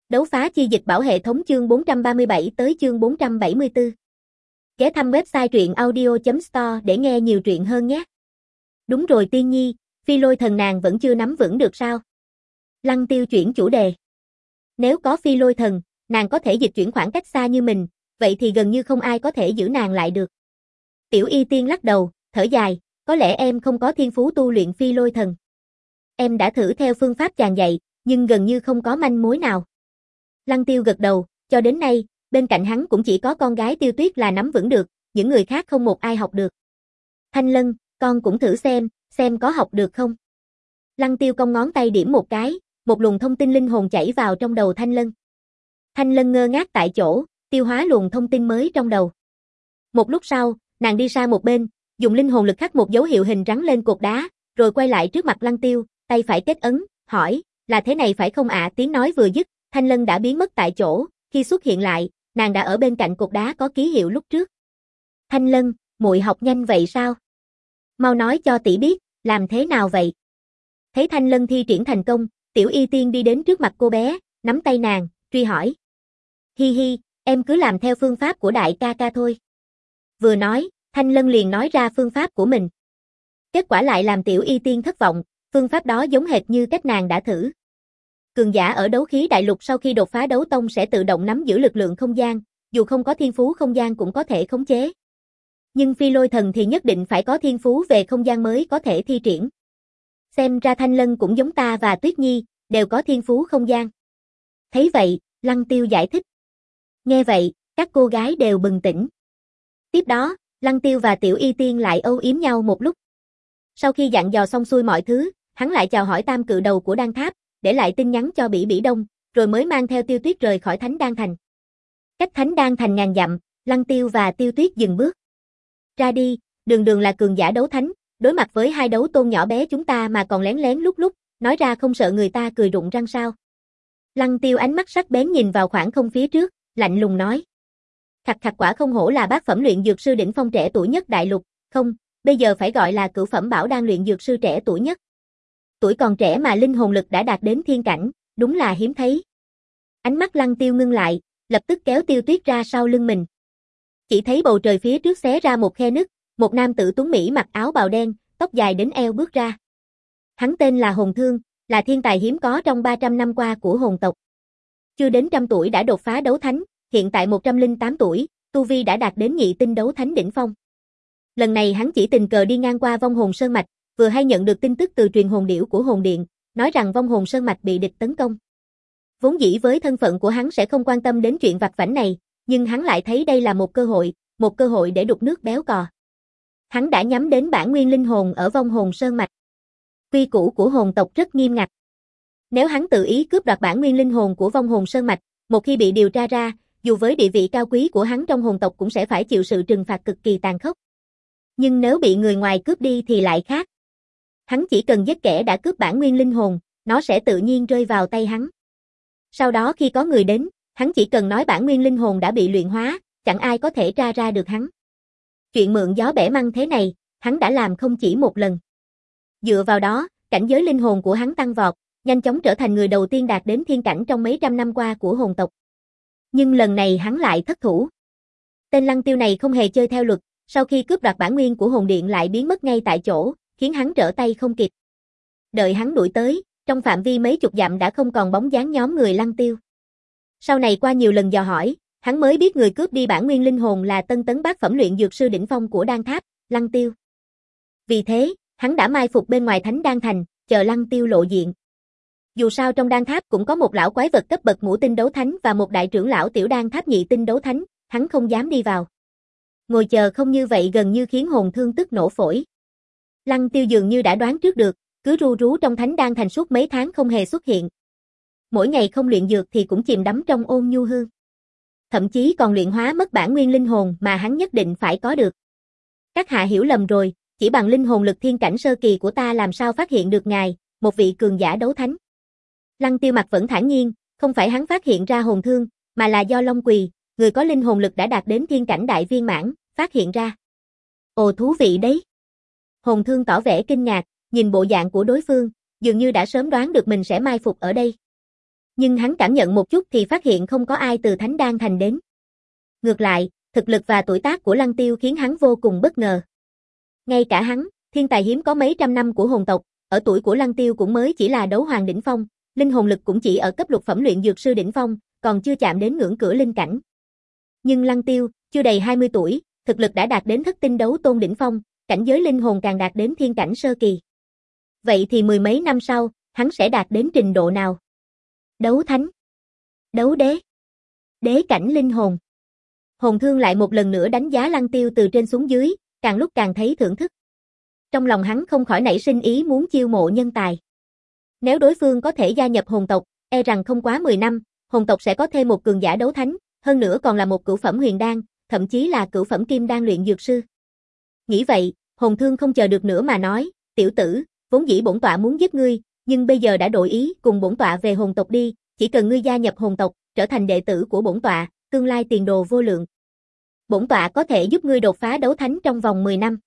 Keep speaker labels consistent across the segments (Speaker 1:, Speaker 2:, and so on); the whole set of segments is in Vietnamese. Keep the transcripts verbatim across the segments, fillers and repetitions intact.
Speaker 1: Đấu phá chi dịch bảo hệ thống chương bốn trăm ba mươi bảy tới chương bốn trăm bảy mươi tư. Ghé thăm website truyện audio chấm store để nghe nhiều truyện hơn nhé. Đúng rồi Tiên Nhi, phi lôi thần nàng vẫn chưa nắm vững được sao? Lăng Tiêu chuyển chủ đề. Nếu có phi lôi thần, nàng có thể dịch chuyển khoảng cách xa như mình, vậy thì gần như không ai có thể giữ nàng lại được. Tiểu Y Tiên lắc đầu, thở dài, có lẽ em không có thiên phú tu luyện phi lôi thần. Em đã thử theo phương pháp chàng dạy, nhưng gần như không có manh mối nào. Lăng Tiêu gật đầu, cho đến nay, bên cạnh hắn cũng chỉ có con gái Tiêu Tuyết là nắm vững được, những người khác không một ai học được. Thanh Lân, con cũng thử xem, xem có học được không. Lăng Tiêu cong ngón tay điểm một cái, một luồng thông tin linh hồn chảy vào trong đầu Thanh Lân. Thanh Lân ngơ ngác tại chỗ, tiêu hóa luồng thông tin mới trong đầu. Một lúc sau, nàng đi sang một bên, dùng linh hồn lực khắc một dấu hiệu hình rắn lên cột đá, rồi quay lại trước mặt Lăng Tiêu, tay phải kết ấn, hỏi, là thế này phải không ạ? Tiếng nói vừa dứt, Thanh Lân đã biến mất tại chỗ, khi xuất hiện lại, nàng đã ở bên cạnh cột đá có ký hiệu lúc trước. Thanh Lân, muội học nhanh vậy sao? Mau nói cho tỷ biết, làm thế nào vậy? Thấy Thanh Lân thi triển thành công, Tiểu Y Tiên đi đến trước mặt cô bé, nắm tay nàng, truy hỏi. Hi hi, em cứ làm theo phương pháp của đại ca ca thôi. Vừa nói, Thanh Lân liền nói ra phương pháp của mình. Kết quả lại làm Tiểu Y Tiên thất vọng, phương pháp đó giống hệt như cách nàng đã thử. Cường giả ở đấu khí đại lục sau khi đột phá đấu tông sẽ tự động nắm giữ lực lượng không gian, dù không có thiên phú không gian cũng có thể khống chế. Nhưng phi lôi thần thì nhất định phải có thiên phú về không gian mới có thể thi triển. Xem ra Thanh Lân cũng giống ta và Tuyết Nhi, đều có thiên phú không gian. Thấy vậy, Lăng Tiêu giải thích. Nghe vậy, các cô gái đều bừng tỉnh. Tiếp đó, Lăng Tiêu và Tiểu Y Tiên lại âu yếm nhau một lúc. Sau khi dặn dò xong xuôi mọi thứ, hắn lại chào hỏi tam cự đầu của Đan Tháp, để lại tin nhắn cho Bỉ Bỉ Đông, rồi mới mang theo Tiêu Tuyết rời khỏi Thánh Đan Thành. Cách Thánh Đan Thành ngàn dặm, Lăng Tiêu và Tiêu Tuyết dừng bước. Ra đi, đường đường là cường giả đấu thánh, đối mặt với hai đấu tôn nhỏ bé chúng ta mà còn lén lén lúc lúc, nói ra không sợ người ta cười rụng răng sao. Lăng Tiêu ánh mắt sắc bén nhìn vào khoảng không phía trước, lạnh lùng nói. Khặt khặt quả không hổ là bát phẩm luyện dược sư đỉnh phong trẻ tuổi nhất đại lục, không, bây giờ phải gọi là cửu phẩm bảo đan luyện dược sư trẻ tuổi nhất. Tuổi còn trẻ mà linh hồn lực đã đạt đến thiên cảnh, đúng là hiếm thấy. Ánh mắt Lăng Tiêu ngưng lại, lập tức kéo Tiêu Tuyết ra sau lưng mình. Chỉ thấy bầu trời phía trước xé ra một khe nứt, một nam tử tuấn mỹ mặc áo bào đen, tóc dài đến eo bước ra. Hắn tên là Hồn Thương, là thiên tài hiếm có trong ba trăm năm qua của hồn tộc. Chưa đến trăm tuổi đã đột phá đấu thánh, hiện tại một trăm lẻ tám tuổi, tu vi đã đạt đến nhị tinh đấu thánh đỉnh phong. Lần này hắn chỉ tình cờ đi ngang qua Vong Hồn Sơn Mạch, vừa hay nhận được tin tức từ truyền hồn điểu của hồn điện, nói rằng Vong Hồn Sơn Mạch bị địch tấn công. Vốn dĩ với thân phận của hắn sẽ không quan tâm đến chuyện vặt vãnh này, nhưng hắn lại thấy đây là một cơ hội, một cơ hội để đục nước béo cò. Hắn đã nhắm đến bản nguyên linh hồn ở Vong Hồn Sơn Mạch. Quy củ của hồn tộc rất nghiêm ngặt. Nếu hắn tự ý cướp đoạt bản nguyên linh hồn của Vong Hồn Sơn Mạch, một khi bị điều tra ra, dù với địa vị cao quý của hắn trong hồn tộc cũng sẽ phải chịu sự trừng phạt cực kỳ tàn khốc. Nhưng nếu bị người ngoài cướp đi thì lại khác. Hắn chỉ cần giết kẻ đã cướp bản nguyên linh hồn, nó sẽ tự nhiên rơi vào tay hắn. Sau đó khi có người đến, hắn chỉ cần nói bản nguyên linh hồn đã bị luyện hóa, chẳng ai có thể tra ra được hắn. Chuyện mượn gió bẻ măng thế này, hắn đã làm không chỉ một lần. Dựa vào đó, cảnh giới linh hồn của hắn tăng vọt, nhanh chóng trở thành người đầu tiên đạt đến thiên cảnh trong mấy trăm năm qua của hồn tộc. Nhưng lần này hắn lại thất thủ. Tên Lăng Tiêu này không hề chơi theo luật, sau khi cướp đoạt bản nguyên của hồn điện lại biến mất ngay tại chỗ, khiến hắn trở tay không kịp. Đợi hắn đuổi tới, trong phạm vi mấy chục dặm đã không còn bóng dáng nhóm người Lăng Tiêu. Sau này qua nhiều lần dò hỏi, hắn mới biết người cướp đi bản nguyên linh hồn là tân tấn bát phẩm luyện dược sư đỉnh phong của Đan Tháp, Lăng Tiêu. Vì thế, hắn đã mai phục bên ngoài Thánh Đan Thành, chờ Lăng Tiêu lộ diện. Dù sao trong Đan Tháp cũng có một lão quái vật cấp bậc ngũ tinh đấu thánh và một đại trưởng lão tiểu Đan Tháp nhị tinh đấu thánh, hắn không dám đi vào. Ngồi chờ không như vậy gần như khiến Hồn Thương tức nổ phổi. Lăng Tiêu dường như đã đoán trước được, cứ ru rú trong Thánh Đan Thành suốt mấy tháng không hề xuất hiện. Mỗi ngày không luyện dược thì cũng chìm đắm trong ôn nhu hương. Thậm chí còn luyện hóa mất bản nguyên linh hồn mà hắn nhất định phải có được. Các hạ hiểu lầm rồi, chỉ bằng linh hồn lực thiên cảnh sơ kỳ của ta làm sao phát hiện được ngài, một vị cường giả đấu thánh. Lăng Tiêu mặt vẫn thản nhiên, không phải hắn phát hiện ra Hồn Thương, mà là do Long Quỳ, người có linh hồn lực đã đạt đến thiên cảnh đại viên mãn, phát hiện ra. Ồ thú vị đấy. Hồn Thương tỏ vẻ kinh ngạc, nhìn bộ dạng của đối phương, dường như đã sớm đoán được mình sẽ mai phục ở đây. Nhưng hắn cảm nhận một chút thì phát hiện không có ai từ Thánh Đan Thành đến. Ngược lại, thực lực và tuổi tác của Lăng Tiêu khiến hắn vô cùng bất ngờ. Ngay cả hắn, thiên tài hiếm có mấy trăm năm của hồn tộc, ở tuổi của Lăng Tiêu cũng mới chỉ là đấu hoàng đỉnh phong, linh hồn lực cũng chỉ ở cấp lục phẩm luyện dược sư đỉnh phong, còn chưa chạm đến ngưỡng cửa linh cảnh. Nhưng Lăng Tiêu, chưa đầy hai mươi tuổi, thực lực đã đạt đến thất tinh đấu tôn đỉnh phong, cảnh giới linh hồn càng đạt đến thiên cảnh sơ kỳ. Vậy thì mười mấy năm sau, hắn sẽ đạt đến trình độ nào? Đấu thánh, đấu đế, đế cảnh linh hồn. Hồn Thương lại một lần nữa đánh giá Lăng Tiêu từ trên xuống dưới, càng lúc càng thấy thưởng thức. Trong lòng hắn không khỏi nảy sinh ý muốn chiêu mộ nhân tài. Nếu đối phương có thể gia nhập hồn tộc, e rằng không quá mười năm, hồn tộc sẽ có thêm một cường giả đấu thánh, hơn nữa còn là một cửu phẩm huyền đan, thậm chí là cửu phẩm kim đan luyện dược sư. Nghĩ vậy, Hồn Thương không chờ được nữa mà nói, tiểu tử, vốn dĩ bổn tọa muốn giúp ngươi, nhưng bây giờ đã đổi ý, cùng bổn tọa về hồn tộc đi, chỉ cần ngươi gia nhập hồn tộc, trở thành đệ tử của bổn tọa, tương lai tiền đồ vô lượng. Bổn tọa có thể giúp ngươi đột phá đấu thánh trong vòng mười năm.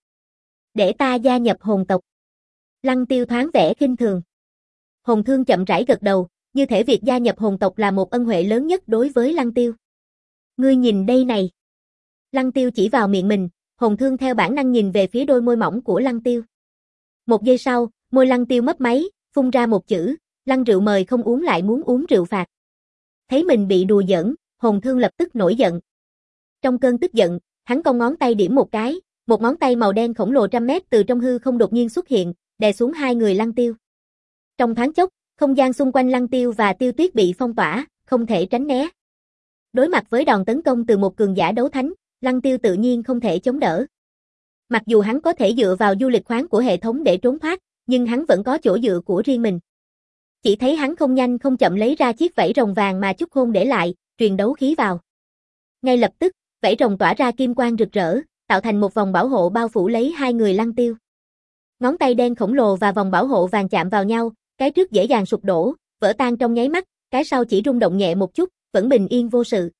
Speaker 1: Để ta gia nhập hồn tộc. Lăng Tiêu thoáng vẻ khinh thường. Hồn Thương chậm rãi gật đầu, như thể việc gia nhập hồn tộc là một ân huệ lớn nhất đối với Lăng Tiêu. Ngươi nhìn đây này. Lăng Tiêu chỉ vào miệng mình, Hồn Thương theo bản năng nhìn về phía đôi môi mỏng của Lăng Tiêu. Một giây sau, môi Lăng Tiêu mấp máy, phun ra một chữ, Lăng rượu mời không uống lại muốn uống rượu phạt. Thấy mình bị đùa giỡn, Hồn Thương lập tức nổi giận. Trong cơn tức giận, hắn cong ngón tay điểm một cái, một ngón tay màu đen khổng lồ trăm mét từ trong hư không đột nhiên xuất hiện, đè xuống hai người Lăng Tiêu. Trong thoáng chốc, không gian xung quanh Lăng Tiêu và Tiêu Tuyết bị phong tỏa, không thể tránh né. Đối mặt với đòn tấn công từ một cường giả đấu thánh, Lăng Tiêu tự nhiên không thể chống đỡ. Mặc dù hắn có thể dựa vào du lịch khoáng của hệ thống để trốn thoát, nhưng hắn vẫn có chỗ dựa của riêng mình. Chỉ thấy hắn không nhanh không chậm lấy ra chiếc vảy rồng vàng mà Chúc Khôn để lại, truyền đấu khí vào. Ngay lập tức, vảy rồng tỏa ra kim quang rực rỡ, tạo thành một vòng bảo hộ bao phủ lấy hai người Lăng Tiêu. Ngón tay đen khổng lồ và vòng bảo hộ vàng chạm vào nhau, cái trước dễ dàng sụp đổ, vỡ tan trong nháy mắt, cái sau chỉ rung động nhẹ một chút, vẫn bình yên vô sự.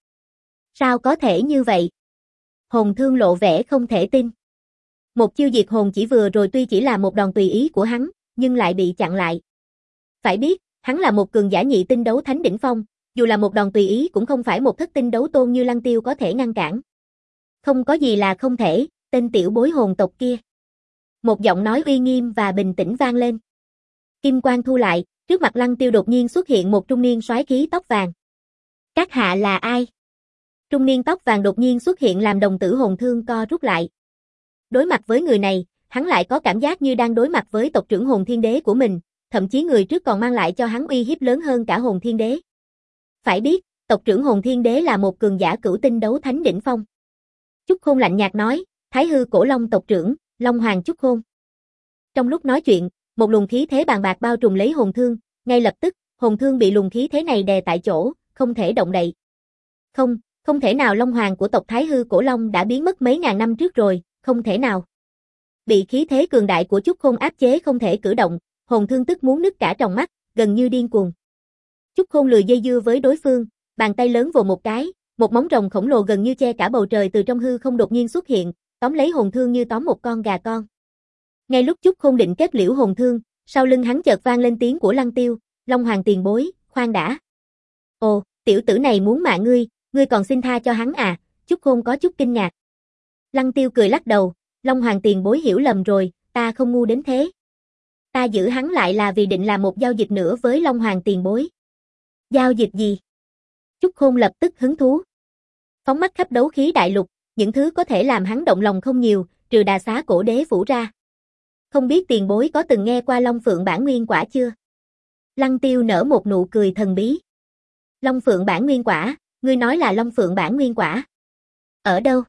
Speaker 1: Sao có thể như vậy? Hồn Thương lộ vẻ không thể tin. Một chiêu diệt hồn chỉ vừa rồi tuy chỉ là một đòn tùy ý của hắn, nhưng lại bị chặn lại. Phải biết, hắn là một cường giả nhị tinh đấu thánh đỉnh phong, dù là một đòn tùy ý cũng không phải một thất tinh đấu tôn như Lăng Tiêu có thể ngăn cản. Không có gì là không thể, tên tiểu bối hồn tộc kia. Một giọng nói uy nghiêm và bình tĩnh vang lên. Kim quang thu lại, trước mặt Lăng Tiêu đột nhiên xuất hiện một trung niên soái khí tóc vàng. Các hạ là ai? Trung niên tóc vàng đột nhiên xuất hiện làm đồng tử Hồn Thương co rút lại. Đối mặt với người này, hắn lại có cảm giác như đang đối mặt với tộc trưởng Hồn Thiên Đế của mình, thậm chí người trước còn mang lại cho hắn uy hiếp lớn hơn cả Hồn Thiên Đế. Phải biết, tộc trưởng Hồn Thiên Đế là một cường giả cửu tinh đấu thánh đỉnh phong. Chúc Khôn lạnh nhạt nói, Thái hư cổ long tộc trưởng, Long Hoàng Chúc Khôn. Trong lúc nói chuyện, một luồng khí thế bàn bạc bao trùm lấy Hồn Thương, ngay lập tức, Hồn Thương bị luồng khí thế này đè tại chỗ, không thể động đậy. Không, không thể nào, Long Hoàng của tộc Thái hư cổ long đã biến mất mấy ngàn năm trước rồi, không thể nào. Bị khí thế cường đại của Chúc Khôn áp chế không thể cử động, Hồn Thương tức muốn nứt cả tròng mắt, gần như điên cuồng. Chúc Khôn lười dây dưa với đối phương, bàn tay lớn vồ một cái, một móng rồng khổng lồ gần như che cả bầu trời từ trong hư không đột nhiên xuất hiện, tóm lấy Hồn Thương như tóm một con gà con. Ngay lúc Chúc Khôn định kết liễu Hồn Thương, sau lưng hắn chợt vang lên tiếng của Lăng Tiêu, Long Hoàng tiền bối, khoan đã. Ồ, tiểu tử này muốn mạng ngươi, ngươi còn xin tha cho hắn à? Chúc Khôn có chút kinh ngạc. Lăng Tiêu cười lắc đầu, Long Hoàng tiền bối hiểu lầm rồi, ta không ngu đến thế. Ta giữ hắn lại là vì định làm một giao dịch nữa với Long Hoàng tiền bối. Giao dịch gì? Chúc Khôn lập tức hứng thú. Phóng mắt khắp đấu khí đại lục, những thứ có thể làm hắn động lòng không nhiều, trừ Đà Xá cổ đế phủ ra. Không biết tiền bối có từng nghe qua Long Phượng bản nguyên quả chưa? Lăng Tiêu nở một nụ cười thần bí. Long Phượng bản nguyên quả, ngươi nói là Long Phượng bản nguyên quả? Ở đâu?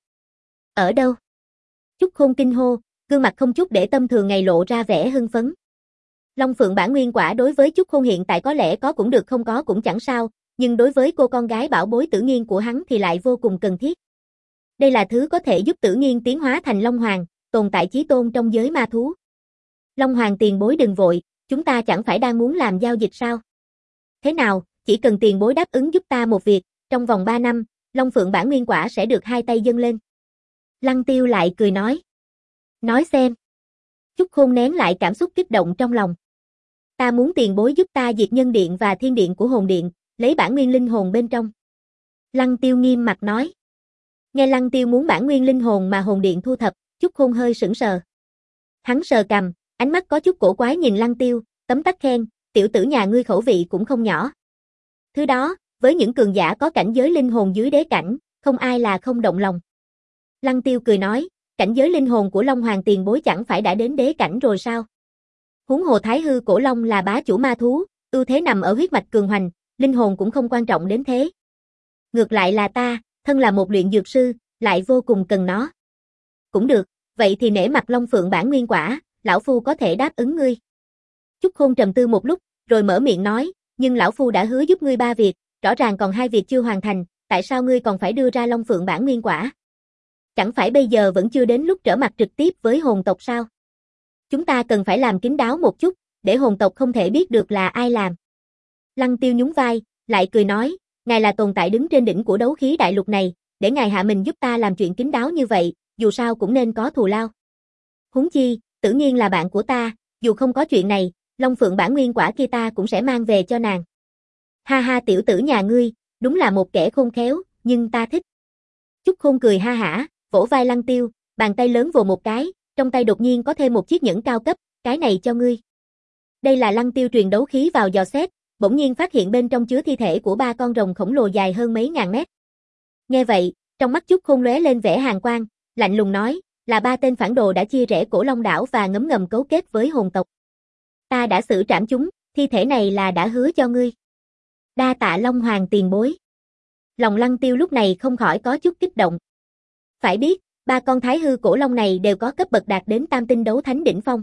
Speaker 1: Ở đâu? Chúc Khôn kinh hô, gương mặt không chút để tâm thường ngày lộ ra vẻ hưng phấn. Long Phượng bản nguyên quả đối với Chúc Khôn hiện tại có lẽ có cũng được không có cũng chẳng sao, nhưng đối với cô con gái bảo bối Tử Nghiên của hắn thì lại vô cùng cần thiết. Đây là thứ có thể giúp Tử Nghiên tiến hóa thành Long Hoàng, tồn tại chí tôn trong giới ma thú. Long Hoàng tiền bối đừng vội, chúng ta chẳng phải đang muốn làm giao dịch sao? Thế nào, chỉ cần tiền bối đáp ứng giúp ta một việc, trong vòng ba năm, Long Phượng bản nguyên quả sẽ được hai tay dâng lên. Lăng Tiêu lại cười nói. Nói xem. Chúc Khôn nén lại cảm xúc kích động trong lòng. Ta muốn tiền bối giúp ta diệt nhân điện và thiên điện của hồn điện, lấy bản nguyên linh hồn bên trong. Lăng Tiêu nghiêm mặt nói. Nghe Lăng Tiêu muốn bản nguyên linh hồn mà hồn điện thu thập, Chúc Khôn hơi sững sờ. Hắn sờ cằm, ánh mắt có chút cổ quái nhìn Lăng Tiêu, tấm tắc khen, tiểu tử nhà ngươi khẩu vị cũng không nhỏ. Thứ đó, với những cường giả có cảnh giới linh hồn dưới đế cảnh, không ai là không động lòng. Lăng Tiêu cười nói, cảnh giới linh hồn của Long Hoàng tiền bối chẳng phải đã đến đế cảnh rồi sao? Huống hồ Thái Hư Cổ Long là bá chủ ma thú, ưu thế nằm ở huyết mạch cường hoành, linh hồn cũng không quan trọng đến thế. Ngược lại là ta, thân là một luyện dược sư, lại vô cùng cần nó. Cũng được, vậy thì nể mặt Long Phượng bản nguyên quả, lão phu có thể đáp ứng ngươi. Chúc Khôn trầm tư một lúc, rồi mở miệng nói, nhưng lão phu đã hứa giúp ngươi ba việc, rõ ràng còn hai việc chưa hoàn thành, tại sao ngươi còn phải đưa ra Long Phượng bản nguyên quả? Chẳng phải bây giờ vẫn chưa đến lúc trở mặt trực tiếp với hồn tộc sao? Chúng ta cần phải làm kín đáo một chút, để hồn tộc không thể biết được là ai làm. Lăng Tiêu nhún vai, lại cười nói, ngài là tồn tại đứng trên đỉnh của đấu khí đại lục này, để ngài hạ mình giúp ta làm chuyện kín đáo như vậy, dù sao cũng nên có thù lao. Huống chi, Tử Nghiên là bạn của ta, dù không có chuyện này, Long Phượng bản nguyên quả kia ta cũng sẽ mang về cho nàng. Ha ha, tiểu tử nhà ngươi, đúng là một kẻ khôn khéo, nhưng ta thích. Chúc Khôn cười ha hả, vỗ vai Lăng Tiêu, bàn tay lớn vồ một cái, trong tay đột nhiên có thêm một chiếc nhẫn cao cấp, cái này cho ngươi. Đây là Lăng Tiêu truyền đấu khí vào dò xét, bỗng nhiên phát hiện bên trong chứa thi thể của ba con rồng khổng lồ dài hơn mấy ngàn mét. Nghe vậy, trong mắt Chúc Khôn lóe lên vẻ hàn quang, lạnh lùng nói, là ba tên phản đồ đã chia rẽ Cổ Long đảo và ngấm ngầm cấu kết với hồn tộc. Ta đã xử trảm chúng, thi thể này là đã hứa cho ngươi. Đa tạ Long Hoàng tiền bối. Lòng Lăng Tiêu lúc này không khỏi có chút kích động. Phải biết, ba con Thái Hư Cổ Long này đều có cấp bậc đạt đến tam tinh đấu thánh đỉnh phong.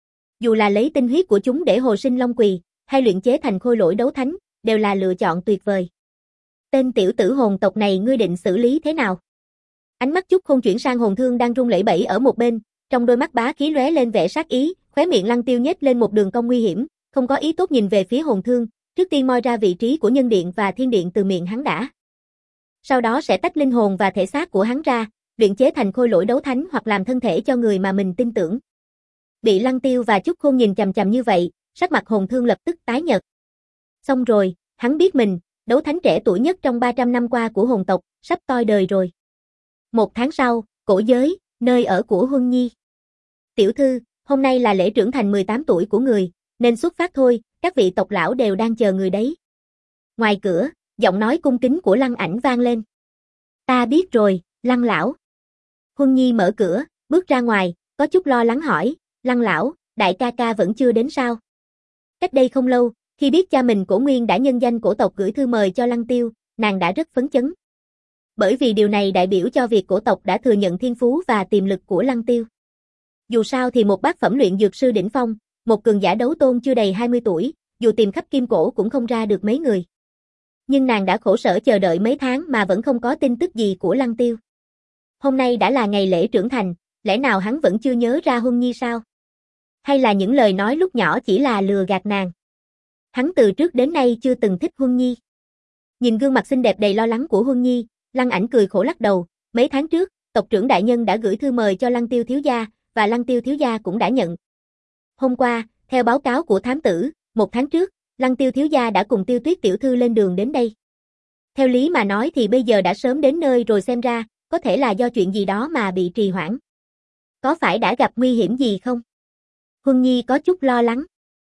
Speaker 1: Dù là lấy tinh huyết của chúng để hồi sinh Long Quỳ, hay luyện chế thành khôi lỗi đấu thánh, đều là lựa chọn tuyệt vời. Tên tiểu tử hồn tộc này ngươi định xử lý thế nào? Ánh mắt Chúc Khôn chuyển sang Hồn Thương đang rung lẩy bẩy ở một bên, trong đôi mắt bá khí lóe lên vẻ sát ý, khóe miệng Lăng Tiêu nhếch lên một đường cong nguy hiểm, không có ý tốt nhìn về phía Hồn Thương, trước tiên moi ra vị trí của Nhân Điện và Thiên Điện từ miệng hắn đã. Sau đó sẽ tách linh hồn và thể xác của hắn ra, luyện chế thành khôi lỗi đấu thánh hoặc làm thân thể cho người mà mình tin tưởng. Bị Lăng Tiêu và Chúc Khôn nhìn chằm chằm như vậy, sắc mặt Hồn Thương lập tức tái nhợt. Xong rồi, hắn biết mình, đấu thánh trẻ tuổi nhất trong ba trăm năm qua của hồn tộc, sắp toi đời rồi. Một tháng sau, cổ giới, nơi ở của Huân Nhi. Tiểu thư, hôm nay là lễ trưởng thành mười tám tuổi của người, nên xuất phát thôi, các vị tộc lão đều đang chờ người đấy. Ngoài cửa, giọng nói cung kính của Lăng Ảnh vang lên. Ta biết rồi, Lăng lão. Huân Nhi mở cửa, bước ra ngoài, có chút lo lắng hỏi, Lăng lão, đại ca ca vẫn chưa đến sao? Cách đây không lâu, khi biết cha mình Cổ Nguyên đã nhân danh cổ tộc gửi thư mời cho Lăng Tiêu, nàng đã rất phấn chấn. Bởi vì điều này đại biểu cho việc cổ tộc đã thừa nhận thiên phú và tiềm lực của Lăng Tiêu. Dù sao thì một bát phẩm luyện dược sư đỉnh phong, một cường giả đấu tôn chưa đầy hai mươi tuổi, dù tìm khắp kim cổ cũng không ra được mấy người. Nhưng nàng đã khổ sở chờ đợi mấy tháng mà vẫn không có tin tức gì của Lăng Tiêu. Hôm nay đã là ngày lễ trưởng thành, lẽ nào hắn vẫn chưa nhớ ra Huân Nhi sao? Hay là những lời nói lúc nhỏ chỉ là lừa gạt nàng? Hắn từ trước đến nay chưa từng thích Huân Nhi. Nhìn gương mặt xinh đẹp đầy lo lắng của Huân Nhi, Lăng Ảnh cười khổ lắc đầu, mấy tháng trước, tộc trưởng đại nhân đã gửi thư mời cho Lăng Tiêu thiếu gia, và Lăng Tiêu thiếu gia cũng đã nhận. Hôm qua, theo báo cáo của thám tử, một tháng trước, Lăng Tiêu thiếu gia đã cùng Tiêu Tuyết tiểu thư lên đường đến đây. Theo lý mà nói thì bây giờ đã sớm đến nơi rồi, xem ra, có thể là do chuyện gì đó mà bị trì hoãn. Có phải đã gặp nguy hiểm gì không? Huân Nhi có chút lo lắng.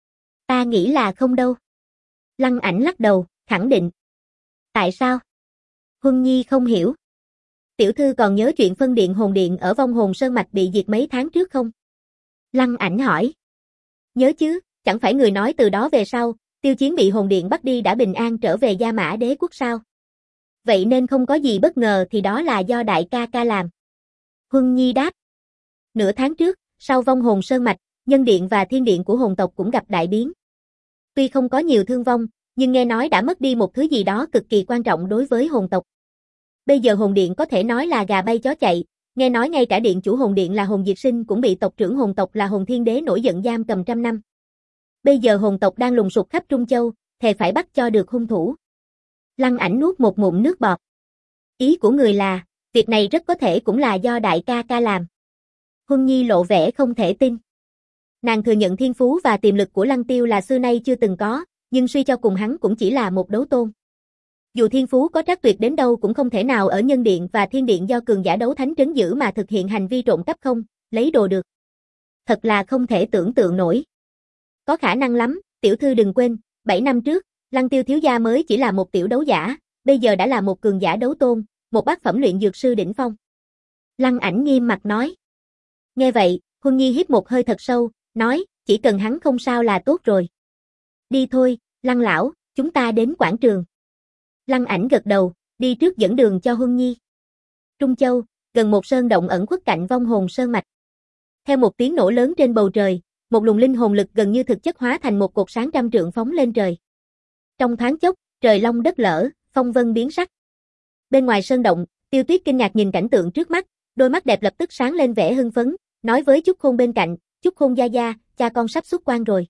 Speaker 1: Ta nghĩ là không đâu. Lăng Ảnh lắc đầu, khẳng định. Tại sao? Huân Nhi không hiểu. Tiểu thư còn nhớ chuyện phân điện hồn điện ở Vong Hồn Sơn Mạch bị diệt mấy tháng trước không? Lăng Ảnh hỏi. Nhớ chứ, chẳng phải người nói từ đó về sau, Tiêu Chiến bị hồn điện bắt đi đã bình an trở về Gia Mã Đế quốc sao? Vậy nên không có gì bất ngờ thì đó là do đại ca ca làm. Huân Nhi đáp. Nửa tháng trước, sau Vong Hồn Sơn Mạch, Nhân Điện và Thiên Điện của hồn tộc cũng gặp đại biến. Tuy không có nhiều thương vong, nhưng nghe nói đã mất đi một thứ gì đó cực kỳ quan trọng đối với hồn tộc. Bây giờ hồn điện có thể nói là gà bay chó chạy, nghe nói ngay cả điện chủ hồn điện là Hồn Diệt Sinh cũng bị tộc trưởng hồn tộc là Hồn Thiên Đế nổi giận giam cầm trăm năm. Bây giờ hồn tộc đang lùng sục khắp Trung Châu, thề phải bắt cho được hung thủ. Lăng Ảnh nuốt một ngụm nước bọt. Ý của người là, việc này rất có thể cũng là do đại ca ca làm. Huân Nhi lộ vẻ không thể tin. Nàng thừa nhận thiên phú và tiềm lực của Lăng Tiêu là xưa nay chưa từng có, nhưng suy cho cùng hắn cũng chỉ là một đấu tôn. Dù thiên phú có trắc tuyệt đến đâu cũng không thể nào ở nhân điện và thiên điện do cường giả đấu thánh trấn giữ mà thực hiện hành vi trộm cắp không, lấy đồ được. Thật là không thể tưởng tượng nổi. Có khả năng lắm, tiểu thư đừng quên, bảy năm trước, Lăng Tiêu thiếu gia mới chỉ là một tiểu đấu giả, bây giờ đã là một cường giả đấu tôn, một bát phẩm luyện dược sư đỉnh phong. Lăng Ảnh nghiêm mặt nói. Nghe vậy, Huân Nhi hít một hơi thật sâu, nói, chỉ cần hắn không sao là tốt rồi. Đi thôi, Lăng lão, chúng ta đến quảng trường. Lăng Ảnh gật đầu, đi trước dẫn đường cho Huân Nhi. Trung Châu, gần một sơn động ẩn khuất cạnh vong hồn sơn mạch. Theo một tiếng nổ lớn trên bầu trời, một luồng linh hồn lực gần như thực chất hóa thành một cột sáng trăm trượng phóng lên trời. Trong thoáng chốc, trời long đất lở, phong vân biến sắc. Bên ngoài sơn động, Tiêu Tuyết kinh ngạc nhìn cảnh tượng trước mắt, đôi mắt đẹp lập tức sáng lên vẻ hưng phấn, nói với Chúc Khôn bên cạnh, Chúc Khôn gia gia, cha con sắp xuất quan rồi.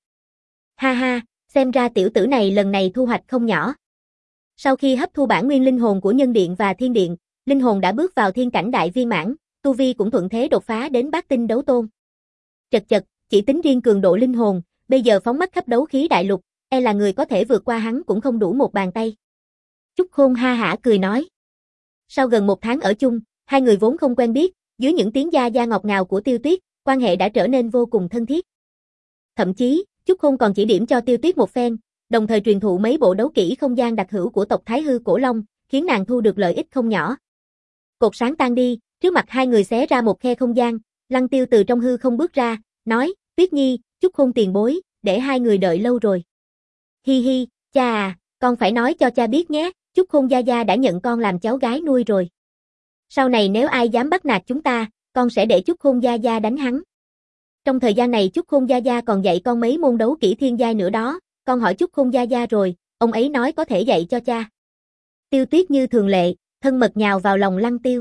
Speaker 1: Ha ha, xem ra tiểu tử này lần này thu hoạch không nhỏ. Sau khi hấp thu bản nguyên linh hồn của nhân điện và thiên điện, linh hồn đã bước vào thiên cảnh đại viên mãn, tu vi cũng thuận thế đột phá đến bát tinh đấu tôn. Chật chật, chỉ tính riêng cường độ linh hồn, bây giờ phóng mắt khắp đấu khí đại lục, e là người có thể vượt qua hắn cũng không đủ một bàn tay. Chúc Khôn ha hả cười nói. Sau gần một tháng ở chung, hai người vốn không quen biết, dưới những tiếng gia gia ngọt ngào của Tiêu Tuyết, quan hệ đã trở nên vô cùng thân thiết. Thậm chí, Chúc Khôn còn chỉ điểm cho Tiêu Tuyết một phen, đồng thời truyền thụ mấy bộ đấu kỹ không gian đặc hữu của tộc Thái Hư Cổ Long, khiến nàng thu được lợi ích không nhỏ. Cột sáng tan đi, trước mặt hai người xé ra một khe không gian, Lăng Tiêu từ trong hư không bước ra, nói, Tuyết Nhi, Chúc Khôn tiền bối, để hai người đợi lâu rồi. Hi hi, cha à, con phải nói cho cha biết nhé, Chúc Khôn gia gia đã nhận con làm cháu gái nuôi rồi. Sau này nếu ai dám bắt nạt chúng ta, con sẽ để Chúc Khôn gia gia đánh hắn. Trong thời gian này Chúc Khôn gia gia còn dạy con mấy môn đấu kỹ thiên giai nữa đó, con hỏi Chúc Khôn gia gia rồi, ông ấy nói có thể dạy cho cha. Tiêu Tuyết như thường lệ, thân mật nhào vào lòng Lăng Tiêu.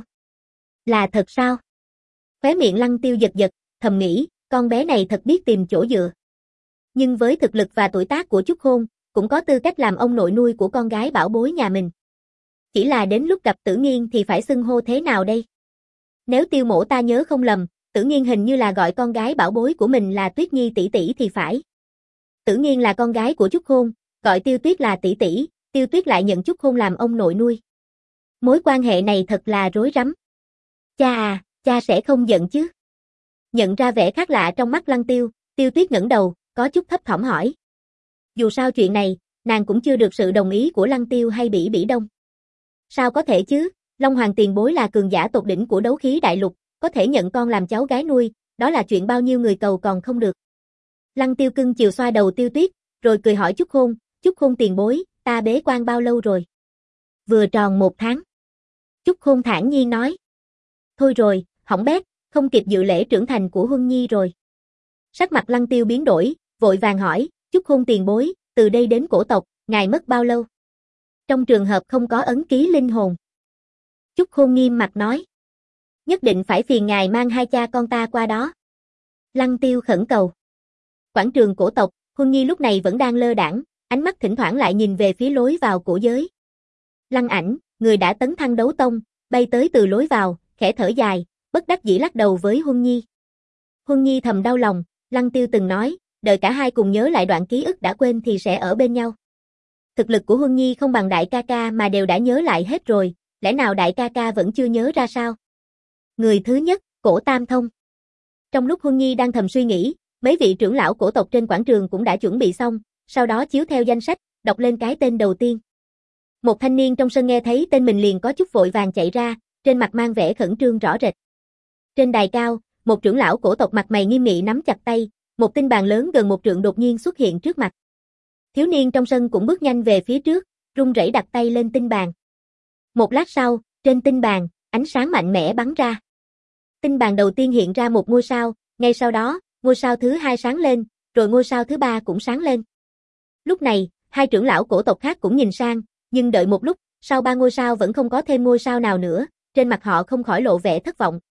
Speaker 1: Là thật sao? Khóe miệng Lăng Tiêu giật giật, thầm nghĩ, con bé này thật biết tìm chỗ dựa. Nhưng với thực lực và tuổi tác của Chúc Khôn, cũng có tư cách làm ông nội nuôi của con gái bảo bối nhà mình. Chỉ là đến lúc gặp Tử Nghiên thì phải xưng hô thế nào đây? Nếu Tiêu mỗ ta nhớ không lầm, Tử Nghiên hình như là gọi con gái bảo bối của mình là Tuyết Nhi tỷ tỷ thì phải. Tử Nghiên là con gái của Chúc Khôn, gọi Tiêu Tuyết là tỷ tỷ, Tiêu Tuyết lại nhận Chúc Khôn làm ông nội nuôi. Mối quan hệ này thật là rối rắm. Cha à, cha sẽ không giận chứ? Nhận ra vẻ khác lạ trong mắt Lăng Tiêu, Tiêu Tuyết ngẩng đầu, có chút thấp thỏm hỏi. Dù sao chuyện này, nàng cũng chưa được sự đồng ý của Lăng Tiêu hay Bỉ Bỉ Đông. Sao có thể chứ, Long Hoàng tiền bối là cường giả tột đỉnh của đấu khí đại lục, có thể nhận con làm cháu gái nuôi, đó là chuyện bao nhiêu người cầu còn không được. Lăng Tiêu cưng chiều xoa đầu Tiêu Tuyết, rồi cười hỏi Chúc Khôn, Chúc Khôn tiền bối, ta bế quan bao lâu rồi? Vừa tròn một tháng. Chúc Khôn thản nhiên nói. Thôi rồi, hỏng bét, không kịp dự lễ trưởng thành của Huân Nhi rồi. Sắc mặt Lăng Tiêu biến đổi, vội vàng hỏi, Chúc Khôn tiền bối, từ đây đến cổ tộc, ngài mất bao lâu? Trong trường hợp không có ấn ký linh hồn. Chúc Khôn nghiêm mặt nói. Nhất định phải phiền ngài mang hai cha con ta qua đó. Lăng Tiêu khẩn cầu. Quảng trường cổ tộc, Huân Nhi lúc này vẫn đang lơ đãng, ánh mắt thỉnh thoảng lại nhìn về phía lối vào cổ giới. Lăng Ảnh, người đã tấn thăng đấu tông, bay tới từ lối vào, khẽ thở dài, bất đắc dĩ lắc đầu với Huân Nhi. Huân Nhi thầm đau lòng, Lăng Tiêu từng nói, đợi cả hai cùng nhớ lại đoạn ký ức đã quên thì sẽ ở bên nhau. Thực lực của Huân Nhi không bằng đại ca ca mà đều đã nhớ lại hết rồi, lẽ nào đại ca ca vẫn chưa nhớ ra sao? Người thứ nhất, Cổ Tam Thông. Trong lúc Huân Nhi đang thầm suy nghĩ, mấy vị trưởng lão cổ tộc trên quảng trường cũng đã chuẩn bị xong, sau đó chiếu theo danh sách, đọc lên cái tên đầu tiên. Một thanh niên trong sân nghe thấy tên mình liền có chút vội vàng chạy ra, trên mặt mang vẻ khẩn trương rõ rệt. Trên đài cao, một trưởng lão cổ tộc mặt mày nghiêm nghị nắm chặt tay, một tinh bàn lớn gần một trượng đột nhiên xuất hiện trước mặt. Thiếu niên trong sân cũng bước nhanh về phía trước, run rẩy đặt tay lên tinh bàn. Một lát sau, trên tinh bàn, ánh sáng mạnh mẽ bắn ra. Tinh bàn đầu tiên hiện ra một ngôi sao, ngay sau đó, ngôi sao thứ hai sáng lên, rồi ngôi sao thứ ba cũng sáng lên. Lúc này, hai trưởng lão cổ tộc khác cũng nhìn sang, nhưng đợi một lúc, sau ba ngôi sao vẫn không có thêm ngôi sao nào nữa, trên mặt họ không khỏi lộ vẻ thất vọng.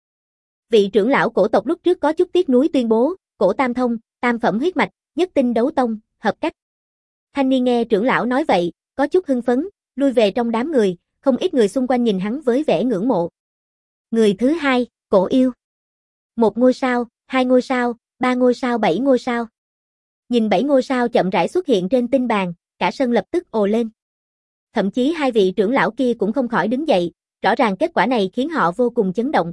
Speaker 1: Vị trưởng lão cổ tộc lúc trước có chút tiếc nuối tuyên bố, Cổ Tam Thông, tam phẩm huyết mạch, nhất tinh đấu tông, hợp cách. Thanh niên nghe trưởng lão nói vậy, có chút hưng phấn, lui về trong đám người, không ít người xung quanh nhìn hắn với vẻ ngưỡng mộ. Người thứ hai, Cổ Yêu. Một ngôi sao, hai ngôi sao, ba ngôi sao, bảy ngôi sao. Nhìn bảy ngôi sao chậm rãi xuất hiện trên tinh bàn, cả sân lập tức ồ lên. Thậm chí hai vị trưởng lão kia cũng không khỏi đứng dậy, rõ ràng kết quả này khiến họ vô cùng chấn động.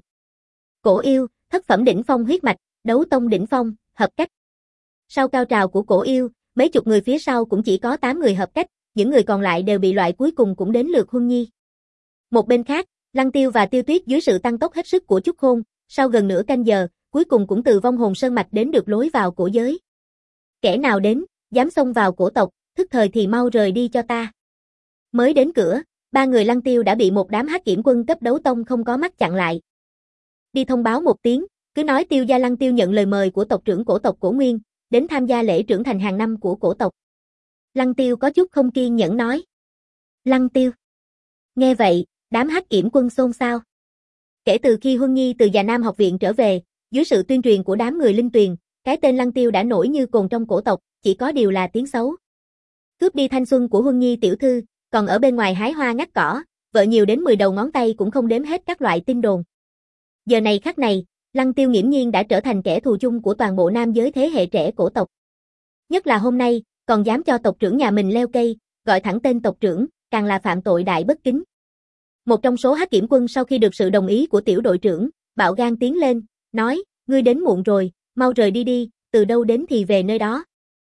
Speaker 1: Cổ yêu, thất phẩm đỉnh phong huyết mạch, đấu tông đỉnh phong, hợp cách. Sau cao trào của cổ yêu, mấy chục người phía sau cũng chỉ có tám người hợp cách, những người còn lại đều bị loại cuối cùng cũng đến lượt Huân Nhi. Một bên khác, Lăng Tiêu và Tiêu Tuyết dưới sự tăng tốc hết sức của Chúc Khôn, sau gần nửa canh giờ, cuối cùng cũng từ vong hồn sơn mạch đến được lối vào cổ giới. Kẻ nào đến, dám xông vào cổ tộc, thức thời thì mau rời đi cho ta. Mới đến cửa, ba người Lăng Tiêu đã bị một đám hắc kiểm quân cấp đấu tông không có mắt chặn lại. Đi thông báo một tiếng, cứ nói Tiêu gia Lăng Tiêu nhận lời mời của tộc trưởng cổ tộc Cổ Nguyên, đến tham gia lễ trưởng thành hàng năm của cổ tộc. Lăng Tiêu có chút không kiên nhẫn nói. Lăng Tiêu. Nghe vậy, đám hắc kiểm quân xôn xao. Kể từ khi Huân Nhi từ Già Nam học viện trở về, dưới sự tuyên truyền của đám người linh tuyền, cái tên Lăng Tiêu đã nổi như cồn trong cổ tộc, chỉ có điều là tiếng xấu. Cướp đi thanh xuân của Huân Nhi tiểu thư, còn ở bên ngoài hái hoa ngắt cỏ, vợ nhiều đến mười đầu ngón tay cũng không đếm hết các loại tin đồn. Giờ này khắc này, Lăng Tiêu nghiễm nhiên đã trở thành kẻ thù chung của toàn bộ nam giới thế hệ trẻ cổ tộc. Nhất là hôm nay, còn dám cho tộc trưởng nhà mình leo cây, gọi thẳng tên tộc trưởng, càng là phạm tội đại bất kính. Một trong số hắc kiểm quân sau khi được sự đồng ý của tiểu đội trưởng, bạo gan tiến lên, nói, ngươi đến muộn rồi, mau rời đi đi, từ đâu đến thì về nơi đó.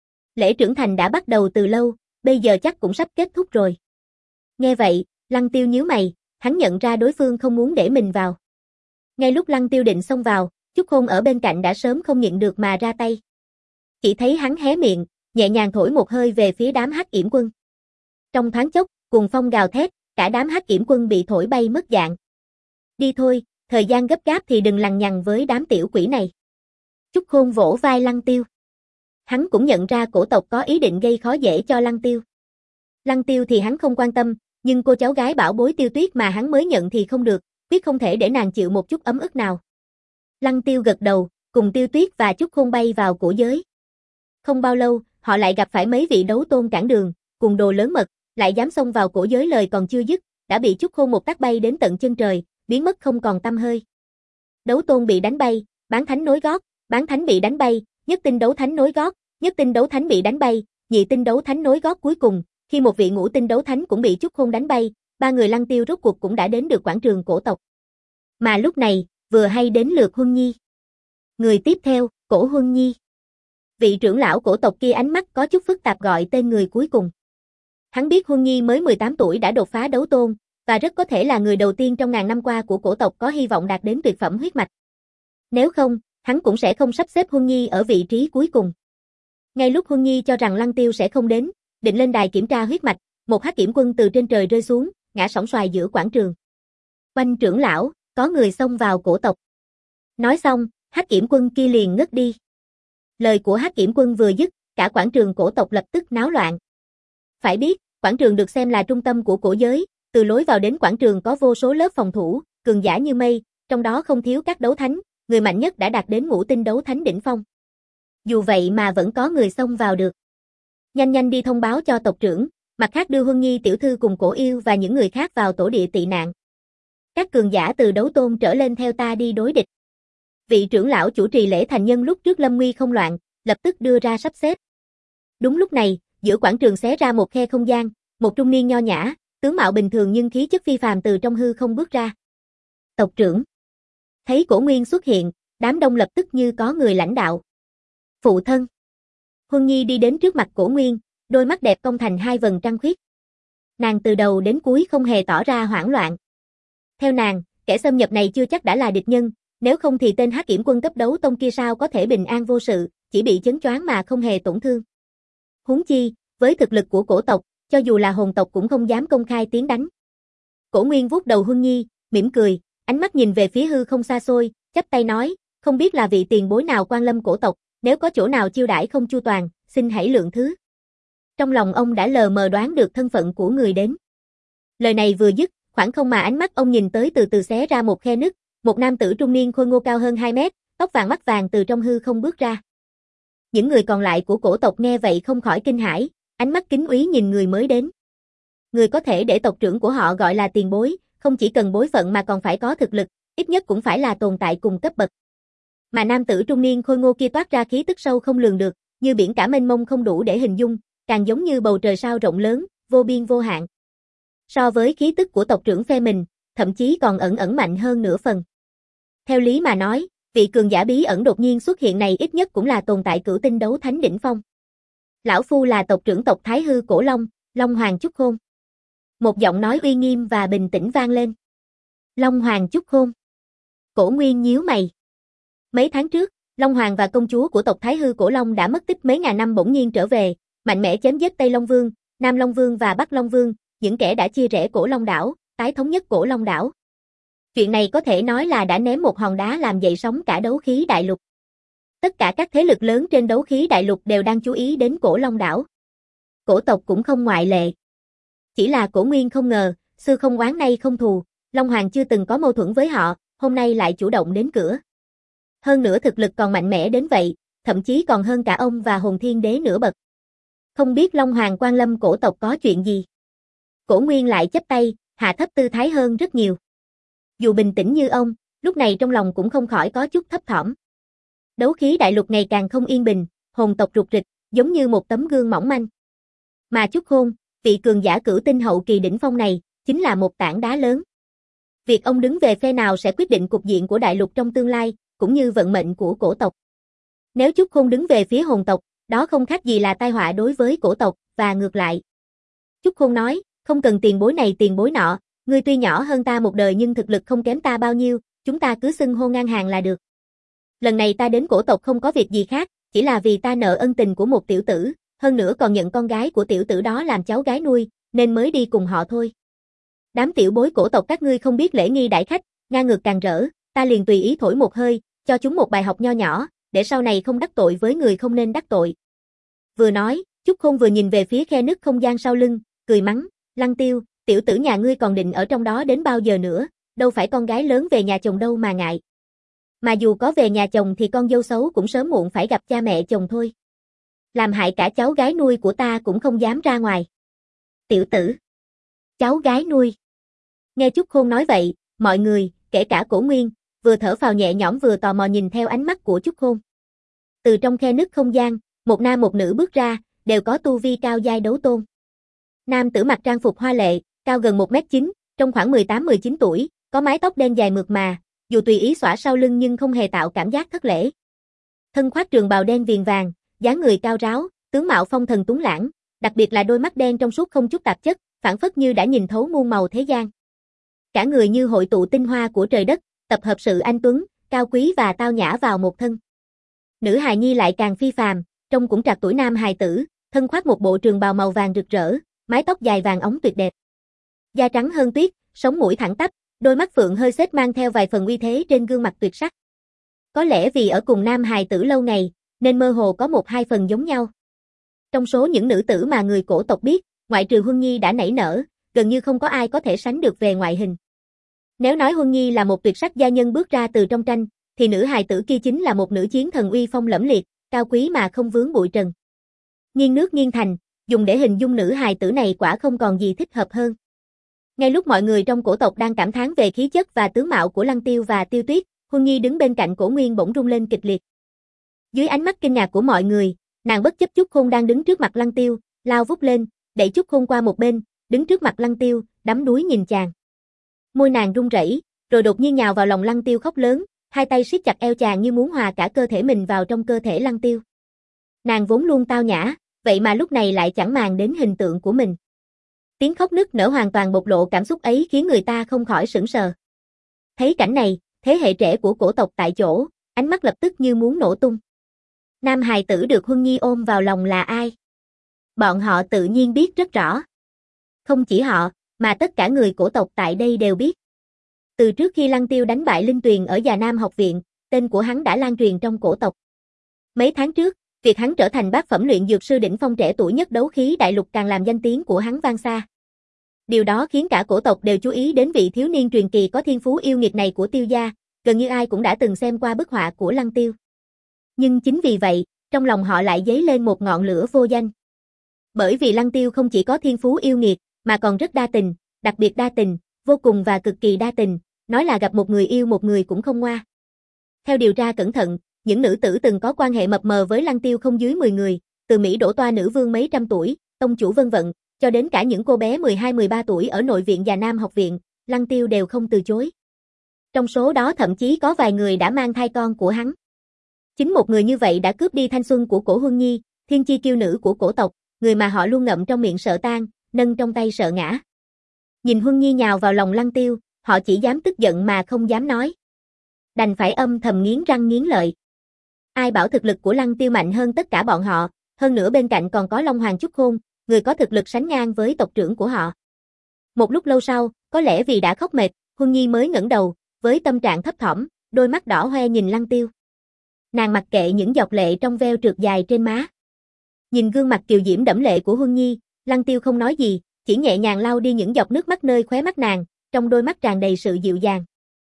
Speaker 1: Lễ trưởng thành đã bắt đầu từ lâu, bây giờ chắc cũng sắp kết thúc rồi. Nghe vậy, Lăng Tiêu nhíu mày, hắn nhận ra đối phương không muốn để mình vào. Ngay lúc Lăng Tiêu định xông vào, Chúc Khôn ở bên cạnh đã sớm không nhịn được mà ra tay. Chỉ thấy hắn hé miệng, nhẹ nhàng thổi một hơi về phía đám hắc yểm quân. Trong thoáng chốc, cuồng phong gào thét, cả đám hắc yểm quân bị thổi bay mất dạng. Đi thôi, thời gian gấp gáp thì đừng lằng nhằng với đám tiểu quỷ này. Chúc Khôn vỗ vai Lăng Tiêu. Hắn cũng nhận ra cổ tộc có ý định gây khó dễ cho Lăng Tiêu. Lăng Tiêu thì hắn không quan tâm, nhưng cô cháu gái bảo bối Tiêu Tuyết mà hắn mới nhận thì không được, quyết không thể để nàng chịu một chút ấm ức nào. Lăng Tiêu gật đầu, cùng Tiêu Tuyết và Chúc Khôn bay vào cổ giới. Không bao lâu, họ lại gặp phải mấy vị đấu tôn cản đường, cùng đồ lớn mật, lại dám xông vào cổ giới lời còn chưa dứt, đã bị Chúc Khôn một tát bay đến tận chân trời, biến mất không còn tăm hơi. Đấu tôn bị đánh bay, bán thánh nối gót, bán thánh bị đánh bay, nhất tinh đấu thánh nối gót, nhất tinh đấu thánh bị đánh bay, nhị tinh đấu thánh nối gót cuối cùng, khi một vị ngũ tinh đấu thánh cũng bị Chúc Khôn đánh bay, ba người Lăng Tiêu rốt cuộc cũng đã đến được quảng trường cổ tộc. Mà lúc này, vừa hay đến lượt Huân Nhi. Người tiếp theo, Cổ Huân Nhi. Vị trưởng lão cổ tộc kia ánh mắt có chút phức tạp gọi tên người cuối cùng. Hắn biết Huân Nhi mới mười tám tuổi đã đột phá đấu tôn, và rất có thể là người đầu tiên trong ngàn năm qua của cổ tộc có hy vọng đạt đến tuyệt phẩm huyết mạch. Nếu không, hắn cũng sẽ không sắp xếp Huân Nhi ở vị trí cuối cùng. Ngay lúc Huân Nhi cho rằng Lăng Tiêu sẽ không đến, định lên đài kiểm tra huyết mạch, một hắc kiểm quân từ trên trời rơi xuống, ngã sóng xoài giữa quảng trường. Oanh trưởng lão, có người xông vào cổ tộc. Nói xong, hắc kiểm quân kia liền ngất đi. Lời của hắc kiểm quân vừa dứt, cả quảng trường cổ tộc lập tức náo loạn. Phải biết, quảng trường được xem là trung tâm của cổ giới, từ lối vào đến quảng trường có vô số lớp phòng thủ, cường giả như mây, trong đó không thiếu các đấu thánh, người mạnh nhất đã đạt đến ngũ tinh đấu thánh đỉnh phong. Dù vậy mà vẫn có người xông vào được. Nhanh nhanh đi thông báo cho tộc trưởng, mặt khác đưa Huân Nhi tiểu thư cùng Cổ Yêu và những người khác vào tổ địa tị nạn. Các cường giả từ đấu tôn trở lên theo ta đi đối địch. Vị trưởng lão chủ trì lễ thành nhân lúc trước lâm nguy không loạn, lập tức đưa ra sắp xếp. Đúng lúc này, giữa quảng trường xé ra một khe không gian, một trung niên nho nhã, tướng mạo bình thường nhưng khí chất phi phàm từ trong hư không bước ra. Tộc trưởng. Thấy Cổ Nguyên xuất hiện, đám đông lập tức như có người lãnh đạo. Phụ thân. Huân Nhi đi đến trước mặt Cổ Nguyên, đôi mắt đẹp cong thành hai vầng trăng khuyết. Nàng từ đầu đến cuối không hề tỏ ra hoảng loạn. Theo nàng, kẻ xâm nhập này chưa chắc đã là địch nhân, nếu không thì tên hắc kiểm quân cấp đấu tông kia sao có thể bình an vô sự, chỉ bị chấn choáng mà không hề tổn thương. Huống chi, với thực lực của cổ tộc, cho dù là hồn tộc cũng không dám công khai tiến đánh. Cổ Nguyên vuốt đầu Huân Nhi, mỉm cười, ánh mắt nhìn về phía hư không xa xôi, chắp tay nói, không biết là vị tiền bối nào quan lâm cổ tộc, nếu có chỗ nào chiêu đãi không chu toàn, xin hãy lượng thứ. Trong lòng ông đã lờ mờ đoán được thân phận của người đến. Lời này vừa dứt, khoảng không mà ánh mắt ông nhìn tới từ từ xé ra một khe nứt, một nam tử trung niên khôi ngô cao hơn hai mét, tóc vàng mắt vàng từ trong hư không bước ra. Những người còn lại của cổ tộc nghe vậy không khỏi kinh hãi, ánh mắt kính úy nhìn người mới đến. Người có thể để tộc trưởng của họ gọi là tiền bối, không chỉ cần bối phận mà còn phải có thực lực, ít nhất cũng phải là tồn tại cùng cấp bậc. Mà nam tử trung niên khôi ngô kia toát ra khí tức sâu không lường được, như biển cả mênh mông không đủ để hình dung, càng giống như bầu trời sao rộng lớn, vô biên vô hạn. So với khí tức của tộc trưởng phe mình, thậm chí còn ẩn ẩn mạnh hơn nửa phần. Theo lý mà nói, vị cường giả bí ẩn đột nhiên xuất hiện này ít nhất cũng là tồn tại cửu tinh đấu thánh đỉnh phong. Lão phu là tộc trưởng tộc Thái Hư Cổ Long, Long Hoàng Chúc Khôn. Một giọng nói uy nghiêm và bình tĩnh vang lên. Long Hoàng Chúc Khôn. Cổ Nguyên nhíu mày. Mấy tháng trước, Long Hoàng và công chúa của tộc Thái Hư Cổ Long đã mất tích mấy ngàn năm bỗng nhiên trở về, mạnh mẽ chém giết Tây Long Vương, Nam Long Vương và Bắc Long Vương, những kẻ đã chia rẽ Cổ Long đảo, tái thống nhất Cổ Long đảo. Chuyện này có thể nói là đã ném một hòn đá làm dậy sóng cả đấu khí đại lục. Tất cả các thế lực lớn trên đấu khí đại lục đều đang chú ý đến Cổ Long đảo. Cổ tộc cũng không ngoại lệ. Chỉ là Cổ Nguyên không ngờ, xưa không oán nay không thù, Long Hoàng chưa từng có mâu thuẫn với họ, hôm nay lại chủ động đến cửa. Hơn nữa thực lực còn mạnh mẽ đến vậy, thậm chí còn hơn cả ông và Hồn Thiên Đế nửa bậc. Không biết Long Hoàng quan lâm cổ tộc có chuyện gì? Cổ Nguyên lại chắp tay, hạ thấp tư thái hơn rất nhiều. Dù bình tĩnh như ông, lúc này trong lòng cũng không khỏi có chút thấp thỏm. Đấu khí đại lục ngày càng không yên bình, hồn tộc rục rịch, giống như một tấm gương mỏng manh. Mà Chúc Khôn, vị cường giả cửu tinh hậu kỳ đỉnh phong này, chính là một tảng đá lớn. Việc ông đứng về phe nào sẽ quyết định cục diện của đại lục trong tương lai, cũng như vận mệnh của cổ tộc. Nếu Chúc Khôn đứng về phía hồn tộc, đó không khác gì là tai họa đối với cổ tộc, và ngược lại. Chúc Khôn nói, không cần tiền bối này tiền bối nọ, ngươi tuy nhỏ hơn ta một đời nhưng thực lực không kém ta bao nhiêu, chúng ta cứ xưng hô ngang hàng là được. Lần này ta đến cổ tộc không có việc gì khác, chỉ là vì ta nợ ân tình của một tiểu tử, hơn nữa còn nhận con gái của tiểu tử đó làm cháu gái nuôi, nên mới đi cùng họ thôi. Đám tiểu bối cổ tộc các ngươi không biết lễ nghi đãi khách, ngang ngược càng rỡ, ta liền tùy ý thổi một hơi, cho chúng một bài học nho nhỏ, để sau này không đắc tội với người không nên đắc tội. Vừa nói, Chúc Khôn vừa nhìn về phía khe nứt không gian sau lưng, cười mắng, Lăng Tiêu, tiểu tử nhà ngươi còn định ở trong đó đến bao giờ nữa, đâu phải con gái lớn về nhà chồng đâu mà ngại. Mà dù có về nhà chồng thì con dâu xấu cũng sớm muộn phải gặp cha mẹ chồng thôi. Làm hại cả cháu gái nuôi của ta cũng không dám ra ngoài. Tiểu tử. Cháu gái nuôi. Nghe Chúc Khôn nói vậy, mọi người, kể cả Cổ Nguyên, vừa thở phào nhẹ nhõm vừa tò mò nhìn theo ánh mắt của Chúc Khôn. Từ trong khe nứt không gian, một nam một nữ bước ra, đều có tu vi cao giai đấu tôn. Nam tử mặc trang phục hoa lệ, cao gần một mét chín, trong khoảng mười tám mười chín tuổi, có mái tóc đen dài mượt mà, dù tùy ý xõa sau lưng nhưng không hề tạo cảm giác thất lễ. Thân khoác trường bào đen viền vàng, dáng người cao ráo, tướng mạo phong thần tuấn lãng, đặc biệt là đôi mắt đen trong suốt không chút tạp chất, phảng phất như đã nhìn thấu muôn màu thế gian. Cả người như hội tụ tinh hoa của trời đất, tập hợp sự anh tuấn, cao quý và tao nhã vào một thân. Nữ hài nhi lại càng phi phàm, trông cũng trạc tuổi nam hài tử, thân khoác một bộ trường bào màu vàng rực rỡ, mái tóc dài vàng óng tuyệt đẹp. Da trắng hơn tuyết, sống mũi thẳng tắp, đôi mắt phượng hơi xếch mang theo vài phần uy thế trên gương mặt tuyệt sắc. Có lẽ vì ở cùng nam hài tử lâu ngày, nên mơ hồ có một hai phần giống nhau. Trong số những nữ tử mà người cổ tộc biết, ngoại trừ Huân Nhi đã nảy nở, gần như không có ai có thể sánh được về ngoại hình. Nếu nói Huân Nhi là một tuyệt sắc gia nhân bước ra từ trong tranh, thì nữ hài tử kia chính là một nữ chiến thần uy phong lẫm liệt, cao quý mà không vướng bụi trần. Nghiêng nước nghiêng thành, dùng để hình dung nữ hài tử này quả không còn gì thích hợp hơn. Ngay lúc mọi người trong cổ tộc đang cảm thán về khí chất và tướng mạo của Lăng Tiêu và Tiêu Tuyết, Huân Nhi đứng bên cạnh Cổ Nguyên bỗng rung lên kịch liệt. Dưới ánh mắt kinh ngạc của mọi người, nàng bất chấp Chúc Khôn đang đứng trước mặt Lăng Tiêu, lao vút lên, đẩy Chúc Khôn qua một bên, đứng trước mặt Lăng Tiêu, đắm đuối nhìn chàng. Môi nàng run rẩy, rồi đột nhiên nhào vào lòng Lăng Tiêu khóc lớn, hai tay siết chặt eo chàng như muốn hòa cả cơ thể mình vào trong cơ thể Lăng Tiêu. Nàng vốn luôn tao nhã, vậy mà lúc này lại chẳng màng đến hình tượng của mình. Tiếng khóc nức nở hoàn toàn bộc lộ cảm xúc ấy khiến người ta không khỏi sững sờ. Thấy cảnh này, thế hệ trẻ của cổ tộc tại chỗ, ánh mắt lập tức như muốn nổ tung. Nam hài tử được Huân Nhi ôm vào lòng là ai? Bọn họ tự nhiên biết rất rõ. Không chỉ họ, mà tất cả người cổ tộc tại đây đều biết. Từ trước khi Lăng Tiêu đánh bại Linh Tuyền ở Già Nam học viện, tên của hắn đã lan truyền trong cổ tộc. Mấy tháng trước, việc hắn trở thành bát phẩm luyện dược sư đỉnh phong trẻ tuổi nhất đấu khí đại lục càng làm danh tiếng của hắn vang xa. Điều đó khiến cả cổ tộc đều chú ý đến vị thiếu niên truyền kỳ có thiên phú yêu nghiệt này của Tiêu gia, gần như ai cũng đã từng xem qua bức họa của Lăng Tiêu. Nhưng chính vì vậy, trong lòng họ lại dấy lên một ngọn lửa vô danh. Bởi vì Lăng Tiêu không chỉ có thiên phú yêu nghiệt, mà còn rất đa tình, đặc biệt đa tình, vô cùng và cực kỳ đa tình, nói là gặp một người yêu một người cũng không ngoa. Theo điều tra cẩn thận, những nữ tử từng có quan hệ mập mờ với Lăng Tiêu không dưới mười người, từ Mỹ đổ toa nữ vương mấy trăm tuổi, tông chủ vân vận, Cho đến cả những cô bé mười hai mười ba tuổi ở nội viện và Nam học viện, Lăng Tiêu đều không từ chối. Trong số đó thậm chí có vài người đã mang thai con của hắn. Chính một người như vậy đã cướp đi thanh xuân của Cổ Huân Nhi, thiên chi kiêu nữ của cổ tộc, người mà họ luôn ngậm trong miệng sợ tan, nâng trong tay sợ ngã. Nhìn Huân Nhi nhào vào lòng Lăng Tiêu, họ chỉ dám tức giận mà không dám nói. Đành phải âm thầm nghiến răng nghiến lợi. Ai bảo thực lực của Lăng Tiêu mạnh hơn tất cả bọn họ, hơn nữa bên cạnh còn có Long Hoàng Chúc Khôn, người có thực lực sánh ngang với tộc trưởng của họ. Một lúc lâu sau, có lẽ vì đã khóc mệt, Huân Nhi mới ngẩng đầu, với tâm trạng thấp thỏm, đôi mắt đỏ hoe nhìn Lăng Tiêu. Nàng mặc kệ những giọt lệ trong veo trượt dài trên má. Nhìn gương mặt kiều diễm đẫm lệ của Huân Nhi, Lăng Tiêu không nói gì, chỉ nhẹ nhàng lau đi những giọt nước mắt nơi khóe mắt nàng, trong đôi mắt tràn đầy sự dịu dàng.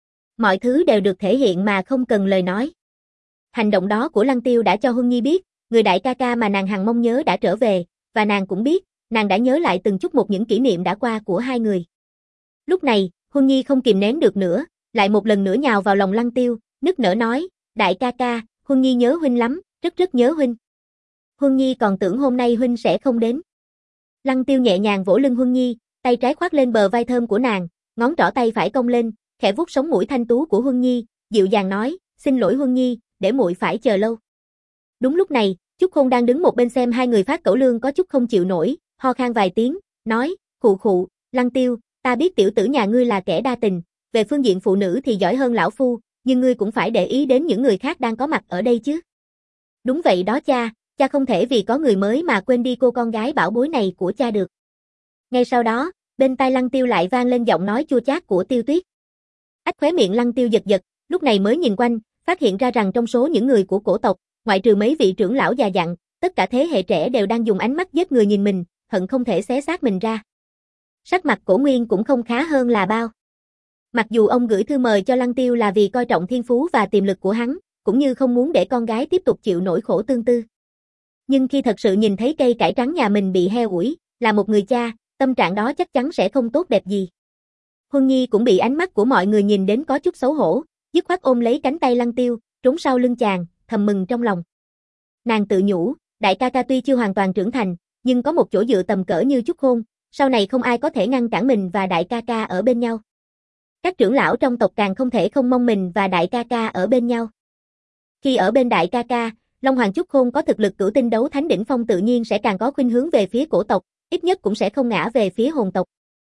Speaker 1: Mọi thứ đều được thể hiện mà không cần lời nói. Hành động đó của Lăng Tiêu đã cho Huân Nhi biết, người đại ca ca mà nàng hằng mong nhớ đã trở về, và nàng cũng biết, nàng đã nhớ lại từng chút một những kỷ niệm đã qua của hai người. Lúc này, Huân Nhi không kìm nén được nữa, lại một lần nữa nhào vào lòng Lăng Tiêu, nức nở nói, đại ca ca, Huân Nhi nhớ huynh lắm, rất rất nhớ huynh. Huân Nhi còn tưởng hôm nay huynh sẽ không đến. Lăng Tiêu nhẹ nhàng vỗ lưng Huân Nhi, tay trái khoác lên bờ vai thơm của nàng, ngón trỏ tay phải cong lên, khẽ vuốt sống mũi thanh tú của Huân Nhi, dịu dàng nói, xin lỗi Huân Nhi, để muội phải chờ lâu. Đúng lúc này, Chúc Khôn đang đứng một bên xem hai người phát cẩu lương có chút không chịu nổi, ho khan vài tiếng, nói, khụ khụ, Lăng Tiêu, ta biết tiểu tử nhà ngươi là kẻ đa tình, về phương diện phụ nữ thì giỏi hơn lão phu, nhưng ngươi cũng phải để ý đến những người khác đang có mặt ở đây chứ. Đúng vậy đó cha, cha không thể vì có người mới mà quên đi cô con gái bảo bối này của cha được. Ngay sau đó, bên tai Lăng Tiêu lại vang lên giọng nói chua chát của Tiêu Tuyết. Ách khóe miệng Lăng Tiêu giật giật, lúc này mới nhìn quanh, phát hiện ra rằng trong số những người của cổ tộc, ngoại trừ mấy vị trưởng lão già dặn, tất cả thế hệ trẻ đều đang dùng ánh mắt giết người nhìn mình, hận không thể xé xác mình ra. Sắc mặt Cổ Nguyên cũng không khá hơn là bao. Mặc dù ông gửi thư mời cho Lăng Tiêu là vì coi trọng thiên phú và tiềm lực của hắn, cũng như không muốn để con gái tiếp tục chịu nỗi khổ tương tư. Nhưng khi thật sự nhìn thấy cây cải trắng nhà mình bị heo ủi, là một người cha, tâm trạng đó chắc chắn sẽ không tốt đẹp gì. Huân Nhi cũng bị ánh mắt của mọi người nhìn đến có chút xấu hổ, dứt khoát ôm lấy cánh tay Lăng Tiêu, trốn sau lưng chàng, thầm mừng trong lòng. Nàng tự nhủ, đại ca ca tuy chưa hoàn toàn trưởng thành, nhưng có một chỗ dựa tầm cỡ như Chúc Khôn, sau này không ai có thể ngăn cản mình và đại ca ca ở bên nhau. Các trưởng lão trong tộc càng không thể không mong mình và đại ca ca ở bên nhau. Khi ở bên đại ca ca, Long Hoàng Chúc Khôn có thực lực cửu tinh đấu thánh đỉnh phong tự nhiên sẽ càng có khuynh hướng về phía cổ tộc, ít nhất cũng sẽ không ngã về phía hồn tộc.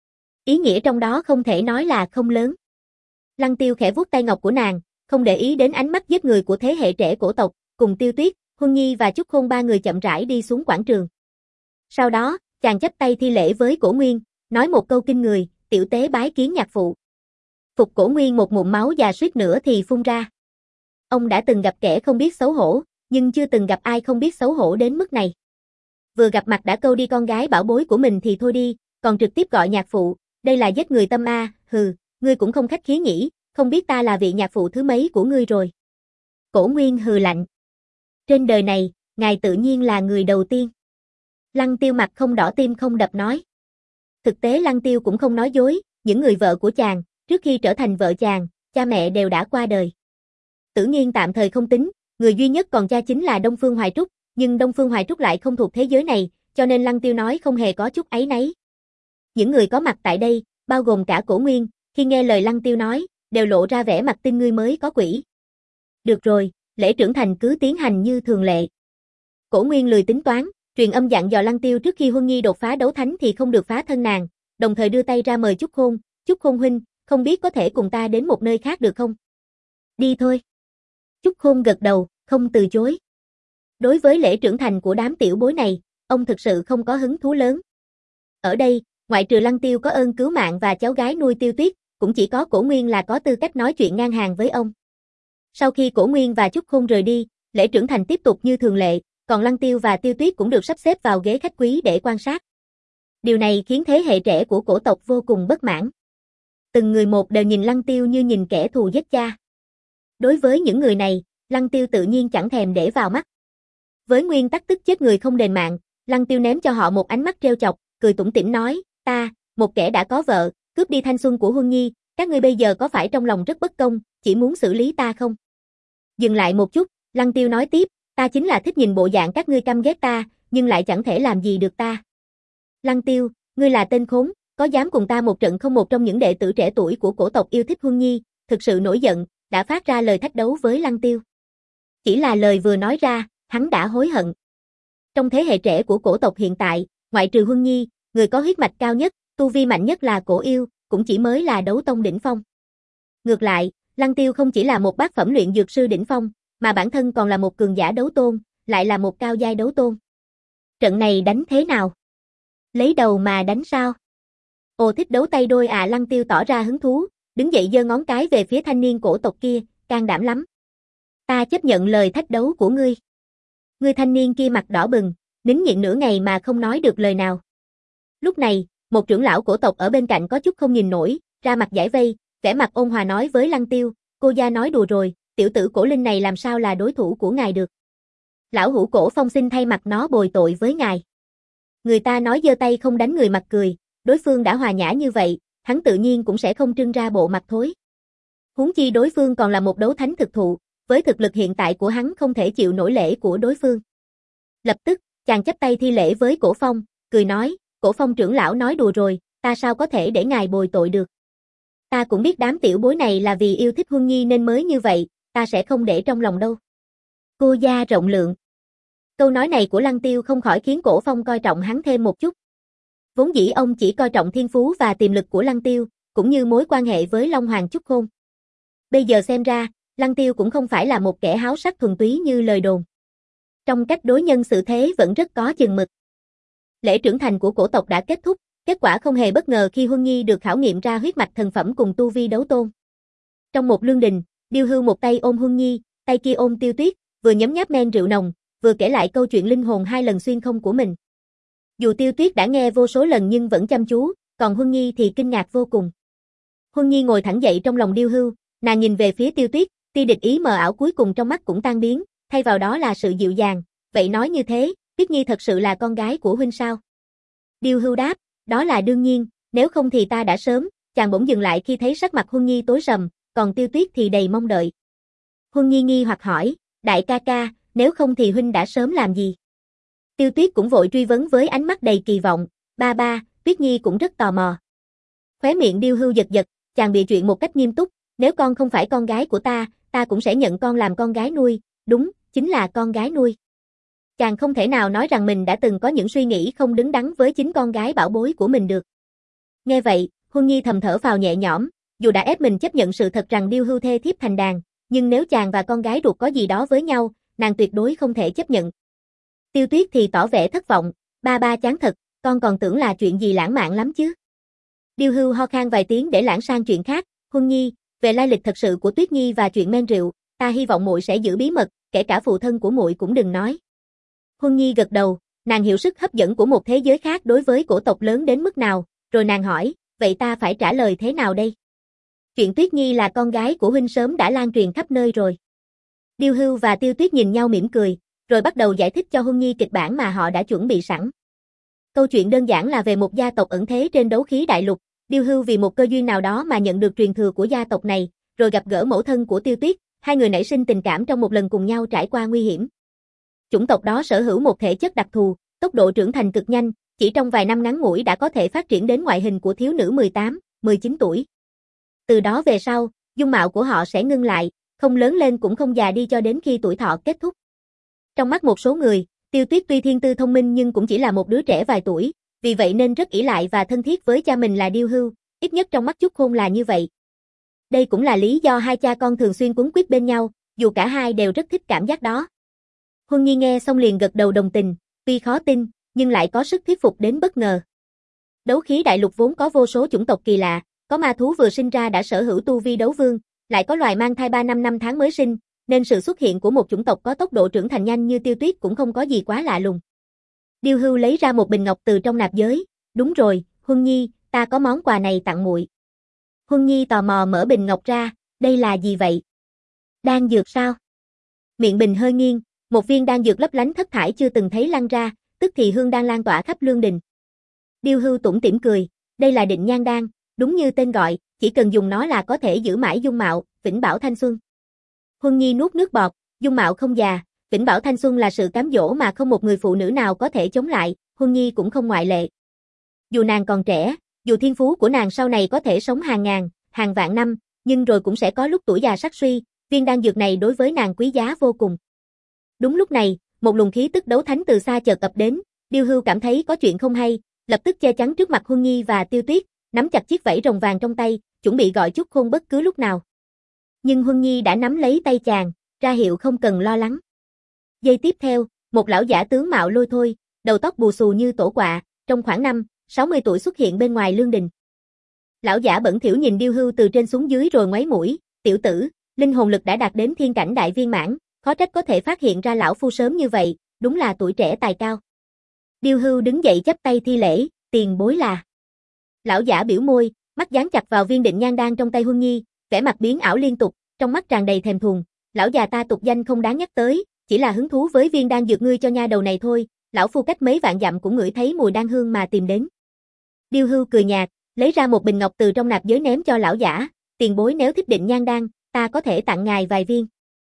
Speaker 1: Ý nghĩa trong đó không thể nói là không lớn. Lăng Tiêu khẽ vuốt tay ngọc của nàng, không để ý đến ánh mắt giết người của thế hệ trẻ cổ tộc, cùng Tiêu Tuyết, Huân Nhi và Chúc Khôn ba người chậm rãi đi xuống quảng trường. Sau đó, chàng chắp tay thi lễ với Cổ Nguyên, nói một câu kinh người, tiểu tế bái kiến nhạc phụ. Phục Cổ Nguyên một ngụm máu già suýt nữa thì phun ra. Ông đã từng gặp kẻ không biết xấu hổ, nhưng chưa từng gặp ai không biết xấu hổ đến mức này. Vừa gặp mặt đã câu đi con gái bảo bối của mình thì thôi đi, còn trực tiếp gọi nhạc phụ, đây là giết người tâm a, hừ, ngươi cũng không khách khí nhỉ, không biết ta là vị nhạc phụ thứ mấy của ngươi rồi. Cổ Nguyên hừ lạnh. Trên đời này, ngài tự nhiên là người đầu tiên. Lăng Tiêu mặt không đỏ tim không đập nói. Thực tế Lăng Tiêu cũng không nói dối, những người vợ của chàng, trước khi trở thành vợ chàng, cha mẹ đều đã qua đời. Tử Nghiên tạm thời không tính, người duy nhất còn cha chính là Đông Phương Hoài Trúc, nhưng Đông Phương Hoài Trúc lại không thuộc thế giới này, cho nên Lăng Tiêu nói không hề có chút áy náy. Những người có mặt tại đây, bao gồm cả Cổ Nguyên, khi nghe lời Lăng Tiêu nói, đều lộ ra vẻ mặt tin ngươi mới có quỷ. Được rồi, lễ trưởng thành cứ tiến hành như thường lệ. Cổ Nguyên lười tính toán, truyền âm dặn dò Lăng Tiêu trước khi Huân Nhi đột phá đấu thánh thì không được phá thân nàng, đồng thời đưa tay ra mời Chúc Khôn, Chúc Khôn huynh, không biết có thể cùng ta đến một nơi khác được không? Đi thôi. Chúc Khôn gật đầu, không từ chối. Đối với lễ trưởng thành của đám tiểu bối này, ông thực sự không có hứng thú lớn. Ở đây, ngoại trừ Lăng Tiêu có ơn cứu mạng và cháu gái nuôi Tiêu Tuyết, cũng chỉ có Cổ Nguyên là có tư cách nói chuyện ngang hàng với ông. Sau khi Cổ Nguyên và Chúc Khôn rời đi, lễ trưởng thành tiếp tục như thường lệ, còn Lăng Tiêu và Tiêu Tuyết cũng được sắp xếp vào ghế khách quý để quan sát. Điều này khiến thế hệ trẻ của cổ tộc vô cùng bất mãn. Từng người một đều nhìn Lăng Tiêu như nhìn kẻ thù giết cha. Đối với những người này, Lăng Tiêu tự nhiên chẳng thèm để vào mắt. Với nguyên tắc tức chết người không đền mạng, Lăng Tiêu ném cho họ một ánh mắt trêu chọc, cười tủm tỉm nói, ta, một kẻ đã có vợ, cướp đi thanh xuân của Huân Nhi, các ngươi bây giờ có phải trong lòng rất bất công, chỉ muốn xử lý ta không? Dừng lại một chút, Lăng Tiêu nói tiếp, ta chính là thích nhìn bộ dạng các ngươi căm ghét ta, nhưng lại chẳng thể làm gì được ta. Lăng Tiêu, ngươi là tên khốn, có dám cùng ta một trận không? Một trong những đệ tử trẻ tuổi của cổ tộc yêu thích Huân Nhi, thực sự nổi giận, đã phát ra lời thách đấu với Lăng Tiêu. Chỉ là lời vừa nói ra, hắn đã hối hận. Trong thế hệ trẻ của cổ tộc hiện tại, ngoại trừ Huân Nhi, người có huyết mạch cao nhất, tu vi mạnh nhất là Cổ Yêu, cũng chỉ mới là đấu tông đỉnh phong. Ngược lại, Lăng Tiêu không chỉ là một bát phẩm luyện dược sư đỉnh phong, mà bản thân còn là một cường giả đấu tôn, lại là một cao giai đấu tôn. Trận này đánh thế nào? Lấy đầu mà đánh sao? Ồ, thích đấu tay đôi à? Lăng Tiêu tỏ ra hứng thú, đứng dậy giơ ngón cái về phía thanh niên cổ tộc kia, can đảm lắm. Ta chấp nhận lời thách đấu của ngươi. Người thanh niên kia mặt đỏ bừng, nín nhịn nửa ngày mà không nói được lời nào. Lúc này, một trưởng lão cổ tộc ở bên cạnh có chút không nhìn nổi, ra mặt giải vây, vẻ mặt ôn hòa nói với Lăng Tiêu, cô gia nói đùa rồi, tiểu tử Cổ Linh này làm sao là đối thủ của ngài được. Lão hữu Cổ Phong xin thay mặt nó bồi tội với ngài. Người ta nói giơ tay không đánh người mặt cười, đối phương đã hòa nhã như vậy, hắn tự nhiên cũng sẽ không trưng ra bộ mặt thối. Huống chi đối phương còn là một đấu thánh thực thụ, với thực lực hiện tại của hắn không thể chịu nổi lễ của đối phương. Lập tức, chàng chắp tay thi lễ với Cổ Phong, cười nói, Cổ Phong trưởng lão nói đùa rồi, ta sao có thể để ngài bồi tội được. Ta cũng biết đám tiểu bối này là vì yêu thích Huân Nhi nên mới như vậy, ta sẽ không để trong lòng đâu. Cô gia rộng lượng. Câu nói này của Lăng Tiêu không khỏi khiến Cổ Phong coi trọng hắn thêm một chút. Vốn dĩ ông chỉ coi trọng thiên phú và tiềm lực của Lăng Tiêu, cũng như mối quan hệ với Long Hoàng Chúc Khôn. Bây giờ xem ra, Lăng Tiêu cũng không phải là một kẻ háo sắc thuần túy như lời đồn. Trong cách đối nhân xử thế vẫn rất có chừng mực. Lễ trưởng thành của cổ tộc đã kết thúc, kết quả không hề bất ngờ khi Huân Nhi được khảo nghiệm ra huyết mạch thần phẩm cùng tu vi đấu tôn. Trong một lương đình, Điêu Hưu một tay ôm Huân Nhi, tay kia ôm Tiêu Tuyết, vừa nhấm nháp men rượu nồng, vừa kể lại câu chuyện linh hồn hai lần xuyên không của mình. Dù Tiêu Tuyết đã nghe vô số lần nhưng vẫn chăm chú, còn Huân Nhi thì kinh ngạc vô cùng. Huân Nhi ngồi thẳng dậy trong lòng Điêu Hưu, nàng nhìn về phía Tiêu Tuyết, tia địch ý mờ ảo cuối cùng trong mắt cũng tan biến, thay vào đó là sự dịu dàng, vậy nói như thế, Tuyết Nhi thật sự là con gái của huynh sao? Điêu Hưu đáp, đó là đương nhiên, nếu không thì ta đã sớm. Chàng bỗng dừng lại khi thấy sắc mặt Huân Nhi tối sầm, còn Tiêu Tuyết thì đầy mong đợi. Huân Nhi nghi hoặc hỏi, đại ca ca, nếu không thì huynh đã sớm làm gì? Tiêu Tuyết cũng vội truy vấn với ánh mắt đầy kỳ vọng, ba ba, Tuyết Nhi cũng rất tò mò. Khóe miệng Điêu Hưu giật giật, chàng bịa chuyện một cách nghiêm túc, nếu con không phải con gái của ta, ta cũng sẽ nhận con làm con gái nuôi, đúng, chính là con gái nuôi. Chàng không thể nào nói rằng mình đã từng có những suy nghĩ không đứng đắn với chính con gái bảo bối của mình được. Nghe vậy, Huân Nhi thầm thở phào nhẹ nhõm, dù đã ép mình chấp nhận sự thật rằng Điêu Hưu thê thiếp thành đàn, nhưng nếu chàng và con gái ruột có gì đó với nhau, nàng tuyệt đối không thể chấp nhận. Tiêu Tuyết thì tỏ vẻ thất vọng, ba ba chán thật, con còn tưởng là chuyện gì lãng mạn lắm chứ. Điêu Hưu ho khan vài tiếng để lãng sang chuyện khác, Huân Nhi, về lai lịch thật sự của Tuyết Nhi và chuyện men rượu, ta hy vọng muội sẽ giữ bí mật, kể cả phụ thân của muội cũng đừng nói. Huân Nhi gật đầu, nàng hiểu sức hấp dẫn của một thế giới khác đối với cổ tộc lớn đến mức nào, rồi nàng hỏi, vậy ta phải trả lời thế nào đây? Chuyện Tuyết Nhi là con gái của huynh sớm đã lan truyền khắp nơi rồi. Điêu Hưu và Tiêu Tuyết nhìn nhau mỉm cười, rồi bắt đầu giải thích cho Huân Nhi kịch bản mà họ đã chuẩn bị sẵn. Câu chuyện đơn giản là về một gia tộc ẩn thế trên đấu khí đại lục, Điêu Hưu vì một cơ duyên nào đó mà nhận được truyền thừa của gia tộc này, rồi gặp gỡ mẫu thân của Tiêu Tuyết, hai người nảy sinh tình cảm trong một lần cùng nhau trải qua nguy hiểm. Chủng tộc đó sở hữu một thể chất đặc thù, tốc độ trưởng thành cực nhanh, chỉ trong vài năm ngắn ngủi đã có thể phát triển đến ngoại hình của thiếu nữ mười tám, mười chín tuổi. Từ đó về sau, dung mạo của họ sẽ ngưng lại, không lớn lên cũng không già đi cho đến khi tuổi thọ kết thúc. Trong mắt một số người, Tiêu Tuyết tuy thiên tư thông minh nhưng cũng chỉ là một đứa trẻ vài tuổi, vì vậy nên rất ỷ lại và thân thiết với cha mình là Điêu Hưu, ít nhất trong mắt Chúc Khôn là như vậy. Đây cũng là lý do hai cha con thường xuyên quấn quýt bên nhau, dù cả hai đều rất thích cảm giác đó. Huân Nhi nghe xong liền gật đầu đồng tình, tuy khó tin, nhưng lại có sức thuyết phục đến bất ngờ. Đấu khí đại lục vốn có vô số chủng tộc kỳ lạ, có ma thú vừa sinh ra đã sở hữu tu vi đấu vương, lại có loài mang thai ba năm năm tháng mới sinh, nên sự xuất hiện của một chủng tộc có tốc độ trưởng thành nhanh như Tiêu Tuyết cũng không có gì quá lạ lùng. Điêu Hưu lấy ra một bình ngọc từ trong nạp giới, đúng rồi, Huân Nhi, ta có món quà này tặng muội. Huân Nhi tò mò mở bình ngọc ra, đây là gì vậy? Đan dược sao? Miệng bình hơi nghiêng, một viên đan dược lấp lánh thất thải chưa từng thấy lăn ra, tức thì hương đan lan tỏa khắp lương đình. Điêu Hưu tủm tỉm cười, đây là định nhan đan, đúng như tên gọi, chỉ cần dùng nó là có thể giữ mãi dung mạo, vĩnh bảo thanh xuân. Huân Nhi nuốt nước bọt, dung mạo không già, vĩnh bảo thanh xuân là sự cám dỗ mà không một người phụ nữ nào có thể chống lại, Huân Nhi cũng không ngoại lệ. Dù nàng còn trẻ, dù thiên phú của nàng sau này có thể sống hàng ngàn, hàng vạn năm, nhưng rồi cũng sẽ có lúc tuổi già sắc suy, viên đan dược này đối với nàng quý giá vô cùng. Đúng lúc này, một luồng khí tức đấu thánh từ xa chợt ập đến, Điêu Hưu cảm thấy có chuyện không hay, lập tức che chắn trước mặt Huân Nhi và Tiêu Tuyết, nắm chặt chiếc vảy rồng vàng trong tay, chuẩn bị gọi Chúc Khôn bất cứ lúc nào. Nhưng Huân Nhi đã nắm lấy tay chàng, ra hiệu không cần lo lắng. Giây tiếp theo, một lão giả tướng mạo lôi thôi, đầu tóc bù xù như tổ quạ, trong khoảng năm, sáu mươi tuổi xuất hiện bên ngoài lương đình. Lão giả bẩn thỉu nhìn Điêu Hưu từ trên xuống dưới rồi ngoáy mũi, "Tiểu tử, linh hồn lực đã đạt đến thiên cảnh đại viên mãn, khó trách có thể phát hiện ra lão phu sớm như vậy, đúng là tuổi trẻ tài cao." Điêu Hưu đứng dậy chắp tay thi lễ, "Tiền bối là..." Lão giả biểu môi, mắt dán chặt vào viên định nhan đan trong tay Huân Nhi, vẻ mặt biến ảo liên tục, trong mắt tràn đầy thèm thuồng. "Lão già ta tục danh không đáng nhắc tới, chỉ là hứng thú với viên đan dược ngươi cho nha đầu này thôi, lão phu cách mấy vạn dặm cũng ngửi thấy mùi đan hương mà tìm đến." Điêu Hưu cười nhạt, lấy ra một bình ngọc từ trong nạp giới ném cho lão giả, "Tiền bối nếu thích định nhan đan, ta có thể tặng ngài vài viên."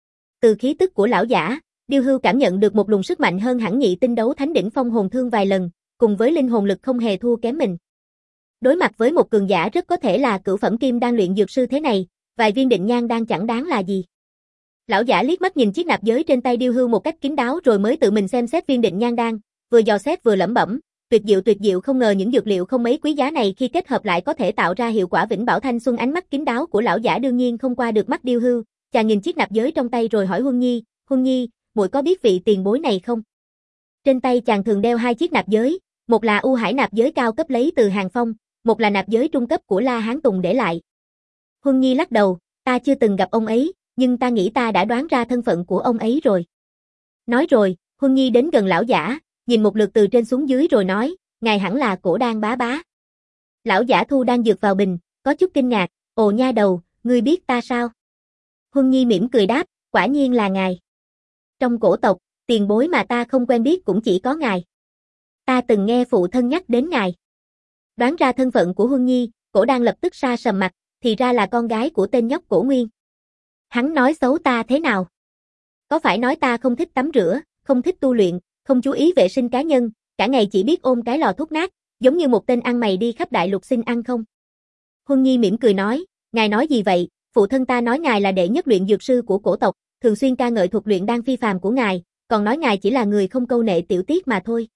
Speaker 1: Từ khí tức của lão giả, Điêu Hưu cảm nhận được một luồng sức mạnh hơn hẳn nhị tinh đấu thánh đỉnh phong hồn thương vài lần, cùng với linh hồn lực không hề thua kém mình. Đối mặt với một cường giả rất có thể là cửu phẩm kim đan luyện dược sư thế này, vài viên định nhan đan chẳng đáng là gì. Lão giả liếc mắt nhìn chiếc nạp giới trên tay Điêu Hưu một cách kín đáo rồi mới tự mình xem xét viên định nhan đan, vừa dò xét vừa lẩm bẩm, tuyệt diệu tuyệt diệu, không ngờ những dược liệu không mấy quý giá này khi kết hợp lại có thể tạo ra hiệu quả vĩnh bảo thanh xuân. Ánh mắt kín đáo của lão giả đương nhiên không qua được mắt Điêu Hưu, chàng nhìn chiếc nạp giới trong tay rồi hỏi Huân Nhi, "Huân Nhi, muội có biết vị tiền bối này không?" Trên tay chàng thường đeo hai chiếc nạp giới, một là U Hải nạp giới cao cấp lấy từ Hàng Phong, một là nạp giới trung cấp của La Hán Tùng để lại. Huân Nhi lắc đầu, "Ta chưa từng gặp ông ấy, nhưng ta nghĩ ta đã đoán ra thân phận của ông ấy rồi." Nói rồi, Huân Nhi đến gần lão giả, nhìn một lượt từ trên xuống dưới rồi nói, "Ngài hẳn là Cổ Đan bá bá." Lão giả thu đan dược vào bình, có chút kinh ngạc, "Ồ nha đầu, ngươi biết ta sao?" Huân Nhi mỉm cười đáp, "Quả nhiên là ngài. Trong cổ tộc, tiền bối mà ta không quen biết cũng chỉ có ngài. Ta từng nghe phụ thân nhắc đến ngài." Đoán ra thân phận của Huân Nhi, Cổ Đan lập tức sa sầm mặt, thì ra là con gái của tên nhóc Cổ Nguyên. Hắn nói xấu ta thế nào? Có phải nói ta không thích tắm rửa, không thích tu luyện, không chú ý vệ sinh cá nhân, cả ngày chỉ biết ôm cái lò thuốc nát, giống như một tên ăn mày đi khắp đại lục xin ăn không? Huân Nhi mỉm cười nói, "Ngài nói gì vậy? Phụ thân ta nói ngài là đệ nhất luyện dược sư của cổ tộc, thường xuyên ca ngợi thuật luyện đan phi phàm của ngài, còn nói ngài chỉ là người không câu nệ tiểu tiết mà thôi."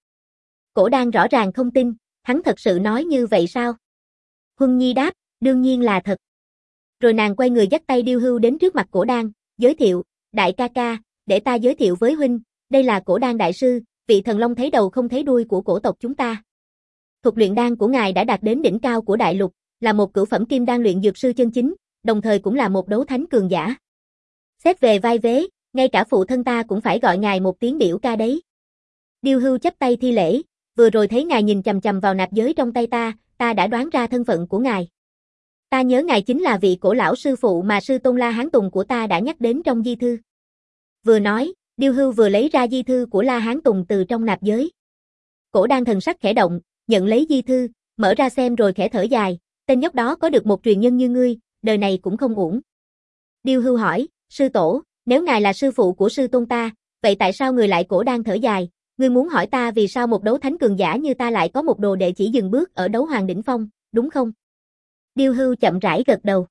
Speaker 1: Cổ Đan rõ ràng không tin, hắn thật sự nói như vậy sao? Huân Nhi đáp, "Đương nhiên là thật." Rồi nàng quay người dắt tay Điêu Hưu đến trước mặt Cổ Đan, giới thiệu, "Đại ca ca, để ta giới thiệu với huynh, đây là Cổ Đan đại sư, vị thần long thấy đầu không thấy đuôi của cổ tộc chúng ta. Thuật luyện đan của ngài đã đạt đến đỉnh cao của đại lục, là một cửu phẩm kim đan luyện dược sư chân chính, đồng thời cũng là một đấu thánh cường giả. Xét về vai vế, ngay cả phụ thân ta cũng phải gọi ngài một tiếng biểu ca đấy." Điêu Hưu chắp tay thi lễ, "Vừa rồi thấy ngài nhìn chằm chằm vào nạp giới trong tay ta, ta đã đoán ra thân phận của ngài. Ta nhớ ngài chính là vị cổ lão sư phụ mà sư tôn La Hán Tùng của ta đã nhắc đến trong di thư." Vừa nói, Điêu Hưu vừa lấy ra di thư của La Hán Tùng từ trong nạp giới. Cổ Đan thần sắc khẽ động, nhận lấy di thư, mở ra xem rồi khẽ thở dài, "Tên nhóc đó có được một truyền nhân như ngươi, đời này cũng không uổng." Điêu Hưu hỏi, "Sư tổ, nếu ngài là sư phụ của sư tôn ta, vậy tại sao người lại?" Cổ Đan thở dài, "Ngươi muốn hỏi ta vì sao một đấu thánh cường giả như ta lại có một đồ đệ chỉ dừng bước ở đấu hoàng đỉnh phong, đúng không?" Điêu Hưu chậm rãi gật đầu.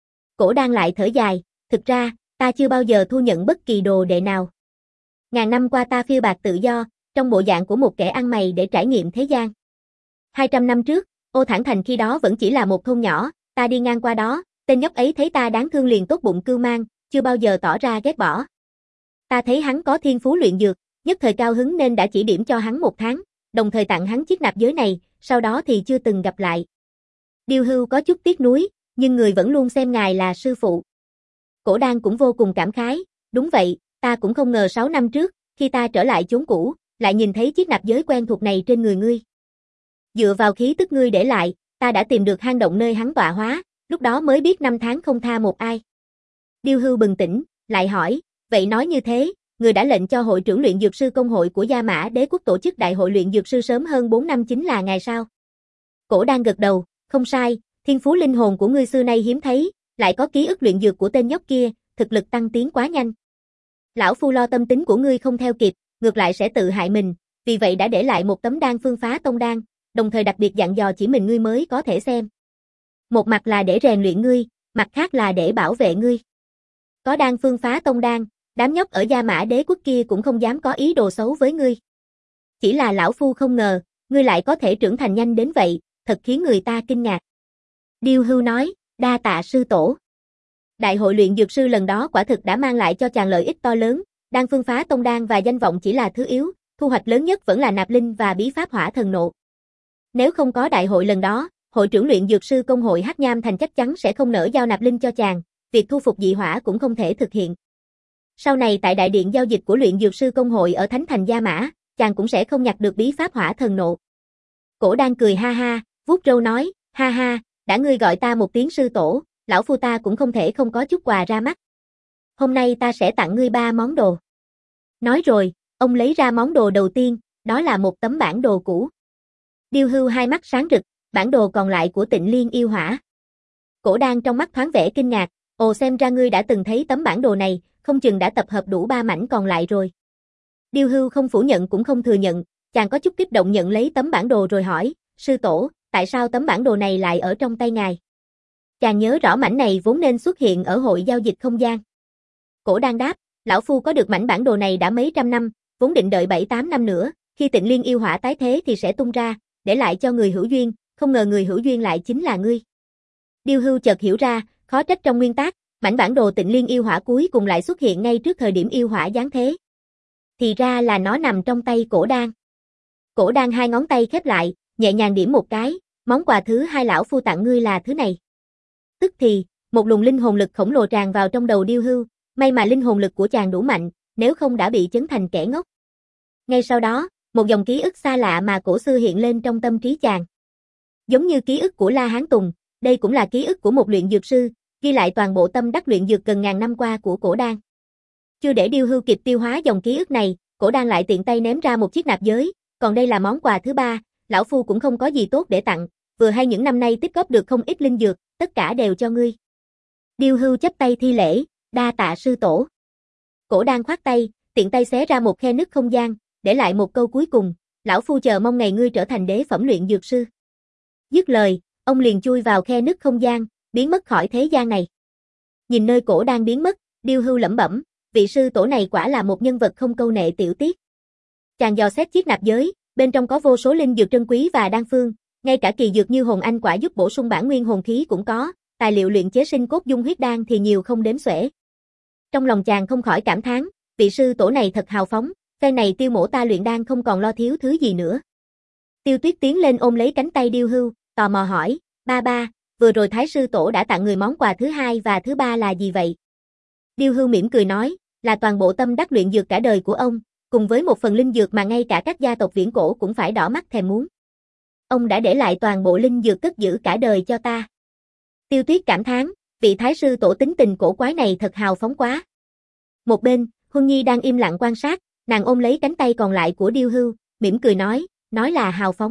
Speaker 1: Cổ Đan lại thở dài, "Thực ra, ta chưa bao giờ thu nhận bất kỳ đồ đệ nào. Ngàn năm qua ta phiêu bạt tự do, trong bộ dạng của một kẻ ăn mày để trải nghiệm thế gian. Hai trăm năm trước, Ô Thản Thành khi đó vẫn chỉ là một thôn nhỏ, ta đi ngang qua đó, tên nhóc ấy thấy ta đáng thương liền tốt bụng cưu mang, chưa bao giờ tỏ ra ghét bỏ. Ta thấy hắn có thiên phú luyện dược, nhất thời cao hứng nên đã chỉ điểm cho hắn một tháng, đồng thời tặng hắn chiếc nạp giới này, sau đó thì chưa từng gặp lại." Điêu Hưu có chút tiếc nuối, nhưng người vẫn luôn xem ngài là sư phụ. Cổ Đan cũng vô cùng cảm khái, "Đúng vậy, ta cũng không ngờ sáu năm trước, khi ta trở lại chốn cũ, lại nhìn thấy chiếc nạp giới quen thuộc này trên người ngươi. Dựa vào khí tức ngươi để lại, ta đã tìm được hang động nơi hắn tọa hóa, lúc đó mới biết năm tháng không tha một ai." Điêu Hưu bừng tỉnh, lại hỏi, "Vậy nói như thế, người đã lệnh cho hội trưởng luyện dược sư công hội của Gia Mã Đế quốc tổ chức đại hội luyện dược sư sớm hơn bốn năm chính là ngài sao?" Cổ Đan gật đầu, "Không sai, thiên phú linh hồn của ngươi xưa nay hiếm thấy, lại có ký ức luyện dược của tên nhóc kia, thực lực tăng tiến quá nhanh. Lão phu lo tâm tính của ngươi không theo kịp, ngược lại sẽ tự hại mình, vì vậy đã để lại một tấm đan phương phá tông đan, đồng thời đặc biệt dặn dò chỉ mình ngươi mới có thể xem. Một mặt là để rèn luyện ngươi, mặt khác là để bảo vệ ngươi. Có đan phương phá tông đan, đám nhóc ở Gia Mã Đế quốc kia cũng không dám có ý đồ xấu với ngươi. Chỉ là lão phu không ngờ, ngươi lại có thể trưởng thành nhanh đến vậy, thật khiến người ta kinh ngạc. Điêu Hưu nói, đa tạ sư tổ. Đại hội luyện dược sư lần đó quả thực đã mang lại cho chàng lợi ích to lớn, đan phương phá tông đan và danh vọng chỉ là thứ yếu, thu hoạch lớn nhất vẫn là nạp linh và bí pháp hỏa thần nộ. Nếu không có đại hội lần đó, hội trưởng luyện dược sư công hội Hắc Nham Thành chắc chắn sẽ không nỡ giao nạp linh cho chàng, việc thu phục dị hỏa cũng không thể thực hiện. Sau này tại đại điện giao dịch của luyện dược sư công hội ở Thánh Thành Gia Mã, chàng cũng sẽ không nhặt được bí pháp hỏa thần nộ. Cổ Đan cười ha ha, vuốt râu nói, ha ha, đã ngươi gọi ta một tiếng sư tổ, lão phu ta cũng không thể không có chút quà ra mắt. Hôm nay ta sẽ tặng ngươi ba món đồ. Nói rồi, ông lấy ra món đồ đầu tiên, đó là một tấm bản đồ cũ. Điêu Hưu hai mắt sáng rực, bản đồ còn lại của Tịnh Liên yêu hỏa. Cổ Đan trong mắt thoáng vẻ kinh ngạc, ồ xem ra ngươi đã từng thấy tấm bản đồ này, không chừng đã tập hợp đủ ba mảnh còn lại rồi. Điêu Hưu không phủ nhận cũng không thừa nhận, chàng có chút kích động nhận lấy tấm bản đồ rồi hỏi, sư tổ, tại sao tấm bản đồ này lại ở trong tay ngài? Chàng nhớ rõ mảnh này vốn nên xuất hiện ở hội giao dịch không gian. Cổ Đan đáp, lão phu có được mảnh bản đồ này đã mấy trăm năm, vốn định đợi bảy tám năm nữa, khi Tịnh Liên yêu hỏa tái thế thì sẽ tung ra, để lại cho người hữu duyên, không ngờ người hữu duyên lại chính là ngươi. Điêu Hưu chợt hiểu ra, khó trách trong nguyên tác, mảnh bản đồ Tịnh Liên yêu hỏa cuối cùng lại xuất hiện ngay trước thời điểm yêu hỏa giáng thế. Thì ra là nó nằm trong tay Cổ Đan. Cổ Đan hai ngón tay khép lại, nhẹ nhàng điểm một cái, món quà thứ hai lão phu tặng ngươi là thứ này. Tức thì, một luồng linh hồn lực khổng lồ tràn vào trong đầu Điêu Hưu, may mà linh hồn lực của chàng đủ mạnh, nếu không đã bị chấn thành kẻ ngốc. Ngay sau đó, một dòng ký ức xa lạ mà cổ xưa hiện lên trong tâm trí chàng. Giống như ký ức của La Hán Tùng, đây cũng là ký ức của một luyện dược sư, ghi lại toàn bộ tâm đắc luyện dược gần ngàn năm qua của Cổ Đan. Chưa để Điêu Hưu kịp tiêu hóa dòng ký ức này, Cổ Đan lại tiện tay ném ra một chiếc nạp giới, còn đây là món quà thứ ba, lão phu cũng không có gì tốt để tặng, vừa hay những năm nay tích góp được không ít linh dược, tất cả đều cho ngươi. Điêu Hưu chắp tay thi lễ, đa tạ sư tổ. Cổ Đan khoát tay, tiện tay xé ra một khe nứt không gian, để lại một câu cuối cùng, lão phu chờ mong ngày ngươi trở thành đế phẩm luyện dược sư. Dứt lời, ông liền chui vào khe nứt không gian, biến mất khỏi thế gian này. Nhìn nơi Cổ Đan biến mất, Điêu Hưu lẩm bẩm, vị sư tổ này quả là một nhân vật không câu nệ tiểu tiết. Chàng dò xét chiếc nạp giới, bên trong có vô số linh dược trân quý và đan phương, ngay cả kỳ dược như hồn anh quả giúp bổ sung bản nguyên hồn khí cũng có, tài liệu luyện chế sinh cốt dung huyết đan thì nhiều không đếm xuể. Trong lòng chàng không khỏi cảm thán, vị sư tổ này thật hào phóng, phen này Tiêu mỗ ta luyện đan không còn lo thiếu thứ gì nữa. Tiêu Tuyết tiến lên ôm lấy cánh tay Điêu Hưu, tò mò hỏi, ba ba, vừa rồi Thái sư tổ đã tặng người món quà thứ hai và thứ ba là gì vậy? Điêu Hưu mỉm cười nói, là toàn bộ tâm đắc luyện dược cả đời của ông, cùng với một phần linh dược mà ngay cả các gia tộc viễn cổ cũng phải đỏ mắt thèm muốn. Ông đã để lại toàn bộ linh dược cất giữ cả đời cho ta. Tiêu Tuyết cảm thán, vị Thái sư tổ tính tình cổ quái này thật hào phóng quá. Một bên, Huân Nhi đang im lặng quan sát, nàng ôm lấy cánh tay còn lại của Điêu Hưu, mỉm cười nói, nói là hào phóng.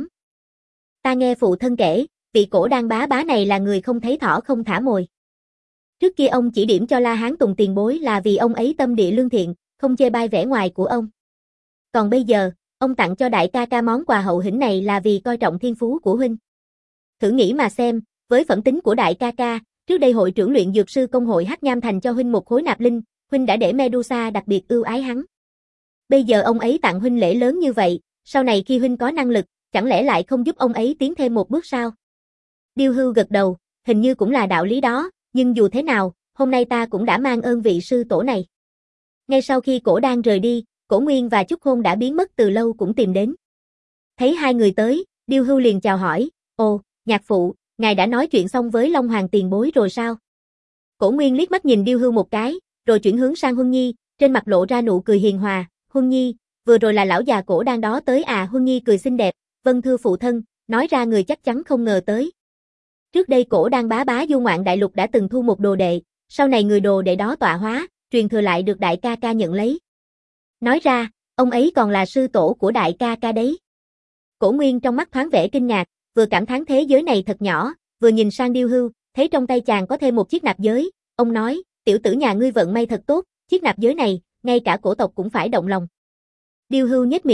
Speaker 1: Ta nghe phụ thân kể, vị Cổ Đan bá bá này là người không thấy thỏ không thả mồi. Trước kia ông chỉ điểm cho La Hán Tùng tiền bối là vì ông ấy tâm địa lương thiện, không chê bai vẻ ngoài của ông. Còn bây giờ, ông tặng cho đại ca ca món quà hậu hĩnh này là vì coi trọng thiên phú của huynh. Thử nghĩ mà xem, với phẩm tính của đại ca ca, trước đây hội trưởng luyện dược sư công hội Hắc Nham Thành cho huynh một khối nạp linh, huynh đã để Medusa đặc biệt ưu ái hắn. Bây giờ ông ấy tặng huynh lễ lớn như vậy, sau này khi huynh có năng lực, chẳng lẽ lại không giúp ông ấy tiến thêm một bước sao? Điêu Hưu gật đầu, hình như cũng là đạo lý đó, nhưng dù thế nào, hôm nay ta cũng đã mang ơn vị sư tổ này. Ngay sau khi Cổ Đan rời đi, Cổ Nguyên và Chúc Khôn đã biến mất từ lâu cũng tìm đến. Thấy hai người tới, Điêu Hưu liền chào hỏi, ồ, nhạc phụ, ngài đã nói chuyện xong với Long Hoàng tiền bối rồi sao? Cổ Nguyên liếc mắt nhìn Điêu Hưu một cái, rồi chuyển hướng sang Huân Nhi, trên mặt lộ ra nụ cười hiền hòa, Huân Nhi, vừa rồi là lão già Cổ Đan đó tới à? Huân Nhi cười xinh đẹp, vâng thưa phụ thân, nói ra người chắc chắn không ngờ tới. Trước đây Cổ Đan bá bá du ngoạn đại lục đã từng thu một đồ đệ, sau này người đồ đệ đó tọa hóa, truyền thừa lại được đại ca ca nhận lấy. Nói ra, ông ấy còn là sư tổ của đại ca ca đấy. Cổ Nguyên trong mắt thoáng vẻ kinh ngạc, vừa cảm thán thế giới này thật nhỏ, vừa nhìn sang Điêu Hưu, thấy trong tay chàng có thêm một chiếc nạp giới, ông nói, tiểu tử nhà ngươi vận may thật tốt, chiếc nạp giới này, ngay cả cổ tộc cũng phải động lòng. Điêu Hưu nhếch miệng,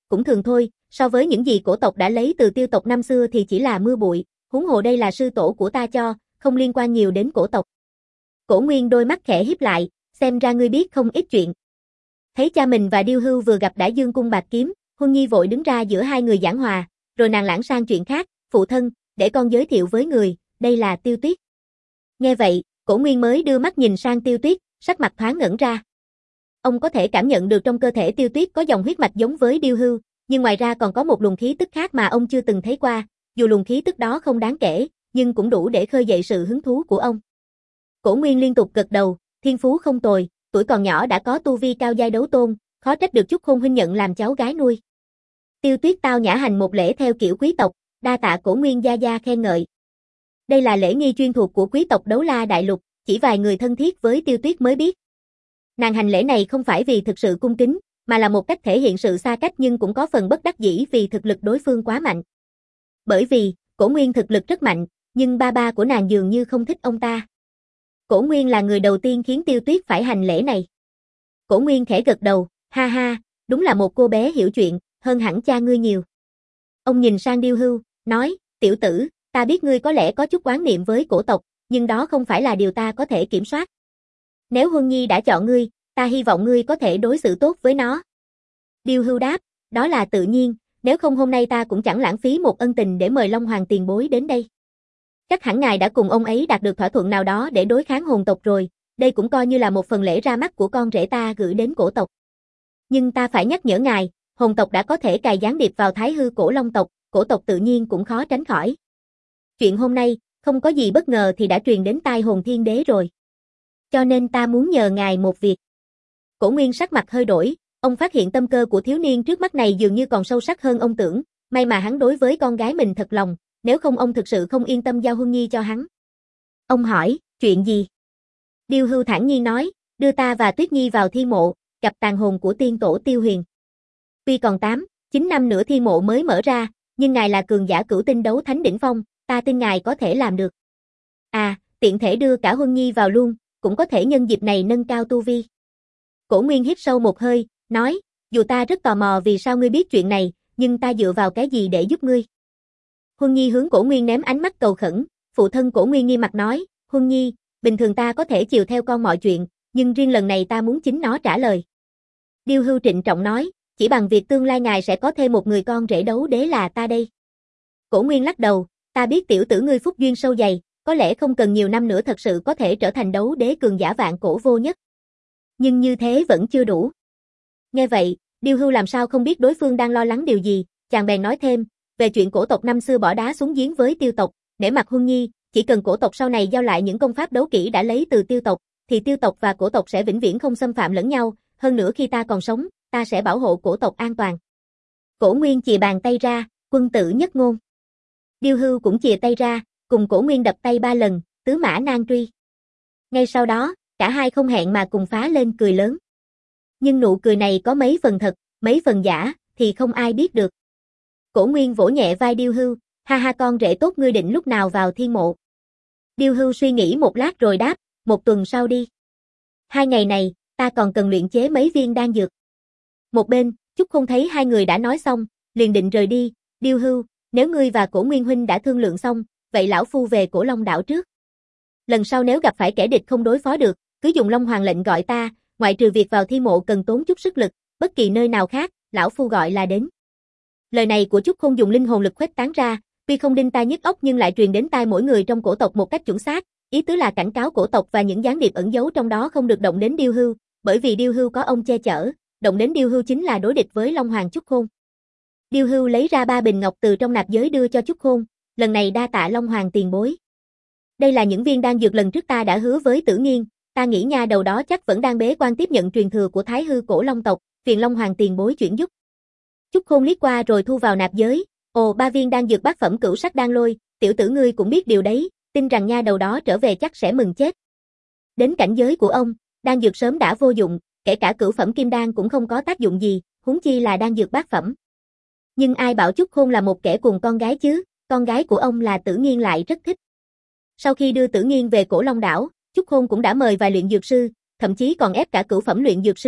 Speaker 1: cũng thường thôi, so với những gì cổ tộc đã lấy từ tiêu tộc năm xưa thì chỉ là mưa bụi, huống hồ đây là sư tổ của ta cho, không liên quan nhiều đến cổ tộc. Cổ Nguyên đôi mắt khẽ híp lại, xem ra ngươi biết không ít chuyện. Thấy cha mình và Điêu Hưu vừa gặp đã dương cung bạc kiếm, Huân Nhi vội đứng ra giữa hai người giảng hòa, rồi nàng lãng sang chuyện khác, phụ thân, để con giới thiệu với người, đây là Tiêu Tuyết. Nghe vậy, Cổ Nguyên mới đưa mắt nhìn sang Tiêu Tuyết, sắc mặt thoáng ngẩn ra. Ông có thể cảm nhận được trong cơ thể Tiêu Tuyết có dòng huyết mạch giống với Điêu Hưu, nhưng ngoài ra còn có một luồng khí tức khác mà ông chưa từng thấy qua, dù luồng khí tức đó không đáng kể, nhưng cũng đủ để khơi dậy sự hứng thú của ông. Cổ Nguyên liên tục gật đầu, thiên phú không tồi, tuổi còn nhỏ đã có tu vi cao giai đấu tôn, khó trách được Chúc Khôn huynh nhận làm cháu gái nuôi. Tiêu Tuyết tao nhã hành một lễ theo kiểu quý tộc, đa tạ Cổ Nguyên gia gia khen ngợi. Đây là lễ nghi chuyên thuộc của quý tộc Đấu La Đại Lục, chỉ vài người thân thiết với Tiêu Tuyết mới biết. Nàng hành lễ này không phải vì thực sự cung kính, mà là một cách thể hiện sự xa cách nhưng cũng có phần bất đắc dĩ vì thực lực đối phương quá mạnh. Bởi vì, Cổ Nguyên thực lực rất mạnh, nhưng ba ba của nàng dường như không thích ông ta. Cổ Nguyên là người đầu tiên khiến Tiêu Tuyết phải hành lễ này. Cổ Nguyên khẽ gật đầu, ha ha, đúng là một cô bé hiểu chuyện, hơn hẳn cha ngươi nhiều. Ông nhìn sang Điêu Hưu, nói, tiểu tử, ta biết ngươi có lẽ có chút oán niệm với cổ tộc, nhưng đó không phải là điều ta có thể kiểm soát. Nếu Huân Nhi đã chọn ngươi, ta hy vọng ngươi có thể đối xử tốt với nó. Điêu Hưu đáp, đó là tự nhiên, nếu không hôm nay ta cũng chẳng lãng phí một ân tình để mời Long Hoàng tiền bối đến đây. Chắc hẳn ngài đã cùng ông ấy đạt được thỏa thuận nào đó để đối kháng hồn tộc rồi, đây cũng coi như là một phần lễ ra mắt của con rể ta gửi đến cổ tộc. Nhưng ta phải nhắc nhở ngài, hồn tộc đã có thể cài gián điệp vào Thái Hư Cổ Long tộc, cổ tộc tự nhiên cũng khó tránh khỏi. Chuyện hôm nay, không có gì bất ngờ thì đã truyền đến tai Hồn Thiên Đế rồi. Cho nên ta muốn nhờ ngài một việc. Cổ Nguyên sắc mặt hơi đổi, ông phát hiện tâm cơ của thiếu niên trước mắt này dường như còn sâu sắc hơn ông tưởng, may mà hắn đối với con gái mình thật lòng, nếu không ông thực sự không yên tâm giao Huân Nhi cho hắn. Ông hỏi, chuyện gì? Điêu Hưu thản nhiên nói, đưa ta và Tuyết Nhi vào thi mộ, gặp tàn hồn của tiên tổ Tiêu Huyền. Tuy còn tám, chín năm nữa thi mộ mới mở ra, nhưng ngài là cường giả cửu tinh đấu thánh đỉnh phong, ta tin ngài có thể làm được. À, tiện thể đưa cả Huân Nhi vào luôn, cũng có thể nhân dịp này nâng cao tu vi. Cổ Nguyên hít sâu một hơi, nói, dù ta rất tò mò vì sao ngươi biết chuyện này, nhưng ta dựa vào cái gì để giúp ngươi? Huân Nhi hướng Cổ Nguyên ném ánh mắt cầu khẩn, phụ thân Cổ Nguyên nghiêm mặt nói, Huân Nhi, bình thường ta có thể chiều theo con mọi chuyện, nhưng riêng lần này ta muốn chính nó trả lời. Điêu Hưu trịnh trọng nói, chỉ bằng việc tương lai ngài sẽ có thêm một người con rể đấu đế là ta đây. Cổ Nguyên lắc đầu, ta biết tiểu tử ngươi phúc duyên sâu dày, có lẽ không cần nhiều năm nữa thật sự có thể trở thành đấu đế cường giả vạn cổ vô nhất. Nhưng như thế vẫn chưa đủ. Nghe vậy, Điêu Hưu làm sao không biết đối phương đang lo lắng điều gì, chàng bèn nói thêm, về chuyện cổ tộc năm xưa bỏ đá xuống giếng với Tiêu tộc, nể mặt Huân Nhi, chỉ cần cổ tộc sau này giao lại những công pháp đấu kỹ đã lấy từ Tiêu tộc, thì Tiêu tộc và cổ tộc sẽ vĩnh viễn không xâm phạm lẫn nhau, hơn nữa khi ta còn sống, ta sẽ bảo hộ cổ tộc an toàn. Cổ Nguyên chìa bàn tay ra, quân tử nhất ngôn. Điêu Hưu cũng chìa tay ra, cùng Cổ Nguyên đập tay ba lần, tứ mã nan truy. Ngay sau đó, cả hai không hẹn mà cùng phá lên cười lớn. Nhưng nụ cười này có mấy phần thật, mấy phần giả, thì không ai biết được. Cổ Nguyên vỗ nhẹ vai Điêu Hưu, ha ha con rể tốt ngươi định lúc nào vào thiên mộ. Điêu Hưu suy nghĩ một lát rồi đáp, một tuần sau đi. Hai ngày này, ta còn cần luyện chế mấy viên đan dược. Một bên, Chúc Khôn thấy hai người đã nói xong, liền định rời đi, Điêu Hưu, nếu ngươi và Cổ Nguyên huynh đã thương lượng xong, vậy lão phu về Cổ Long đảo trước. Lần sau nếu gặp phải kẻ địch không đối phó được, cứ dùng Long Hoàng lệnh gọi ta, ngoại trừ việc vào thi mộ cần tốn chút sức lực, bất kỳ nơi nào khác, lão phu gọi là đến. Lời này của Chúc Khôn dùng linh hồn lực khuếch tán ra, tuy không đinh tai nhức óc nhưng lại truyền đến tai mỗi người trong cổ tộc một cách chuẩn xác, ý tứ là cảnh cáo cổ tộc và những gián điệp ẩn giấu trong đó không được động đến Điêu Hưu, bởi vì Điêu Hưu có ông che chở, động đến Điêu Hưu chính là đối địch với Long Hoàng Chúc Khôn. Điêu Hưu lấy ra ba bình ngọc từ trong nạp giới đưa cho Chúc Khôn, lần này đa tạ Long Hoàng tiền bối. Đây là những viên đan dược lần trước ta đã hứa với Tử Nghiên, ta nghĩ nha đầu đó chắc vẫn đang bế quan tiếp nhận truyền thừa của Thái Hư Cổ Long tộc, phiền Long Hoàng tiền bối chuyển giúp. Chúc Khôn liếc qua rồi thu vào nạp giới, ồ ba viên đan dược bát phẩm cửu sắc đan lôi, tiểu tử ngươi cũng biết điều đấy, tin rằng nha đầu đó trở về chắc sẽ mừng chết. Đến cảnh giới của ông, đan dược sớm đã vô dụng, kể cả cửu phẩm kim đan cũng không có tác dụng gì, huống chi là đan dược bát phẩm. Nhưng ai bảo Chúc Khôn là một kẻ cùng con gái chứ, con gái của ông là Tử Nghiên lại rất thích. Sau khi đưa Tử Nghiên về Cổ Long đảo, Chúc Khôn cũng đã mời vài luyện dược sư, thậm chí còn ép cả cửu phẩm luyện dược sư đến,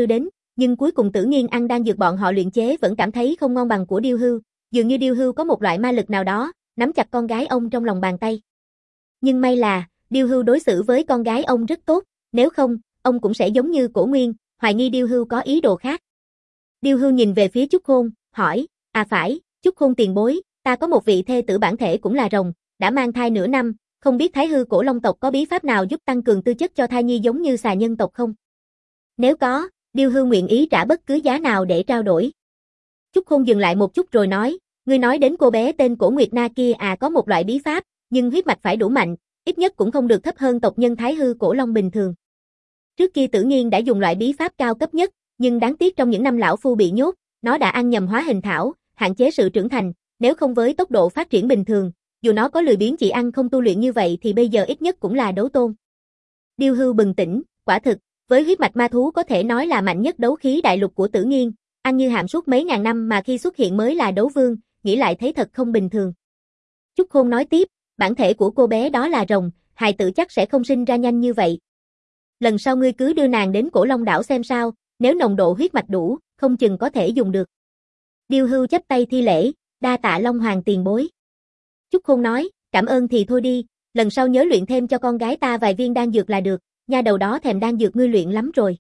Speaker 1: nhưng cuối cùng Tử Nghiên ăn đan dược bọn họ luyện chế vẫn cảm thấy không ngon bằng của Điêu Hưu, dường như Điêu Hưu có một loại ma lực nào đó, nắm chặt con gái ông trong lòng bàn tay. Nhưng may là, Điêu Hưu đối xử với con gái ông rất tốt, nếu không, ông cũng sẽ giống như Cổ Nguyên, hoài nghi Điêu Hưu có ý đồ khác. Điêu Hưu nhìn về phía Chúc Khôn, hỏi, à phải, Chúc Khôn tiền bối, ta có một vị thê tử bản thể cũng là rồng, đã mang thai nửa năm, không biết Thái Hư Cổ Long tộc có bí pháp nào giúp tăng cường tư chất cho thai nhi giống như xà nhân tộc không? Nếu có, Điêu Hưu nguyện ý trả bất cứ giá nào để trao đổi. Chúc Khôn dừng lại một chút rồi nói, ngươi nói đến cô bé tên Cổ Nguyệt Na kia à, có một loại bí pháp, nhưng huyết mạch phải đủ mạnh, ít nhất cũng không được thấp hơn tộc nhân Thái Hư Cổ Long bình thường. Trước kia Tử Nghiên đã dùng loại bí pháp cao cấp nhất, nhưng đáng tiếc trong những năm lão phu bị nhốt, nó đã ăn nhầm hóa hình thảo, hạn chế sự trưởng thành, nếu không với tốc độ phát triển bình thường, dù nó có lười biếng chỉ ăn không tu luyện như vậy thì bây giờ ít nhất cũng là đấu tôn. Điêu Hưu bừng tỉnh, quả thực, với huyết mạch ma thú có thể nói là mạnh nhất đấu khí đại lục của Tử Nghiên, ăn như hàm suốt mấy ngàn năm mà khi xuất hiện mới là đấu vương, nghĩ lại thấy thật không bình thường. Chúc Khôn nói tiếp, bản thể của cô bé đó là rồng, hài tử chắc sẽ không sinh ra nhanh như vậy. Lần sau ngươi cứ đưa nàng đến Cổ Long đảo xem sao, nếu nồng độ huyết mạch đủ, không chừng có thể dùng được. Điêu Hưu chắp tay thi lễ, đa tạ Long Hoàng tiền bối. Chúc Khôn nói, cảm ơn thì thôi đi, lần sau nhớ luyện thêm cho con gái ta vài viên đan dược là được, nha đầu đó thèm đan dược ngươi luyện lắm rồi.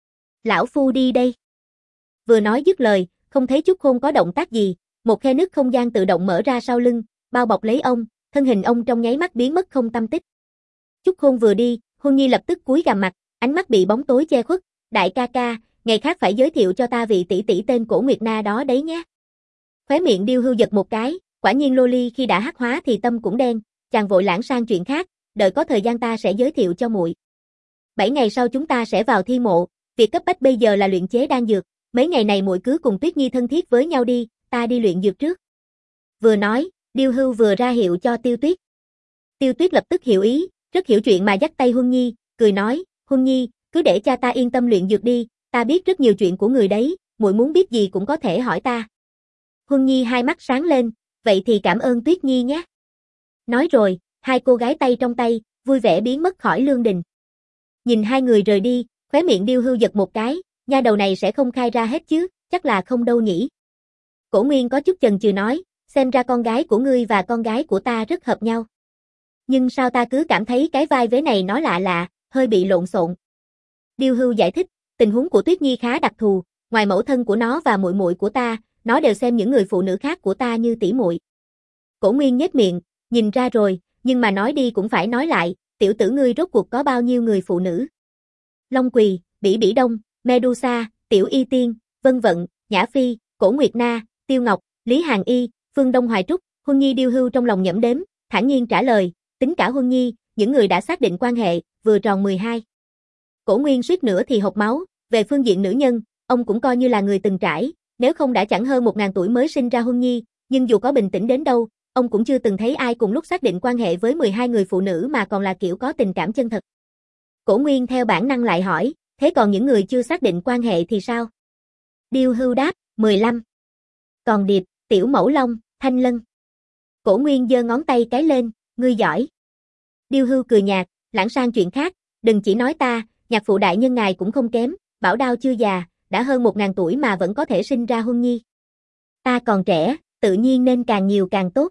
Speaker 1: Lão phu đi đây. Vừa nói dứt lời, không thấy Chúc Khôn có động tác gì, một khe nứt không gian tự động mở ra sau lưng, bao bọc lấy ông, thân hình ông trong nháy mắt biến mất không tăm tích. Chúc Khôn vừa đi, Huân Nhi lập tức cúi gằm mặt, ánh mắt bị bóng tối che khuất, đại ca ca, ngày khác phải giới thiệu cho ta vị tỷ tỷ tên Cổ Nguyệt Na đó đấy nhé. Khóe miệng Điêu Hưu giật một cái, quả nhiên Loli khi đã hắc hóa thì tâm cũng đen, chàng vội lãng sang chuyện khác, đợi có thời gian ta sẽ giới thiệu cho muội. Bảy ngày sau chúng ta sẽ vào thi mộ, việc cấp bách bây giờ là luyện chế đan dược, mấy ngày này muội cứ cùng Tuyết Nhi thân thiết với nhau đi, ta đi luyện dược trước. Vừa nói, Điêu Hưu vừa ra hiệu cho Tiêu Tuyết. Tiêu Tuyết lập tức hiểu ý, rất hiểu chuyện mà dắt tay Huân Nhi, cười nói, Huân Nhi, cứ để cha ta yên tâm luyện dược đi, ta biết rất nhiều chuyện của người đấy, muội muốn biết gì cũng có thể hỏi ta. Huân Nhi hai mắt sáng lên, vậy thì cảm ơn Tuyết Nhi nhé. Nói rồi, hai cô gái tay trong tay, vui vẻ biến mất khỏi lương đình. Nhìn hai người rời đi, khóe miệng Điêu Hưu giật một cái, nha đầu này sẽ không khai ra hết chứ, chắc là không đâu nhỉ. Cổ Nguyên có chút chần chừ nói, xem ra con gái của ngươi và con gái của ta rất hợp nhau. Nhưng sao ta cứ cảm thấy cái vai vế này nó lạ lạ, hơi bị lộn xộn. Điêu Hưu giải thích, tình huống của Tuyết Nhi khá đặc thù, ngoài mẫu thân của nó và muội muội của ta, nó đều xem những người phụ nữ khác của ta như tỷ muội. Cổ Nguyên nhếch miệng, nhìn ra rồi, nhưng mà nói đi cũng phải nói lại, tiểu tử ngươi rốt cuộc có bao nhiêu người phụ nữ? Long Quỳ, Bỉ Bỉ Đông, Medusa, Tiểu Y Tiên, Vân Vận, Nhã Phi, Cổ Nguyệt Na, Tiêu Ngọc, Lý Hàn Y, Phương Đông Hoài Trúc. Huân Nhi Điêu Hưu trong lòng nhẩm đếm, thản nhiên trả lời, tính cả Huân Nhi, những người đã xác định quan hệ, vừa tròn mười hai. Cổ Nguyên suýt nữa thì hộc máu, về phương diện nữ nhân, ông cũng coi như là người từng trải, nếu không đã chẳng hơn một ngàn tuổi mới sinh ra Huân Nhi, nhưng dù có bình tĩnh đến đâu, ông cũng chưa từng thấy ai cùng lúc xác định quan hệ với mười hai người phụ nữ mà còn là kiểu có tình cảm chân thật. Cổ Nguyên theo bản năng lại hỏi, thế còn những người chưa xác định quan hệ thì sao? Điêu Hưu đáp, mười lăm. Còn Điệp, Tiểu Mẫu Long, Thanh Lân. Cổ Nguyên giơ ngón tay cái lên, ngươi giỏi. Điêu Hưu cười nhạt, lãng sang chuyện khác, đừng chỉ nói ta, nhạc phụ đại nhân ngài cũng không kém, bảo đao chưa già, đã hơn một ngàn tuổi mà vẫn có thể sinh ra Huân Nhi. Ta còn trẻ, tự nhiên nên càng nhiều càng tốt.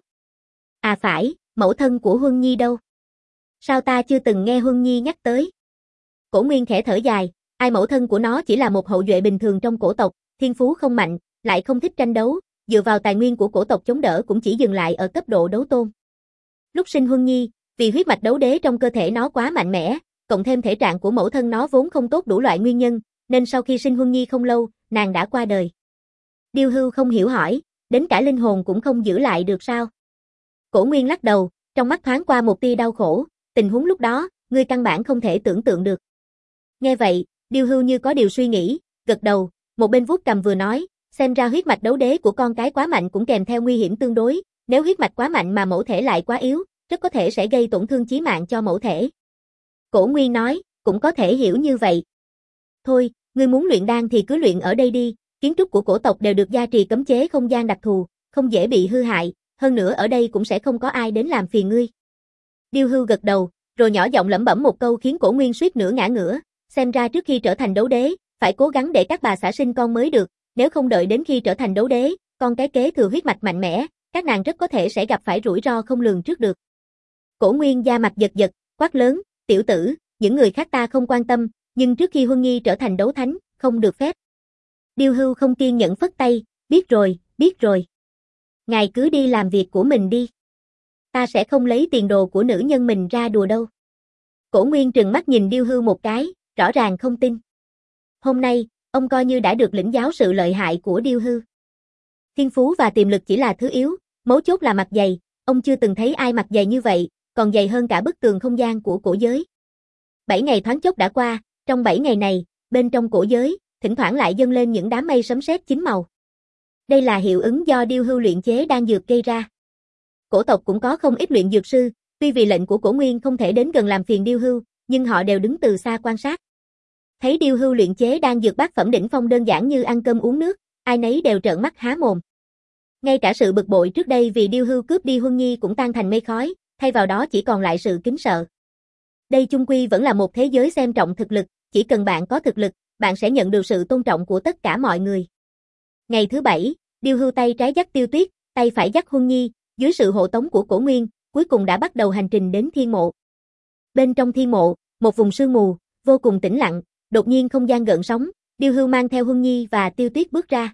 Speaker 1: À phải, mẫu thân của Huân Nhi đâu? Sao ta chưa từng nghe Huân Nhi nhắc tới? Cổ Nguyên khẽ thở dài, ai mẫu thân của nó chỉ là một hậu duệ bình thường trong cổ tộc, thiên phú không mạnh, lại không thích tranh đấu, dựa vào tài nguyên của cổ tộc chống đỡ cũng chỉ dừng lại ở cấp độ đấu tôn. Lúc sinh Huân Nhi, vì huyết mạch đấu đế trong cơ thể nó quá mạnh mẽ, cộng thêm thể trạng của mẫu thân nó vốn không tốt đủ loại nguyên nhân, nên sau khi sinh Huân Nhi không lâu, nàng đã qua đời. Điêu Hưu không hiểu hỏi, đến cả linh hồn cũng không giữ lại được sao? Cổ Nguyên lắc đầu, trong mắt thoáng qua một tia đau khổ, tình huống lúc đó, ngươi căn bản không thể tưởng tượng được. Nghe vậy, Điêu Hưu như có điều suy nghĩ, gật đầu, một bên vuốt cầm vừa nói, xem ra huyết mạch đấu đế của con cái quá mạnh cũng kèm theo nguy hiểm tương đối, nếu huyết mạch quá mạnh mà mẫu thể lại quá yếu, rất có thể sẽ gây tổn thương chí mạng cho mẫu thể. Cổ Nguyên nói, cũng có thể hiểu như vậy. Thôi, ngươi muốn luyện đan thì cứ luyện ở đây đi, kiến trúc của cổ tộc đều được gia trì cấm chế không gian đặc thù, không dễ bị hư hại, hơn nữa ở đây cũng sẽ không có ai đến làm phiền ngươi. Điêu Hưu gật đầu, rồi nhỏ giọng lẩm bẩm một câu khiến Cổ Nguyên suýt nữa ngã ngửa, xem ra trước khi trở thành đấu đế, Phải cố gắng để các bà xã sinh con mới được, nếu không đợi đến khi trở thành đấu đế, con cái kế thừa huyết mạch mạnh mẽ, các nàng rất có thể sẽ gặp phải rủi ro không lường trước được. Cổ Nguyên da mặt giật giật, quát lớn, tiểu tử, những người khác ta không quan tâm, nhưng trước khi Huân Nhi trở thành đấu thánh, không được phép. Điêu Hưu không kiên nhẫn phất tay, biết rồi, biết rồi. Ngài cứ đi làm việc của mình đi. Ta sẽ không lấy tiền đồ của nữ nhân mình ra đùa đâu. Cổ Nguyên trừng mắt nhìn Điêu Hưu một cái, rõ ràng không tin. Hôm nay, ông coi như đã được lĩnh giáo sự lợi hại của Điêu Hưu. Thiên phú và tiềm lực chỉ là thứ yếu, mấu chốt là mặt dày, ông chưa từng thấy ai mặt dày như vậy, còn dày hơn cả bức tường không gian của cổ giới. Bảy ngày thoáng chốc đã qua, trong bảy ngày này, bên trong cổ giới, thỉnh thoảng lại dâng lên những đám mây sấm sét chín màu. Đây là hiệu ứng do Điêu Hưu luyện chế đan dược gây ra. Cổ tộc cũng có không ít luyện dược sư, tuy vì lệnh của Cổ Nguyên không thể đến gần làm phiền Điêu Hưu, nhưng họ đều đứng từ xa quan sát. Thấy Điêu Hưu luyện chế đan dược bát phẩm đỉnh phong đơn giản như ăn cơm uống nước, ai nấy đều trợn mắt há mồm. Ngay cả sự bực bội trước đây vì Điêu Hưu cướp đi Huân Nhi cũng tan thành mây khói, thay vào đó chỉ còn lại sự kính sợ. Đây chung quy vẫn là một thế giới xem trọng thực lực, chỉ cần bạn có thực lực, bạn sẽ nhận được sự tôn trọng của tất cả mọi người. Ngày thứ bảy, Điêu Hưu tay trái dắt Tiêu Tuyết, tay phải dắt Huân Nhi, dưới sự hộ tống của Cổ Nguyên, cuối cùng đã bắt đầu hành trình đến thiên mộ. Bên trong thiên mộ, một vùng sương mù, vô cùng tĩnh lặng, đột nhiên không gian gợn sóng, Điêu Hưu mang theo Huân Nhi và Tiêu Tuyết bước ra.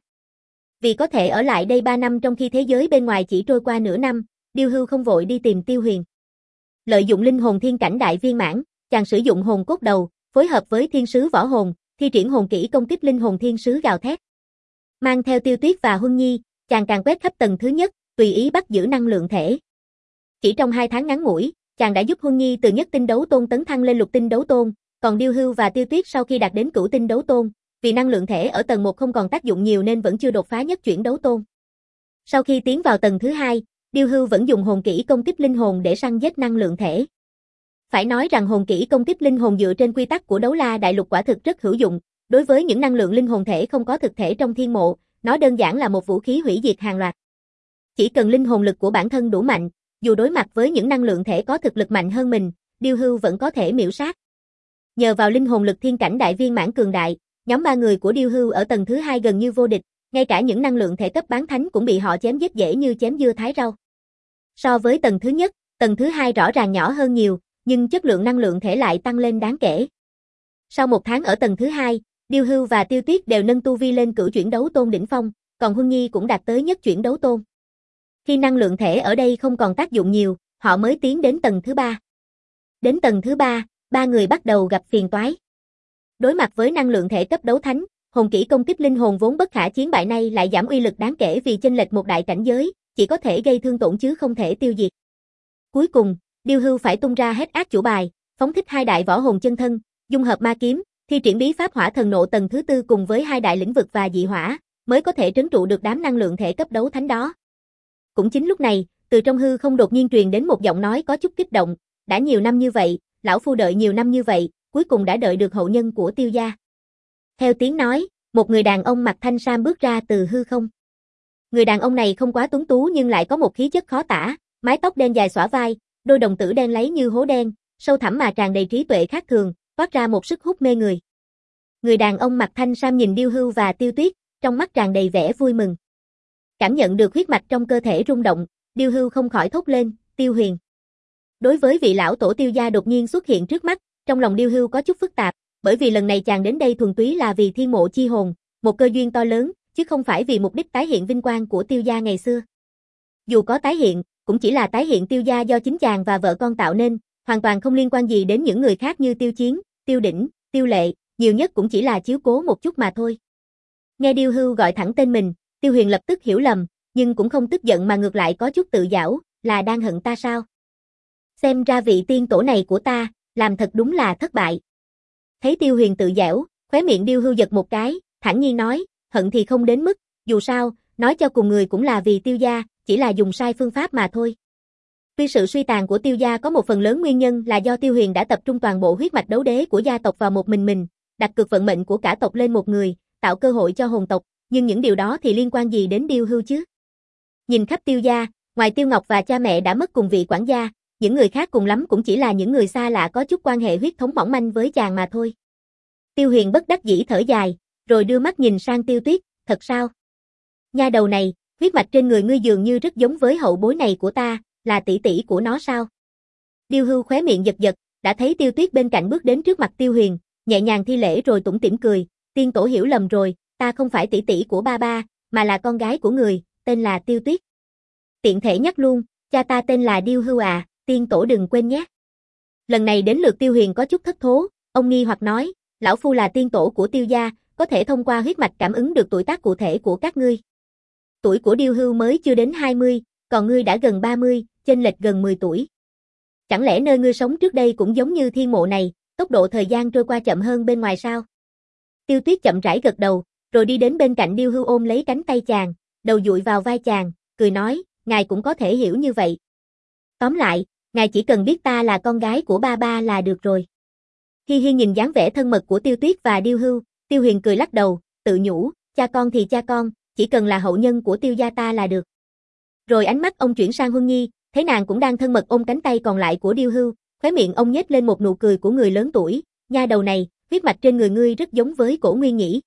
Speaker 1: Vì có thể ở lại đây ba năm trong khi thế giới bên ngoài chỉ trôi qua nửa năm, Điêu Hưu không vội đi tìm Tiêu Huyền. Lợi dụng linh hồn thiên cảnh đại viên mãn, chàng sử dụng hồn cốt đầu, phối hợp với thiên sứ võ hồn, thi triển hồn kỹ công kích linh hồn thiên sứ gào thét. Mang theo Tiêu Tuyết và Huân Nhi, chàng càng quét khắp tầng thứ nhất, tùy ý bắt giữ năng lượng thể. Chỉ trong hai tháng ngắn ngủi, chàng đã giúp Huân Nhi từ nhất tinh đấu tôn tấn thăng lên lục tinh đấu tôn, còn Điêu Hưu và Tiêu Tuyết sau khi đạt đến cửu tinh đấu tôn, vì năng lượng thể ở tầng một không còn tác dụng nhiều nên vẫn chưa đột phá nhất chuyển đấu tôn. Sau khi tiến vào tầng thứ hai, Điêu Hưu vẫn dùng hồn kỹ công kích linh hồn để săn giết năng lượng thể. Phải nói rằng hồn kỹ công kích linh hồn dựa trên quy tắc của Đấu La Đại Lục quả thực rất hữu dụng, đối với những năng lượng linh hồn thể không có thực thể trong thiên mộ, nó đơn giản là một vũ khí hủy diệt hàng loạt. Chỉ cần linh hồn lực của bản thân đủ mạnh, dù đối mặt với những năng lượng thể có thực lực mạnh hơn mình, Điêu Hưu vẫn có thể miểu sát. Nhờ vào linh hồn lực thiên cảnh đại viên mãn cường đại, nhóm ba người của Điêu Hưu ở tầng thứ hai gần như vô địch, ngay cả những năng lượng thể cấp bán thánh cũng bị họ chém giết dễ như chém dưa thái rau. So với tầng thứ nhất, tầng thứ hai rõ ràng nhỏ hơn nhiều, nhưng chất lượng năng lượng thể lại tăng lên đáng kể. Sau một tháng ở tầng thứ hai, Điêu Hưu và Tiêu Tuyết đều nâng tu vi lên cửu chuyển đấu tôn đỉnh phong, còn Huân Nhi cũng đạt tới nhất chuyển đấu tôn. Khi năng lượng thể ở đây không còn tác dụng nhiều, họ mới tiến đến tầng thứ ba. Đến tầng thứ ba, ba người bắt đầu gặp phiền toái. Đối mặt với năng lượng thể cấp đấu thánh, hồn kỹ công kích linh hồn vốn bất khả chiến bại này lại giảm uy lực đáng kể vì chênh lệch một đại cảnh giới, chỉ có thể gây thương tổn chứ không thể tiêu diệt. Cuối cùng, Điêu Hưu phải tung ra hết át chủ bài, phóng thích hai đại võ hồn chân thân, dung hợp ma kiếm, thi triển bí pháp hỏa thần nộ tầng thứ tư cùng với hai đại lĩnh vực và dị hỏa, mới có thể trấn trụ được đám năng lượng thể cấp đấu thánh đó. Cũng chính lúc này, từ trong hư không đột nhiên truyền đến một giọng nói có chút kích động, đã nhiều năm như vậy, lão phu đợi nhiều năm như vậy, cuối cùng đã đợi được hậu nhân của Tiêu gia. Theo tiếng nói, một người đàn ông mặc thanh sam bước ra từ hư không. Người đàn ông này không quá tuấn tú nhưng lại có một khí chất khó tả, mái tóc đen dài xõa vai, đôi đồng tử đen láy như hố đen, sâu thẳm mà tràn đầy trí tuệ khác thường, toát ra một sức hút mê người. Người đàn ông mặc thanh sam nhìn Điêu Hưu và Tiêu Tuyết, trong mắt tràn đầy vẻ vui mừng. Cảm nhận được huyết mạch trong cơ thể rung động, Điêu Hưu không khỏi thốt lên, Tiêu Huyền. Đối với vị lão tổ Tiêu gia đột nhiên xuất hiện trước mắt, trong lòng Điêu Hưu có chút phức tạp, bởi vì lần này chàng đến đây thuần túy là vì thiên mộ chi hồn, một cơ duyên to lớn, chứ không phải vì mục đích tái hiện vinh quang của Tiêu gia ngày xưa. Dù có tái hiện, cũng chỉ là tái hiện Tiêu gia do chính chàng và vợ con tạo nên, hoàn toàn không liên quan gì đến những người khác như Tiêu Chiến, Tiêu Đỉnh, Tiêu Lệ, nhiều nhất cũng chỉ là chiếu cố một chút mà thôi. Nghe Điêu Hưu gọi thẳng tên mình, Tiêu Huyền lập tức hiểu lầm, nhưng cũng không tức giận mà ngược lại có chút tự giảo, là đang hận ta sao? Xem ra vị tiên tổ này của ta, làm thật đúng là thất bại. Thấy Tiêu Huyền tự giễu, khóe miệng Điêu Hưu giật một cái, thản nhiên nói, hận thì không đến mức, dù sao, nói cho cùng người cũng là vì Tiêu gia, chỉ là dùng sai phương pháp mà thôi. Tuy sự suy tàn của Tiêu gia có một phần lớn nguyên nhân là do Tiêu Huyền đã tập trung toàn bộ huyết mạch đấu đế của gia tộc vào một mình mình, đặt cược vận mệnh của cả tộc lên một người, tạo cơ hội cho hồn tộc, nhưng những điều đó thì liên quan gì đến Điêu Hưu chứ? Nhìn khắp Tiêu gia, ngoài Tiêu Ngọc và cha mẹ đã mất cùng vị quản gia, những người khác cùng lắm cũng chỉ là những người xa lạ có chút quan hệ huyết thống mỏng manh với chàng mà thôi. Tiêu Huyền bất đắc dĩ thở dài, rồi đưa mắt nhìn sang Tiêu Tuyết, thật sao? Nha đầu này, huyết mạch trên người ngươi dường như rất giống với hậu bối này của ta, là tỷ tỷ của nó sao? Điêu Hưu khóe miệng giật giật, đã thấy Tiêu Tuyết bên cạnh bước đến trước mặt Tiêu Huyền, nhẹ nhàng thi lễ rồi tủm tỉm cười, tiên tổ hiểu lầm rồi, ta không phải tỷ tỷ của ba ba, mà là con gái của người, tên là Tiêu Tuyết. Tiện thể nhắc luôn, cha ta tên là Điêu Hưu à, tiên tổ đừng quên nhé. Lần này đến lượt Tiêu Huyền có chút thất thố, ông nghi hoặc nói, lão phu là tiên tổ của Tiêu gia, có thể thông qua huyết mạch cảm ứng được tuổi tác cụ thể của các ngươi. Tuổi của Điêu Hưu mới chưa đến hai mươi, còn ngươi đã gần ba mươi, chênh lệch gần mười tuổi. Chẳng lẽ nơi ngươi sống trước đây cũng giống như thiên mộ này, tốc độ thời gian trôi qua chậm hơn bên ngoài sao? Tiêu Tuyết chậm rãi gật đầu, rồi đi đến bên cạnh Điêu Hưu ôm lấy cánh tay chàng, đầu dụi vào vai chàng, cười nói, ngài cũng có thể hiểu như vậy. Tóm lại, ngài chỉ cần biết ta là con gái của ba ba là được rồi. Hi Hi nhìn dáng vẻ thân mật của Tiêu Tuyết và Điêu Hưu, Tiêu Huyền cười lắc đầu, tự nhủ, cha con thì cha con, chỉ cần là hậu nhân của Tiêu gia ta là được. Rồi ánh mắt ông chuyển sang Huân Nhi, thấy nàng cũng đang thân mật ôm cánh tay còn lại của Điêu Hưu, khóe miệng ông nhếch lên một nụ cười của người lớn tuổi, nha đầu này, huyết mạch trên người ngươi rất giống với Cổ Nguyên nhỉ.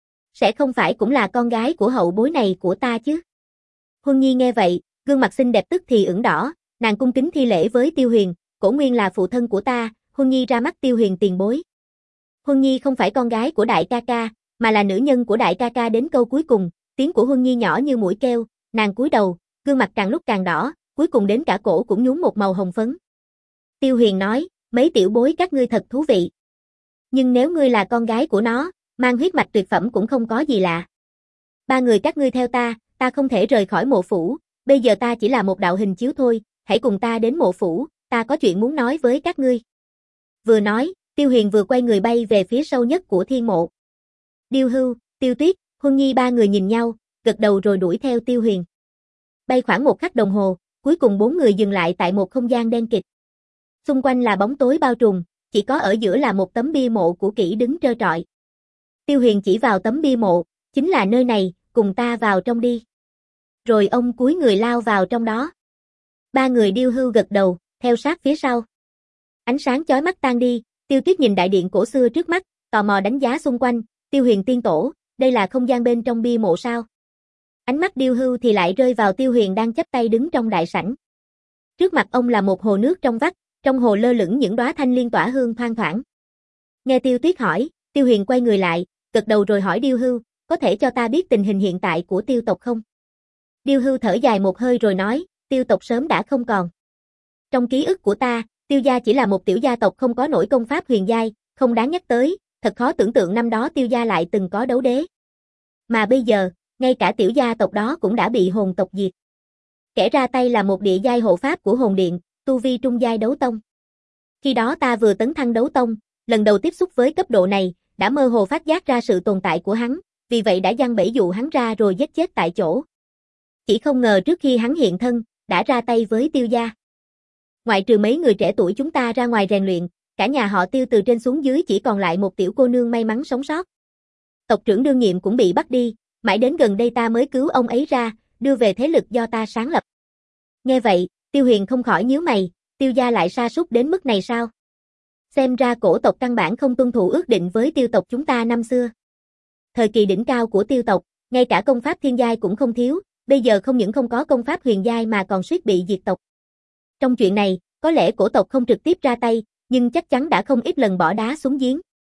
Speaker 1: Sẽ không phải cũng là con gái của hậu bối này của ta chứ? Huân Nhi nghe vậy, gương mặt xinh đẹp tức thì ửng đỏ, nàng cung kính thi lễ với Tiêu Huyền, Cổ Nguyên là phụ thân của ta, Huân Nhi ra mắt Tiêu Huyền tiền bối. Huân Nhi không phải con gái của đại ca ca, mà là nữ nhân của đại ca ca đến câu cuối cùng, tiếng của Huân Nhi nhỏ như mũi kêu, nàng cúi đầu, gương mặt càng lúc càng đỏ, cuối cùng đến cả cổ cũng nhuốm một màu hồng phấn. Tiêu Huyền nói, mấy tiểu bối các ngươi thật thú vị. Nhưng nếu ngươi là con gái của nó, mang huyết mạch tuyệt phẩm cũng không có gì lạ. Ba người các ngươi theo ta, ta không thể rời khỏi mộ phủ, bây giờ ta chỉ là một đạo hình chiếu thôi, hãy cùng ta đến mộ phủ, ta có chuyện muốn nói với các ngươi. Vừa nói, Tiêu Huyền vừa quay người bay về phía sâu nhất của thiên mộ. Điêu Hưu, Tiêu Tuyết, Huân Nhi ba người nhìn nhau, gật đầu rồi đuổi theo Tiêu Huyền. Bay khoảng một khắc đồng hồ, cuối cùng bốn người dừng lại tại một không gian đen kịt. Xung quanh là bóng tối bao trùm, chỉ có ở giữa là một tấm bia mộ cũ kỹ đứng trơ trọi. Tiêu Huyền chỉ vào tấm bia mộ, chính là nơi này, cùng ta vào trong đi. Rồi ông cúi người lao vào trong đó. Ba người Điêu Hưu gật đầu, theo sát phía sau. Ánh sáng chói mắt tan đi, Tiêu Tuyết nhìn đại điện cổ xưa trước mắt, tò mò đánh giá xung quanh, Tiêu Huyền tiên tổ, đây là không gian bên trong bia mộ sao? Ánh mắt Điêu Hưu thì lại rơi vào Tiêu Huyền đang chắp tay đứng trong đại sảnh. Trước mặt ông là một hồ nước trong vắt, trong hồ lơ lửng những đóa thanh liên tỏa hương thoang thoảng. Nghe Tiêu Tuyết hỏi, Tiêu Huyền quay người lại, gật đầu rồi hỏi Điêu Hưu, có thể cho ta biết tình hình hiện tại của Tiêu tộc không? Điêu Hưu thở dài một hơi rồi nói, Tiêu tộc sớm đã không còn. Trong ký ức của ta, Tiêu gia chỉ là một tiểu gia tộc không có nổi công pháp huyền giai, không đáng nhắc tới, thật khó tưởng tượng năm đó Tiêu gia lại từng có đấu đế. Mà bây giờ, ngay cả tiểu gia tộc đó cũng đã bị hồn tộc diệt. Kẻ ra tay là một địa giai hộ pháp của hồn điện, tu vi trung giai đấu tông. Khi đó ta vừa tấn thăng đấu tông, lần đầu tiếp xúc với cấp độ này, đã mơ hồ phát giác ra sự tồn tại của hắn, vì vậy đã giăng bẫy dụ hắn ra rồi giết chết tại chỗ. Chỉ không ngờ trước khi hắn hiện thân, đã ra tay với Tiêu gia. Ngoại trừ mấy người trẻ tuổi chúng ta ra ngoài rèn luyện, cả nhà họ Tiêu từ trên xuống dưới chỉ còn lại một tiểu cô nương may mắn sống sót. Tộc trưởng đương nhiệm cũng bị bắt đi, mãi đến gần đây ta mới cứu ông ấy ra, đưa về thế lực do ta sáng lập. Nghe vậy, Tiêu Huyền không khỏi nhíu mày, Tiêu gia lại sa sút đến mức này sao? Xem ra cổ tộc căn bản không tuân thủ ước định với Tiêu tộc chúng ta năm xưa. Thời kỳ đỉnh cao của Tiêu tộc, ngay cả công pháp thiên giai cũng không thiếu, bây giờ không những không có công pháp huyền giai mà còn suýt bị diệt tộc. Trong chuyện này, có lẽ cổ tộc không trực tiếp ra tay, nhưng chắc chắn đã không ít lần bỏ đá xuống giếng.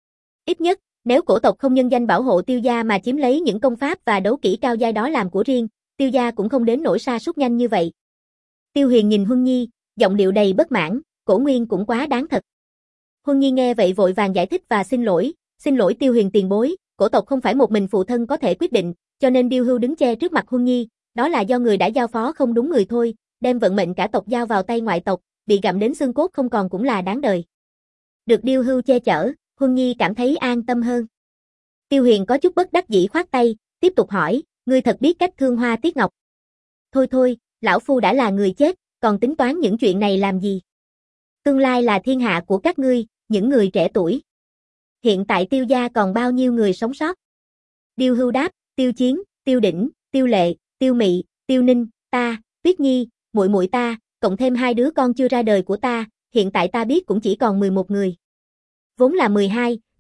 Speaker 1: Ít nhất, nếu cổ tộc không nhân danh bảo hộ Tiêu gia mà chiếm lấy những công pháp và đấu kỹ cao giai đó làm của riêng, Tiêu gia cũng không đến nỗi sa sút nhanh như vậy. Tiêu Huyền nhìn Huân Nhi, giọng điệu đầy bất mãn, Cổ Nguyên cũng quá đáng thật. Huân Nhi nghe vậy vội vàng giải thích và xin lỗi, xin lỗi Tiêu Huyền tiền bối, cổ tộc không phải một mình phụ thân có thể quyết định, cho nên Điêu Hưu đứng che trước mặt Huân Nhi, đó là do người đã giao phó không đúng người thôi, đem vận mệnh cả tộc giao vào tay ngoại tộc, bị gặm đến xương cốt không còn cũng là đáng đời. Được Điêu Hưu che chở, Huân Nhi cảm thấy an tâm hơn. Tiêu Huyền có chút bất đắc dĩ khoát tay, tiếp tục hỏi, ngươi thật biết cách thương hoa tiếc ngọc. Thôi thôi, lão phu đã là người chết, còn tính toán những chuyện này làm gì? Tương lai là thiên hạ của các ngươi, những người trẻ tuổi. Hiện tại Tiêu gia còn bao nhiêu người sống sót? Điêu Hưu đáp, Tiêu Chiến, Tiêu Đỉnh, Tiêu Lệ, Tiêu Mị, Tiêu Ninh, ta, Tuyết Nhi, muội muội ta, cộng thêm hai đứa con chưa ra đời của ta, hiện tại ta biết cũng chỉ còn mười một người. Vốn là mười hai,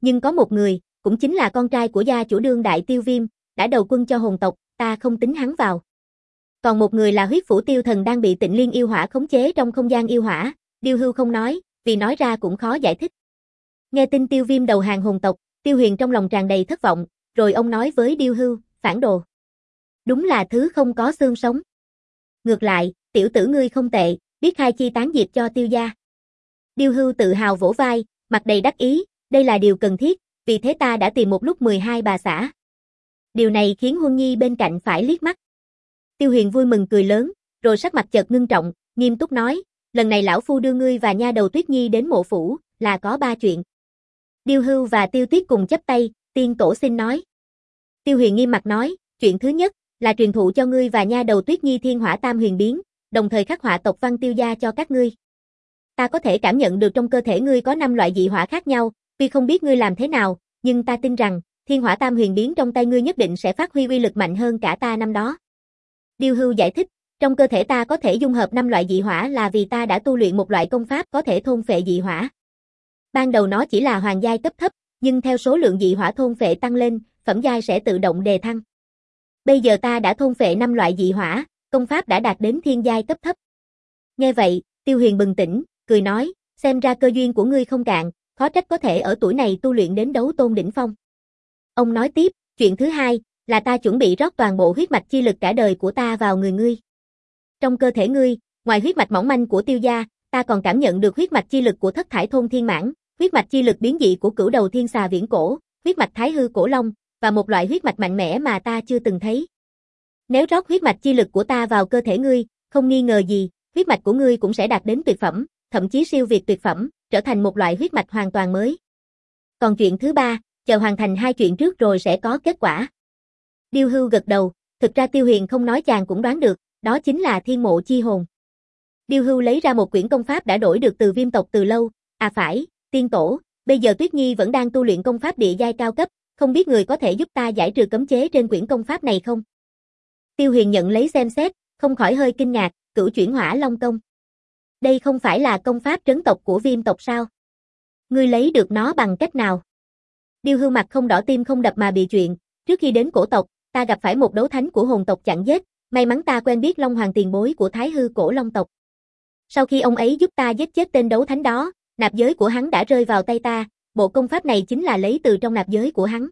Speaker 1: Nhưng có một người, cũng chính là con trai của gia chủ đương đại Tiêu Viêm, đã đầu quân cho hồn tộc, ta không tính hắn vào. Còn một người là huyết phủ tiêu thần đang bị Tịnh Liên yêu hỏa khống chế trong không gian yêu hỏa, Điêu Hưu không nói, vì nói ra cũng khó giải thích. Nghe tin Tiêu Viêm đầu hàng hồn tộc, Tiêu Huyền trong lòng tràn đầy thất vọng, rồi ông nói với Điêu Hưu, phản đồ. Đúng là thứ không có xương sống. Ngược lại, tiểu tử ngươi không tệ, biết khai chi tán diệt cho Tiêu gia. Điêu Hưu tự hào vỗ vai, mặt đầy đắc ý, đây là điều cần thiết, vì thế ta đã tìm một lúc mười hai bà xã. Điều này khiến Huân Nhi bên cạnh phải liếc mắt. Tiêu Huyền vui mừng cười lớn, rồi sắc mặt chợt ngưng trọng, nghiêm túc nói, lần này lão phu đưa ngươi và nha đầu Tuyết Nhi đến mộ phủ, là có ba chuyện. Điêu Hưu và Tiêu Tuyết cùng chắp tay, tiên tổ xin nói. Tiêu Huyền nghiêm mặt nói, chuyện thứ nhất, là truyền thụ cho ngươi và nha đầu Tuyết Nhi thiên hỏa tam huyền biến, đồng thời khắc họa tộc văn Tiêu gia cho các ngươi. Ta có thể cảm nhận được trong cơ thể ngươi có năm loại dị hỏa khác nhau, tuy không biết ngươi làm thế nào, nhưng ta tin rằng, thiên hỏa tam huyền biến trong tay ngươi nhất định sẽ phát huy uy lực mạnh hơn cả ta năm đó. Điêu Hưu giải thích, trong cơ thể ta có thể dung hợp năm loại dị hỏa là vì ta đã tu luyện một loại công pháp có thể thôn phệ dị hỏa. Ban đầu nó chỉ là hoàng giai cấp thấp, nhưng theo số lượng dị hỏa thôn phệ tăng lên, phẩm giai sẽ tự động đề thăng. Bây giờ ta đã thôn phệ năm loại dị hỏa, công pháp đã đạt đến thiên giai cấp thấp. Nghe vậy, Tiêu Huyền bừng tỉnh, cười nói, xem ra cơ duyên của ngươi không cạn, khó trách có thể ở tuổi này tu luyện đến đấu tôn đỉnh phong. Ông nói tiếp, chuyện thứ hai, là ta chuẩn bị rót toàn bộ huyết mạch chi lực cả đời của ta vào người ngươi. Trong cơ thể ngươi, ngoài huyết mạch mỏng manh của Tiêu gia, ta còn cảm nhận được huyết mạch chi lực của Thất Thải Thôn Thiên Mãng, huyết mạch chi lực biến dị của Cửu Đầu Thiên Xà viễn cổ, huyết mạch Thái Hư Cổ Long, và một loại huyết mạch mạnh mẽ mà ta chưa từng thấy. Nếu rót huyết mạch chi lực của ta vào cơ thể ngươi, không nghi ngờ gì, huyết mạch của ngươi cũng sẽ đạt đến tuyệt phẩm, thậm chí siêu việt tuyệt phẩm, trở thành một loại huyết mạch hoàn toàn mới. Còn chuyện thứ ba, chờ hoàn thành hai chuyện trước rồi sẽ có kết quả. Điêu Hưu gật đầu, thực ra Tiêu Huyền không nói chàng cũng đoán được, đó chính là thiên mộ chi hồn. Điêu Hưu lấy ra một quyển công pháp đã đổi được từ Viêm tộc từ lâu, à phải, tiên tổ, bây giờ Tuyết Nhi vẫn đang tu luyện công pháp địa giai cao cấp, không biết người có thể giúp ta giải trừ cấm chế trên quyển công pháp này không? Tiêu Huyền nhận lấy xem xét, không khỏi hơi kinh ngạc, Cửu Chuyển Hỏa Long Công. Đây không phải là công pháp trấn tộc của Viêm tộc sao? Ngươi lấy được nó bằng cách nào? Điêu Hưu mặt không đỏ tim không đập mà bị chuyện, trước khi đến cổ tộc, ta gặp phải một đấu thánh của hồn tộc chặn giết, may mắn ta quen biết Long Hoàng tiền bối của Thái Hư Cổ Long tộc. Sau khi ông ấy giúp ta giết chết tên đấu thánh đó, nạp giới của hắn đã rơi vào tay ta, bộ công pháp này chính là lấy từ trong nạp giới của hắn.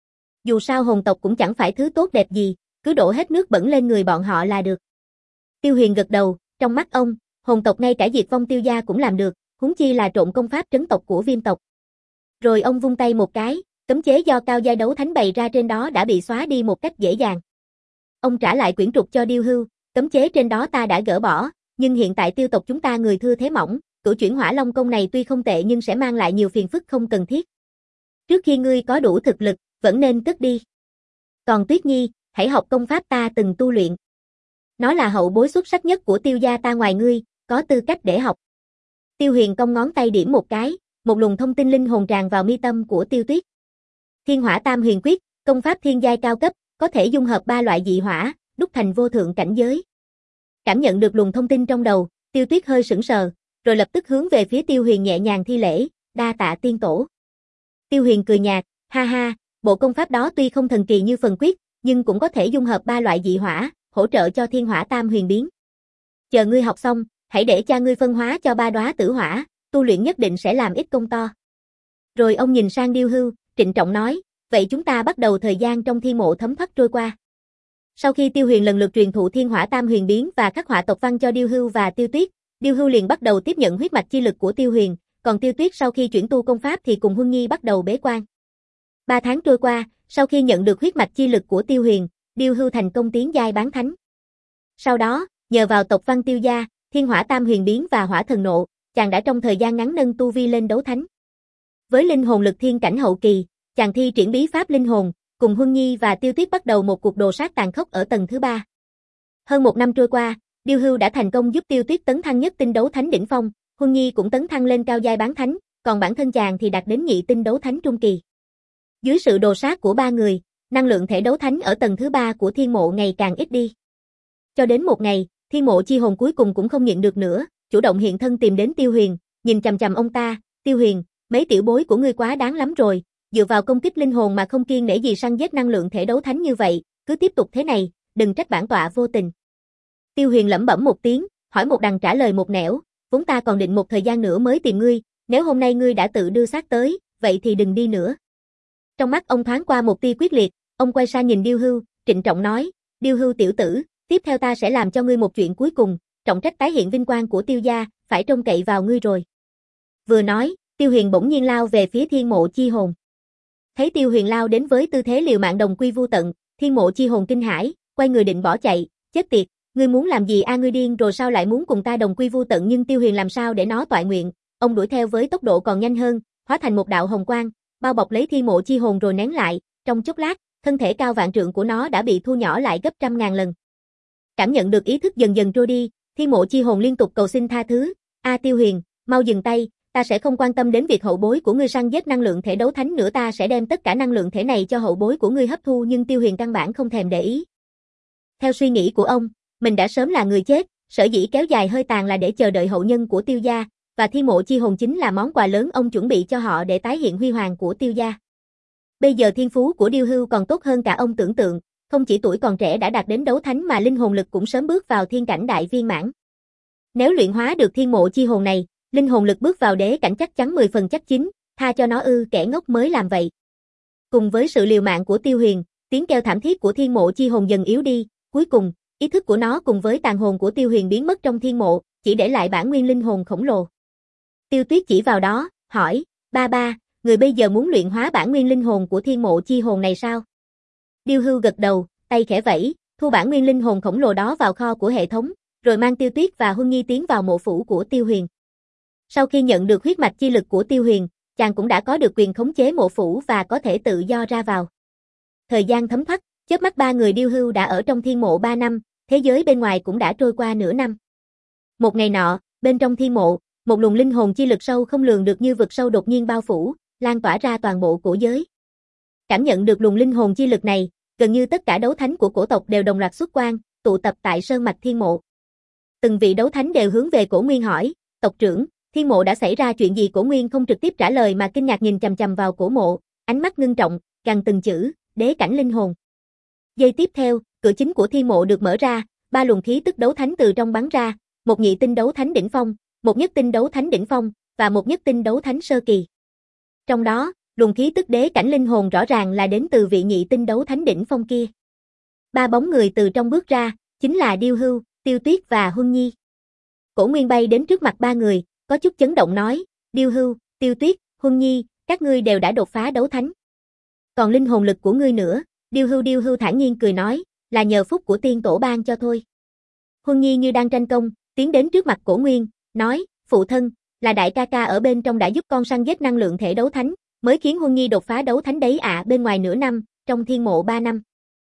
Speaker 1: Dù sao hồn tộc cũng chẳng phải thứ tốt đẹp gì, cứ đổ hết nước bẩn lên người bọn họ là được. Tiêu Huyền gật đầu, trong mắt ông, hồn tộc ngay cả diệt vong Tiêu gia cũng làm được, huống chi là trộn công pháp trấn tộc của Viêm tộc. Rồi ông vung tay một cái, cấm chế do cao giai đấu thánh bày ra trên đó đã bị xóa đi một cách dễ dàng. Ông trả lại quyển trục cho Điêu Hưu, cấm chế trên đó ta đã gỡ bỏ, nhưng hiện tại Tiêu tộc chúng ta người thưa thế mỏng, Cửu Chuyển Hỏa Long Công này tuy không tệ nhưng sẽ mang lại nhiều phiền phức không cần thiết. Trước khi ngươi có đủ thực lực, vẫn nên cất đi. Còn Tuyết Nhi, hãy học công pháp ta từng tu luyện. Nó là hậu bối xuất sắc nhất của Tiêu gia ta ngoài ngươi, có tư cách để học. Tiêu Huyền cong ngón tay điểm một cái, một luồng thông tin linh hồn tràn vào mi tâm của Tiêu Tuyết. Thiên Hỏa Tam Huyền Quyết, công pháp thiên giai cao cấp, có thể dung hợp ba loại dị hỏa, đúc thành vô thượng cảnh giới. Cảm nhận được luồng thông tin trong đầu, Tiêu Tuyết hơi sững sờ, rồi lập tức hướng về phía Tiêu Huyền nhẹ nhàng thi lễ, đa tạ tiên tổ. Tiêu Huyền cười nhạt, ha ha, bộ công pháp đó tuy không thần kỳ như phần quyết, nhưng cũng có thể dung hợp ba loại dị hỏa, hỗ trợ cho thiên hỏa tam huyền biến. Chờ ngươi học xong, hãy để cha ngươi phân hóa cho ba đóa tử hỏa, tu luyện nhất định sẽ làm ít công to. Rồi ông nhìn sang Điêu Hưu, trịnh trọng nói, vậy chúng ta bắt đầu thời gian trong thiên mộ thấm thoát trôi qua. Sau khi Tiêu Huyền lần lượt truyền thụ thiên hỏa tam huyền biến và khắc họa tộc văn cho Điêu Hưu và Tiêu Tuyết, Điêu Hưu liền bắt đầu tiếp nhận huyết mạch chi lực của Tiêu Huyền, còn Tiêu Tuyết sau khi chuyển tu công pháp thì cùng Huân Nhi bắt đầu bế quan. Ba tháng trôi qua, sau khi nhận được huyết mạch chi lực của Tiêu Huyền, Điêu Hưu thành công tiến giai bán thánh. Sau đó, nhờ vào tộc văn Tiêu gia, thiên hỏa tam huyền biến và hỏa thần nộ, chàng đã trong thời gian ngắn nâng tu vi lên đấu thánh. Với linh hồn lực thiên cảnh hậu kỳ, chàng thi triển bí pháp linh hồn, cùng Huân Nhi và Tiêu Tuyết bắt đầu một cuộc đồ sát tàn khốc ở tầng thứ ba. Hơn một năm trôi qua, Điêu Hưu đã thành công giúp Tiêu Tuyết tấn thăng nhất tinh đấu thánh đỉnh phong, Huân Nhi cũng tấn thăng lên cao giai bán thánh, còn bản thân chàng thì đạt đến nhị tinh đấu thánh trung kỳ. Dưới sự đồ sát của ba người, năng lượng thể đấu thánh ở tầng thứ ba của thiên mộ ngày càng ít đi. Cho đến một ngày, thiên mộ chi hồn cuối cùng cũng không nhịn được nữa, chủ động hiện thân tìm đến Tiêu Huyền, nhìn chằm chằm ông ta, Tiêu Huyền, mấy tiểu bối của ngươi quá đáng lắm rồi, dựa vào công kích linh hồn mà không kiêng nể gì săn giết năng lượng thể đấu thánh như vậy, cứ tiếp tục thế này, đừng trách bản tọa vô tình. Tiêu Huyền lẩm bẩm một tiếng, hỏi một đằng trả lời một nẻo, vốn ta còn định một thời gian nữa mới tìm ngươi, nếu hôm nay ngươi đã tự đưa xác tới, vậy thì đừng đi nữa. Trong mắt ông thoáng qua một tia quyết liệt, ông quay sang nhìn Điêu Hưu, trịnh trọng nói, Điêu Hưu tiểu tử, tiếp theo ta sẽ làm cho ngươi một chuyện cuối cùng, trọng trách tái hiện vinh quang của Tiêu gia, phải trông cậy vào ngươi rồi. Vừa nói, Tiêu Huyền bỗng nhiên lao về phía Thiên Mộ Chi Hồn. Thấy Tiêu Huyền lao đến với tư thế liều mạng đồng quy vu tận, Thiên Mộ Chi Hồn kinh hãi, quay người định bỏ chạy, chết tiệt, ngươi muốn làm gì a ngươi điên rồi sao lại muốn cùng ta đồng quy vu tận nhưng Tiêu Huyền làm sao để nó toại nguyện, ông đuổi theo với tốc độ còn nhanh hơn, hóa thành một đạo hồng quang, bao bọc lấy Thiên Mộ Chi Hồn rồi nén lại, trong chốc lát, thân thể cao vạn trượng của nó đã bị thu nhỏ lại gấp trăm ngàn lần. Cảm nhận được ý thức dần dần trôi đi, Thiên Mộ Chi Hồn liên tục cầu xin tha thứ, "A Tiêu Huyền, mau dừng tay, ta sẽ không quan tâm đến việc hậu bối của ngươi săn giết năng lượng thể đấu thánh nữa, ta sẽ đem tất cả năng lượng thể này cho hậu bối của ngươi hấp thu." Nhưng Tiêu Huyền căn bản không thèm để ý. Theo suy nghĩ của ông, mình đã sớm là người chết, sở dĩ kéo dài hơi tàn là để chờ đợi hậu nhân của Tiêu gia, và Thiên Mộ Chi Hồn chính là món quà lớn ông chuẩn bị cho họ để tái hiện huy hoàng của Tiêu gia. Bây giờ thiên phú của Điêu Hưu còn tốt hơn cả ông tưởng tượng, không chỉ tuổi còn trẻ đã đạt đến đấu thánh mà linh hồn lực cũng sớm bước vào thiên cảnh đại viên mãn. Nếu luyện hóa được Thiên Mộ Chi Hồn này, linh hồn lực bước vào đế cảnh chắc chắn mười phần chắc chín, tha cho nó ư, kẻ ngốc mới làm vậy. Cùng với sự liều mạng của Tiêu Huyền, tiếng kêu thảm thiết của Thiên Mộ Chi Hồn dần yếu đi, cuối cùng, ý thức của nó cùng với tàn hồn của Tiêu Huyền biến mất trong thiên mộ, chỉ để lại bản nguyên linh hồn khổng lồ. Tiêu Tuyết chỉ vào đó, hỏi, ba ba, người bây giờ muốn luyện hóa bản nguyên linh hồn của Thiên Mộ Chi Hồn này sao? Điêu Hưu gật đầu, tay khẽ vẫy, thu bản nguyên linh hồn khổng lồ đó vào kho của hệ thống, rồi mang Tiêu Tuyết và Huân Nhi tiến vào mộ phủ của Tiêu Huyền. Sau khi nhận được huyết mạch chi lực của Tiêu Huyền, chàng cũng đã có được quyền khống chế mộ phủ và có thể tự do ra vào. Thời gian thấm thoát, chớp mắt ba người Điêu Hưu đã ở trong thiên mộ ba năm, thế giới bên ngoài cũng đã trôi qua nửa năm. Một ngày nọ, bên trong thiên mộ, một luồng linh hồn chi lực sâu không lường được như vực sâu đột nhiên bao phủ, lan tỏa ra toàn bộ cổ giới. Cảm nhận được luồng linh hồn chi lực này, gần như tất cả đấu thánh của cổ tộc đều đồng loạt xuất quan, tụ tập tại sơn mạch thiên mộ. Từng vị đấu thánh đều hướng về Cổ Nguyên hỏi, tộc trưởng, thiên mộ đã xảy ra chuyện gì? Cổ Nguyên không trực tiếp trả lời mà kinh ngạc nhìn chằm chằm vào cổ mộ, ánh mắt ngưng trọng, gằn từng chữ, đế cảnh linh hồn. Giây tiếp theo, cửa chính của thiên mộ được mở ra, ba luồng khí tức đấu thánh từ trong bắn ra, một nhị tinh đấu thánh đỉnh phong, một nhất tinh đấu thánh đỉnh phong, và một nhất tinh đấu thánh sơ kỳ. Trong đó, luồng khí tức đế cảnh linh hồn rõ ràng là đến từ vị nhị tinh đấu thánh đỉnh phong kia. Ba bóng người từ trong bước ra, chính là Điêu Hưu, Tiêu Tuyết và Huân Nhi. Cổ Nguyên bay đến trước mặt ba người, có chút chấn động nói, Điêu Hưu, Tiêu Tuyết, Huân Nhi, các ngươi đều đã đột phá đấu thánh. Còn linh hồn lực của ngươi nữa? Điêu Hưu Điêu Hưu thản nhiên cười nói, là nhờ phúc của tiên tổ ban cho thôi. Huân Nhi như đang tranh công, tiến đến trước mặt Cổ Nguyên, nói, phụ thân, là đại ca ca ở bên trong đã giúp con săn giết năng lượng thể đấu thánh, mới khiến Huân Nhi đột phá đấu thánh đấy ạ. À, bên ngoài nửa năm, trong thiên mộ ba năm.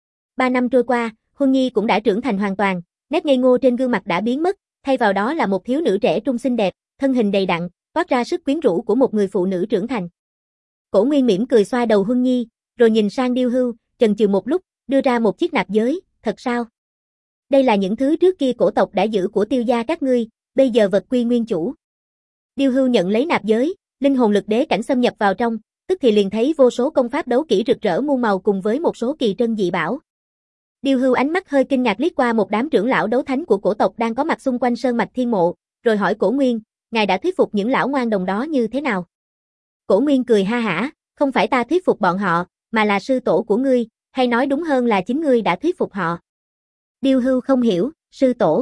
Speaker 1: Ba năm trôi qua, Huân Nhi cũng đã trưởng thành hoàn toàn, nét ngây ngô trên gương mặt đã biến mất, thay vào đó là một thiếu nữ trẻ trung xinh đẹp, thân hình đầy đặn, toát ra sức quyến rũ của một người phụ nữ trưởng thành. Cổ Nguyên mỉm cười xoa đầu Huân Nhi, rồi nhìn sang Điêu Hưu, chần chừ một lúc, đưa ra một chiếc nạp giới, thật sao? Đây là những thứ trước kia cổ tộc đã giữ của Tiêu gia các ngươi, bây giờ vật quy nguyên chủ. Điêu Hưu nhận lấy nạp giới, linh hồn lực đế cảnh xâm nhập vào trong, tức thì liền thấy vô số công pháp đấu kỹ rực rỡ muôn màu cùng với một số kỳ trân dị bảo. Điêu Hưu ánh mắt hơi kinh ngạc liếc qua một đám trưởng lão đấu thánh của cổ tộc đang có mặt xung quanh sơn mạch thiên mộ, rồi hỏi Cổ Nguyên, ngài đã thuyết phục những lão ngoan đồng đó như thế nào? Cổ Nguyên cười ha hả, không phải ta thuyết phục bọn họ, mà là sư tổ của ngươi, hay nói đúng hơn là chính ngươi đã thuyết phục họ. Điêu Hưu không hiểu, sư tổ.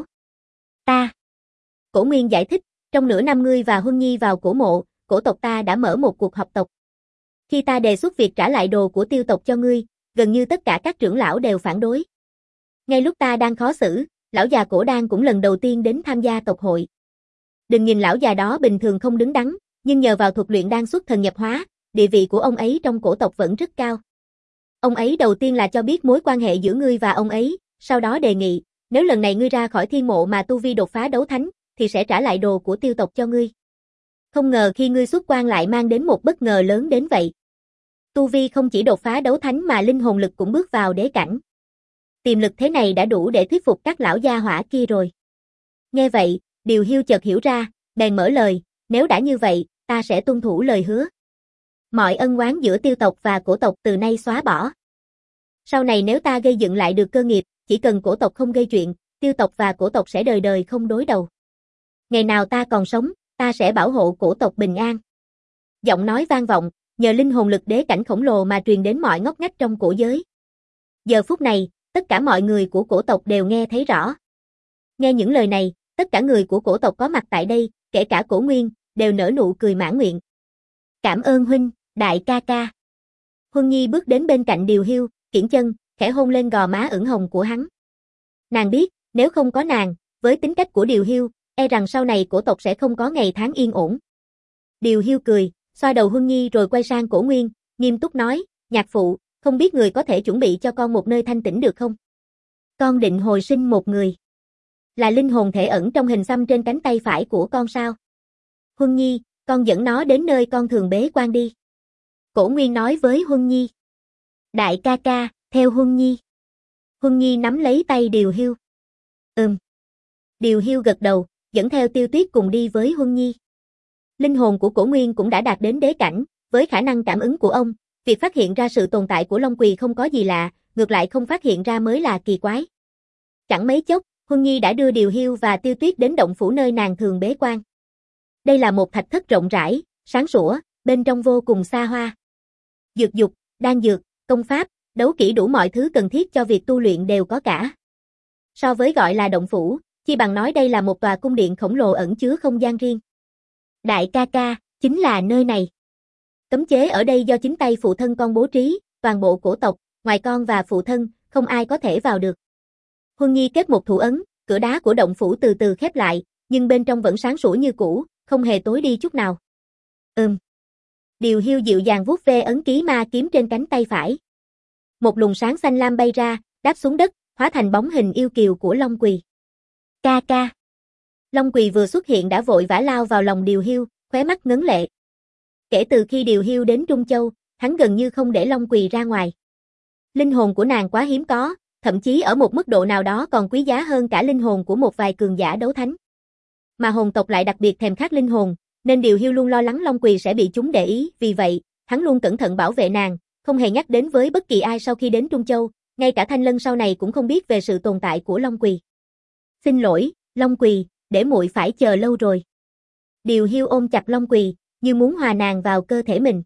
Speaker 1: Ta. Cổ Nguyên giải thích, trong nửa năm ngươi và Huân Nhi vào cổ mộ, cổ tộc ta đã mở một cuộc họp tộc. Khi ta đề xuất việc trả lại đồ của Tiêu tộc cho ngươi, gần như tất cả các trưởng lão đều phản đối. Ngay lúc ta đang khó xử, lão già Cổ Đan cũng lần đầu tiên đến tham gia tộc hội. Đừng nhìn lão già đó bình thường không đứng đắn, nhưng nhờ vào thuật luyện đan xuất thần nhập hóa, địa vị của ông ấy trong cổ tộc vẫn rất cao. Ông ấy đầu tiên là cho biết mối quan hệ giữa ngươi và ông ấy, sau đó đề nghị, nếu lần này ngươi ra khỏi thiên mộ mà tu vi đột phá đấu thánh, thì sẽ trả lại đồ của Tiêu tộc cho ngươi. Không ngờ khi ngươi xuất quan lại mang đến một bất ngờ lớn đến vậy. Tu vi không chỉ đột phá đấu thánh mà linh hồn lực cũng bước vào đế cảnh. Tiềm lực thế này đã đủ để thuyết phục các lão gia hỏa kia rồi. Nghe vậy, Điêu Hưu chợt hiểu ra, bèn mở lời, nếu đã như vậy, ta sẽ tuân thủ lời hứa. Mọi ân oán giữa tiêu tộc và cổ tộc từ nay xóa bỏ. Sau này nếu ta gây dựng lại được cơ nghiệp, chỉ cần cổ tộc không gây chuyện, tiêu tộc và cổ tộc sẽ đời đời không đối đầu. Ngày nào ta còn sống, ta sẽ bảo hộ cổ tộc bình an. Giọng nói vang vọng, nhờ linh hồn lực đế cảnh khổng lồ mà truyền đến mọi ngóc ngách trong cổ giới. Giờ phút này, tất cả mọi người của cổ tộc đều nghe thấy rõ. Nghe những lời này, tất cả người của cổ tộc có mặt tại đây, kể cả Cổ Nguyên, đều nở nụ cười mãn nguyện. Cảm ơn huynh, đại ca ca. Huân Nhi bước đến bên cạnh Điều Hiu, kiễng chân, khẽ hôn lên gò má ửng hồng của hắn. Nàng biết, nếu không có nàng, với tính cách của Điều Hiu, e rằng sau này cổ tộc sẽ không có ngày tháng yên ổn. Điều Hiu cười, xoa đầu Huân Nhi rồi quay sang Cổ Nguyên, nghiêm túc nói, nhạc phụ, không biết người có thể chuẩn bị cho con một nơi thanh tĩnh được không? Con định hồi sinh một người. Là linh hồn thể ẩn trong hình xăm trên cánh tay phải của con sao? Huân Nhi, con dẫn nó đến nơi con thường bế quan đi. Cổ Nguyên nói với Huân Nhi. Đại ca ca, theo Huân Nhi. Huân Nhi nắm lấy tay Điều Hiu. Ừm. Điều Hiu gật đầu, dẫn theo Tiêu Tuyết cùng đi với Huân Nhi. Linh hồn của Cổ Nguyên cũng đã đạt đến đế cảnh, với khả năng cảm ứng của ông, việc phát hiện ra sự tồn tại của Long Quỳ không có gì lạ, ngược lại không phát hiện ra mới là kỳ quái. Chẳng mấy chốc, Huân Nhi đã đưa Điều Hiu và Tiêu Tuyết đến động phủ nơi nàng thường bế quan. Đây là một thạch thất rộng rãi, sáng sủa, bên trong vô cùng xa hoa. Dược dục, đan dược, công pháp, đấu kỹ đủ mọi thứ cần thiết cho việc tu luyện đều có cả. So với gọi là động phủ, chi bằng nói đây là một tòa cung điện khổng lồ ẩn chứa không gian riêng. Đại ca ca, chính là nơi này. Cấm chế ở đây do chính tay phụ thân con bố trí, toàn bộ cổ tộc, ngoài con và phụ thân, không ai có thể vào được. Huân Nhi kết một thủ ấn, cửa đá của động phủ từ từ khép lại, nhưng bên trong vẫn sáng sủa như cũ, không hề tối đi chút nào. Ừm. Điều Hiu dịu dàng vuốt ve ấn ký ma kiếm trên cánh tay phải. Một luồng sáng xanh lam bay ra, đáp xuống đất, hóa thành bóng hình yêu kiều của Long Quỳ. Ca ca. Long Quỳ vừa xuất hiện đã vội vã lao vào lòng Điều Hiu, khóe mắt ngấn lệ. Kể từ khi Điều Hiu đến Trung Châu, hắn gần như không để Long Quỳ ra ngoài. Linh hồn của nàng quá hiếm có, thậm chí ở một mức độ nào đó còn quý giá hơn cả linh hồn của một vài cường giả đấu thánh. Mà hồn tộc lại đặc biệt thèm khát linh hồn, nên Điều Hiu luôn lo lắng Long Quỳ sẽ bị chúng để ý, vì vậy, hắn luôn cẩn thận bảo vệ nàng, không hề nhắc đến với bất kỳ ai sau khi đến Trung Châu, ngay cả Thanh Lân sau này cũng không biết về sự tồn tại của Long Quỳ. Xin lỗi, Long Quỳ, để muội phải chờ lâu rồi. Điều Hiu ôm chặt Long Quỳ, như muốn hòa nàng vào cơ thể mình.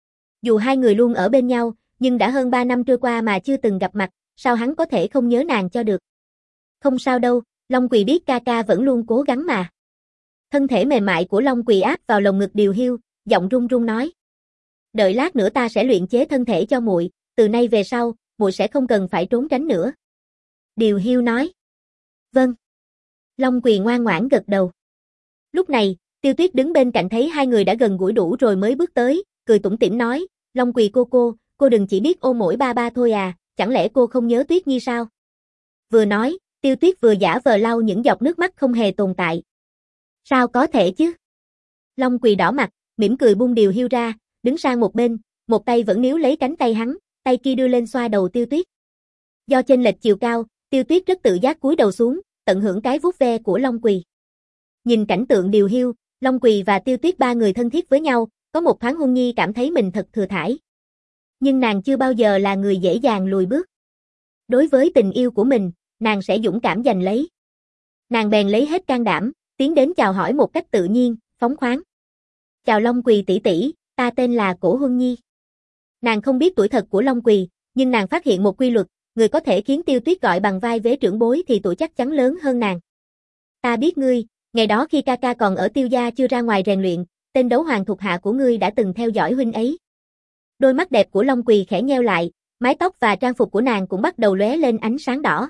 Speaker 1: Dù hai người luôn ở bên nhau, nhưng đã hơn ba năm trôi qua mà chưa từng gặp mặt, sao hắn có thể không nhớ nàng cho được. Không sao đâu, Long Quỳ biết ca ca vẫn luôn cố gắng mà. Thân thể mềm mại của Long Quỳ áp vào lồng ngực Điều Hiu, giọng run run nói. Đợi lát nữa ta sẽ luyện chế thân thể cho muội, từ nay về sau, muội sẽ không cần phải trốn tránh nữa. Điều Hiu nói. Vâng. Long Quỳ ngoan ngoãn gật đầu. Lúc này, Tiêu Tuyết đứng bên cạnh thấy hai người đã gần gũi đủ rồi mới bước tới, cười tủm tỉm nói, Long Quỳ cô cô, cô đừng chỉ biết ôm mỗi ba ba thôi à, chẳng lẽ cô không nhớ Tuyết Nhi sao? Vừa nói, Tiêu Tuyết vừa giả vờ lau những giọt nước mắt không hề tồn tại. Sao có thể chứ? Long Quỳ đỏ mặt, mỉm cười buông Điều Hiu ra, đứng sang một bên, một tay vẫn níu lấy cánh tay hắn, tay kia đưa lên xoa đầu Tiêu Tuyết. Do chênh lệch chiều cao, Tiêu Tuyết rất tự giác cúi đầu xuống, tận hưởng cái vuốt ve của Long Quỳ. Nhìn cảnh tượng Điều Hiu, Long Quỳ và Tiêu Tuyết ba người thân thiết với nhau, có một thoáng Huân Nhi cảm thấy mình thật thừa thãi. Nhưng nàng chưa bao giờ là người dễ dàng lùi bước. Đối với tình yêu của mình, nàng sẽ dũng cảm giành lấy. Nàng bèn lấy hết can đảm, tiến đến chào hỏi một cách tự nhiên, phóng khoáng. Chào Long Quỳ tỷ tỷ, ta tên là Cổ Huân Nhi. Nàng không biết tuổi thật của Long Quỳ, nhưng nàng phát hiện một quy luật, người có thể khiến Tiêu Tuyết gọi bằng vai vế trưởng bối thì tuổi chắc chắn lớn hơn nàng. Ta biết ngươi, ngày đó khi ca ca còn ở Tiêu gia chưa ra ngoài rèn luyện, tên đấu hoàng thuộc hạ của ngươi đã từng theo dõi huynh ấy. Đôi mắt đẹp của Long Quỳ khẽ nheo lại, mái tóc và trang phục của nàng cũng bắt đầu lóe lên ánh sáng đỏ.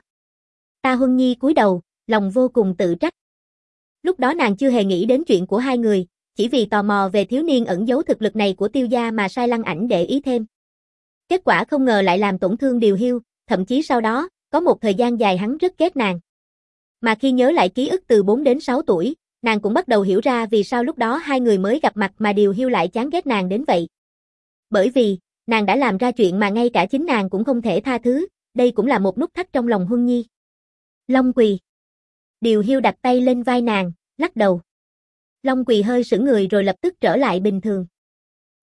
Speaker 1: Ta Huân Nhi cúi đầu, lòng vô cùng tự trách. Lúc đó nàng chưa hề nghĩ đến chuyện của hai người, chỉ vì tò mò về thiếu niên ẩn giấu thực lực này của Tiêu gia mà sai Lăng Ảnh để ý thêm. Kết quả không ngờ lại làm tổn thương Điều Hiu, thậm chí sau đó, có một thời gian dài hắn rất ghét nàng. Mà khi nhớ lại ký ức từ bốn đến sáu tuổi, nàng cũng bắt đầu hiểu ra vì sao lúc đó hai người mới gặp mặt mà Điều Hiu lại chán ghét nàng đến vậy. Bởi vì, nàng đã làm ra chuyện mà ngay cả chính nàng cũng không thể tha thứ, đây cũng là một nút thắt trong lòng Huân Nhi. Long Quỳ. Điều Hiu đặt tay lên vai nàng, lắc đầu. Long Quỳ hơi sững người rồi lập tức trở lại bình thường.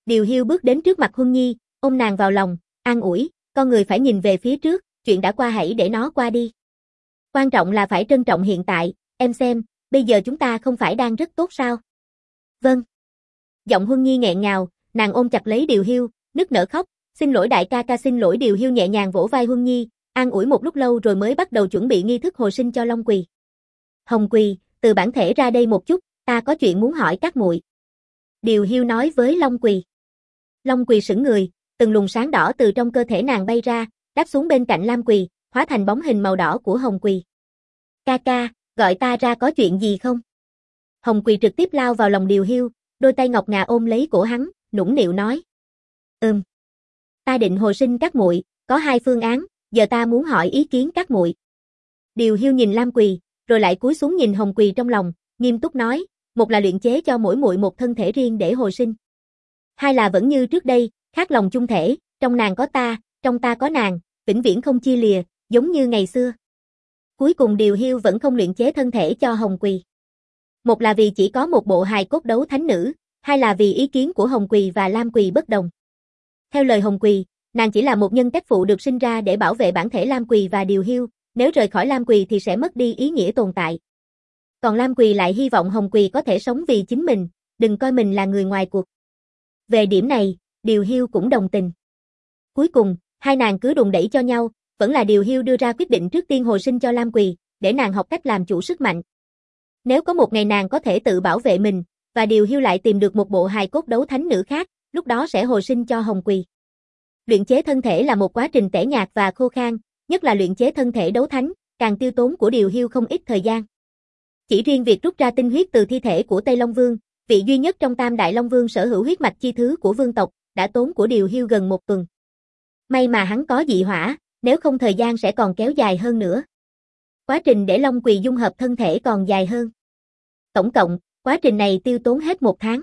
Speaker 1: Điều Hiu bước đến trước mặt Huân Nhi, ôm nàng vào lòng, an ủi, con người phải nhìn về phía trước, chuyện đã qua hãy để nó qua đi. Quan trọng là phải trân trọng hiện tại, em xem, bây giờ chúng ta không phải đang rất tốt sao? Vâng. Giọng Huân Nhi nghẹn ngào, nàng ôm chặt lấy Điều Hiu, nức nở khóc, xin lỗi đại ca ca xin lỗi. Điều Hiu nhẹ nhàng vỗ vai Huân Nhi, an ủi một lúc lâu rồi mới bắt đầu chuẩn bị nghi thức hồi sinh cho Long Quỳ. Hồng Quỳ, từ bản thể ra đây một chút, ta có chuyện muốn hỏi các muội. Điều Hiu nói với Long Quỳ. Long Quỳ sững người, từng luồng sáng đỏ từ trong cơ thể nàng bay ra, đáp xuống bên cạnh Lam Quỳ, hóa thành bóng hình màu đỏ của Hồng Quỳ. Ca ca, gọi ta ra có chuyện gì không? Hồng Quỳ trực tiếp lao vào lòng Điều Hiu, đôi tay ngọc ngà ôm lấy cổ hắn, nũng nịu nói. Ừm. Ta định hồi sinh các muội, có hai phương án, giờ ta muốn hỏi ý kiến các muội. Điều Hiu nhìn Lam Quỳ, rồi lại cúi xuống nhìn Hồng Quỳ trong lòng, nghiêm túc nói, một là luyện chế cho mỗi muội một thân thể riêng để hồi sinh. Hai là vẫn như trước đây, khác lòng chung thể, trong nàng có ta, trong ta có nàng, vĩnh viễn không chia lìa, giống như ngày xưa. Cuối cùng Điều Hiu vẫn không luyện chế thân thể cho Hồng Quỳ. Một là vì chỉ có một bộ hài cốt đấu thánh nữ, hai là vì ý kiến của Hồng Quỳ và Lam Quỳ bất đồng. Theo lời Hồng Quỳ, nàng chỉ là một nhân cách phụ được sinh ra để bảo vệ bản thể Lam Quỳ và Điều Hiu, nếu rời khỏi Lam Quỳ thì sẽ mất đi ý nghĩa tồn tại. Còn Lam Quỳ lại hy vọng Hồng Quỳ có thể sống vì chính mình, đừng coi mình là người ngoài cuộc. Về điểm này, Điều Hiu cũng đồng tình. Cuối cùng, hai nàng cứ đùn đẩy cho nhau, vẫn là Điều Hiu đưa ra quyết định trước tiên hồi sinh cho Lam Quỳ, để nàng học cách làm chủ sức mạnh. Nếu có một ngày nàng có thể tự bảo vệ mình, và Điều Hiu lại tìm được một bộ hài cốt đấu thánh nữ khác, lúc đó sẽ hồi sinh cho Hồng Quỳ. Luyện chế thân thể là một quá trình tẻ nhạt và khô khan, nhất là luyện chế thân thể đấu thánh, càng tiêu tốn của Điều Hiu không ít thời gian. Chỉ riêng việc rút ra tinh huyết từ thi thể của Tây Long Vương, vị duy nhất trong Tam Đại Long Vương sở hữu huyết mạch chi thứ của vương tộc, đã tốn của Điều Hiu gần một tuần. May mà hắn có dị hỏa, nếu không thời gian sẽ còn kéo dài hơn nữa. Quá trình để Long Quỳ dung hợp thân thể còn dài hơn. Tổng cộng, quá trình này tiêu tốn hết một tháng.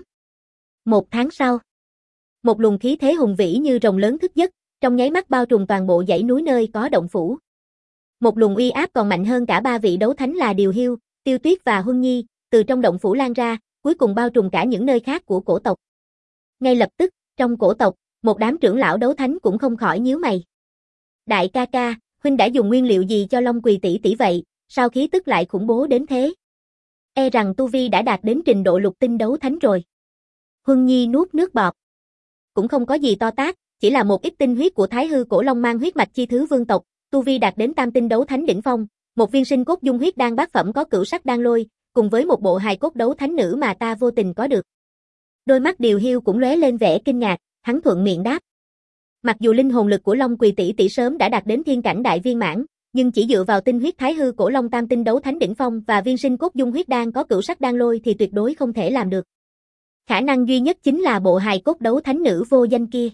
Speaker 1: Một tháng sau, một luồng khí thế hùng vĩ như rồng lớn thức giấc, trong nháy mắt bao trùm toàn bộ dãy núi nơi có động phủ. Một luồng uy áp còn mạnh hơn cả ba vị đấu thánh là Điều Hiu, Tiêu Tuyết và Huân Nhi, từ trong động phủ lan ra, cuối cùng bao trùm cả những nơi khác của cổ tộc. Ngay lập tức, trong cổ tộc, một đám trưởng lão đấu thánh cũng không khỏi nhíu mày. Đại ca ca, huynh đã dùng nguyên liệu gì cho Long Quỳ tỷ tỷ vậy, sao khí tức lại khủng bố đến thế? E rằng tu vi đã đạt đến trình độ lục tinh đấu thánh rồi. Huân Nhi nuốt nước bọt. Cũng không có gì to tát, chỉ là một ít tinh huyết của Thái Hư Cổ Long mang huyết mạch chi thứ vương tộc, tu vi đạt đến tam tinh đấu thánh đỉnh phong, một viên sinh cốt dung huyết đan bát phẩm có cửu sắc đan lôi, cùng với một bộ hài cốt đấu thánh nữ mà ta vô tình có được. Đôi mắt Điều Hiu cũng lóe lên vẻ kinh ngạc, hắn thuận miệng đáp. Mặc dù linh hồn lực của Long Quỳ tỷ tỷ sớm đã đạt đến thiên cảnh đại viên mãn, nhưng chỉ dựa vào tinh huyết Thái Hư Cổ Long tam tinh đấu thánh đỉnh phong và viên sinh cốt dung huyết đan có cửu sắc đan lôi thì tuyệt đối không thể làm được. Khả năng duy nhất chính là bộ hài cốt đấu thánh nữ vô danh kia.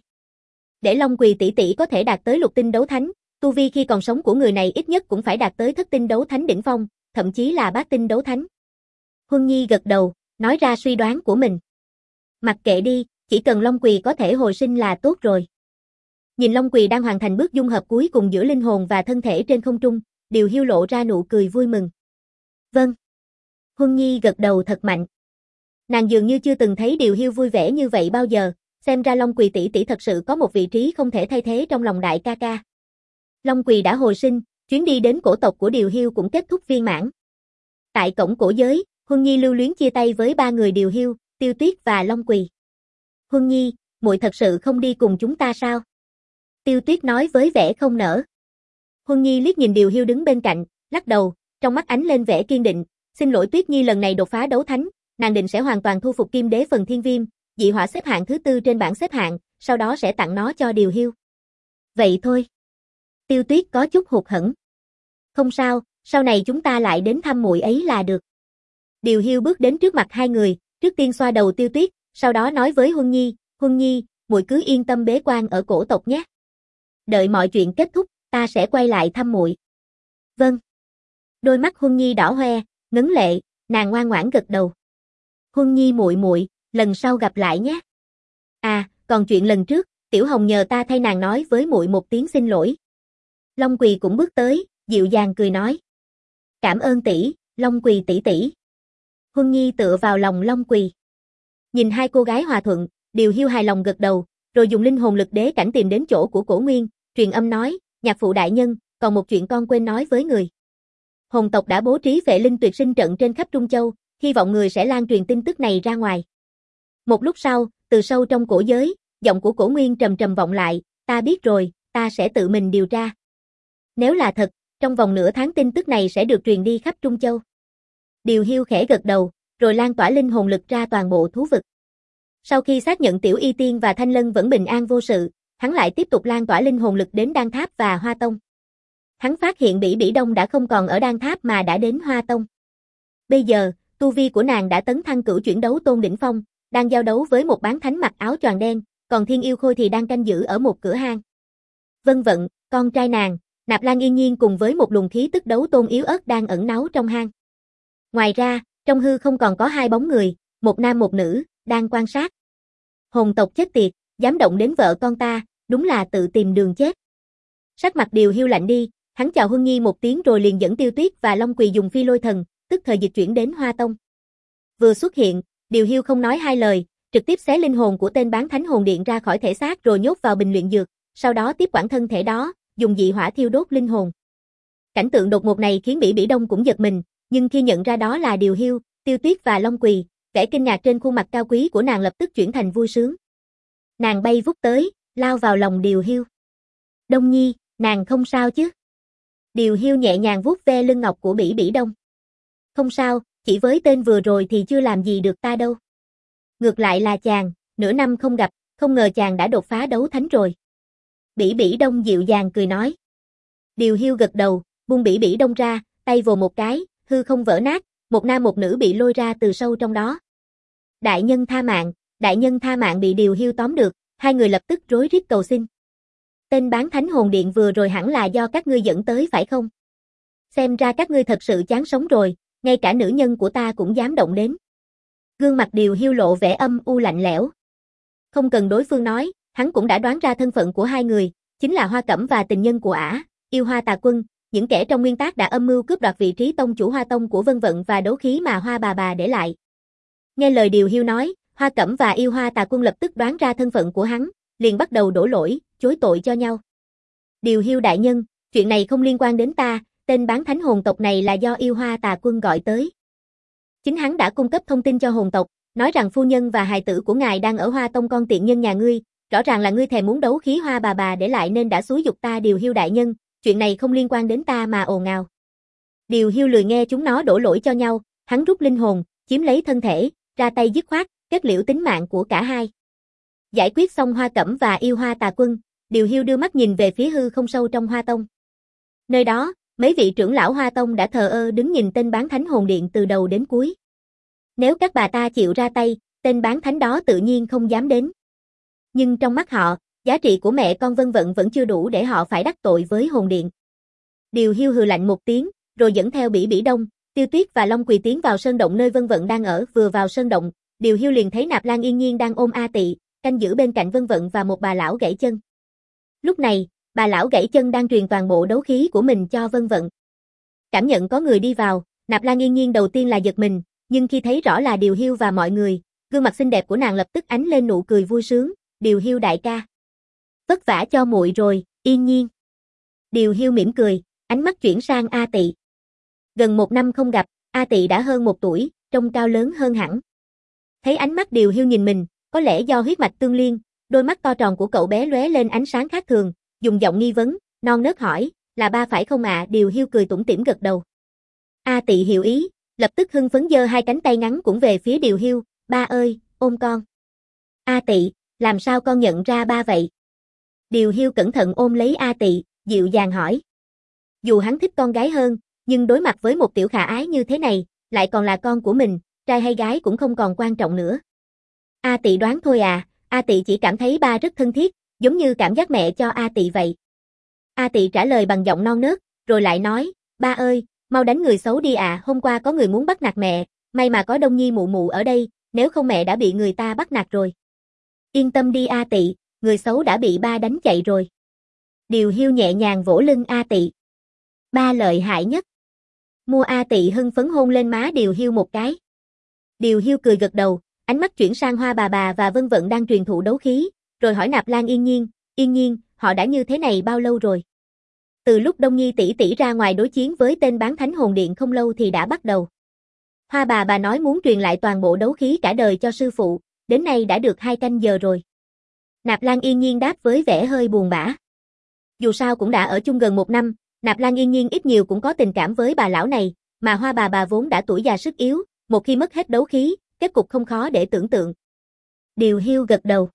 Speaker 1: Để Long Quỳ tỷ tỷ có thể đạt tới lục tinh đấu thánh, tu vi khi còn sống của người này ít nhất cũng phải đạt tới thất tinh đấu thánh đỉnh phong, thậm chí là bát tinh đấu thánh. Huân Nhi gật đầu, nói ra suy đoán của mình. Mặc kệ đi, chỉ cần Long Quỳ có thể hồi sinh là tốt rồi. Nhìn Long Quỳ đang hoàn thành bước dung hợp cuối cùng giữa linh hồn và thân thể trên không trung, Điều Hiu lộ ra nụ cười vui mừng. Vâng. Huân Nhi gật đầu thật mạnh. Nàng dường như chưa từng thấy Điều Hiu vui vẻ như vậy bao giờ, xem ra Long Quỳ tỷ tỷ thật sự có một vị trí không thể thay thế trong lòng đại ca ca. Long Quỳ đã hồi sinh, chuyến đi đến cổ tộc của Điều Hiu cũng kết thúc viên mãn. Tại cổng cổ giới, Huân Nhi lưu luyến chia tay với ba người Điều Hiu, Tiêu Tuyết và Long Quỳ. Huân Nhi, muội thật sự không đi cùng chúng ta sao? Tiêu Tuyết nói với vẻ không nỡ. Huân Nhi liếc nhìn Điều Hiu đứng bên cạnh, lắc đầu, trong mắt ánh lên vẻ kiên định. Xin lỗi Tuyết Nhi, lần này đột phá đấu thánh, nàng định sẽ hoàn toàn thu phục Kim Đế phần Thiên Viêm, dị hỏa xếp hạng thứ tư trên bảng xếp hạng, sau đó sẽ tặng nó cho Điều Hiu. Vậy thôi. Tiêu Tuyết có chút hụt hẫng. Không sao, sau này chúng ta lại đến thăm muội ấy là được. Điều Hiu bước đến trước mặt hai người, trước tiên xoa đầu Tiêu Tuyết, sau đó nói với Huân Nhi, Huân Nhi, muội cứ yên tâm bế quan ở cổ tộc nhé. Đợi mọi chuyện kết thúc, ta sẽ quay lại thăm muội. Vâng. Đôi mắt Huân Nhi đỏ hoe, ngấn lệ, nàng ngoan ngoãn gật đầu. Huân Nhi muội muội, lần sau gặp lại nhé. À, còn chuyện lần trước, Tiểu Hồng nhờ ta thay nàng nói với muội một tiếng xin lỗi. Long Quỳ cũng bước tới, dịu dàng cười nói. Cảm ơn tỷ, Long Quỳ tỷ tỷ. Huân Nhi tựa vào lòng Long Quỳ. Nhìn hai cô gái hòa thuận, Điều Hiu hài lòng gật đầu, rồi dùng linh hồn lực đế cảnh tìm đến chỗ của Cổ Nguyên, truyền âm nói, nhạc phụ đại nhân, còn một chuyện con quên nói với người. Hồn tộc đã bố trí Phệ Linh Tuyệt Sinh trận trên khắp Trung Châu, hy vọng người sẽ lan truyền tin tức này ra ngoài. Một lúc sau, từ sâu trong cổ giới, giọng của Cổ Nguyên trầm trầm vọng lại, ta biết rồi, ta sẽ tự mình điều tra. Nếu là thật, trong vòng nửa tháng tin tức này sẽ được truyền đi khắp Trung Châu. Điều Hiu khẽ gật đầu, rồi lan tỏa linh hồn lực ra toàn bộ thú vực. Sau khi xác nhận Tiểu Y Tiên và Thanh Lân vẫn bình an vô sự, hắn lại tiếp tục lan tỏa linh hồn lực đến Đan Tháp và Hoa Tông. Hắn phát hiện Bỉ Bỉ Đông đã không còn ở Đan Tháp mà đã đến Hoa Tông. Bây giờ, tu vi của nàng đã tấn thăng cửu chuyển đấu tôn đỉnh phong, đang giao đấu với một bán thánh mặc áo choàng đen, còn Thiên Yêu Khôi thì đang canh giữ ở một cửa hang. Vân Vận, con trai nàng, Nạp Lan Yên Nhiên cùng với một luồng khí tức đấu tôn yếu ớt đang ẩn náu trong hang. Ngoài ra, trong hư không còn có hai bóng người, một nam một nữ, đang quan sát. Hồn tộc chết tiệt, dám động đến vợ con ta, đúng là tự tìm đường chết. Sắc mặt Điều Hiu lạnh đi, hắn chào Huân Nhi một tiếng rồi liền dẫn Tiêu Tuyết và Long Quỳ dùng phi lôi thần, tức thời dịch chuyển đến Hoa Tông. Vừa xuất hiện, Điều Hiu không nói hai lời, trực tiếp xé linh hồn của tên bán thánh hồn điện ra khỏi thể xác rồi nhốt vào bình luyện dược, sau đó tiếp quản thân thể đó, dùng dị hỏa thiêu đốt linh hồn. Cảnh tượng đột ngột này khiến Bỉ Bỉ Đông cũng giật mình, nhưng khi nhận ra đó là Điều Hiu, Tiêu Tuyết và Long Quỳ, vẻ kinh ngạc trên khuôn mặt cao quý của nàng lập tức chuyển thành vui sướng. Nàng bay vút tới, lao vào lòng Điều Hiu. Đông Nhi, nàng không sao chứ? Điều Hiu nhẹ nhàng vuốt ve lưng ngọc của Bỉ Bỉ Đông. Không sao, chỉ với tên vừa rồi thì chưa làm gì được ta đâu. Ngược lại là chàng, nửa năm không gặp, không ngờ chàng đã đột phá đấu thánh rồi. Bỉ Bỉ Đông dịu dàng cười nói. Điều Hiu gật đầu, buông Bỉ Bỉ Đông ra, tay vồ một cái, hư không vỡ nát, một nam một nữ bị lôi ra từ sâu trong đó. Đại nhân tha mạng, đại nhân tha mạng bị Điều Hiu tóm được, hai người lập tức rối rít cầu xin. Tên bán thánh hồn điện vừa rồi hẳn là do các ngươi dẫn tới phải không? Xem ra các ngươi thật sự chán sống rồi, ngay cả nữ nhân của ta cũng dám động đến. Gương mặt Điều Hiu lộ vẻ âm u lạnh lẽo. Không cần đối phương nói, hắn cũng đã đoán ra thân phận của hai người, chính là Hoa Cẩm và tình nhân của ả, Yêu Hoa Tà Quân, những kẻ trong nguyên tác đã âm mưu cướp đoạt vị trí tông chủ Hoa Tông của Vân Vận và đấu khí mà Hoa bà bà để lại. Nghe lời Điều Hiu nói, Hoa Cẩm và Yêu Hoa Tà Quân lập tức đoán ra thân phận của hắn, liền bắt đầu đổ lỗi, chối tội cho nhau. Điều Hiu đại nhân, chuyện này không liên quan đến ta, tên bán thánh hồn tộc này là do Yêu Hoa Tà Quân gọi tới. Chính hắn đã cung cấp thông tin cho hồn tộc, nói rằng phu nhân và hài tử của ngài đang ở Hoa Tông con tiện nhân nhà ngươi, rõ ràng là ngươi thèm muốn đấu khí Hoa bà bà để lại nên đã xúi giục ta. Điều Hiu đại nhân, chuyện này không liên quan đến ta mà ồn ào. Điều Hiu lười nghe chúng nó đổ lỗi cho nhau, hắn rút linh hồn, chiếm lấy thân thể, ra tay dứt khoát, kết liễu tính mạng của cả hai. Giải quyết xong Hoa Cẩm và Yêu Hoa Tà Quân, Điều Hiu đưa mắt nhìn về phía hư không sâu trong Hoa Tông. Nơi đó, mấy vị trưởng lão Hoa Tông đã thờ ơ đứng nhìn tên bán thánh hồn điện từ đầu đến cuối. Nếu các bà ta chịu ra tay, tên bán thánh đó tự nhiên không dám đến. Nhưng trong mắt họ, giá trị của mẹ con Vân Vận vẫn chưa đủ để họ phải đắc tội với hồn điện. Điều Hiu hừ lạnh một tiếng, rồi dẫn theo Bỉ Bỉ Đông, Tiêu Tuyết và Long Quỳ tiến vào sơn động nơi Vân Vận đang ở. Vừa vào sơn động, Điều Hiu liền thấy Nạp Lan Yên Nhiên đang ôm A Tị, canh giữ bên cạnh Vân Vận và một bà lão gãy chân. Lúc này, bà lão gãy chân đang truyền toàn bộ đấu khí của mình cho Vân Vận. Cảm nhận có người đi vào, Nạp Lan Yên Nhiên đầu tiên là giật mình, nhưng khi thấy rõ là Điều Hiu và mọi người, gương mặt xinh đẹp của nàng lập tức ánh lên nụ cười vui sướng. Điều Hiu đại ca, vất vả cho muội rồi, Yên Nhiên. Điều Hiu mỉm cười, ánh mắt chuyển sang A Tị. Gần một năm không gặp, A Tị đã hơn một tuổi, trông cao lớn hơn hẳn. Thấy ánh mắt Điều Hiu nhìn mình, có lẽ do huyết mạch tương liên, đôi mắt to tròn của cậu bé lóe lên ánh sáng khác thường, dùng giọng nghi vấn, non nớt hỏi, là ba phải không ạ? À? Điều Hiu cười tủm tỉm gật đầu. A Tị hiểu ý, lập tức hưng phấn giơ hai cánh tay ngắn cũng về phía Điều Hiu, ba ơi, ôm con. A Tị, làm sao con nhận ra ba vậy? Điều Hiu cẩn thận ôm lấy A Tị, dịu dàng hỏi. Dù hắn thích con gái hơn, nhưng đối mặt với một tiểu khả ái như thế này, lại còn là con của mình, trai hay gái cũng không còn quan trọng nữa. A Tị đoán thôi à, A Tị chỉ cảm thấy ba rất thân thiết, giống như cảm giác mẹ cho A Tị vậy. A Tị trả lời bằng giọng non nớt, rồi lại nói, ba ơi, mau đánh người xấu đi à, hôm qua có người muốn bắt nạt mẹ, may mà có Đông Nhi mụ mụ ở đây, nếu không mẹ đã bị người ta bắt nạt rồi. Yên tâm đi A Tị, người xấu đã bị ba đánh chạy rồi. Điều Hiu nhẹ nhàng vỗ lưng A Tị. Ba lợi hại nhất. Mua A Tị hưng phấn hôn lên má Điều Hiu một cái. Điều Hiu cười gật đầu, ánh mắt chuyển sang Hoa Bà Bà và Vân Vận đang truyền thụ đấu khí, rồi hỏi Nạp Lan Yên Nhiên, Yên Nhiên, họ đã như thế này bao lâu rồi? Từ lúc Đông Nhi tỷ tỷ ra ngoài đối chiến với tên bán thánh hồn điện không lâu thì đã bắt đầu. Hoa Bà Bà nói muốn truyền lại toàn bộ đấu khí cả đời cho sư phụ, đến nay đã được hai canh giờ rồi. Nạp Lan Yên Nhiên đáp với vẻ hơi buồn bã. Dù sao cũng đã ở chung gần một năm, Nạp Lan Yên Nhiên ít nhiều cũng có tình cảm với bà lão này, mà Hoa Bà Bà vốn đã tuổi già sức yếu, một khi mất hết đấu khí, kết cục không khó để tưởng tượng. Điều Hiu gật đầu.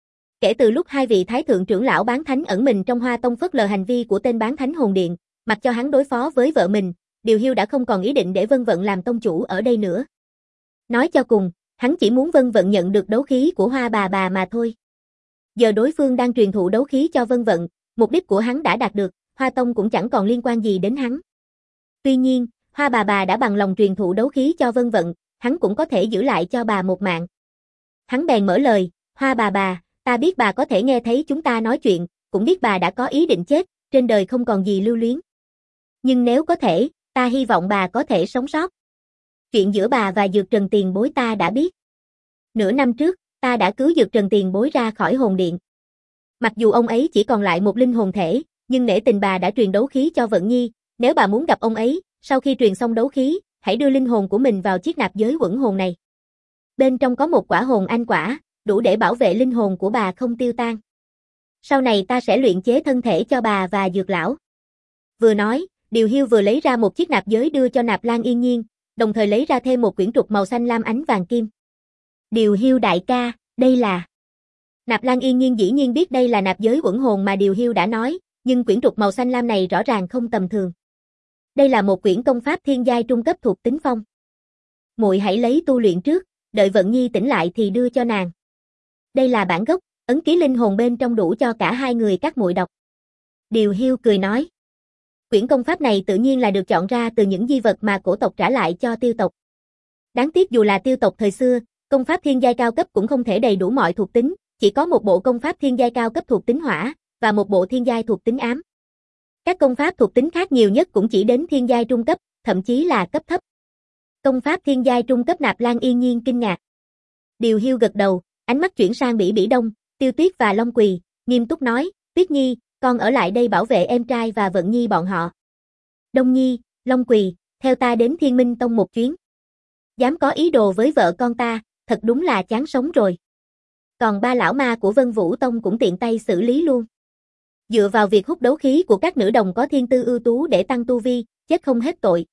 Speaker 1: Kể từ lúc hai vị thái thượng trưởng lão bán thánh ẩn mình trong Hoa Tông phớt lờ hành vi của tên bán thánh hồn điện, mặc cho hắn đối phó với vợ mình, Điều Hiu đã không còn ý định để Vân Vận làm tông chủ ở đây nữa. Nói cho cùng, hắn chỉ muốn Vân Vận nhận được đấu khí của Hoa Bà Bà mà thôi. Giờ đối phương đang truyền thụ đấu khí cho Vân Vận, mục đích của hắn đã đạt được, Hoa Tông cũng chẳng còn liên quan gì đến hắn. Tuy nhiên, Hoa Bà Bà đã bằng lòng truyền thụ đấu khí cho Vân Vận, hắn cũng có thể giữ lại cho bà một mạng. Hắn bèn mở lời, Hoa Bà Bà, ta biết bà có thể nghe thấy chúng ta nói chuyện, cũng biết bà đã có ý định chết, trên đời không còn gì lưu luyến. Nhưng nếu có thể, ta hy vọng bà có thể sống sót. Chuyện giữa bà và Dược Trần Tiền Bối ta đã biết. Nửa năm trước, ta đã cứu Dược Trần Tiền Bối ra khỏi hồn điện. Mặc dù ông ấy chỉ còn lại một linh hồn thể, nhưng nể tình bà đã truyền đấu khí cho Vận Nhi, nếu bà muốn gặp ông ấy, sau khi truyền xong đấu khí, hãy đưa linh hồn của mình vào chiếc nạp giới quẩn hồn này. Bên trong có một quả hồn anh quả, đủ để bảo vệ linh hồn của bà không tiêu tan. Sau này ta sẽ luyện chế thân thể cho bà và Dược lão. Vừa nói, Điều Hiu vừa lấy ra một chiếc nạp giới đưa cho Nạp Lan Yên Nhiên, đồng thời lấy ra thêm một quyển trục màu xanh lam ánh vàng kim. Điều Hiu đại ca, đây là... Nạp Lan Yên Nhiên dĩ nhiên biết đây là nạp giới uẩn hồn mà Điều Hiu đã nói, nhưng quyển trục màu xanh lam này rõ ràng không tầm thường. Đây là một quyển công pháp thiên giai trung cấp thuộc tính phong. Muội hãy lấy tu luyện trước, đợi Vận Nhi tỉnh lại thì đưa cho nàng. Đây là bản gốc, ấn ký linh hồn bên trong đủ cho cả hai người các muội đọc. Điều Hiu cười nói. Quyển công pháp này tự nhiên là được chọn ra từ những di vật mà cổ tộc trả lại cho tiêu tộc. Đáng tiếc dù là tiêu tộc thời xưa, công pháp thiên giai cao cấp cũng không thể đầy đủ mọi thuộc tính, chỉ có một bộ công pháp thiên giai cao cấp thuộc tính hỏa, và một bộ thiên giai thuộc tính ám. Các công pháp thuộc tính khác nhiều nhất cũng chỉ đến thiên giai trung cấp, thậm chí là cấp thấp. Công pháp thiên giai trung cấp Nạp Lan Yên Nhiên kinh ngạc. Điều Hiu gật đầu, ánh mắt chuyển sang Bỉ Bỉ Đông, Tiêu Tuyết và Long Quỳ, nghiêm túc nói, Tuyết Nhi, con ở lại đây bảo vệ em trai và Vận Nhi bọn họ. Đông Nhi, Long Quỳ, theo ta đến Thiên Minh Tông một chuyến. Dám có ý đồ với vợ con ta, thật đúng là chán sống rồi. Còn ba lão ma của Vân Vũ Tông cũng tiện tay xử lý luôn. Dựa vào việc hút đấu khí của các nữ đồng có thiên tư ưu tú để tăng tu vi, chết không hết tội.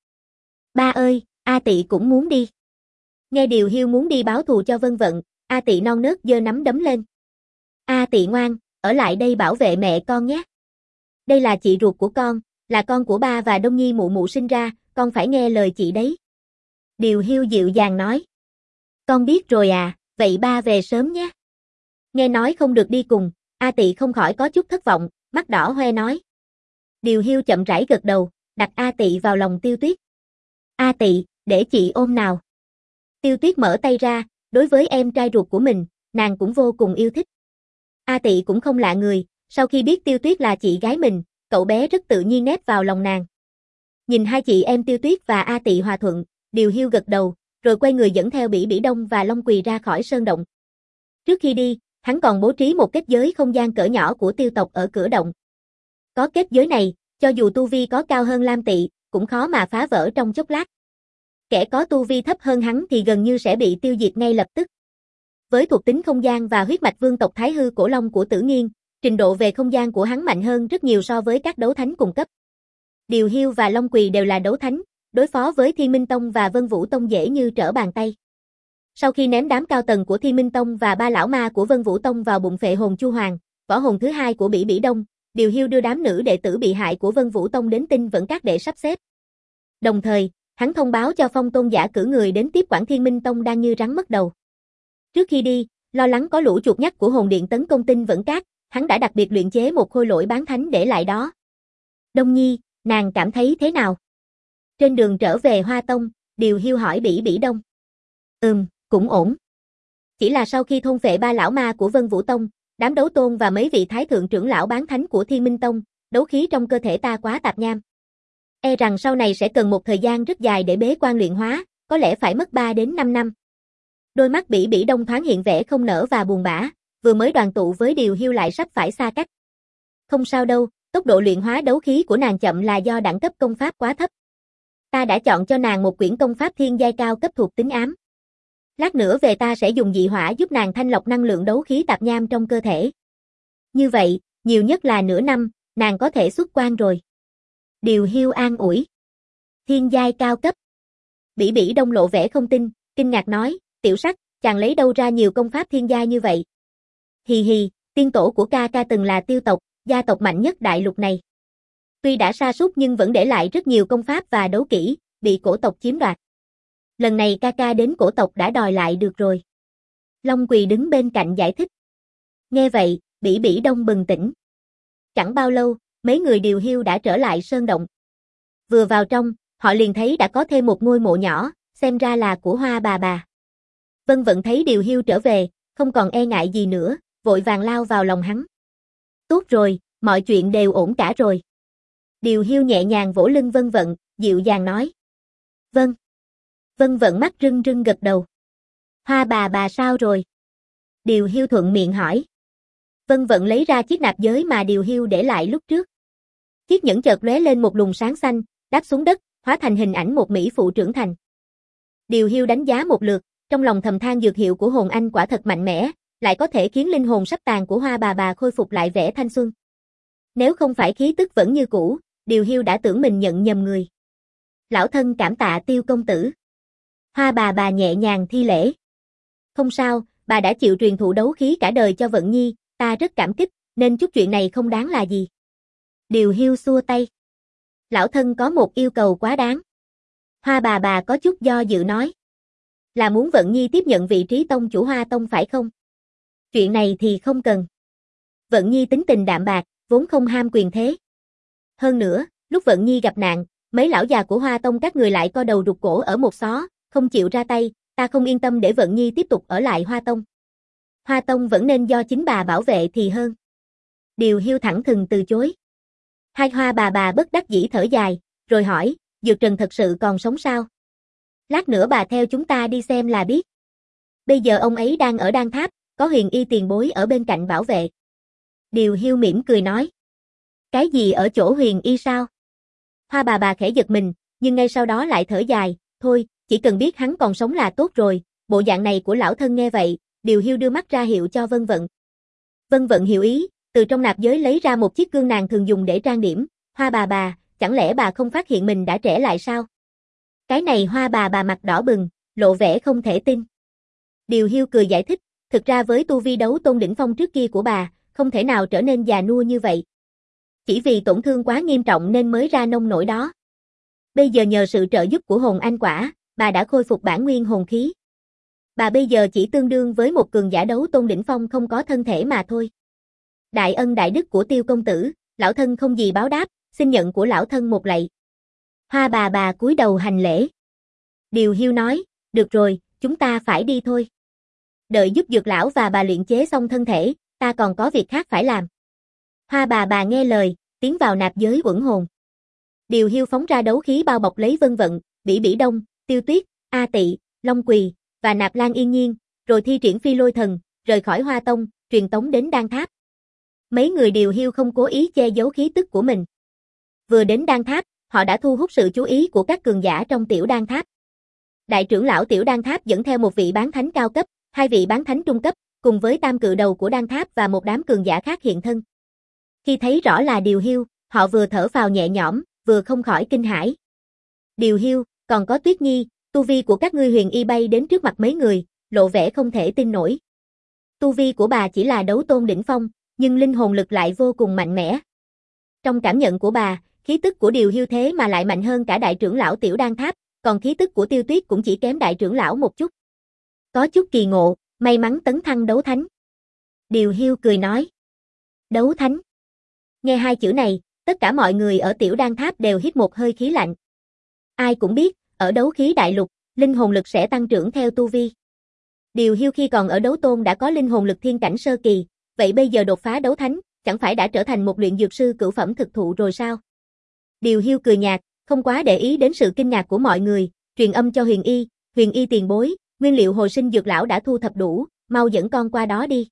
Speaker 1: Ba ơi, A Tị cũng muốn đi. Nghe Điều Hiu muốn đi báo thù cho Vân Vận, A Tị non nớt giơ nắm đấm lên. A Tị ngoan, ở lại đây bảo vệ mẹ con nhé. Đây là chị ruột của con, là con của ba và Đông Nhi mụ mụ sinh ra, con phải nghe lời chị đấy. Điều Hiu dịu dàng nói. Con biết rồi à, vậy ba về sớm nhé. Nghe nói không được đi cùng, A Tị không khỏi có chút thất vọng, mắt đỏ hoe nói. Điều Hiu chậm rãi gật đầu, đặt A Tị vào lòng Tiêu Tuyết. A Tị, để chị ôm nào. Tiêu Tuyết mở tay ra, đối với em trai ruột của mình, nàng cũng vô cùng yêu thích. A Tị cũng không lạ người, sau khi biết Tiêu Tuyết là chị gái mình, cậu bé rất tự nhiên nép vào lòng nàng. Nhìn hai chị em Tiêu Tuyết và A Tị hòa thuận, Điều Hiu gật đầu, rồi quay người dẫn theo Bỉ Bỉ Đông và Long Quỳ ra khỏi sơn động. Trước khi đi, hắn còn bố trí một kết giới không gian cỡ nhỏ của tiêu tộc ở cửa động. Có kết giới này, cho dù tu vi có cao hơn Lam Tị, cũng khó mà phá vỡ trong chốc lát. Kẻ có tu vi thấp hơn hắn thì gần như sẽ bị tiêu diệt ngay lập tức. Với thuộc tính không gian và huyết mạch vương tộc Thái Hư Cổ Long của Tử Nghiên, trình độ về không gian của hắn mạnh hơn rất nhiều so với các đấu thánh cùng cấp. Điều Hiu và Long Quỳ đều là đấu thánh, đối phó với Thiên Minh Tông và Vân Vũ Tông dễ như trở bàn tay. Sau khi ném đám cao tầng của Thiên Minh Tông và ba lão ma của Vân Vũ Tông vào bụng phệ hồn Chu Hoàng, võ hồn thứ hai của Bỉ Bỉ Đông, Điều Hiu đưa đám nữ đệ tử bị hại của Vân Vũ Tông đến Tinh Vẫn Các để sắp xếp. Đồng thời, hắn thông báo cho Phong Tôn giả cử người đến tiếp quản Thiên Minh Tông đang như rắn mất đầu. Trước khi đi, lo lắng có lũ chuột nhắt của hồn điện tấn công Tinh Vẫn Các, hắn đã đặc biệt luyện chế một khôi lỗi bán thánh để lại đó. Đông Nhi, nàng cảm thấy thế nào? Trên đường trở về Hoa Tông, Điều Hiu hỏi Bỉ Bỉ Đông. Ừm, cũng ổn. Chỉ là sau khi thôn phệ ba lão ma của Vân Vũ Tông, đám đấu tôn và mấy vị thái thượng trưởng lão bán thánh của Thiên Minh Tông, đấu khí trong cơ thể ta quá tạp nham. E rằng sau này sẽ cần một thời gian rất dài để bế quan luyện hóa, có lẽ phải mất ba đến năm năm. Đôi mắt Bỉ Bỉ Đông thoáng hiện vẻ không nỡ và buồn bã, vừa mới đoàn tụ với Điều Hiu lại sắp phải xa cách. Không sao đâu, tốc độ luyện hóa đấu khí của nàng chậm là do đẳng cấp công pháp quá thấp. Ta đã chọn cho nàng một quyển công pháp thiên giai cao cấp thuộc tính ám. Lát nữa về ta sẽ dùng dị hỏa giúp nàng thanh lọc năng lượng đấu khí tạp nham trong cơ thể. Như vậy, nhiều nhất là nửa năm, nàng có thể xuất quan rồi. Điều Hiu an ủi. Thiên giai cao cấp. Bỉ Bỉ Đông lộ vẻ không tin, kinh ngạc nói, tiểu sắc, chàng lấy đâu ra nhiều công pháp thiên giai như vậy? Hì hì, tiên tổ của ca ca từng là Tiêu tộc, gia tộc mạnh nhất đại lục này. Tuy đã sa sút nhưng vẫn để lại rất nhiều công pháp và đấu kỹ, bị cổ tộc chiếm đoạt. Lần này ca ca đến cổ tộc đã đòi lại được rồi. Long Quỳ đứng bên cạnh giải thích. Nghe vậy, Bỉ Bỉ Đông bừng tỉnh. Chẳng bao lâu, mấy người Điều Hiu đã trở lại sơn động. Vừa vào trong, họ liền thấy đã có thêm một ngôi mộ nhỏ, xem ra là của Hoa bà bà. Vân Vận thấy Điều Hiu trở về, không còn e ngại gì nữa, vội vàng lao vào lòng hắn. Tốt rồi, mọi chuyện đều ổn cả rồi. Điều Hiu nhẹ nhàng vỗ lưng Vân Vận, dịu dàng nói. Vâng. Vân Vận mắt rưng rưng gật đầu. Hoa bà bà sao rồi? Điều Hiu thuận miệng hỏi. Vân Vận lấy ra chiếc nạp giới mà Điều Hiu để lại lúc trước. Chiếc nhẫn chợt lóe lên một luồng sáng xanh, đáp xuống đất, hóa thành hình ảnh một mỹ phụ trưởng thành. Điều Hiu đánh giá một lượt, trong lòng thầm than dược hiệu của hồn anh quả thật mạnh mẽ, lại có thể khiến linh hồn sắp tàn của Hoa bà bà khôi phục lại vẻ thanh xuân. Nếu không phải khí tức vẫn như cũ, Điều Hiu đã tưởng mình nhận nhầm người. Lão thân cảm tạ Tiêu công tử. Hoa bà bà nhẹ nhàng thi lễ. Không sao, bà đã chịu truyền thụ đấu khí cả đời cho Vận Nhi, ta rất cảm kích, nên chút chuyện này không đáng là gì. Điều Hiu xua tay. Lão thân có một yêu cầu quá đáng. Hoa bà bà có chút do dự nói. Là muốn Vận Nhi tiếp nhận vị trí tông chủ Hoa tông phải không? Chuyện này thì không cần. Vận Nhi tính tình đạm bạc, vốn không ham quyền thế. Hơn nữa, lúc Vận Nhi gặp nạn, mấy lão già của Hoa tông các người lại co đầu rụt cổ ở một xó, không chịu ra tay, ta không yên tâm để Vận Nhi tiếp tục ở lại Hoa tông. Hoa tông vẫn nên do chính bà bảo vệ thì hơn. Điều Hiu thẳng thừng từ chối. Hai Hoa bà bà bất đắc dĩ thở dài, rồi hỏi, Dược Trần thật sự còn sống sao? Lát nữa bà theo chúng ta đi xem là biết. Bây giờ ông ấy đang ở Đan Tháp, có Huyền Y tiền bối ở bên cạnh bảo vệ. Điều Hiu mỉm cười nói. Cái gì ở chỗ Huyền Y sao? Hoa bà bà khẽ giật mình, nhưng ngay sau đó lại thở dài, thôi, chỉ cần biết hắn còn sống là tốt rồi, bộ dạng này của lão thân nghe vậy, Điều Hiu đưa mắt ra hiệu cho Vân Vận. Vân Vận hiểu ý, từ trong nạp giới lấy ra một chiếc gương nàng thường dùng để trang điểm, Hoa bà bà, chẳng lẽ bà không phát hiện mình đã trẻ lại sao? Cái này Hoa bà bà mặt đỏ bừng, lộ vẻ không thể tin. Điều Hiu cười giải thích, thực ra với tu vi đấu tôn đỉnh phong trước kia của bà, không thể nào trở nên già nua như vậy. Chỉ vì tổn thương quá nghiêm trọng nên mới ra nông nổi đó. Bây giờ nhờ sự trợ giúp của hồn anh quả, bà đã khôi phục bản nguyên hồn khí. Bà bây giờ chỉ tương đương với một cường giả đấu tôn đỉnh phong không có thân thể mà thôi. Đại ân đại đức của Tiêu công tử, lão thân không gì báo đáp, xin nhận của lão thân một lạy. Hoa bà bà cúi đầu hành lễ. Điều Hiu nói, được rồi, chúng ta phải đi thôi. Đợi giúp Dược lão và bà luyện chế xong thân thể, ta còn có việc khác phải làm. Hoa bà bà nghe lời, tiến vào nạp giới uẩn hồn. Điều Hiu phóng ra đấu khí bao bọc lấy Vân Vận, Bỉ Bỉ Đông, Tiêu Tuyết, A Tị, Long Quỳ và Nạp Lan Yên Nhiên, rồi thi triển phi lôi thần, rời khỏi Hoa tông, truyền tống đến Đan Tháp. Mấy người Điều Hiu không cố ý che giấu khí tức của mình. Vừa đến Đan Tháp, họ đã thu hút sự chú ý của các cường giả trong Tiểu Đan Tháp. Đại trưởng lão Tiểu Đan Tháp dẫn theo một vị bán thánh cao cấp, hai vị bán thánh trung cấp, cùng với tam cự đầu của Đan Tháp và một đám cường giả khác hiện thân. Khi thấy rõ là Điều Hiu, họ vừa thở phào nhẹ nhõm, vừa không khỏi kinh hãi. Điều Hiu, còn có Tuyết Nhi, tu vi của các ngươi Huyền Y bay đến trước mặt mấy người, lộ vẻ không thể tin nổi. Tu vi của bà chỉ là đấu tôn đỉnh phong, nhưng linh hồn lực lại vô cùng mạnh mẽ. Trong cảm nhận của bà, khí tức của Điều Hiu thế mà lại mạnh hơn cả đại trưởng lão Tiểu Đan Tháp, còn khí tức của Tiêu Tuyết cũng chỉ kém đại trưởng lão một chút. Có chút kỳ ngộ, may mắn tấn thăng đấu thánh. Điều Hiu cười nói. Đấu thánh. Nghe hai chữ này, tất cả mọi người ở Tiểu Đan Tháp đều hít một hơi khí lạnh. Ai cũng biết, ở đấu khí đại lục, linh hồn lực sẽ tăng trưởng theo tu vi. Điều Hiu khi còn ở đấu tôn đã có linh hồn lực thiên cảnh sơ kỳ, vậy bây giờ đột phá đấu thánh, chẳng phải đã trở thành một luyện dược sư cửu phẩm thực thụ rồi sao? Điều Hiu cười nhạt, không quá để ý đến sự kinh ngạc của mọi người, truyền âm cho Huyền Y, Huyền Y tiền bối, Nguyên liệu hồi sinh dược lão đã thu thập đủ, mau dẫn con qua đó đi.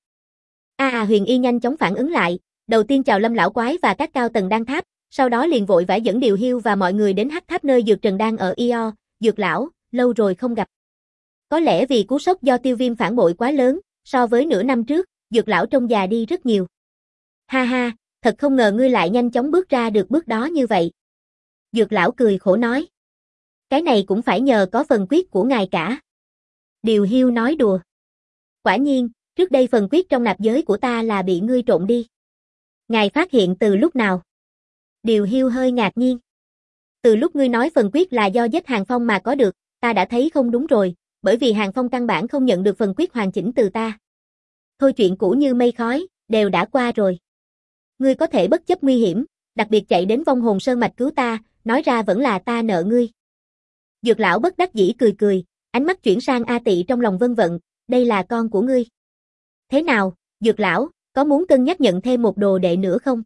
Speaker 1: A à, Huyền Y nhanh chóng phản ứng lại, đầu tiên chào Lâm lão quái và các cao tầng đan tháp, sau đó liền vội vã dẫn Điều Hiu và mọi người đến hắc tháp nơi Dược Trần đang ở i o, Dược lão, lâu rồi không gặp. Có lẽ vì cú sốc do tiêu viêm phản bội quá lớn, so với nửa năm trước, Dược lão trông già đi rất nhiều. Ha ha, thật không ngờ ngươi lại nhanh chóng bước ra được bước đó như vậy. Dược lão cười khổ nói. Cái này cũng phải nhờ có phần quyết của ngài cả. Điều Hiu nói đùa. Quả nhiên, trước đây phần quyết trong nạp giới của ta là bị ngươi trộn đi. Ngài phát hiện từ lúc nào? Điều Hiu hơi ngạc nhiên. Từ lúc ngươi nói phần quyết là do giết Hàng Phong mà có được, ta đã thấy không đúng rồi, bởi vì Hàng Phong căn bản không nhận được phần quyết hoàn chỉnh từ ta. Thôi chuyện cũ như mây khói, đều đã qua rồi. Ngươi có thể bất chấp nguy hiểm, đặc biệt chạy đến Vong Hồn Sơn mạch cứu ta, nói ra vẫn là ta nợ ngươi. Dược lão bất đắc dĩ cười cười, ánh mắt chuyển sang A Tị trong lòng vân vận, đây là con của ngươi. Thế nào, Dược lão, có muốn cân nhắc nhận thêm một đồ đệ nữa không?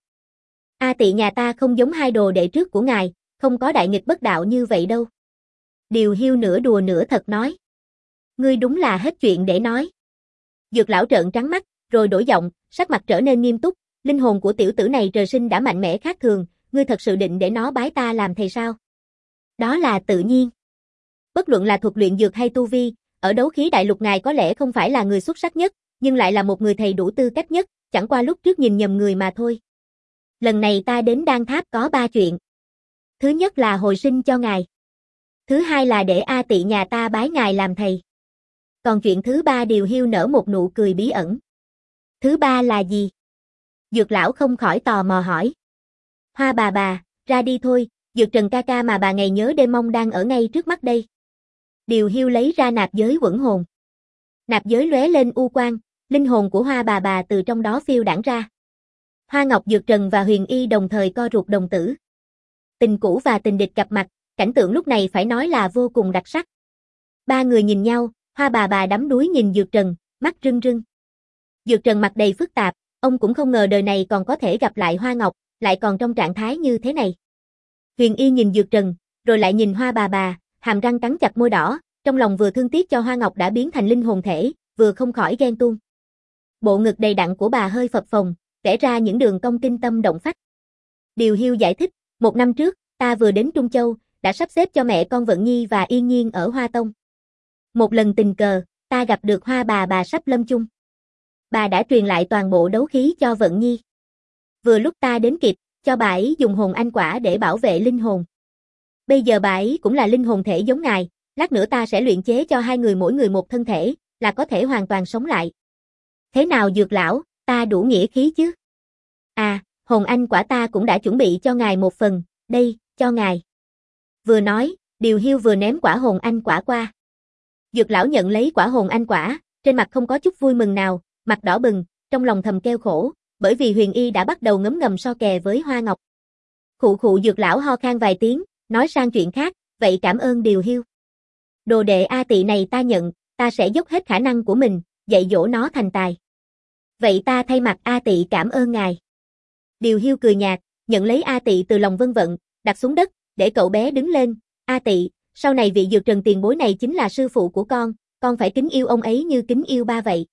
Speaker 1: A Tị nhà ta không giống hai đồ đệ trước của ngài, không có đại nghịch bất đạo như vậy đâu. Điều Hiu nửa đùa nửa thật nói. Ngươi đúng là hết chuyện để nói. Dược lão trợn trắng mắt, rồi đổi giọng, sắc mặt trở nên nghiêm túc, linh hồn của tiểu tử này trời sinh đã mạnh mẽ khác thường, ngươi thật sự định để nó bái ta làm thầy sao? Đó là tự nhiên. Bất luận là thuật luyện dược hay tu vi, ở đấu khí đại lục ngài có lẽ không phải là người xuất sắc nhất, nhưng lại là một người thầy đủ tư cách nhất, chẳng qua lúc trước nhìn nhầm người mà thôi. Lần này ta đến Đan Tháp có ba chuyện. Thứ nhất là hồi sinh cho ngài. Thứ hai là để A Tị nhà ta bái ngài làm thầy. Còn chuyện thứ ba Điều Hiu nở một nụ cười bí ẩn. Thứ ba là gì? Dược lão không khỏi tò mò hỏi. Hoa bà bà, ra đi thôi, Dược Trần ca ca mà bà ngày nhớ đêm mong đang ở ngay trước mắt đây. Điều Hiu lấy ra nạp giới quẩn hồn. Nạp giới lóe lên u quang, linh hồn của Hoa bà bà từ trong đó phiêu đãng ra. Hoa Ngọc, Dược Trần và Huyền Y đồng thời co ruột đồng tử. Tình cũ và tình địch gặp mặt, cảnh tượng lúc này phải nói là vô cùng đặc sắc. Ba người nhìn nhau, Hoa bà bà đắm đuối nhìn Dược Trần, mắt rưng rưng. Dược Trần mặt đầy phức tạp, ông cũng không ngờ đời này còn có thể gặp lại Hoa Ngọc, lại còn trong trạng thái như thế này. Huyền Y nhìn Dược Trần, rồi lại nhìn Hoa bà bà, hàm răng cắn chặt môi đỏ, trong lòng vừa thương tiếc cho Hoa Ngọc đã biến thành linh hồn thể, vừa không khỏi ghen tuông. Bộ ngực đầy đặn của bà hơi phập phồng, vẽ ra những đường cong kinh tâm động phách. Điều Hiu giải thích, một năm trước, ta vừa đến Trung Châu, đã sắp xếp cho mẹ con Vận Nhi và Yên Nhiên ở Hoa Tông. Một lần tình cờ, ta gặp được Hoa bà bà sắp lâm chung. Bà đã truyền lại toàn bộ đấu khí cho Vận Nhi. Vừa lúc ta đến kịp, cho bà ấy dùng hồn anh quả để bảo vệ linh hồn. Bây giờ bà ấy cũng là linh hồn thể giống ngài, lát nữa ta sẽ luyện chế cho hai người mỗi người một thân thể, là có thể hoàn toàn sống lại. Thế nào Dược lão, ta đủ nghĩa khí chứ? À, hồn anh quả ta cũng đã chuẩn bị cho ngài một phần, đây, cho ngài. Vừa nói, Điều Hiu vừa ném quả hồn anh quả qua. Dược lão nhận lấy quả hồn anh quả, trên mặt không có chút vui mừng nào, mặt đỏ bừng, trong lòng thầm kêu khổ, bởi vì Huyền Y đã bắt đầu ngấm ngầm so kè với Hoa Ngọc. Khụ khụ Dược lão ho khan vài tiếng, nói sang chuyện khác, vậy cảm ơn Điều Hiu. Đồ đệ A Tị này ta nhận, ta sẽ dốc hết khả năng của mình, dạy dỗ nó thành tài. Vậy ta thay mặt A Tị cảm ơn ngài. Điều Hiu cười nhạt, nhận lấy A Tị từ lòng vân vận, đặt xuống đất, để cậu bé đứng lên. A Tị, sau này vị Dược Trần tiền bối này chính là sư phụ của con, con phải kính yêu ông ấy như kính yêu ba vậy.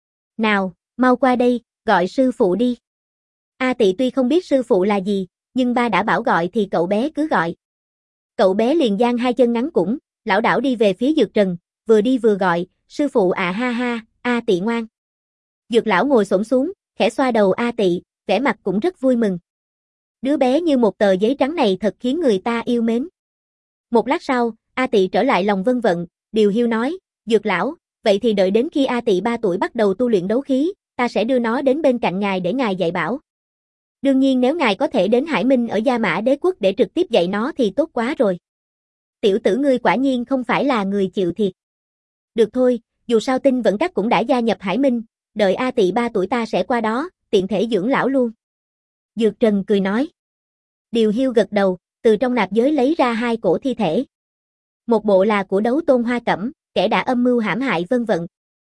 Speaker 1: Nào, mau qua đây, gọi sư phụ đi. A Tị tuy không biết sư phụ là gì, nhưng ba đã bảo gọi thì cậu bé cứ gọi. Cậu bé liền giang hai chân ngắn củng, lảo đảo đi về phía Dược Trần, vừa đi vừa gọi, sư phụ ạ à ha ha, A Tị ngoan. Dược lão ngồi xổm xuống, khẽ xoa đầu A Tị, vẻ mặt cũng rất vui mừng. Đứa bé như một tờ giấy trắng này thật khiến người ta yêu mến. Một lát sau, A Tị trở lại lòng vân vận, Điều Hiu nói, Dược lão, vậy thì đợi đến khi A Tị ba tuổi bắt đầu tu luyện đấu khí, ta sẽ đưa nó đến bên cạnh ngài để ngài dạy bảo. Đương nhiên nếu ngài có thể đến Hải Minh ở Gia Mã Đế Quốc để trực tiếp dạy nó thì tốt quá rồi. Tiểu tử ngươi quả nhiên không phải là người chịu thiệt. Được thôi, dù sao Tinh Vẫn Các cũng đã gia nhập Hải Minh, đợi A Tị ba tuổi ta sẽ qua đó, tiện thể dưỡng lão luôn. Dược Trần cười nói. Điều Hiu gật đầu, từ trong nạp giới lấy ra hai cổ thi thể. Một bộ là của Đấu Tôn Hoa Cẩm, kẻ đã âm mưu hãm hại vân vận.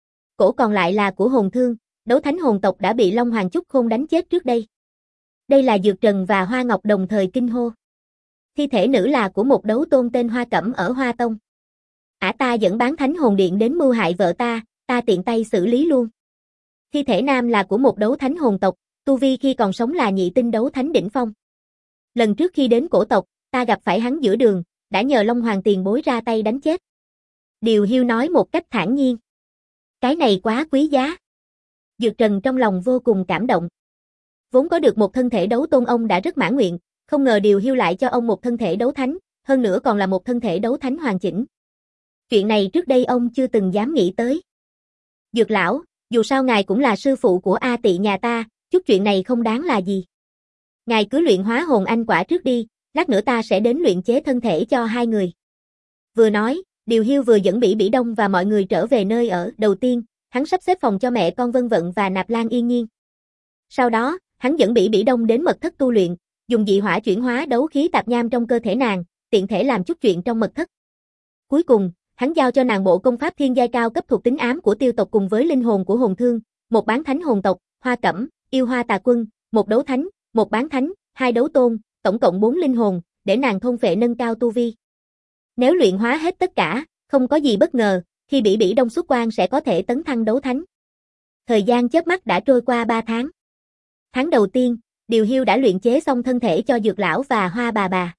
Speaker 1: Cổ còn lại là của Hồn Thương, Đấu Thánh hồn tộc đã bị Long Hoàng Chúc Khôn đánh chết trước đây. Đây là Dược Trần và Hoa Ngọc đồng thời kinh hô. Thi thể nữ là của một đấu tôn tên Hoa Cẩm ở Hoa Tông. Ả ta dẫn bán thánh hồn điện đến mưu hại vợ ta, ta tiện tay xử lý luôn. Thi thể nam là của một đấu thánh hồn tộc, tu vi khi còn sống là nhị tinh đấu thánh đỉnh phong. Lần trước khi đến cổ tộc, ta gặp phải hắn giữa đường, đã nhờ Long Hoàng tiền bối ra tay đánh chết. Điều Hiu nói một cách thản nhiên. Cái này quá quý giá. Dược Trần trong lòng vô cùng cảm động. Vốn có được một thân thể đấu tôn ông đã rất mãn nguyện, không ngờ Điều Hiu lại cho ông một thân thể đấu thánh, hơn nữa còn là một thân thể đấu thánh hoàn chỉnh. Chuyện này trước đây ông chưa từng dám nghĩ tới. Dược lão, dù sao ngài cũng là sư phụ của A Tị nhà ta, chút chuyện này không đáng là gì. Ngài cứ luyện hóa hồn anh quả trước đi, lát nữa ta sẽ đến luyện chế thân thể cho hai người. Vừa nói, Điều Hiu vừa dẫn Bỉ Bỉ Đông và mọi người trở về nơi ở. Đầu tiên, hắn sắp xếp phòng cho mẹ con Vân Vận và Nạp Lan Yên Nhiên. Sau đó, hắn dẫn Bỉ Bỉ Đông đến mật thất tu luyện, dùng dị hỏa chuyển hóa đấu khí tạp nham trong cơ thể nàng, tiện thể làm chút chuyện trong mật thất. Cuối cùng, hắn giao cho nàng bộ công pháp thiên giai cao cấp thuộc tính ám của tiêu tộc cùng với linh hồn của hồn thương, một bán thánh hồn tộc, Hoa Cẩm, yêu hoa tà quân, một đấu thánh, một bán thánh, hai đấu tôn, tổng cộng bốn linh hồn, để nàng thôn phệ nâng cao tu vi. Nếu luyện hóa hết tất cả, không có gì bất ngờ, khi Bỉ Bỉ Đông xuất quan sẽ có thể tấn thăng đấu thánh. Thời gian chớp mắt đã trôi qua ba tháng. Tháng đầu tiên, Điều Hiu đã luyện chế xong thân thể cho Dược lão và Hoa bà bà.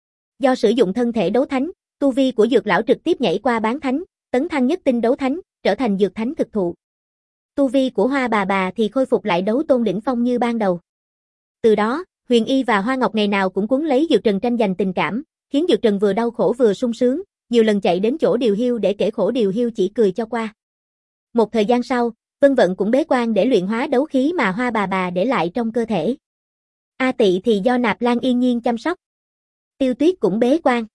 Speaker 1: Do sử dụng thân thể đấu thánh, tu vi của Dược lão trực tiếp nhảy qua bán thánh, tấn thăng nhất tinh đấu thánh, trở thành dược thánh thực thụ. Tu vi của Hoa bà bà thì khôi phục lại đấu tôn đỉnh phong như ban đầu. Từ đó, Huyền Y và Hoa Ngọc ngày nào cũng cuốn lấy Dược Trần tranh giành tình cảm, khiến Dược Trần vừa đau khổ vừa sung sướng, nhiều lần chạy đến chỗ Điều Hiu để kể khổ. Điều Hiu chỉ cười cho qua. Một thời gian sau, Vân Vận cũng bế quan để luyện hóa đấu khí mà Hoa bà bà để lại trong cơ thể. A Tị thì do Nạp Lan Yên Nhiên chăm sóc. Tiêu Tuyết cũng bế quan.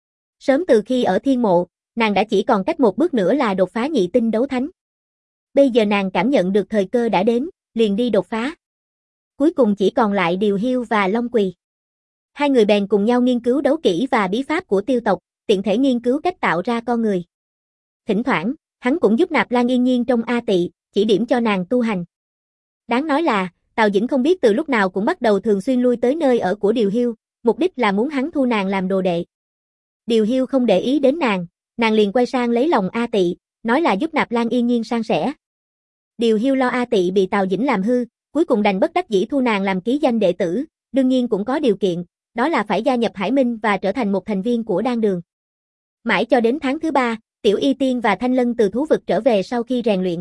Speaker 1: Sớm từ khi ở Thiên Mộ, nàng đã chỉ còn cách một bước nữa là đột phá nhị tinh đấu thánh. Bây giờ nàng cảm nhận được thời cơ đã đến, liền đi đột phá. Cuối cùng chỉ còn lại Điều Hiu và Long Quỳ. Hai người bèn cùng nhau nghiên cứu đấu kỹ và bí pháp của tiêu tộc, tiện thể nghiên cứu cách tạo ra con người. Thỉnh thoảng, hắn cũng giúp Nạp Lan Yên Nhiên trong A Tị, chỉ điểm cho nàng tu hành. Đáng nói là, Tào Dĩnh không biết từ lúc nào cũng bắt đầu thường xuyên lui tới nơi ở của Điều Hiu, mục đích là muốn hắn thu nàng làm đồ đệ. Điều Hiu không để ý đến nàng, nàng liền quay sang lấy lòng A Tị, nói là giúp Nạp Lan Yên Nhiên san sẻ. Điều Hiu lo A Tị bị Tào Dĩnh làm hư, cuối cùng đành bất đắc dĩ thu nàng làm ký danh đệ tử, đương nhiên cũng có điều kiện, đó là phải gia nhập Hải Minh và trở thành một thành viên của Đan Đường. Mãi cho đến tháng thứ ba, Tiểu Y Tiên và Thanh Lân từ thú vực trở về sau khi rèn luyện.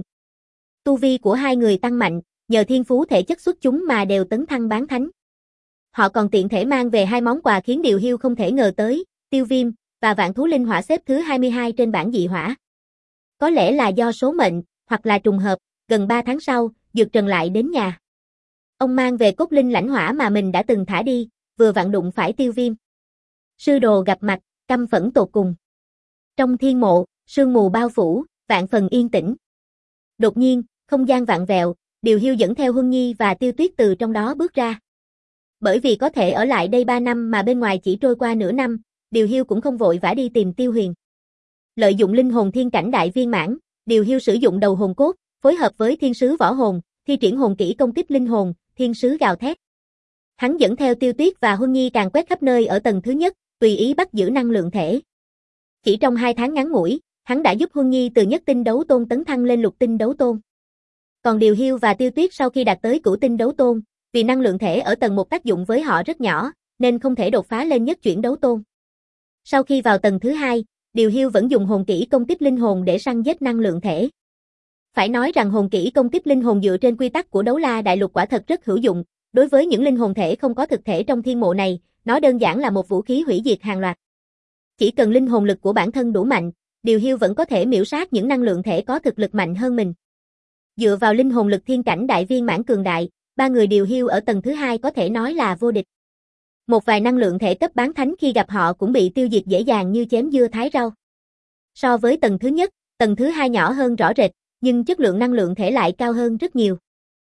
Speaker 1: Tu vi của hai người tăng mạnh, nhờ thiên phú thể chất xuất chúng mà đều tấn thăng bán thánh. Họ còn tiện thể mang về hai món quà khiến Điều Hiu không thể ngờ tới, Tiêu Viêm và Vạn Thú Linh Hỏa xếp thứ hai mươi hai trên bảng dị hỏa. Có lẽ là do số mệnh, hoặc là trùng hợp, gần ba tháng sau, Dược Trần lại đến nhà. Ông mang về cốt linh lãnh hỏa mà mình đã từng thả đi, vừa vặn đụng phải Tiêu Viêm. Sư đồ gặp mặt, căm phẫn tột cùng. Trong thiên mộ, sương mù bao phủ, vạn phần yên tĩnh. Đột nhiên, không gian vặn vẹo, Điều Hiu dẫn theo Huân Nhi và Tiêu Tuyết từ trong đó bước ra. Bởi vì có thể ở lại đây ba năm mà bên ngoài chỉ trôi qua nửa năm, Điều Hiu cũng không vội vã đi tìm Tiêu Huyền. Lợi dụng linh hồn thiên cảnh đại viên mãn, Điều Hiu sử dụng đầu hồn cốt, phối hợp với thiên sứ võ hồn, thi triển hồn kỹ công kích linh hồn, thiên sứ gào thét. Hắn dẫn theo Tiêu Tuyết và Huân Nhi càn quét khắp nơi ở tầng thứ nhất, tùy ý bắt giữ năng lượng thể. Chỉ trong hai tháng ngắn ngủi, hắn đã giúp Huân Nhi từ nhất tinh đấu tôn tấn thăng lên lục tinh đấu tôn. Còn Điều Hiu và Tiêu Tuyết sau khi đạt tới cửu tinh đấu tôn, vì năng lượng thể ở tầng một tác dụng với họ rất nhỏ, nên không thể đột phá lên nhất chuyển đấu tôn. Sau khi vào tầng thứ hai, Điều Hiu vẫn dùng hồn kỹ công kích linh hồn để săn giết năng lượng thể. Phải nói rằng hồn kỹ công kích linh hồn dựa trên quy tắc của Đấu La Đại Lục quả thật rất hữu dụng, đối với những linh hồn thể không có thực thể trong thiên mộ này, nó đơn giản là một vũ khí hủy diệt hàng loạt. Chỉ cần linh hồn lực của bản thân đủ mạnh, Điều Hiu vẫn có thể miểu sát những năng lượng thể có thực lực mạnh hơn mình. Dựa vào linh hồn lực thiên cảnh đại viên mãn cường đại, ba người Điều Hiu ở tầng thứ hai có thể nói là vô địch. Một vài năng lượng thể cấp bán thánh khi gặp họ cũng bị tiêu diệt dễ dàng như chém dưa thái rau. So với tầng thứ nhất, tầng thứ hai nhỏ hơn rõ rệt, nhưng chất lượng năng lượng thể lại cao hơn rất nhiều.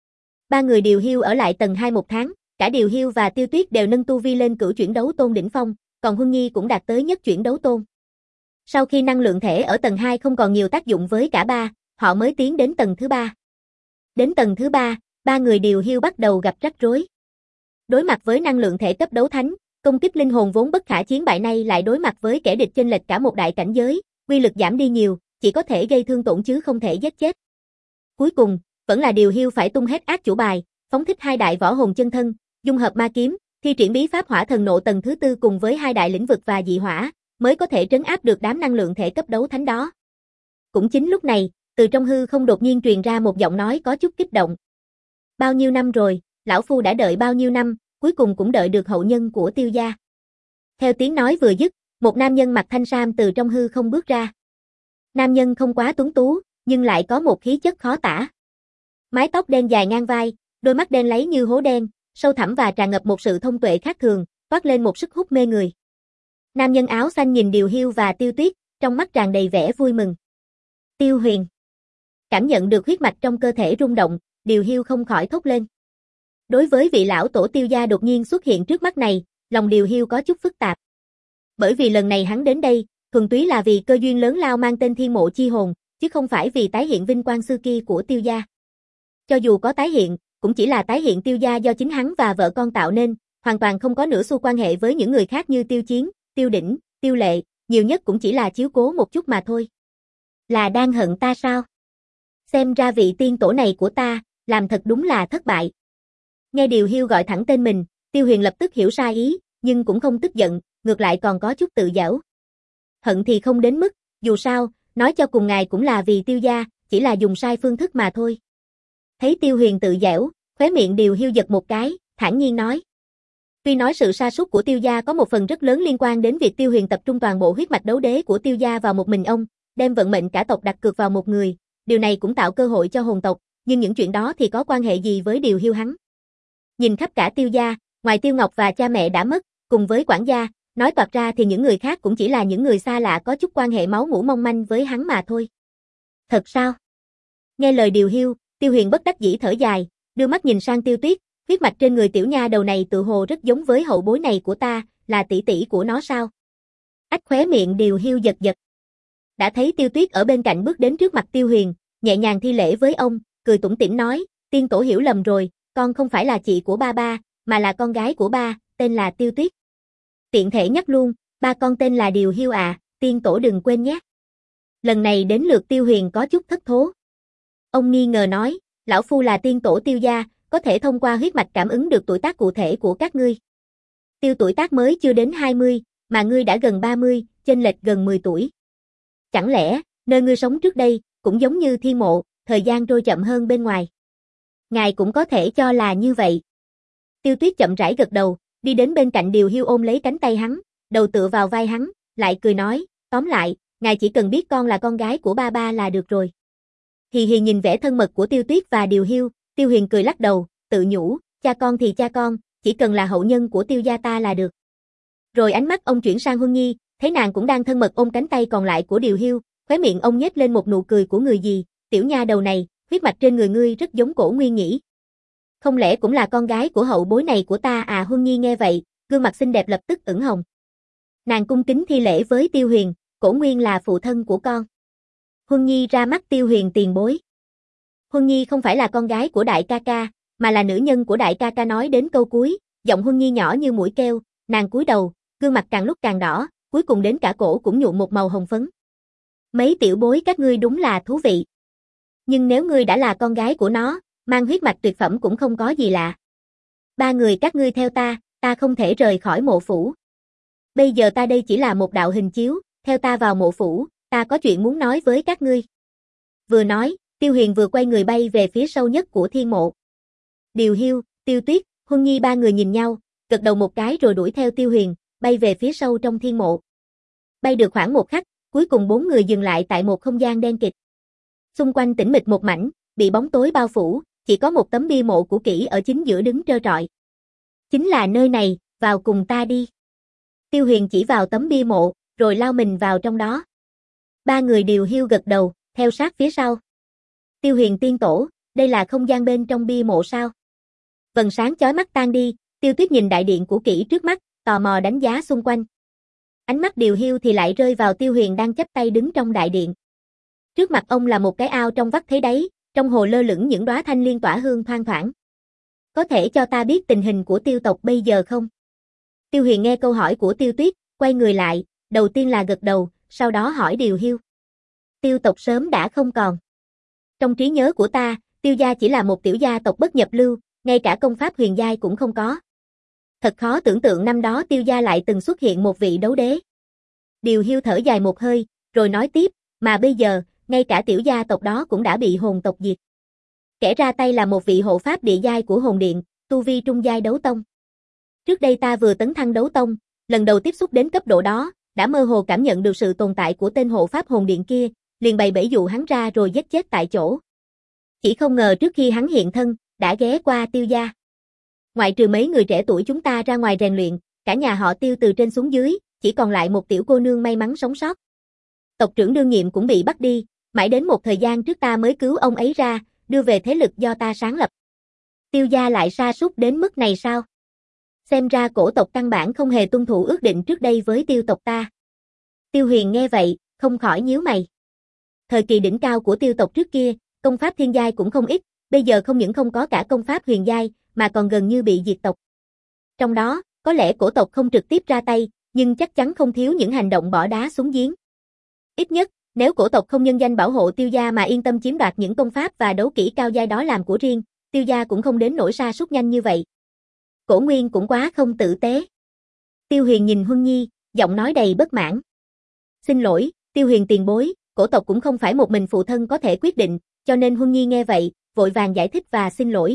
Speaker 1: Ba người Điều Hiu ở lại tầng hai một tháng, cả Điều Hiu và Tiêu Tuyết đều nâng tu vi lên cửu chuyển đấu tôn đỉnh phong, còn Huân Nhi cũng đạt tới nhất chuyển đấu tôn. Sau khi năng lượng thể ở tầng hai không còn nhiều tác dụng với cả ba, họ mới tiến đến tầng thứ ba. Đến tầng thứ ba, ba người Điều Hiu bắt đầu gặp rắc rối. Đối mặt với năng lượng thể cấp đấu thánh, công kích linh hồn vốn bất khả chiến bại nay lại đối mặt với kẻ địch chênh lệch cả một đại cảnh giới, uy lực giảm đi nhiều, chỉ có thể gây thương tổn chứ không thể giết chết. Cuối cùng, vẫn là Điều Hiu phải tung hết át chủ bài, phóng thích hai đại võ hồn chân thân, dung hợp ma kiếm, thi triển bí pháp hỏa thần nộ tầng thứ tư cùng với hai đại lĩnh vực và dị hỏa, mới có thể trấn áp được đám năng lượng thể cấp đấu thánh đó. Cũng chính lúc này, từ trong hư không đột nhiên truyền ra một giọng nói có chút kích động. Bao nhiêu năm rồi, lão phu đã đợi bao nhiêu năm, cuối cùng cũng đợi được hậu nhân của Tiêu gia. Theo tiếng nói vừa dứt, một nam nhân mặc thanh sam từ trong hư không bước ra. Nam nhân không quá tuấn tú, nhưng lại có một khí chất khó tả. Mái tóc đen dài ngang vai, đôi mắt đen láy như hố đen, sâu thẳm và tràn ngập một sự thông tuệ khác thường, toát lên một sức hút mê người. Nam nhân áo xanh nhìn Điều Hiu và Tiêu Tuyết, trong mắt tràn đầy vẻ vui mừng. Tiêu Huyền. Cảm nhận được huyết mạch trong cơ thể rung động, Điều Hiu không khỏi thốt lên. Đối với vị lão tổ Tiêu gia đột nhiên xuất hiện trước mắt này, lòng Điều Hiu có chút phức tạp. Bởi vì lần này hắn đến đây, thuần túy là vì cơ duyên lớn lao mang tên Thiên Mộ Chi Hồn, chứ không phải vì tái hiện vinh quang xưa kia của Tiêu gia. Cho dù có tái hiện, cũng chỉ là tái hiện Tiêu gia do chính hắn và vợ con tạo nên, hoàn toàn không có nửa xu quan hệ với những người khác như Tiêu Chiến, Tiêu Đỉnh, Tiêu Lệ, nhiều nhất cũng chỉ là chiếu cố một chút mà thôi. Là đang hận ta sao? Xem ra vị tiên tổ này của ta, làm thật đúng là thất bại. Nghe Điều Hiu gọi thẳng tên mình, Tiêu Huyền lập tức hiểu sai ý, nhưng cũng không tức giận, ngược lại còn có chút tự giễu. Hận thì không đến mức, dù sao, nói cho cùng ngài cũng là vì Tiêu gia, chỉ là dùng sai phương thức mà thôi. Thấy Tiêu Huyền tự giễu, khóe miệng Điều Hiu giật một cái, thản nhiên nói. Tuy nói sự sa sút của Tiêu gia có một phần rất lớn liên quan đến việc Tiêu Huyền tập trung toàn bộ huyết mạch đấu đế của Tiêu gia vào một mình ông, đem vận mệnh cả tộc đặt cược vào một người, điều này cũng tạo cơ hội cho hồn tộc, nhưng những chuyện đó thì có quan hệ gì với Điều Hiu hắn? Nhìn khắp cả Tiêu gia, ngoài Tiêu Ngọc và cha mẹ đã mất, cùng với quản gia, nói toạc ra thì những người khác cũng chỉ là những người xa lạ có chút quan hệ máu mủ mong manh với hắn mà thôi. Thật sao? Nghe lời Điều Hiu, Tiêu Huyền bất đắc dĩ thở dài, đưa mắt nhìn sang Tiêu Tuyết, huyết mạch trên người tiểu nha đầu này tự hồ rất giống với hậu bối này của ta, là tỷ tỷ của nó sao? Ách khóe miệng Điều Hiu giật giật. Đã thấy Tiêu Tuyết ở bên cạnh bước đến trước mặt Tiêu Huyền, nhẹ nhàng thi lễ với ông, cười tủm tỉm nói, tiên tổ hiểu lầm rồi, con không phải là chị của ba ba, mà là con gái của ba, tên là Tiêu Tuyết. Tiện thể nhắc luôn, ba con tên là Điều Hiu à, tiên tổ đừng quên nhé. Lần này đến lượt Tiêu Huyền có chút thất thố. Ông nghi ngờ nói, lão phu là tiên tổ Tiêu gia, có thể thông qua huyết mạch cảm ứng được tuổi tác cụ thể của các ngươi. Tiêu tuổi tác mới chưa đến hai mươi, mà ngươi đã gần ba mươi, chênh lệch gần mười tuổi. Chẳng lẽ, nơi ngươi sống trước đây, cũng giống như Thiên Mộ, thời gian trôi chậm hơn bên ngoài. Ngài cũng có thể cho là như vậy. Tiêu Tuyết chậm rãi gật đầu, đi đến bên cạnh Điều Hiu ôm lấy cánh tay hắn, đầu tựa vào vai hắn, lại cười nói, tóm lại, ngài chỉ cần biết con là con gái của ba ba là được rồi. Hì hì nhìn vẻ thân mật của Tiêu Tuyết và Điều Hiu, Tiêu Huyền cười lắc đầu, tự nhủ, cha con thì cha con, chỉ cần là hậu nhân của Tiêu gia ta là được. Rồi ánh mắt ông chuyển sang Huân Nhi, thấy nàng cũng đang thân mật ôm cánh tay còn lại của Điều Hiu, khóe miệng ông nhếch lên một nụ cười của người gì, tiểu nha đầu này, huyết mạch trên người ngươi rất giống Cổ Nguyên nhỉ. Không lẽ cũng là con gái của hậu bối này của ta à? Huân Nhi nghe vậy, gương mặt xinh đẹp lập tức ửng hồng. Nàng cung kính thi lễ với Tiêu Huyền, Cổ Nguyên là phụ thân của con. Huân Nhi ra mắt Tiêu Huyền tiền bối. Huân Nhi không phải là con gái của đại ca ca, mà là nữ nhân của đại ca ca. Nói đến câu cuối, giọng Huân Nhi nhỏ như mũi keo, nàng cúi đầu, gương mặt càng lúc càng đỏ, cuối cùng đến cả cổ cũng nhuộm một màu hồng phấn. Mấy tiểu bối các ngươi đúng là thú vị. Nhưng nếu ngươi đã là con gái của nó, mang huyết mạch tuyệt phẩm cũng không có gì lạ. Ba người các ngươi theo ta, ta không thể rời khỏi mộ phủ. Bây giờ ta đây chỉ là một đạo hình chiếu, theo ta vào mộ phủ, ta có chuyện muốn nói với các ngươi. Vừa nói, Tiêu Huyền vừa quay người bay về phía sâu nhất của thiên mộ. Điều Hiu, Tiêu Tuyết, Huân Nhi ba người nhìn nhau, gật đầu một cái rồi đuổi theo Tiêu Huyền, bay về phía sâu trong thiên mộ. Bay được khoảng một khắc, cuối cùng bốn người dừng lại tại một không gian đen kịt. Xung quanh tĩnh mịch một mảnh, bị bóng tối bao phủ, chỉ có một tấm bia mộ cũ kỹ ở chính giữa đứng trơ trọi. Chính là nơi này, vào cùng ta đi. Tiêu Huyền chỉ vào tấm bia mộ, rồi lao mình vào trong đó. Ba người Điều Hiu gật đầu, theo sát phía sau. Tiêu Huyền tiên tổ, đây là không gian bên trong bia mộ sao? Vầng sáng chói mắt tan đi, Tiêu Tuyết nhìn đại điện cũ kỹ trước mắt, tò mò đánh giá xung quanh. Ánh mắt Điều Hiu thì lại rơi vào Tiêu Huyền đang chắp tay đứng trong đại điện. Trước mặt ông là một cái ao trong vắt thấy đáy, trong hồ lơ lửng những đóa thanh liên tỏa hương thoang thoảng. Có thể cho ta biết tình hình của Tiêu tộc bây giờ không? Tiêu Huyền nghe câu hỏi của Tiêu Tuyết, quay người lại, đầu tiên là gật đầu, sau đó hỏi Điều Hiêu. Tiêu tộc sớm đã không còn. Trong trí nhớ của ta, Tiêu gia chỉ là một tiểu gia tộc bất nhập lưu, ngay cả công pháp huyền giai cũng không có. Thật khó tưởng tượng năm đó Tiêu gia lại từng xuất hiện một vị đấu đế. Điều Hiêu thở dài một hơi, rồi nói tiếp, mà bây giờ, ngay cả tiểu gia tộc đó cũng đã bị hồn tộc diệt. Kẻ ra tay là một vị hộ pháp địa giai của hồn điện, tu vi trung giai đấu tông. Trước đây ta vừa tấn thăng đấu tông, lần đầu tiếp xúc đến cấp độ đó, đã mơ hồ cảm nhận được sự tồn tại của tên hộ pháp hồn điện kia, liền bày bẫy dụ hắn ra rồi giết chết tại chỗ. Chỉ không ngờ trước khi hắn hiện thân, đã ghé qua Tiêu gia. Ngoại trừ mấy người trẻ tuổi chúng ta ra ngoài rèn luyện, cả nhà họ Tiêu từ trên xuống dưới, chỉ còn lại một tiểu cô nương may mắn sống sót. Tộc trưởng đương nhiệm cũng bị bắt đi, mãi đến một thời gian trước ta mới cứu ông ấy ra, đưa về thế lực do ta sáng lập. Tiêu gia lại sa sút đến mức này sao? Xem ra cổ tộc căn bản không hề tuân thủ ước định trước đây với Tiêu tộc ta. Tiêu Huyền nghe vậy, không khỏi nhíu mày. Thời kỳ đỉnh cao của Tiêu tộc trước kia, công pháp thiên giai cũng không ít, bây giờ không những không có cả công pháp huyền giai, mà còn gần như bị diệt tộc. Trong đó, có lẽ cổ tộc không trực tiếp ra tay, nhưng chắc chắn không thiếu những hành động bỏ đá xuống giếng. Ít nhất, nếu cổ tộc không nhân danh bảo hộ Tiêu gia mà yên tâm chiếm đoạt những công pháp và đấu kỹ cao giai đó làm của riêng, Tiêu gia cũng không đến nỗi sa sút nhanh như vậy. Cổ Nguyên cũng quá không tử tế. Tiêu Huyền nhìn Huân Nhi, giọng nói đầy bất mãn. Xin lỗi, Tiêu Huyền tiền bối, cổ tộc cũng không phải một mình phụ thân có thể quyết định, cho nên Huân Nhi nghe vậy, vội vàng giải thích và xin lỗi.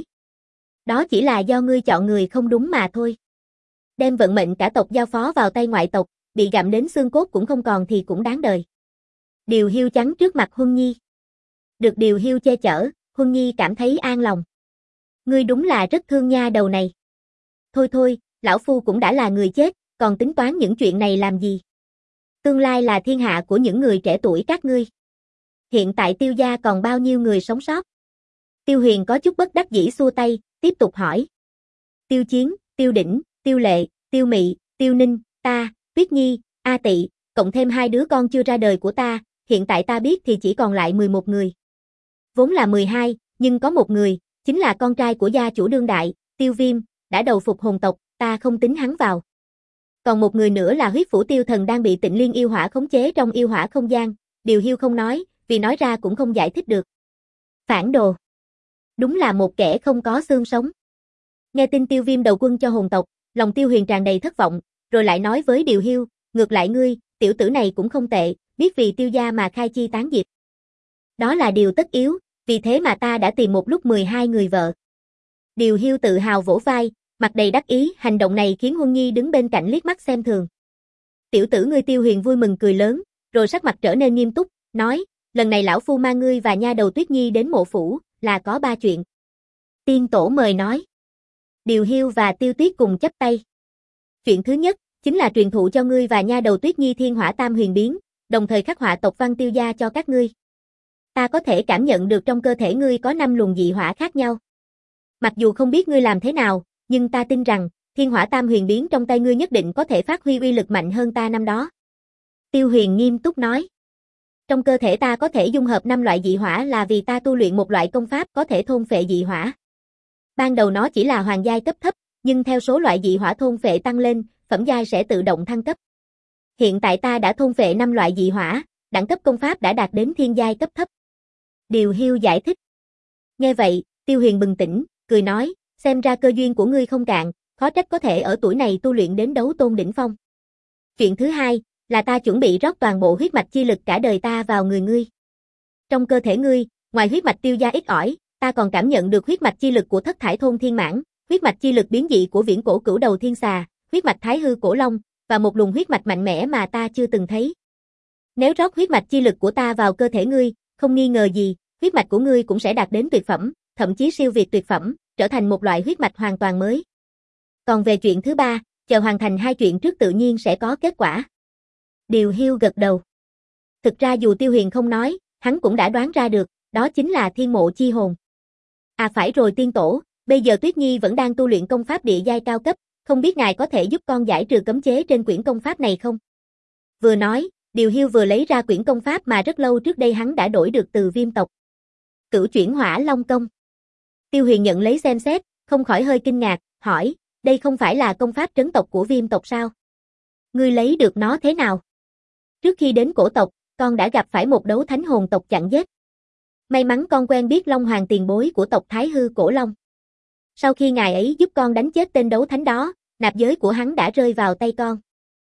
Speaker 1: Đó chỉ là do ngươi chọn người không đúng mà thôi. Đem vận mệnh cả tộc giao phó vào tay ngoại tộc, bị gặm đến xương cốt cũng không còn thì cũng đáng đời. Điều Hiêu chắn trước mặt Huân Nhi. Được Điều Hiêu che chở, Huân Nhi cảm thấy an lòng. Ngươi đúng là rất thương nha đầu này. Thôi thôi, lão phu cũng đã là người chết, còn tính toán những chuyện này làm gì? Tương lai là thiên hạ của những người trẻ tuổi các ngươi. Hiện tại Tiêu gia còn bao nhiêu người sống sót? Tiêu Huyền có chút bất đắc dĩ xua tay, tiếp tục hỏi. Tiêu Chiến, Tiêu Đỉnh, Tiêu Lệ, Tiêu Mị, Tiêu Ninh, ta, Tuyết Nhi, A Tị, cộng thêm hai đứa con chưa ra đời của ta, hiện tại ta biết thì chỉ còn lại mười một người. Vốn là mười hai, nhưng có một người, chính là con trai của gia chủ đương đại, Tiêu Viêm, đã đầu phục hồn tộc, ta không tính hắn vào. Còn một người nữa là huyết phủ Tiêu Thần đang bị Tịnh Liên yêu hỏa khống chế trong yêu hỏa không gian, Điều Hiêu không nói, vì nói ra cũng không giải thích được. Phản đồ. Đúng là một kẻ không có xương sống. Nghe tin Tiêu Viêm đầu quân cho hồn tộc, lòng Tiêu Huyền tràn đầy thất vọng, rồi lại nói với Điều Hiêu, ngược lại ngươi, tiểu tử này cũng không tệ, biết vì Tiêu gia mà khai chi tán diệt. Đó là điều tất yếu, vì thế mà ta đã tìm một lúc mười hai người vợ. Điều Hiêu tự hào vỗ vai, mặt đầy đắc ý, hành động này khiến Huân Nhi đứng bên cạnh liếc mắt xem thường. Tiểu tử ngươi Tiêu Huyền vui mừng cười lớn, rồi sắc mặt trở nên nghiêm túc, nói, lần này lão phu mang ngươi và nha đầu Tuyết Nhi đến mộ phủ, là có ba chuyện. Tiên tổ mời nói. Điều Hiêu và Tiêu Tuyết cùng chắp tay. Chuyện thứ nhất, chính là truyền thụ cho ngươi và nha đầu Tuyết Nhi thiên hỏa tam huyền biến, đồng thời khắc họa tộc văn Tiêu gia cho các ngươi. Ta có thể cảm nhận được trong cơ thể ngươi có năm luồng dị hỏa khác nhau. Mặc dù không biết ngươi làm thế nào, nhưng ta tin rằng, thiên hỏa tam huyền biến trong tay ngươi nhất định có thể phát huy uy lực mạnh hơn ta năm đó. Tiêu Huyền nghiêm túc nói. Trong cơ thể ta có thể dung hợp năm loại dị hỏa là vì ta tu luyện một loại công pháp có thể thôn phệ dị hỏa. Ban đầu nó chỉ là hoàng giai cấp thấp, nhưng theo số loại dị hỏa thôn phệ tăng lên, phẩm giai sẽ tự động thăng cấp. Hiện tại ta đã thôn phệ năm loại dị hỏa, đẳng cấp công pháp đã đạt đến thiên giai cấp thấp. Điều Hiêu giải thích. Nghe vậy, Tiêu Huyền bừng tỉnh, cười nói, xem ra cơ duyên của ngươi không cạn, khó trách có thể ở tuổi này tu luyện đến đấu tôn đỉnh phong. Chuyện thứ hai, là ta chuẩn bị rót toàn bộ huyết mạch chi lực cả đời ta vào người ngươi. Trong cơ thể ngươi, ngoài huyết mạch Tiêu gia ít ỏi, ta còn cảm nhận được huyết mạch chi lực của Thất Thải Thôn Thiên Mãn, huyết mạch chi lực biến dị của Viễn Cổ Cửu Đầu Thiên Xà, huyết mạch Thái Hư Cổ Long, và một luồng huyết mạch mạnh mẽ mà ta chưa từng thấy. Nếu rót huyết mạch chi lực của ta vào cơ thể ngươi, không nghi ngờ gì, huyết mạch của ngươi cũng sẽ đạt đến tuyệt phẩm, thậm chí siêu việt tuyệt phẩm, trở thành một loại huyết mạch hoàn toàn mới. Còn về chuyện thứ ba, chờ hoàn thành hai chuyện trước tự nhiên sẽ có kết quả. Điều Hiêu gật đầu. Thực ra dù Tiêu Huyền không nói, hắn cũng đã đoán ra được, đó chính là thiên mộ chi hồn. À phải rồi tiên tổ, bây giờ Tuyết Nhi vẫn đang tu luyện công pháp địa giai cao cấp, không biết ngài có thể giúp con giải trừ cấm chế trên quyển công pháp này không? Vừa nói, Điều Hiêu vừa lấy ra quyển công pháp mà rất lâu trước đây hắn đã đổi được từ Viêm tộc. Cửu chuyển hỏa long công. Tiêu Huyền nhận lấy xem xét, không khỏi hơi kinh ngạc, hỏi, đây không phải là công pháp trấn tộc của Viêm tộc sao? Ngươi lấy được nó thế nào? Trước khi đến cổ tộc, con đã gặp phải một đấu thánh hồn tộc chặn giết. May mắn con quen biết Long Hoàng tiền bối của tộc Thái Hư Cổ Long. Sau khi ngài ấy giúp con đánh chết tên đấu thánh đó, nạp giới của hắn đã rơi vào tay con.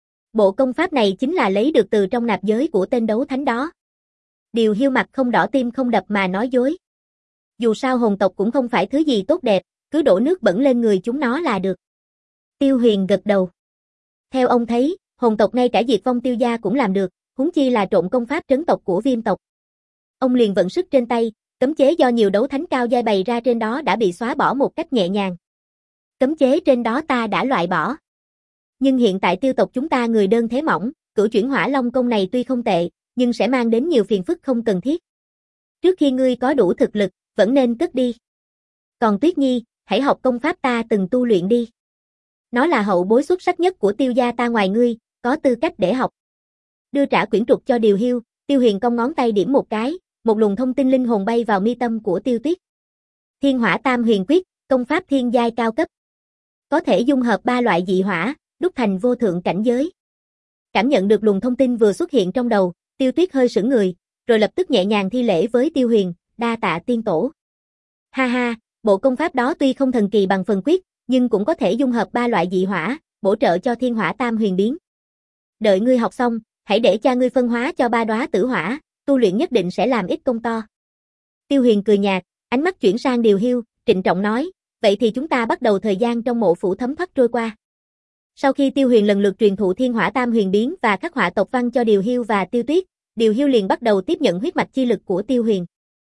Speaker 1: Bộ công pháp này chính là lấy được từ trong nạp giới của tên đấu thánh đó. Điều Hiêu mặt không đỏ tim không đập mà nói dối. Dù sao hồn tộc cũng không phải thứ gì tốt đẹp, cứ đổ nước bẩn lên người chúng nó là được. Tiêu Huyền gật đầu. Theo ông thấy, hồn tộc ngay cả diệt vong Tiêu gia cũng làm được, huống chi là trộn công pháp trấn tộc của Viêm tộc. Ông liền vận sức trên tay, cấm chế do nhiều đấu thánh cao giai bày ra trên đó đã bị xóa bỏ một cách nhẹ nhàng. Cấm chế trên đó ta đã loại bỏ. Nhưng hiện tại Tiêu tộc chúng ta người đơn thế mỏng, cửu chuyển hỏa long công này tuy không tệ, nhưng sẽ mang đến nhiều phiền phức không cần thiết. Trước khi ngươi có đủ thực lực, vẫn nên cất đi. Còn Tuyết Nhi, hãy học công pháp ta từng tu luyện đi. Nó là hậu bối xuất sắc nhất của Tiêu gia ta ngoài ngươi, có tư cách để học. Đưa trả quyển trục cho Điều Hiêu, Tiêu Huyền cong ngón tay điểm một cái, một luồng thông tin linh hồn bay vào mi tâm của Tiêu Tuyết. Thiên Hỏa Tam Huyền Quyết, công pháp thiên giai cao cấp. Có thể dung hợp ba loại dị hỏa, đúc thành vô thượng cảnh giới. Cảm nhận được luồng thông tin vừa xuất hiện trong đầu, Tiêu Tuyết hơi sững người, rồi lập tức nhẹ nhàng thi lễ với Tiêu Huyền, đa tạ tiên tổ. Ha ha, bộ công pháp đó tuy không thần kỳ bằng phần quyết, nhưng cũng có thể dung hợp ba loại dị hỏa, bổ trợ cho Thiên Hỏa Tam Huyền biến. Đợi ngươi học xong, hãy để cha ngươi phân hóa cho ba đóa tử hỏa, tu luyện nhất định sẽ làm ít công to. Tiêu Huyền cười nhạt, ánh mắt chuyển sang Điều Hiêu, trịnh trọng nói, vậy thì chúng ta bắt đầu thời gian trong mộ phủ thấm thoát trôi qua. Sau khi Tiêu Huyền lần lượt truyền thụ Thiên Hỏa Tam Huyền biến và khắc họa tộc văn cho Điều Hiêu và Tiêu Tuyết, Điều Hiêu liền bắt đầu tiếp nhận huyết mạch chi lực của Tiêu Huyền.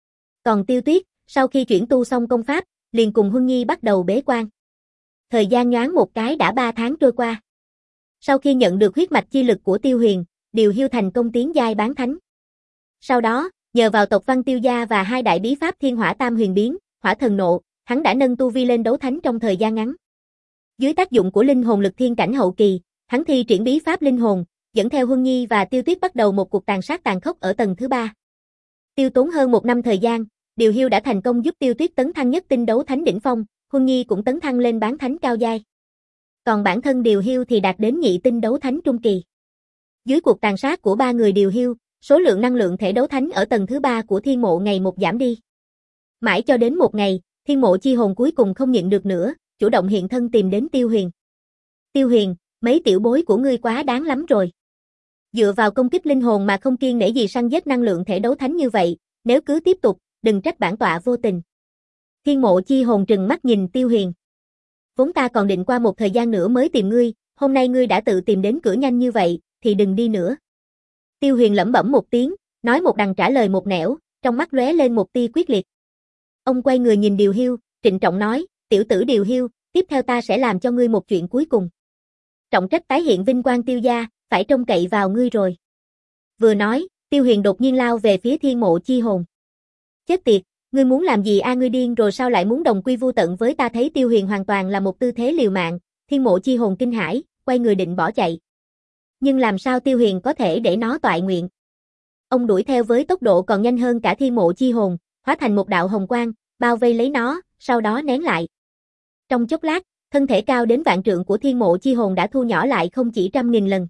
Speaker 1: Còn Tiêu Tuyết, sau khi chuyển tu xong công pháp, liền cùng Huân Nhi bắt đầu bế quan. Thời gian nhoáng một cái đã ba tháng trôi qua. Sau khi nhận được huyết mạch chi lực của Tiêu Huyền, Điều Hiêu thành công tiến giai bán thánh. Sau đó, nhờ vào tộc văn Tiêu gia và hai đại bí pháp Thiên Hỏa Tam Huyền biến, Hỏa Thần Nộ, hắn đã nâng tu vi lên đấu thánh trong thời gian ngắn. Dưới tác dụng của linh hồn lực thiên cảnh hậu kỳ, hắn thi triển bí pháp linh hồn, dẫn theo Huân Nhi và Tiêu Tuyết bắt đầu một cuộc tàn sát tàn khốc ở tầng thứ ba. Tiêu tốn hơn một năm thời gian, Điều Hiêu đã thành công giúp Tiêu Tuyết tấn thăng nhất tinh đấu thánh đỉnh phong, Huân Nhi cũng tấn thăng lên bán thánh cao giai. Còn bản thân Điều Hiêu thì đạt đến nhị tinh đấu thánh trung kỳ. Dưới cuộc tàn sát của ba người Điều Hiêu, số lượng năng lượng thể đấu thánh ở tầng thứ ba của thiên mộ ngày một giảm đi. Mãi cho đến một ngày, thiên mộ chi hồn cuối cùng không nhịn được nữa, chủ động hiện thân tìm đến Tiêu Huyền. Tiêu Huyền, mấy tiểu bối của ngươi quá đáng lắm rồi. Dựa vào công kích linh hồn mà không kiêng nể gì săn giết năng lượng thể đấu thánh như vậy, nếu cứ tiếp tục, đừng trách bản tọa vô tình. Thiên mộ chi hồn trừng mắt nhìn Tiêu Huyền. Vốn ta còn định qua một thời gian nữa mới tìm ngươi, hôm nay ngươi đã tự tìm đến cửa nhanh như vậy, thì đừng đi nữa. Tiêu Huyền lẩm bẩm một tiếng, nói một đằng trả lời một nẻo, trong mắt lóe lên một tia quyết liệt. Ông quay người nhìn Điều Hiêu, trịnh trọng nói, tiểu tử Điều Hiêu, tiếp theo ta sẽ làm cho ngươi một chuyện cuối cùng. Trọng trách tái hiện vinh quang Tiêu gia, phải trông cậy vào ngươi rồi. Vừa nói, Tiêu Huyền đột nhiên lao về phía thiên mộ chi hồn. Chết tiệt, ngươi muốn làm gì a ngươi điên rồi sao lại muốn đồng quy vu tận với ta? Thấy Tiêu Huyền hoàn toàn là một tư thế liều mạng, thiên mộ chi hồn kinh hãi, quay người định bỏ chạy. Nhưng làm sao Tiêu Huyền có thể để nó toại nguyện? Ông đuổi theo với tốc độ còn nhanh hơn cả thiên mộ chi hồn, hóa thành một đạo hồng quang, bao vây lấy nó, sau đó nén lại. Trong chốc lát, thân thể cao đến vạn trượng của thiên mộ chi hồn đã thu nhỏ lại không chỉ trăm nghìn lần.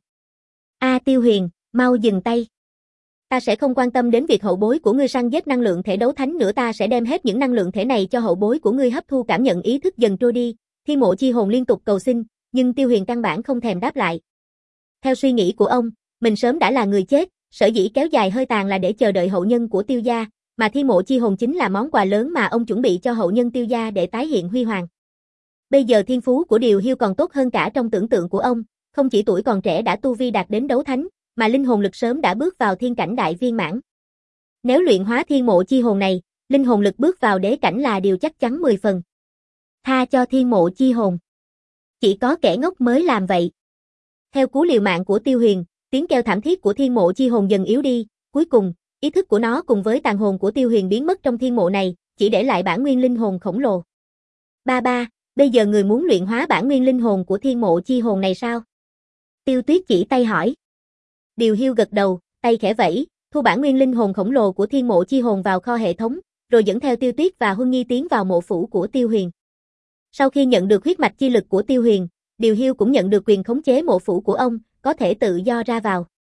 Speaker 1: A Tiêu Huyền, mau dừng tay. Ta sẽ không quan tâm đến việc hậu bối của ngươi săn giết năng lượng thể đấu thánh nữa, ta sẽ đem hết những năng lượng thể này cho hậu bối của ngươi hấp thu cảm nhận. Ý thức dần trôi đi, thiên mộ chi hồn liên tục cầu xin, nhưng Tiêu Huyền căn bản không thèm đáp lại. Theo suy nghĩ của ông, mình sớm đã là người chết, sở dĩ kéo dài hơi tàn là để chờ đợi hậu nhân của Tiêu gia, mà thiên mộ chi hồn chính là món quà lớn mà ông chuẩn bị cho hậu nhân Tiêu gia để tái hiện huy hoàng. Bây giờ thiên phú của Điều Hiêu còn tốt hơn cả trong tưởng tượng của ông, không chỉ tuổi còn trẻ đã tu vi đạt đến đấu thánh, mà linh hồn lực sớm đã bước vào thiên cảnh đại viên mãn. Nếu luyện hóa thiên mộ chi hồn này, linh hồn lực bước vào đế cảnh là điều chắc chắn mười phần. Tha cho thiên mộ chi hồn. Chỉ có kẻ ngốc mới làm vậy. Theo cú liều mạng của Tiêu Huyền, tiếng kêu thảm thiết của thiên mộ chi hồn dần yếu đi, cuối cùng, ý thức của nó cùng với tàn hồn của Tiêu Huyền biến mất trong thiên mộ này, chỉ để lại bản nguyên linh hồn khổng lồ. Ba ba, bây giờ người muốn luyện hóa bản nguyên linh hồn của thiên mộ chi hồn này sao? Tiêu Tuyết chỉ tay hỏi. Điều Hiêu gật đầu, tay khẽ vẫy, thu bản nguyên linh hồn khổng lồ của thiên mộ chi hồn vào kho hệ thống, rồi dẫn theo Tiêu Tuyết và Huân Nhi tiến vào mộ phủ của Tiêu Huyền. Sau khi nhận được huyết mạch chi lực của Tiêu Huyền, Điều Hiêu cũng nhận được quyền khống chế mộ phủ của ông, có thể tự do ra vào.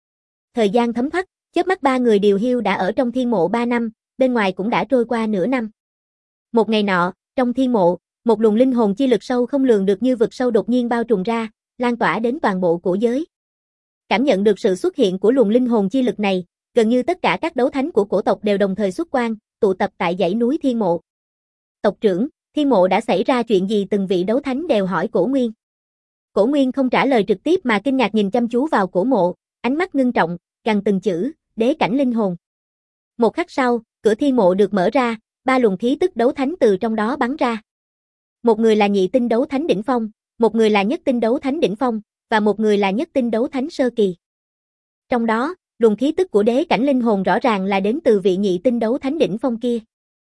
Speaker 1: Thời gian thấm thoát, chớp mắt ba người Điều Hiu đã ở trong thiên mộ ba năm, bên ngoài cũng đã trôi qua nửa năm. Một ngày nọ, trong thiên mộ, một luồng linh hồn chi lực sâu không lường được như vực sâu đột nhiên bao trùm ra, lan tỏa đến toàn bộ cổ giới. Cảm nhận được sự xuất hiện của luồng linh hồn chi lực này, gần như tất cả các đấu thánh của cổ tộc đều đồng thời xuất quan, tụ tập tại dãy núi thiên mộ. Tộc trưởng, thiên mộ đã xảy ra chuyện gì? Từng vị đấu thánh đều hỏi Cổ Nguyên. Cổ Nguyên không trả lời trực tiếp mà kinh ngạc nhìn chăm chú vào cổ mộ, ánh mắt ngưng trọng, gằn từng chữ, đế cảnh linh hồn. Một khắc sau, cửa thiên mộ được mở ra, ba luồng khí tức đấu thánh từ trong đó bắn ra. Một người là nhị tinh đấu thánh đỉnh phong, một người là nhất tinh đấu thánh đỉnh phong, và một người là nhất tinh đấu thánh sơ kỳ. Trong đó, luồng khí tức của đế cảnh linh hồn rõ ràng là đến từ vị nhị tinh đấu thánh đỉnh phong kia.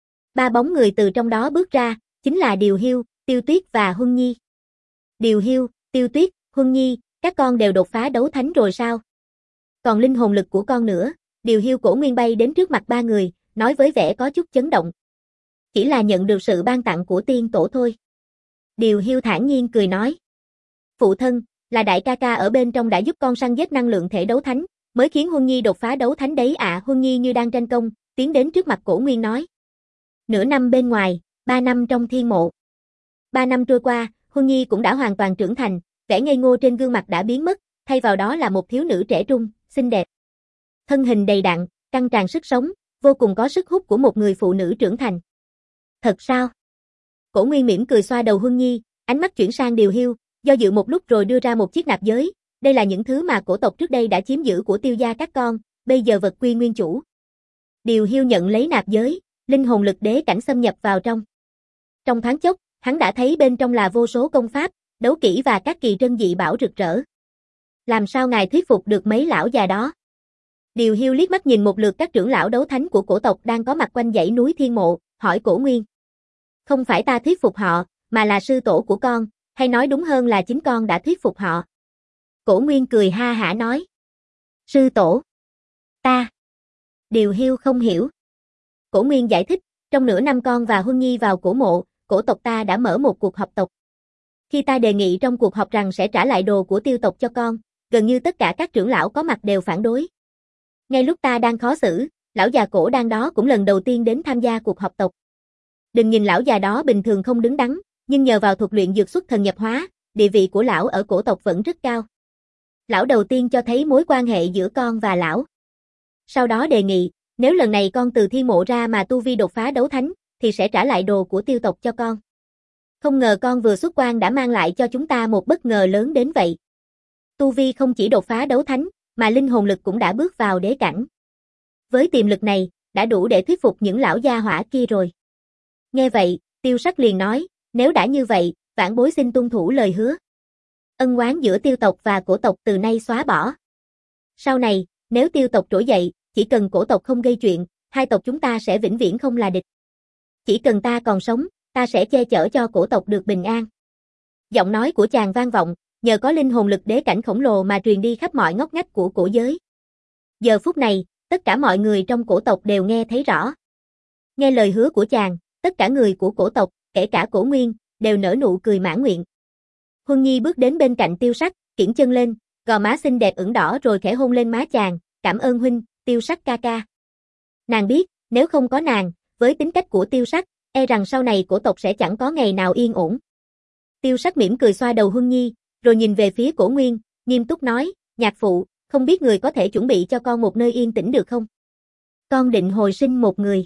Speaker 1: Ba bóng người từ trong đó bước ra, chính là Điều Hiu, Tiêu Tuyết và Huân Nhi. Điều Hiu, Tiêu Tuyết, Huân Nhi, các con đều đột phá đấu thánh rồi sao? Còn linh hồn lực của con nữa? Điều Hiu Cổ Nguyên bay đến trước mặt ba người, nói với vẻ có chút chấn động. Chỉ là nhận được sự ban tặng của tiên tổ thôi. Điều Hiu thản nhiên cười nói. Phụ thân, là đại ca ca ở bên trong đã giúp con săn giết năng lượng thể đấu thánh, mới khiến Huân Nhi đột phá đấu thánh đấy ạ. À, Huân Nhi như đang tranh công, tiến đến trước mặt Cổ Nguyên nói. Nửa năm bên ngoài, ba năm trong thiên mộ. Ba năm trôi qua, Huân Nhi cũng đã hoàn toàn trưởng thành, vẻ ngây ngô trên gương mặt đã biến mất, thay vào đó là một thiếu nữ trẻ trung, xinh đẹp. Thân hình đầy đặn, căng tràn sức sống, vô cùng có sức hút của một người phụ nữ trưởng thành. Thật sao? Cổ Nguyên mỉm cười xoa đầu Huân Nhi, ánh mắt chuyển sang Điều Hiu, do dự một lúc rồi đưa ra một chiếc nạp giới. Đây là những thứ mà cổ tộc trước đây đã chiếm giữ của Tiêu gia các con, bây giờ vật quy nguyên chủ. Điều Hiu nhận lấy nạp giới, linh hồn lực đế cảnh xâm nhập vào trong. Trong thoáng chốc, hắn đã thấy bên trong là vô số công pháp, đấu kỹ và các kỳ trân dị bảo rực rỡ. Làm sao ngài thuyết phục được mấy lão già đó? Điều Hiu liếc mắt nhìn một lượt các trưởng lão đấu thánh của cổ tộc đang có mặt quanh dãy núi thiên mộ, hỏi Cổ Nguyên. Không phải ta thuyết phục họ, mà là sư tổ của con, hay nói đúng hơn là chính con đã thuyết phục họ. Cổ Nguyên cười ha hả nói. Sư tổ? Ta? Điều Hiu không hiểu. Cổ Nguyên giải thích, trong nửa năm con và Huân Nhi vào cổ mộ, cổ tộc ta đã mở một cuộc họp tộc. Khi ta đề nghị trong cuộc họp rằng sẽ trả lại đồ của Tiêu tộc cho con, gần như tất cả các trưởng lão có mặt đều phản đối. Ngay lúc ta đang khó xử, lão già cổ đang đó cũng lần đầu tiên đến tham gia cuộc họp tộc. Đừng nhìn lão già đó bình thường không đứng đắn, nhưng nhờ vào thuật luyện dược xuất thần nhập hóa, địa vị của lão ở cổ tộc vẫn rất cao. Lão đầu tiên cho thấy mối quan hệ giữa con và lão. Sau đó đề nghị, nếu lần này con từ thiên mộ ra mà tu vi đột phá đấu thánh, thì sẽ trả lại đồ của Tiêu tộc cho con. Không ngờ con vừa xuất quan đã mang lại cho chúng ta một bất ngờ lớn đến vậy. Tu vi không chỉ đột phá đấu thánh, mà linh hồn lực cũng đã bước vào đế cảnh. Với tiềm lực này, đã đủ để thuyết phục những lão gia hỏa kia rồi. Nghe vậy, Tiêu Sắc liền nói, nếu đã như vậy, vãn bối xin tuân thủ lời hứa. Ân oán giữa Tiêu tộc và cổ tộc từ nay xóa bỏ. Sau này, nếu Tiêu tộc trỗi dậy, chỉ cần cổ tộc không gây chuyện, hai tộc chúng ta sẽ vĩnh viễn không là địch. Chỉ cần ta còn sống, ta sẽ che chở cho cổ tộc được bình an. Giọng nói của chàng vang vọng, nhờ có linh hồn lực đế cảnh khổng lồ mà truyền đi khắp mọi ngóc ngách của cổ giới. Giờ phút này, tất cả mọi người trong cổ tộc đều nghe thấy rõ. Nghe lời hứa của chàng, tất cả người của cổ tộc, kể cả Cổ Nguyên, đều nở nụ cười mãn nguyện. Huân Nhi bước đến bên cạnh Tiêu Sắc, kiễng chân lên, gò má xinh đẹp ửng đỏ rồi khẽ hôn lên má chàng, cảm ơn huynh, Tiêu Sắc ca ca. Nàng biết, nếu không có nàng, với tính cách của Tiêu Sắc, e rằng sau này cổ tộc sẽ chẳng có ngày nào yên ổn. Tiêu Sắc mỉm cười xoa đầu Huân Nhi, rồi nhìn về phía Cổ Nguyên, nghiêm túc nói, nhạc phụ, không biết người có thể chuẩn bị cho con một nơi yên tĩnh được không? Con định hồi sinh một người.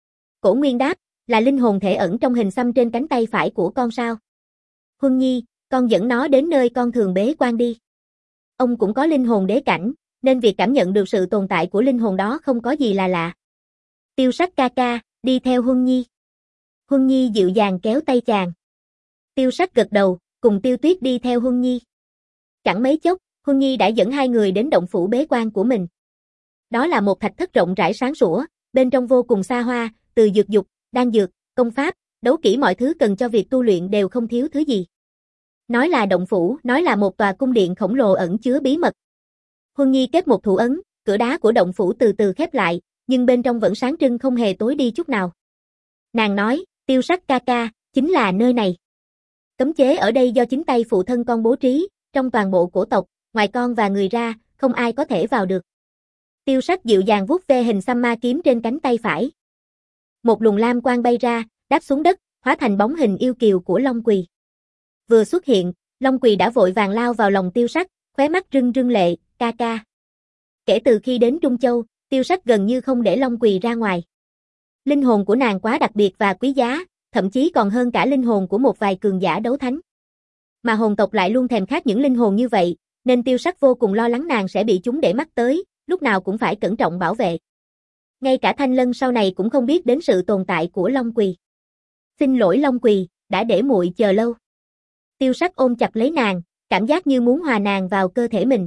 Speaker 1: Cổ Nguyên đáp, là linh hồn thể ẩn trong hình xăm trên cánh tay phải của con sao? Huân Nhi, con dẫn nó đến nơi con thường bế quan đi. Ông cũng có linh hồn đế cảnh, nên việc cảm nhận được sự tồn tại của linh hồn đó không có gì là lạ. Tiêu Sắc ca ca, đi theo Huân Nhi. Huân Nhi dịu dàng kéo tay chàng. Tiêu Sắc gật đầu, cùng Tiêu Tuyết đi theo Huân Nhi. Chẳng mấy chốc, Huân Nhi đã dẫn hai người đến động phủ bế quan của mình. Đó là một thạch thất rộng rãi sáng sủa, bên trong vô cùng xa hoa, từ dược dục, đan dược, công pháp, đấu kỹ mọi thứ cần cho việc tu luyện đều không thiếu thứ gì. Nói là động phủ, nói là một tòa cung điện khổng lồ ẩn chứa bí mật. Huân Nhi kết một thủ ấn, cửa đá của động phủ từ từ khép lại, nhưng bên trong vẫn sáng trưng không hề tối đi chút nào. Nàng nói, Tiêu Sắc ca ca, chính là nơi này. Cấm chế ở đây do chính tay phụ thân con bố trí, trong toàn bộ cổ tộc, ngoài con và người ra, không ai có thể vào được. Tiêu Sắc dịu dàng vuốt ve hình xăm ma kiếm trên cánh tay phải. Một luồng lam quang bay ra, đáp xuống đất, hóa thành bóng hình yêu kiều của Long Quỳ. Vừa xuất hiện, Long Quỳ đã vội vàng lao vào lòng Tiêu Sắc, khóe mắt rưng rưng lệ, ca ca. Kể từ khi đến Trung Châu, Tiêu Sắc gần như không để Long Quỳ ra ngoài. Linh hồn của nàng quá đặc biệt và quý giá, thậm chí còn hơn cả linh hồn của một vài cường giả đấu thánh. Mà hồn tộc lại luôn thèm khát những linh hồn như vậy, nên Tiêu Sắc vô cùng lo lắng nàng sẽ bị chúng để mắt tới, lúc nào cũng phải cẩn trọng bảo vệ. Ngay cả Thanh Lân sau này cũng không biết đến sự tồn tại của Long Quỳ. Xin lỗi Long Quỳ, đã để muội chờ lâu. Tiêu Sắc ôm chặt lấy nàng, cảm giác như muốn hòa nàng vào cơ thể mình.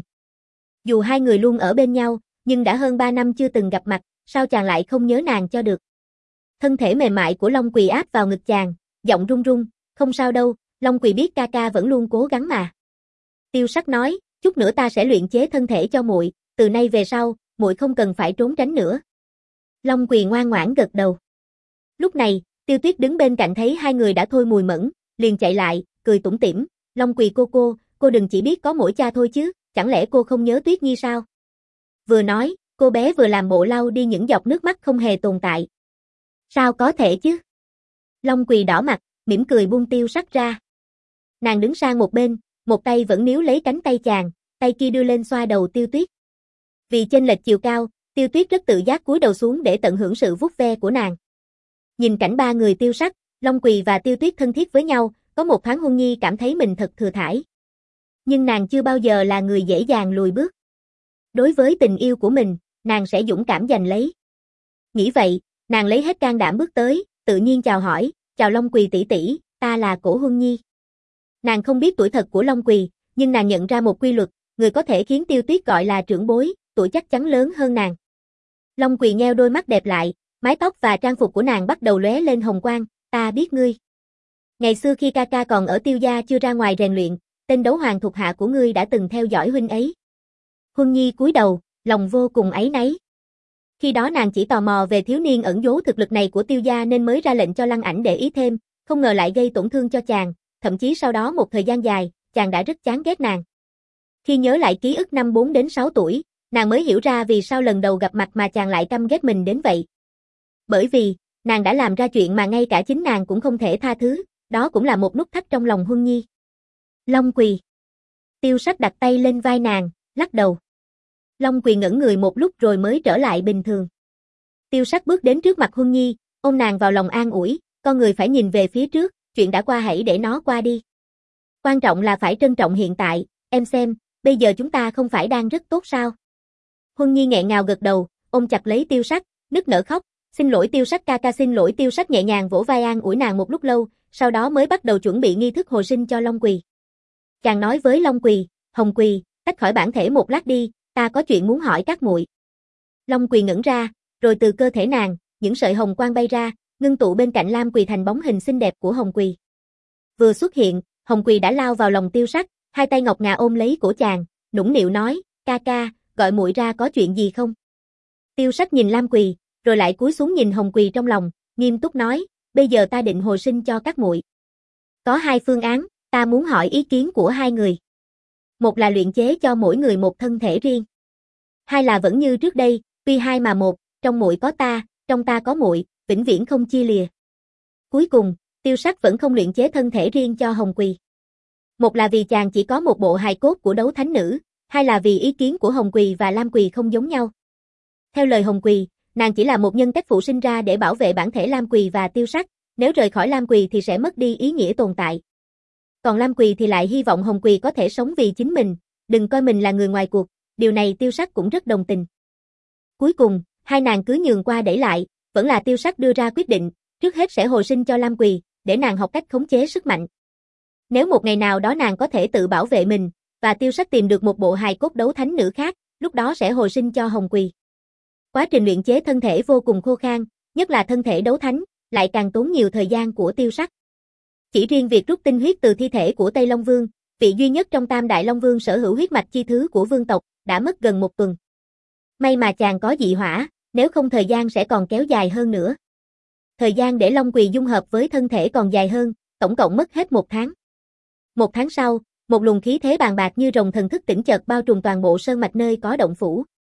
Speaker 1: Dù hai người luôn ở bên nhau, nhưng đã hơn ba năm chưa từng gặp mặt, sao chàng lại không nhớ nàng cho được. Thân thể mềm mại của Long Quỳ áp vào ngực chàng, giọng run run, không sao đâu, Long Quỳ biết ca ca vẫn luôn cố gắng mà. Tiêu Sắc nói, chút nữa ta sẽ luyện chế thân thể cho muội, từ nay về sau, muội không cần phải trốn tránh nữa. Long Quỳ ngoan ngoãn gật đầu. Lúc này, Tiêu Tuyết đứng bên cạnh thấy hai người đã thôi mùi mẫn, liền chạy lại, cười tủm tỉm, Long Quỳ cô cô, cô đừng chỉ biết có mỗi cha thôi chứ, chẳng lẽ cô không nhớ Tuyết Nhi sao? Vừa nói, cô bé vừa làm bộ lau đi những giọt nước mắt không hề tồn tại. Sao có thể chứ? Long Quỳ đỏ mặt, mỉm cười buông Tiêu Sắc ra. Nàng đứng sang một bên, một tay vẫn níu lấy cánh tay chàng, tay kia đưa lên xoa đầu Tiêu Tuyết. Vì chênh lệch chiều cao, Tiêu Tuyết rất tự giác cúi đầu xuống để tận hưởng sự vuốt ve của nàng. Nhìn cảnh ba người Tiêu Sắc, Long Quỳ và Tiêu Tuyết thân thiết với nhau, có một thoáng Huân Nhi cảm thấy mình thật thừa thãi. Nhưng nàng chưa bao giờ là người dễ dàng lùi bước. Đối với tình yêu của mình, nàng sẽ dũng cảm giành lấy. Nghĩ vậy, nàng lấy hết can đảm bước tới, tự nhiên chào hỏi, chào Long Quỳ tỷ tỷ, ta là Cổ Huân Nhi. Nàng không biết tuổi thật của Long Quỳ, nhưng nàng nhận ra một quy luật, người có thể khiến Tiêu Tuyết gọi là trưởng bối, tuổi chắc chắn lớn hơn nàng. Long Quỳ nheo đôi mắt đẹp lại, mái tóc và trang phục của nàng bắt đầu lóe lên hồng quang, ta biết ngươi. Ngày xưa khi ca ca còn ở Tiêu gia chưa ra ngoài rèn luyện, tên đấu hoàng thuộc hạ của ngươi đã từng theo dõi huynh ấy. Huân Nhi cúi đầu, lòng vô cùng áy náy. Khi đó nàng chỉ tò mò về thiếu niên ẩn giấu thực lực này của Tiêu gia nên mới ra lệnh cho Lăng Ảnh để ý thêm, không ngờ lại gây tổn thương cho chàng, thậm chí sau đó một thời gian dài, chàng đã rất chán ghét nàng. Khi nhớ lại ký ức năm bốn đến sáu tuổi, nàng mới hiểu ra vì sao lần đầu gặp mặt mà chàng lại căm ghét mình đến vậy. Bởi vì, nàng đã làm ra chuyện mà ngay cả chính nàng cũng không thể tha thứ, đó cũng là một nút thắt trong lòng Huân Nhi. Long Quỳ. Tiêu Sắc đặt tay lên vai nàng, lắc đầu. Long Quỳ ngẩn người một lúc rồi mới trở lại bình thường. Tiêu Sắc bước đến trước mặt Huân Nhi, ôm nàng vào lòng an ủi, con người phải nhìn về phía trước, chuyện đã qua hãy để nó qua đi. Quan trọng là phải trân trọng hiện tại, em xem, bây giờ chúng ta không phải đang rất tốt sao? Huân Nhi nghẹn ngào gật đầu, ôm chặt lấy Tiêu Sắc, nức nở khóc, xin lỗi Tiêu Sắc ca ca xin lỗi Tiêu Sắc nhẹ nhàng vỗ vai an ủi nàng một lúc lâu, sau đó mới bắt đầu chuẩn bị nghi thức hồi sinh cho Long Quỳ. Chàng nói với Long Quỳ, Hồng Quỳ, tách khỏi bản thể một lát đi, ta có chuyện muốn hỏi các muội. Long Quỳ ngẩn ra, rồi từ cơ thể nàng, những sợi hồng quang bay ra, ngưng tụ bên cạnh Lam Quỳ thành bóng hình xinh đẹp của Hồng Quỳ. Vừa xuất hiện, Hồng Quỳ đã lao vào lòng Tiêu Sắc, hai tay ngọc ngà ôm lấy cổ chàng, nũng nịu nói, ca ca, gọi muội ra có chuyện gì không? Tiêu Sắc nhìn Lam Quỳ, rồi lại cúi xuống nhìn Hồng Quỳ trong lòng, nghiêm túc nói, bây giờ ta định hồi sinh cho các muội. Có hai phương án, ta muốn hỏi ý kiến của hai người. Một là luyện chế cho mỗi người một thân thể riêng. Hai là vẫn như trước đây, tuy hai mà một, trong muội có ta, trong ta có muội, vĩnh viễn không chia lìa. Cuối cùng, Tiêu Sắc vẫn không luyện chế thân thể riêng cho Hồng Quỳ. Một là vì chàng chỉ có một bộ hài cốt của đấu thánh nữ, hai là vì ý kiến của Hồng Quỳ và Lam Quỳ không giống nhau. Theo lời Hồng Quỳ, nàng chỉ là một nhân cách phụ sinh ra để bảo vệ bản thể Lam Quỳ và Tiêu Sắc, nếu rời khỏi Lam Quỳ thì sẽ mất đi ý nghĩa tồn tại. Còn Lam Quỳ thì lại hy vọng Hồng Quỳ có thể sống vì chính mình, đừng coi mình là người ngoài cuộc, điều này Tiêu Sắc cũng rất đồng tình. Cuối cùng, hai nàng cứ nhường qua đẩy lại, vẫn là Tiêu Sắc đưa ra quyết định, trước hết sẽ hồi sinh cho Lam Quỳ, để nàng học cách khống chế sức mạnh. Nếu một ngày nào đó nàng có thể tự bảo vệ mình, và Tiêu Sắc tìm được một bộ hài cốt đấu thánh nữ khác, lúc đó sẽ hồi sinh cho Hồng Quỳ. Quá trình luyện chế thân thể vô cùng khô khan, nhất là thân thể đấu thánh, lại càng tốn nhiều thời gian của Tiêu Sắc. Chỉ riêng việc rút tinh huyết từ thi thể của Tây Long Vương, vị duy nhất trong Tam Đại Long Vương sở hữu huyết mạch chi thứ của vương tộc, đã mất gần một tuần. May mà chàng có dị hỏa, nếu không thời gian sẽ còn kéo dài hơn nữa. Thời gian để Long Quỳ dung hợp với thân thể còn dài hơn, tổng cộng mất hết một tháng. Một tháng sau, một luồng khí thế bàn bạc như rồng thần thức tỉnh chợt bao trùm toàn bộ sơn mạch nơi có động phủ.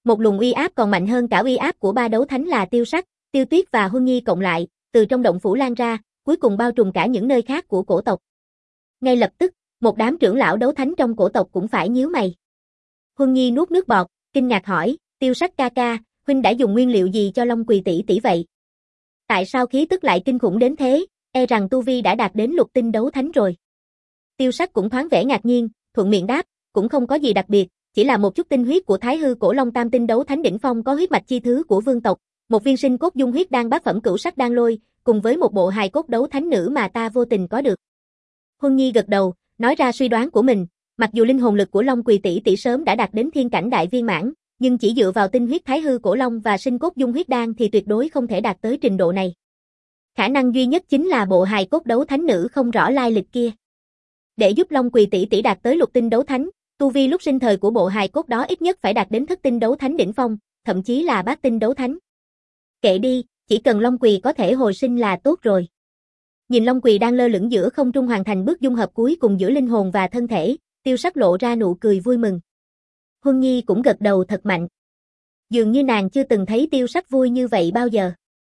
Speaker 1: Một luồng uy áp còn mạnh hơn cả uy áp của ba đấu thánh là Tiêu Sắc, Tiêu Tuyết và Huân Nhi cộng lại, từ trong động phủ lan ra, cuối cùng bao trùm cả những nơi khác của cổ tộc. Ngay lập tức, một đám trưởng lão đấu thánh trong cổ tộc cũng phải nhíu mày. Huân Nhi nuốt nước bọt, kinh ngạc hỏi, Tiêu Sắc ca ca, huynh đã dùng nguyên liệu gì cho Long Quỳ tỷ tỷ vậy? Tại sao khí tức lại kinh khủng đến thế, e rằng tu vi đã đạt đến lục tinh đấu thánh rồi. Tiêu Sắc cũng thoáng vẻ ngạc nhiên, thuận miệng đáp, cũng không có gì đặc biệt, chỉ là một chút tinh huyết của Thái Hư Cổ Long tam tinh đấu thánh đỉnh phong có huyết mạch chi thứ của vương tộc, một viên sinh cốt dung huyết đan bát phẩm cửu sắc đan lôi, cùng với một bộ hài cốt đấu thánh nữ mà ta vô tình có được. Huân Nhi gật đầu, nói ra suy đoán của mình, mặc dù linh hồn lực của Long Quỳ tỷ tỷ sớm đã đạt đến thiên cảnh đại viên mãn, nhưng chỉ dựa vào tinh huyết Thái Hư Cổ Long và sinh cốt dung huyết đan thì tuyệt đối không thể đạt tới trình độ này. Khả năng duy nhất chính là bộ hài cốt đấu thánh nữ không rõ lai lịch kia. Để giúp Long Quỳ tỷ tỷ đạt tới lục tinh đấu thánh, tu vi lúc sinh thời của bộ hài cốt đó ít nhất phải đạt đến thất tinh đấu thánh đỉnh phong, thậm chí là bát tinh đấu thánh. Kệ đi, chỉ cần Long Quỳ có thể hồi sinh là tốt rồi. Nhìn Long Quỳ đang lơ lửng giữa không trung hoàn thành bước dung hợp cuối cùng giữa linh hồn và thân thể, Tiêu Sắc lộ ra nụ cười vui mừng. Huân Nhi cũng gật đầu thật mạnh. Dường như nàng chưa từng thấy Tiêu Sắc vui như vậy bao giờ.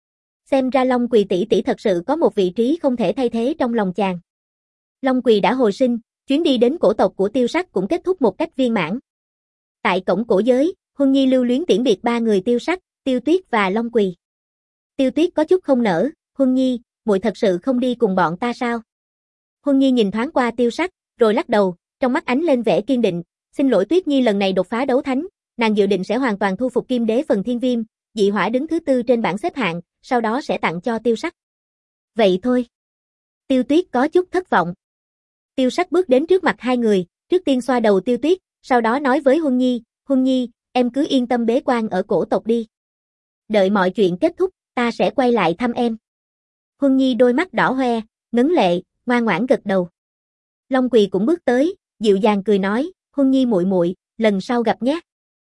Speaker 1: Xem ra Long Quỳ tỷ tỷ thật sự có một vị trí không thể thay thế trong lòng chàng. Long Quỳ đã hồi sinh, chuyến đi đến cổ tộc của Tiêu Sắc cũng kết thúc một cách viên mãn. Tại cổng cổ giới, Huân Nhi lưu luyến tiễn biệt ba người Tiêu Sắc, Tiêu Tuyết và Long Quỳ. Tiêu Tuyết có chút không nỡ, Huân Nhi, muội thật sự không đi cùng bọn ta sao? Huân Nhi nhìn thoáng qua Tiêu Sắc, rồi lắc đầu, trong mắt ánh lên vẻ kiên định, xin lỗi Tuyết Nhi, lần này đột phá đấu thánh, nàng dự định sẽ hoàn toàn thu phục Kim Đế phần thiên viêm, dị hỏa đứng thứ tư trên bảng xếp hạng, sau đó sẽ tặng cho Tiêu Sắc. Vậy thôi. Tiêu Tuyết có chút thất vọng. Tiêu Sắc bước đến trước mặt hai người, trước tiên xoa đầu Tiêu Tuyết, sau đó nói với Huân Nhi, Huân Nhi, em cứ yên tâm bế quan ở cổ tộc đi. Đợi mọi chuyện kết thúc, ta sẽ quay lại thăm em. Huân Nhi đôi mắt đỏ hoe, ngấn lệ, ngoan ngoãn gật đầu. Long Quỳ cũng bước tới, dịu dàng cười nói, Huân Nhi muội muội, lần sau gặp nhé.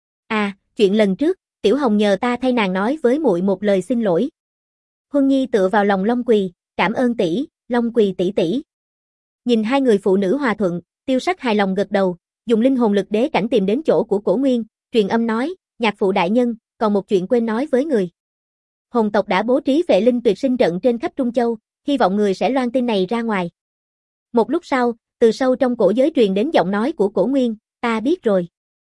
Speaker 1: À, chuyện lần trước, Tiểu Hồng nhờ ta thay nàng nói với muội một lời xin lỗi. Huân Nhi tựa vào lòng Long Quỳ, cảm ơn tỷ, Long Quỳ tỷ tỷ. Nhìn hai người phụ nữ hòa thuận, Tiêu Sắc hài lòng gật đầu, dùng linh hồn lực đế cảnh tìm đến chỗ của Cổ Nguyên, truyền âm nói, nhạc phụ đại nhân, còn một chuyện quên nói với người. Hồn tộc đã bố trí vệ linh tuyệt sinh trận trên khắp Trung Châu, hy vọng người sẽ loan tin này ra ngoài. Một lúc sau, từ sâu trong cổ giới truyền đến giọng nói của Cổ Nguyên, ta biết rồi.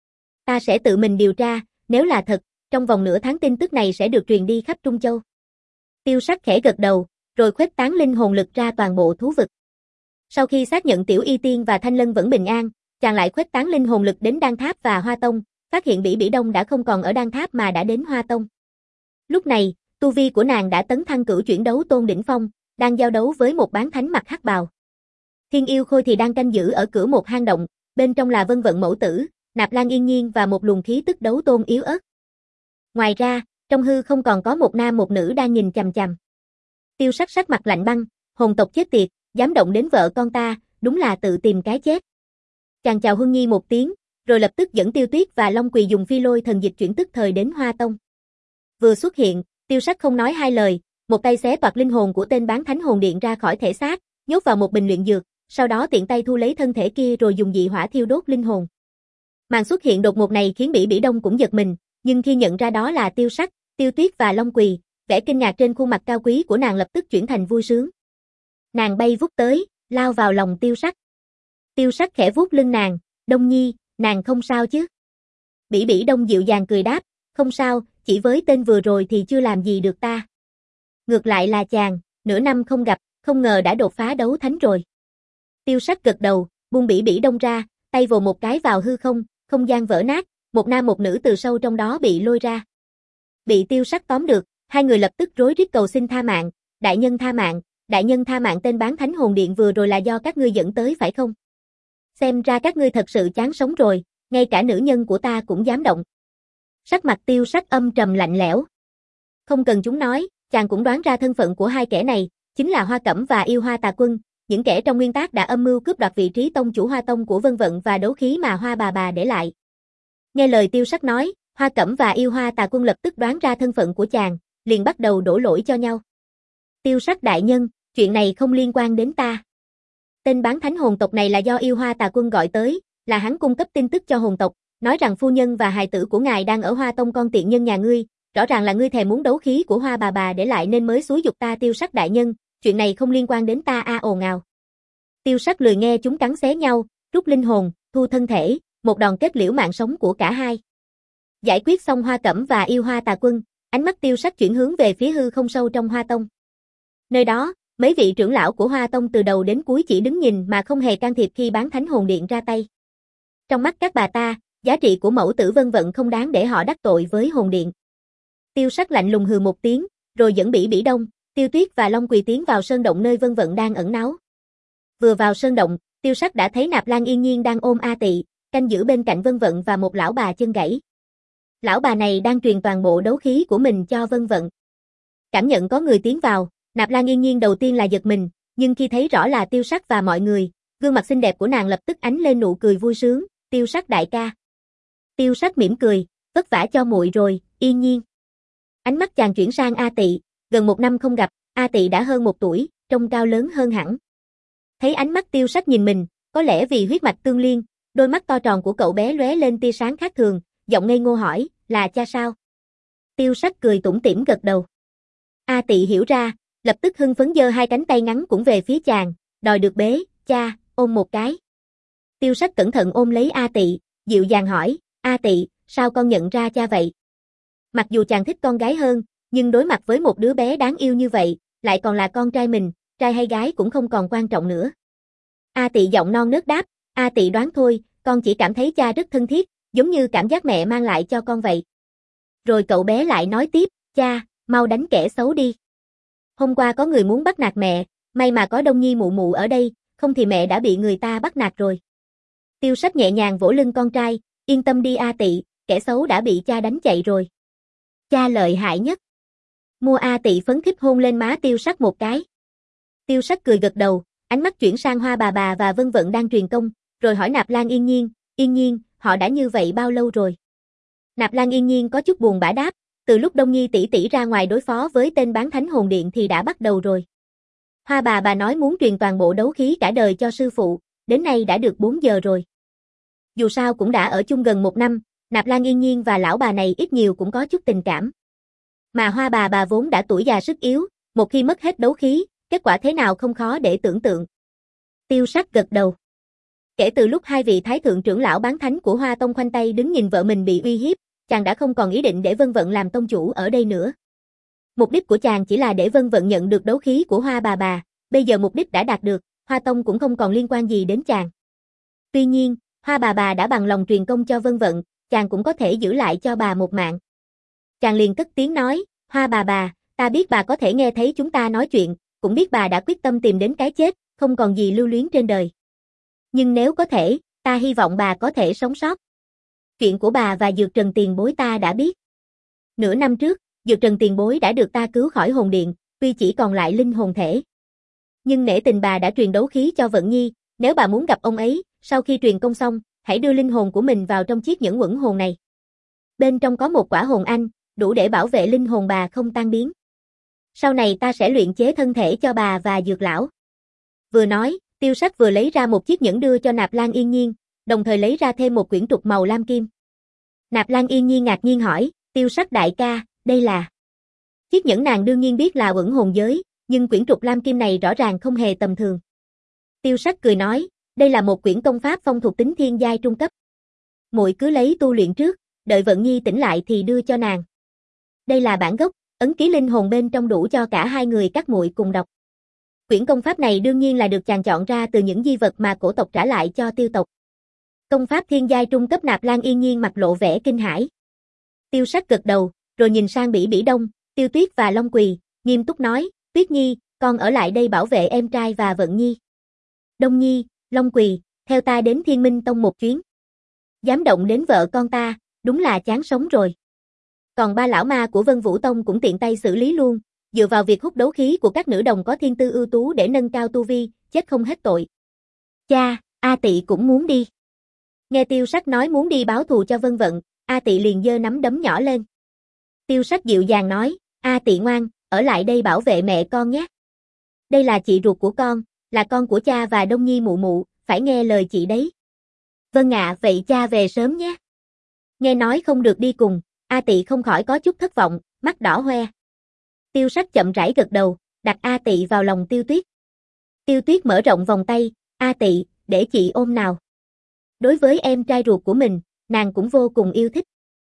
Speaker 1: Ta sẽ tự mình điều tra, nếu là thật, trong vòng nửa tháng tin tức này sẽ được truyền đi khắp Trung Châu. Tiêu Sắc khẽ gật đầu, rồi khuếch tán linh hồn lực ra toàn bộ thú vực. Sau khi xác nhận Tiểu Y Tiên và Thanh Lân vẫn bình an, chàng lại khuếch tán linh hồn lực đến Đan Tháp và Hoa Tông, phát hiện Bỉ Bỉ Đông đã không còn ở Đan Tháp mà đã đến Hoa Tông. Lúc này, tu vi của nàng đã tấn thăng cửu chuyển đấu tôn đỉnh phong, đang giao đấu với một bán thánh mặc hắc bào. Thiên Yêu Khôi thì đang canh giữ ở cửa một hang động, bên trong là Vân Vận Mẫu Tử, Nạp Lan Yên Nhiên và một luồng khí tức đấu tôn yếu ớt. Ngoài ra, trong hư không còn có một nam một nữ đang nhìn chằm chằm. Tiêu Sắc sắc mặt lạnh băng, hồn tộc chết tiệt, dám động đến vợ con ta, đúng là tự tìm cái chết. Chàng chào Huân Nhi một tiếng, rồi lập tức dẫn Tiêu Tuyết và Long Quỳ dùng phi lôi thần dịch chuyển tức thời đến Hoa Tông. Vừa xuất hiện, Tiêu Sắc không nói hai lời, một tay xé toạc linh hồn của tên bán thánh hồn điện ra khỏi thể xác, nhốt vào một bình luyện dược, sau đó tiện tay thu lấy thân thể kia rồi dùng dị hỏa thiêu đốt linh hồn. Màn xuất hiện đột ngột này khiến Bỉ Bỉ Đông cũng giật mình, nhưng khi nhận ra đó là Tiêu Sắc, Tiêu Tuyết và Long Quỳ, vẻ kinh ngạc trên khuôn mặt cao quý của nàng lập tức chuyển thành vui sướng. Nàng bay vút tới, lao vào lòng Tiêu Sắc. Tiêu Sắc khẽ vuốt lưng nàng, Đông Nhi, nàng không sao chứ? Bỉ Bỉ Đông dịu dàng cười đáp, không sao, chỉ với tên vừa rồi thì chưa làm gì được ta. Ngược lại là chàng, nửa năm không gặp, không ngờ đã đột phá đấu thánh rồi. Tiêu Sắc gật đầu, buông Bỉ Bỉ Đông ra, tay vồ một cái vào hư không, không gian vỡ nát, một nam một nữ từ sâu trong đó bị lôi ra. Bị Tiêu Sắc tóm được, hai người lập tức rối rít cầu xin tha mạng, đại nhân tha mạng, đại nhân tha mạng, tên bán thánh hồn điện vừa rồi là do các ngươi dẫn tới phải không? Xem ra các ngươi thật sự chán sống rồi, ngay cả nữ nhân của ta cũng dám động. Sắc mặt Tiêu Sắc âm trầm lạnh lẽo. Không cần chúng nói, chàng cũng đoán ra thân phận của hai kẻ này, chính là Hoa Cẩm và Yêu Hoa Tà Quân, những kẻ trong nguyên tác đã âm mưu cướp đoạt vị trí tông chủ Hoa Tông của Vân Vận và đấu khí mà Hoa bà bà để lại. Nghe lời Tiêu Sắc nói, Hoa Cẩm và Yêu Hoa Tà Quân lập tức đoán ra thân phận của chàng, liền bắt đầu đổ lỗi cho nhau. Tiêu Sắc đại nhân, chuyện này không liên quan đến ta. Tên bán thánh hồn tộc này là do Yêu Hoa Tà Quân gọi tới, là hắn cung cấp tin tức cho hồn tộc, nói rằng phu nhân và hài tử của ngài đang ở Hoa Tông, con tiện nhân nhà ngươi, rõ ràng là ngươi thèm muốn đấu khí của Hoa bà bà để lại nên mới xúi giục ta. Tiêu Sắc đại nhân, chuyện này không liên quan đến ta a ồn ào. Tiêu Sắc lười nghe chúng cắn xé nhau, rút linh hồn, thu thân thể, một đòn kết liễu mạng sống của cả hai. Giải quyết xong Hoa Cẩm và yêu Hoa Tà Quân, ánh mắt Tiêu Sắc chuyển hướng về phía hư không sâu trong Hoa Tông. Nơi đó, mấy vị trưởng lão của Hoa Tông từ đầu đến cuối chỉ đứng nhìn mà không hề can thiệp khi Bán Thánh Hồn Điện ra tay. Trong mắt các bà ta, giá trị của mẫu tử Vân Vận không đáng để họ đắc tội với Hồn Điện. Tiêu Sắc lạnh lùng hừ một tiếng, rồi dẫn Bỉ Bỉ Đông, Tiêu Tuyết và Long Quỳ tiến vào sơn động nơi Vân Vận đang ẩn náu. Vừa vào sơn động, Tiêu Sắc đã thấy Nạp Lan Yên Nhiên đang ôm A Tị, canh giữ bên cạnh Vân Vận và một lão bà chân gãy. Lão bà này đang truyền toàn bộ đấu khí của mình cho Vân Vận. Cảm nhận có người tiến vào, Nạp Lan Yên Nhiên đầu tiên là giật mình, nhưng khi thấy rõ là Tiêu Sắc và mọi người, gương mặt xinh đẹp của nàng lập tức ánh lên nụ cười vui sướng. Tiêu Sắc đại ca. Tiêu Sắc mỉm cười, vất vả cho muội rồi, Yên Nhiên. Ánh mắt chàng chuyển sang A Tị, gần một năm không gặp, A Tị đã hơn một tuổi, trông cao lớn hơn hẳn. Thấy ánh mắt Tiêu Sắc nhìn mình, có lẽ vì huyết mạch tương liên, đôi mắt to tròn của cậu bé lóe lên tia sáng khác thường, giọng ngây ngô hỏi, là cha sao? Tiêu Sắc cười tủm tỉm gật đầu. A Tị hiểu ra, lập tức hưng phấn giơ hai cánh tay ngắn cũng về phía chàng, đòi được bế, cha, ôm một cái. Tiêu Sắc cẩn thận ôm lấy A Tị, dịu dàng hỏi, A Tị, sao con nhận ra cha vậy? Mặc dù chàng thích con gái hơn, nhưng đối mặt với một đứa bé đáng yêu như vậy, lại còn là con trai mình, trai hay gái cũng không còn quan trọng nữa. A Tị giọng non nớt đáp, A Tị đoán thôi, con chỉ cảm thấy cha rất thân thiết, giống như cảm giác mẹ mang lại cho con vậy. Rồi cậu bé lại nói tiếp, cha, mau đánh kẻ xấu đi. Hôm qua có người muốn bắt nạt mẹ, may mà có Đông Nhi mụ mụ ở đây, không thì mẹ đã bị người ta bắt nạt rồi. Tiêu Sắc nhẹ nhàng vỗ lưng con trai, yên tâm đi A Tị, kẻ xấu đã bị cha đánh chạy rồi. Cha lợi hại nhất. Mua A Tị phấn khích hôn lên má Tiêu Sắc một cái. Tiêu Sắc cười gật đầu, ánh mắt chuyển sang Hoa bà bà và Vân Vận đang truyền công, rồi hỏi Nạp Lan Yên Nhiên, Yên Nhiên, họ đã như vậy bao lâu rồi? Nạp Lan Yên Nhiên có chút buồn bã đáp, từ lúc Đông Nhi tỷ tỷ ra ngoài đối phó với tên Bán Thánh Hồn Điện thì đã bắt đầu rồi. Hoa bà bà nói muốn truyền toàn bộ đấu khí cả đời cho sư phụ, đến nay đã được bốn giờ rồi. Dù sao cũng đã ở chung gần một năm, Nạp Lan Yên Nhiên và lão bà này ít nhiều cũng có chút tình cảm. Mà Hoa bà bà vốn đã tuổi già sức yếu, một khi mất hết đấu khí, kết quả thế nào không khó để tưởng tượng. Tiêu Sắc gật đầu. Kể từ lúc hai vị thái thượng trưởng lão Bán Thánh của Hoa Tông khoanh tay đứng nhìn vợ mình bị uy hiếp, chàng đã không còn ý định để Vân Vận làm tông chủ ở đây nữa. Mục đích của chàng chỉ là để Vân Vận nhận được đấu khí của Hoa bà bà, bây giờ mục đích đã đạt được, Hoa Tông cũng không còn liên quan gì đến chàng. Tuy nhiên, Hoa bà bà đã bằng lòng truyền công cho Vân Vận, chàng cũng có thể giữ lại cho bà một mạng. Chàng liền cất tiếng nói, Hoa bà bà, ta biết bà có thể nghe thấy chúng ta nói chuyện, cũng biết bà đã quyết tâm tìm đến cái chết, không còn gì lưu luyến trên đời. Nhưng nếu có thể, ta hy vọng bà có thể sống sót. Chuyện của bà và Dược Trần tiền bối ta đã biết. Nửa năm trước, Dược Trần tiền bối đã được ta cứu khỏi hồn điện, tuy chỉ còn lại linh hồn thể. Nhưng nể tình bà đã truyền đấu khí cho Vận Nhi, nếu bà muốn gặp ông ấy, sau khi truyền công xong, hãy đưa linh hồn của mình vào trong chiếc nhẫn uẩn hồn này. Bên trong có một quả hồn anh, đủ để bảo vệ linh hồn bà không tan biến. Sau này ta sẽ luyện chế thân thể cho bà và Dược lão. Vừa nói, Tiêu Sắc vừa lấy ra một chiếc nhẫn đưa cho Nạp Lan Yên Nhiên, đồng thời lấy ra thêm một quyển trục màu lam kim. Nạp Lan Yên Nhiên ngạc nhiên hỏi, Tiêu Sắc đại ca, đây là... Chiếc nhẫn nàng đương nhiên biết là uẩn hồn giới, nhưng quyển trục lam kim này rõ ràng không hề tầm thường. Tiêu Sắc cười nói, đây là một quyển công pháp phong thuộc tính thiên giai trung cấp. Muội cứ lấy tu luyện trước, đợi Vận Nhi tỉnh lại thì đưa cho nàng. Đây là bản gốc, ấn ký linh hồn bên trong đủ cho cả hai người các muội cùng đọc. Quyển công pháp này đương nhiên là được chàng chọn ra từ những di vật mà cổ tộc trả lại cho Tiêu tộc. Công pháp thiên giai trung cấp. Nạp Lan Yên Nhiên mặt lộ vẻ kinh hãi. Tiêu Sắc gật đầu, rồi nhìn sang Bỉ Bỉ Đông, Tiêu Tuyết và Long Quỳ, nghiêm túc nói, Tuyết Nhi, con ở lại đây bảo vệ em trai và Vận Nhi. Đông Nhi, Long Quỳ, theo ta đến Thiên Minh Tông một chuyến. Dám động đến vợ con ta, đúng là chán sống rồi. Còn ba lão ma của Vân Vũ Tông cũng tiện tay xử lý luôn, dựa vào việc hút đấu khí của các nữ đồng có thiên tư ưu tú để nâng cao tu vi, chết không hết tội. Cha, A Tị cũng muốn đi. Nghe Tiêu Sắc nói muốn đi báo thù cho Vân Vận, A Tị liền giơ nắm đấm nhỏ lên. Tiêu Sắc dịu dàng nói, A Tị ngoan, ở lại đây bảo vệ mẹ con nhé. Đây là chị ruột của con, là con của cha và Đông Nhi mụ mụ, phải nghe lời chị đấy. Vâng ạ, vậy cha về sớm nhé. Nghe nói không được đi cùng, A Tị không khỏi có chút thất vọng, mắt đỏ hoe. Tiêu Sắc chậm rãi gật đầu, đặt A Tị vào lòng Tiêu Tuyết. Tiêu Tuyết mở rộng vòng tay, A Tị, để chị ôm nào. Đối với em trai ruột của mình, nàng cũng vô cùng yêu thích.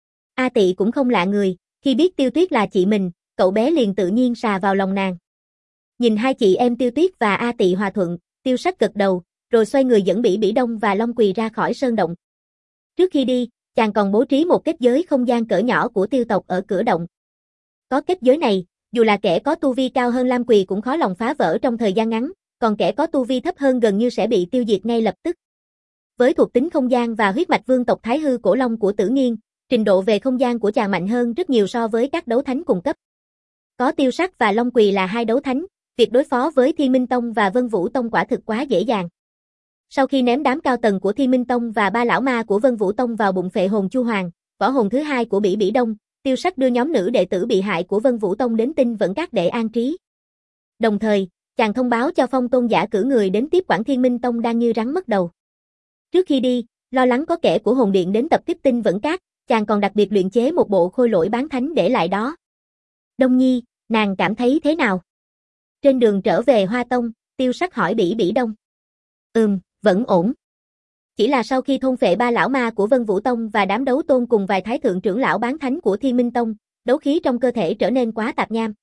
Speaker 1: A Tị cũng không lạ người, khi biết Tiêu Tuyết là chị mình, cậu bé liền tự nhiên sà vào lòng nàng. Nhìn hai chị em Tiêu Tuyết và A Tị hòa thuận, Tiêu Sắc gật đầu, rồi xoay người dẫn Bỉ Bỉ Đông và Long Quỳ ra khỏi sơn động. Trước khi đi, chàng còn bố trí một kết giới không gian cỡ nhỏ của tiêu tộc ở cửa động. Có kết giới này, dù là kẻ có tu vi cao hơn Lam Quỳ cũng khó lòng phá vỡ trong thời gian ngắn, còn kẻ có tu vi thấp hơn gần như sẽ bị tiêu diệt ngay lập tức. Với thuộc tính không gian và huyết mạch vương tộc Thái Hư Cổ Long của Tử Nghiên, trình độ về không gian của chàng mạnh hơn rất nhiều so với các đấu thánh cùng cấp. Có Tiêu Sắc và Long Quỳ là hai đấu thánh, việc đối phó với Thiên Minh Tông và Vân Vũ Tông quả thực quá dễ dàng. Sau khi ném đám cao tầng của Thiên Minh Tông và ba lão ma của Vân Vũ Tông vào bụng phệ hồn Chu Hoàng, võ hồn thứ hai của Bỉ Bỉ Đông, Tiêu Sắc đưa nhóm nữ đệ tử bị hại của Vân Vũ Tông đến Tinh Vẫn Các để an trí. Đồng thời, chàng thông báo cho Phong Tôn Giả cử người đến tiếp quản Thiên Minh Tông đang như rắn mất đầu. Trước khi đi, lo lắng có kẻ của hồn điện đến tập kích Tinh Vẫn Các, chàng còn đặc biệt luyện chế một bộ khôi lỗi bán thánh để lại đó. Đông Nhi, nàng cảm thấy thế nào? Trên đường trở về Hoa Tông, Tiêu Sắc hỏi Bỉ Bỉ Đông. Ừm, vẫn ổn. Chỉ là sau khi thôn phệ ba lão ma của Vân Vũ Tông và đám đấu tôn cùng vài thái thượng trưởng lão bán thánh của Thiên Minh Tông, đấu khí trong cơ thể trở nên quá tạp nham.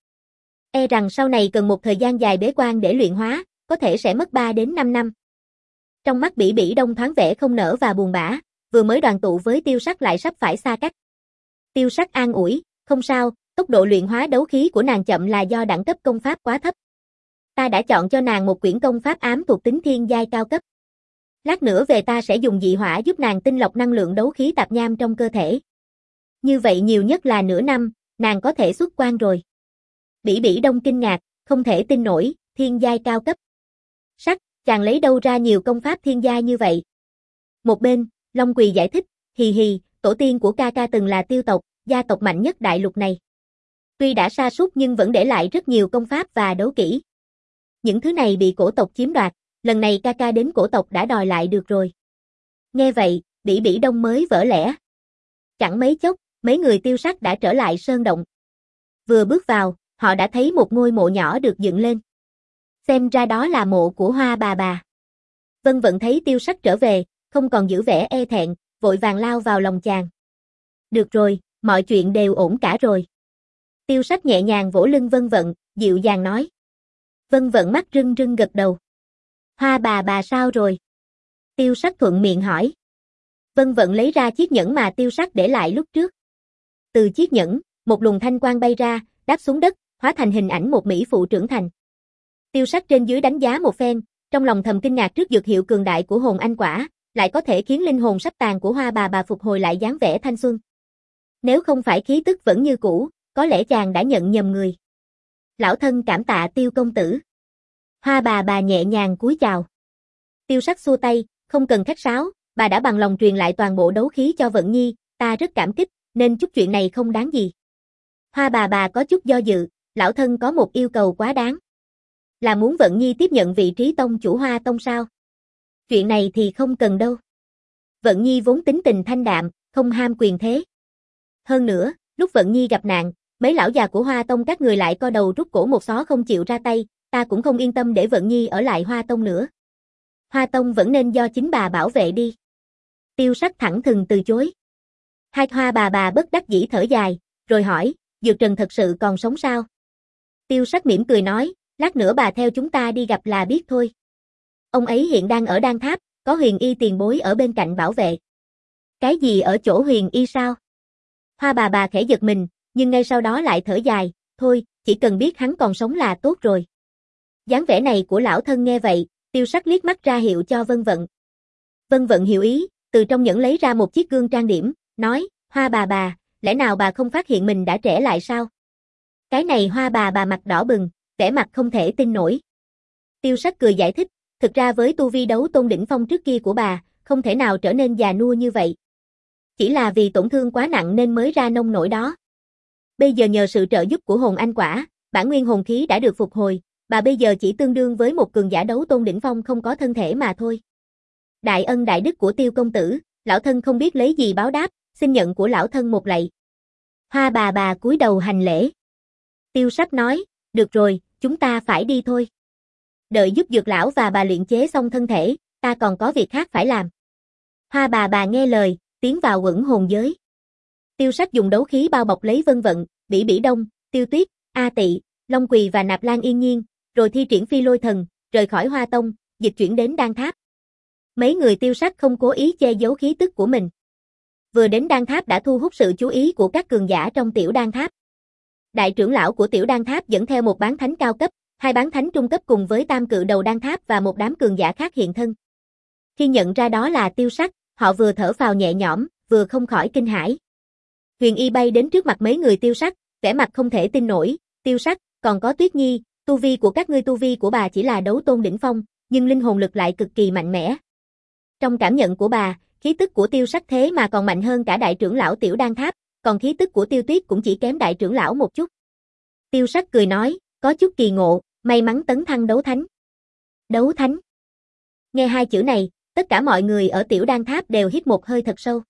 Speaker 1: E rằng sau này cần một thời gian dài bế quan để luyện hóa, có thể sẽ mất ba đến năm năm. Trong mắt Bỉ Bỉ Đông thoáng vẻ không nở và buồn bã, vừa mới đoàn tụ với Tiêu Sắc lại sắp phải xa cách. Tiêu Sắc an ủi, không sao, tốc độ luyện hóa đấu khí của nàng chậm là do đẳng cấp công pháp quá thấp. Ta đã chọn cho nàng một quyển công pháp ám thuộc tính thiên giai cao cấp. Lát nữa về ta sẽ dùng dị hỏa giúp nàng tinh lọc năng lượng đấu khí tạp nham trong cơ thể. Như vậy nhiều nhất là nửa năm, nàng có thể xuất quan rồi. Bỉ Bỉ Đông kinh ngạc, không thể tin nổi, thiên giai cao cấp. Sắc, chàng lấy đâu ra nhiều công pháp thiên giai như vậy? Một bên, Long Quỳ giải thích, hì hì, tổ tiên của ca ca từng là tiêu tộc, gia tộc mạnh nhất đại lục này. Tuy đã sa sút nhưng vẫn để lại rất nhiều công pháp và đấu kỹ. Những thứ này bị cổ tộc chiếm đoạt, lần này ca ca đến cổ tộc đã đòi lại được rồi. Nghe vậy, Bỉ Bỉ Đông mới vỡ lẽ. Chẳng mấy chốc, mấy người Tiêu Sắc đã trở lại sơn động. Vừa bước vào, họ đã thấy một ngôi mộ nhỏ được dựng lên. Xem ra đó là mộ của Hoa bà bà. Vân Vận thấy Tiêu Sắc trở về, không còn giữ vẻ e thẹn, vội vàng lao vào lòng chàng. Được rồi, mọi chuyện đều ổn cả rồi. Tiêu Sắc nhẹ nhàng vỗ lưng Vân Vận, dịu dàng nói. Vân Vận mắt rưng rưng gật đầu. Hoa bà bà sao rồi? Tiêu Sắc thuận miệng hỏi. Vân Vận lấy ra chiếc nhẫn mà Tiêu Sắc để lại lúc trước. Từ chiếc nhẫn, một luồng thanh quang bay ra, đáp xuống đất, hóa thành hình ảnh một mỹ phụ trưởng thành. Tiêu Sắc trên dưới đánh giá một phen, trong lòng thầm kinh ngạc trước dược hiệu cường đại của hồn anh quả, lại có thể khiến linh hồn sắp tàn của Hoa bà bà phục hồi lại dáng vẻ thanh xuân. Nếu không phải khí tức vẫn như cũ, có lẽ chàng đã nhận nhầm người. Lão thân cảm tạ Tiêu công tử. Hoa bà bà nhẹ nhàng cúi chào. Tiêu Sắc xua tay, không cần khách sáo, bà đã bằng lòng truyền lại toàn bộ đấu khí cho Vận Nhi, ta rất cảm kích, nên chút chuyện này không đáng gì. Hoa bà bà có chút do dự, lão thân có một yêu cầu quá đáng. Là muốn Vận Nhi tiếp nhận vị trí tông chủ Hoa Tông sao? Chuyện này thì không cần đâu. Vận Nhi vốn tính tình thanh đạm, không ham quyền thế. Hơn nữa, lúc Vận Nhi gặp nạn, mấy lão già của Hoa Tông các người lại co đầu rút cổ một xó không chịu ra tay, ta cũng không yên tâm để Vận Nhi ở lại Hoa Tông nữa. Hoa Tông vẫn nên do chính bà bảo vệ đi. Tiêu Sắc thẳng thừng từ chối. Hai Hoa bà bà bất đắc dĩ thở dài, rồi hỏi, Dược Trần thật sự còn sống sao? Tiêu Sắc mỉm cười nói, lát nữa bà theo chúng ta đi gặp là biết thôi. Ông ấy hiện đang ở Đan Tháp, có Huyền Y tiền bối ở bên cạnh bảo vệ. Cái gì ở chỗ Huyền Y sao? Hoa bà bà khẽ giật mình, nhưng ngay sau đó lại thở dài, thôi, chỉ cần biết hắn còn sống là tốt rồi. Dáng vẻ này của lão thân nghe vậy, Tiêu Sắc liếc mắt ra hiệu cho Vân Vận. Vân Vận hiểu ý, từ trong nhẫn lấy ra một chiếc gương trang điểm, nói, Hoa bà bà, lẽ nào bà không phát hiện mình đã trẻ lại sao? Cái này Hoa bà bà mặt đỏ bừng, vẻ mặt không thể tin nổi. Tiêu Sắc cười giải thích, thực ra với tu vi đấu tôn đỉnh phong trước kia của bà, không thể nào trở nên già nua như vậy. Chỉ là vì tổn thương quá nặng nên mới ra nông nổi đó. Bây giờ nhờ sự trợ giúp của hồn anh quả, bản nguyên hồn khí đã được phục hồi, bà bây giờ chỉ tương đương với một cường giả đấu tôn đỉnh phong không có thân thể mà thôi. Đại ân đại đức của Tiêu công tử, lão thân không biết lấy gì báo đáp, xin nhận của lão thân một lạy. Hoa bà bà cúi đầu hành lễ. Tiêu Sắc nói, được rồi, chúng ta phải đi thôi. Đợi giúp Dược lão và bà luyện chế xong thân thể, ta còn có việc khác phải làm. Hoa bà bà nghe lời, tiến vào Quẩn hồn giới. Tiêu Sắc dùng đấu khí bao bọc lấy Vân Vận, Bỉ Bỉ Đông, Tiêu Tuyết, A Tị, Long Quỳ và Nạp Lan Yên Nhiên, rồi thi triển Phi Lôi Thần, rời khỏi Hoa Tông, dịch chuyển đến Đan Tháp. Mấy người Tiêu Sắc không cố ý che giấu khí tức của mình. Vừa đến Đan Tháp đã thu hút sự chú ý của các cường giả trong Tiểu Đan Tháp. Đại trưởng lão của Tiểu Đan Tháp dẫn theo một bán thánh cao cấp, hai bán thánh trung cấp cùng với tam cự đầu Đan Tháp và một đám cường giả khác hiện thân. Khi nhận ra đó là Tiêu Sắc, họ vừa thở phào nhẹ nhõm, vừa không khỏi kinh hãi. Huyền Y bay đến trước mặt mấy người Tiêu Sắc, vẻ mặt không thể tin nổi, Tiêu Sắc, còn có Tuyết Nhi, tu vi của các ngươi tu vi của bà chỉ là đấu tôn đỉnh phong, nhưng linh hồn lực lại cực kỳ mạnh mẽ. Trong cảm nhận của bà, khí tức của Tiêu Sắc thế mà còn mạnh hơn cả đại trưởng lão Tiểu Đan Tháp, còn khí tức của Tiêu Tuyết cũng chỉ kém đại trưởng lão một chút. Tiêu Sắc cười nói, có chút kỳ ngộ, may mắn tấn thăng đấu thánh. Đấu thánh. Nghe hai chữ này, tất cả mọi người ở Tiểu Đan Tháp đều hít một hơi thật sâu.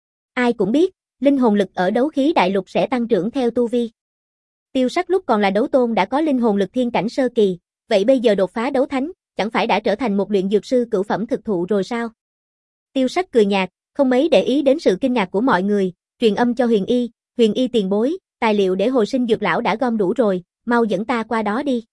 Speaker 1: Ai cũng biết, linh hồn lực ở đấu khí đại lục sẽ tăng trưởng theo tu vi. Tiêu Sắc lúc còn là đấu tôn đã có linh hồn lực thiên cảnh sơ kỳ, vậy bây giờ đột phá đấu thánh, chẳng phải đã trở thành một luyện dược sư cửu phẩm thực thụ rồi sao? Tiêu Sắc cười nhạt, không mấy để ý đến sự kinh ngạc của mọi người, truyền âm cho Huyền Y, Huyền Y tiền bối, tài liệu để hồi sinh dược lão đã gom đủ rồi, mau dẫn ta qua đó đi.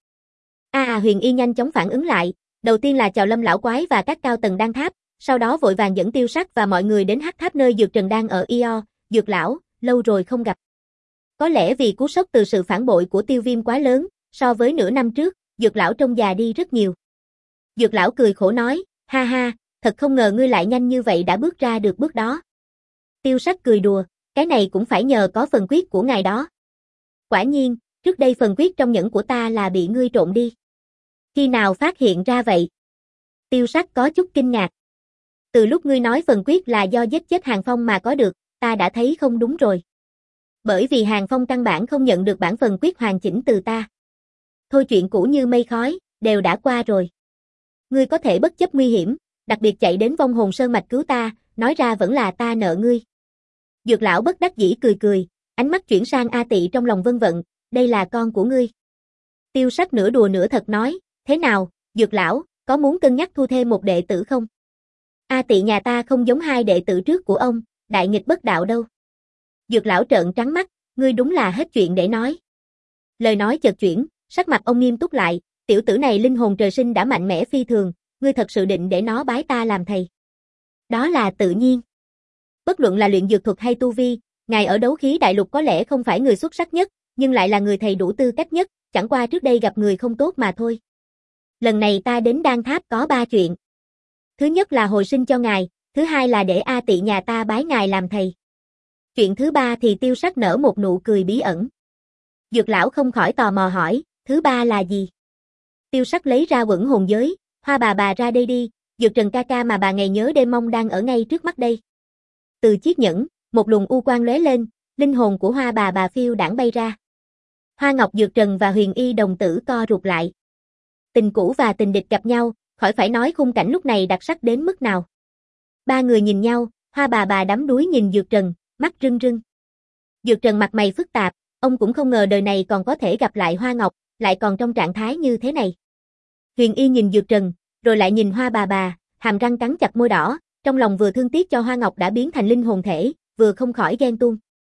Speaker 1: A à, Huyền Y nhanh chóng phản ứng lại, đầu tiên là chào Lâm lão quái và các cao tầng Đan Tháp, sau đó vội vàng dẫn Tiêu Sắc và mọi người đến Hắc Tháp nơi Dược Trần đang ở Io, Dược lão, lâu rồi không gặp. Có lẽ vì cú sốc từ sự phản bội của Tiêu Viêm quá lớn, so với nửa năm trước, Dược lão trông già đi rất nhiều. Dược lão cười khổ nói, ha ha, thật không ngờ ngươi lại nhanh như vậy đã bước ra được bước đó. Tiêu Sắc cười đùa, cái này cũng phải nhờ có phần quyết của ngài đó. Quả nhiên, trước đây phần quyết trong nhẫn của ta là bị ngươi trộn đi. Khi nào phát hiện ra vậy? Tiêu Sắc có chút kinh ngạc. Từ lúc ngươi nói phần quyết là do giết chết Hàng Phong mà có được, ta đã thấy không đúng rồi. Bởi vì Hàng Phong căn bản không nhận được bản phần quyết hoàn chỉnh từ ta. Thôi chuyện cũ như mây khói, đều đã qua rồi. Ngươi có thể bất chấp nguy hiểm, đặc biệt chạy đến Vong Hồn Sơn mạch cứu ta, nói ra vẫn là ta nợ ngươi. Dược lão bất đắc dĩ cười cười, ánh mắt chuyển sang A Tị trong lòng Vân Vận, đây là con của ngươi. Tiêu Sắc nửa đùa nửa thật nói, thế nào, Dược lão, có muốn cân nhắc thu thêm một đệ tử không? A Tị nhà ta không giống hai đệ tử trước của ông, đại nghịch bất đạo đâu. Dược lão trợn trắng mắt, ngươi đúng là hết chuyện để nói. Lời nói chợt chuyển, sắc mặt ông nghiêm túc lại, tiểu tử này linh hồn trời sinh đã mạnh mẽ phi thường, ngươi thật sự định để nó bái ta làm thầy. Đó là tự nhiên. Bất luận là luyện dược thuật hay tu vi, ngài ở đấu khí đại lục có lẽ không phải người xuất sắc nhất, nhưng lại là người thầy đủ tư cách nhất, chẳng qua trước đây gặp người không tốt mà thôi. Lần này ta đến Đan Tháp có ba chuyện. Thứ nhất là hồi sinh cho ngài, thứ hai là để A Tị nhà ta bái ngài làm thầy. Chuyện thứ ba thì Tiêu Sắc nở một nụ cười bí ẩn. Dược lão không khỏi tò mò hỏi, thứ ba là gì? Tiêu Sắc lấy ra Quẩn hồn giới, Hoa bà bà ra đây đi, Dược Trần ca ca mà bà ngày nhớ đêm mong đang ở ngay trước mắt đây. Từ chiếc nhẫn, một luồng u quang lóe lên, linh hồn của Hoa bà bà phiêu đãng bay ra. Hoa Ngọc Dược Trần và Huyền Y đồng tử co rụt lại. Tình cũ và tình địch gặp nhau, khỏi phải nói khung cảnh lúc này đặc sắc đến mức nào. Ba người nhìn nhau, Hoa bà bà đắm đuối nhìn Dược Trần, mắt rưng rưng. Dược Trần mặt mày phức tạp, ông cũng không ngờ đời này còn có thể gặp lại Hoa Ngọc, lại còn trong trạng thái như thế này. Huyền Y nhìn Dược Trần, rồi lại nhìn Hoa bà bà, hàm răng cắn chặt môi đỏ, trong lòng vừa thương tiếc cho Hoa Ngọc đã biến thành linh hồn thể, vừa không khỏi ghen tuông.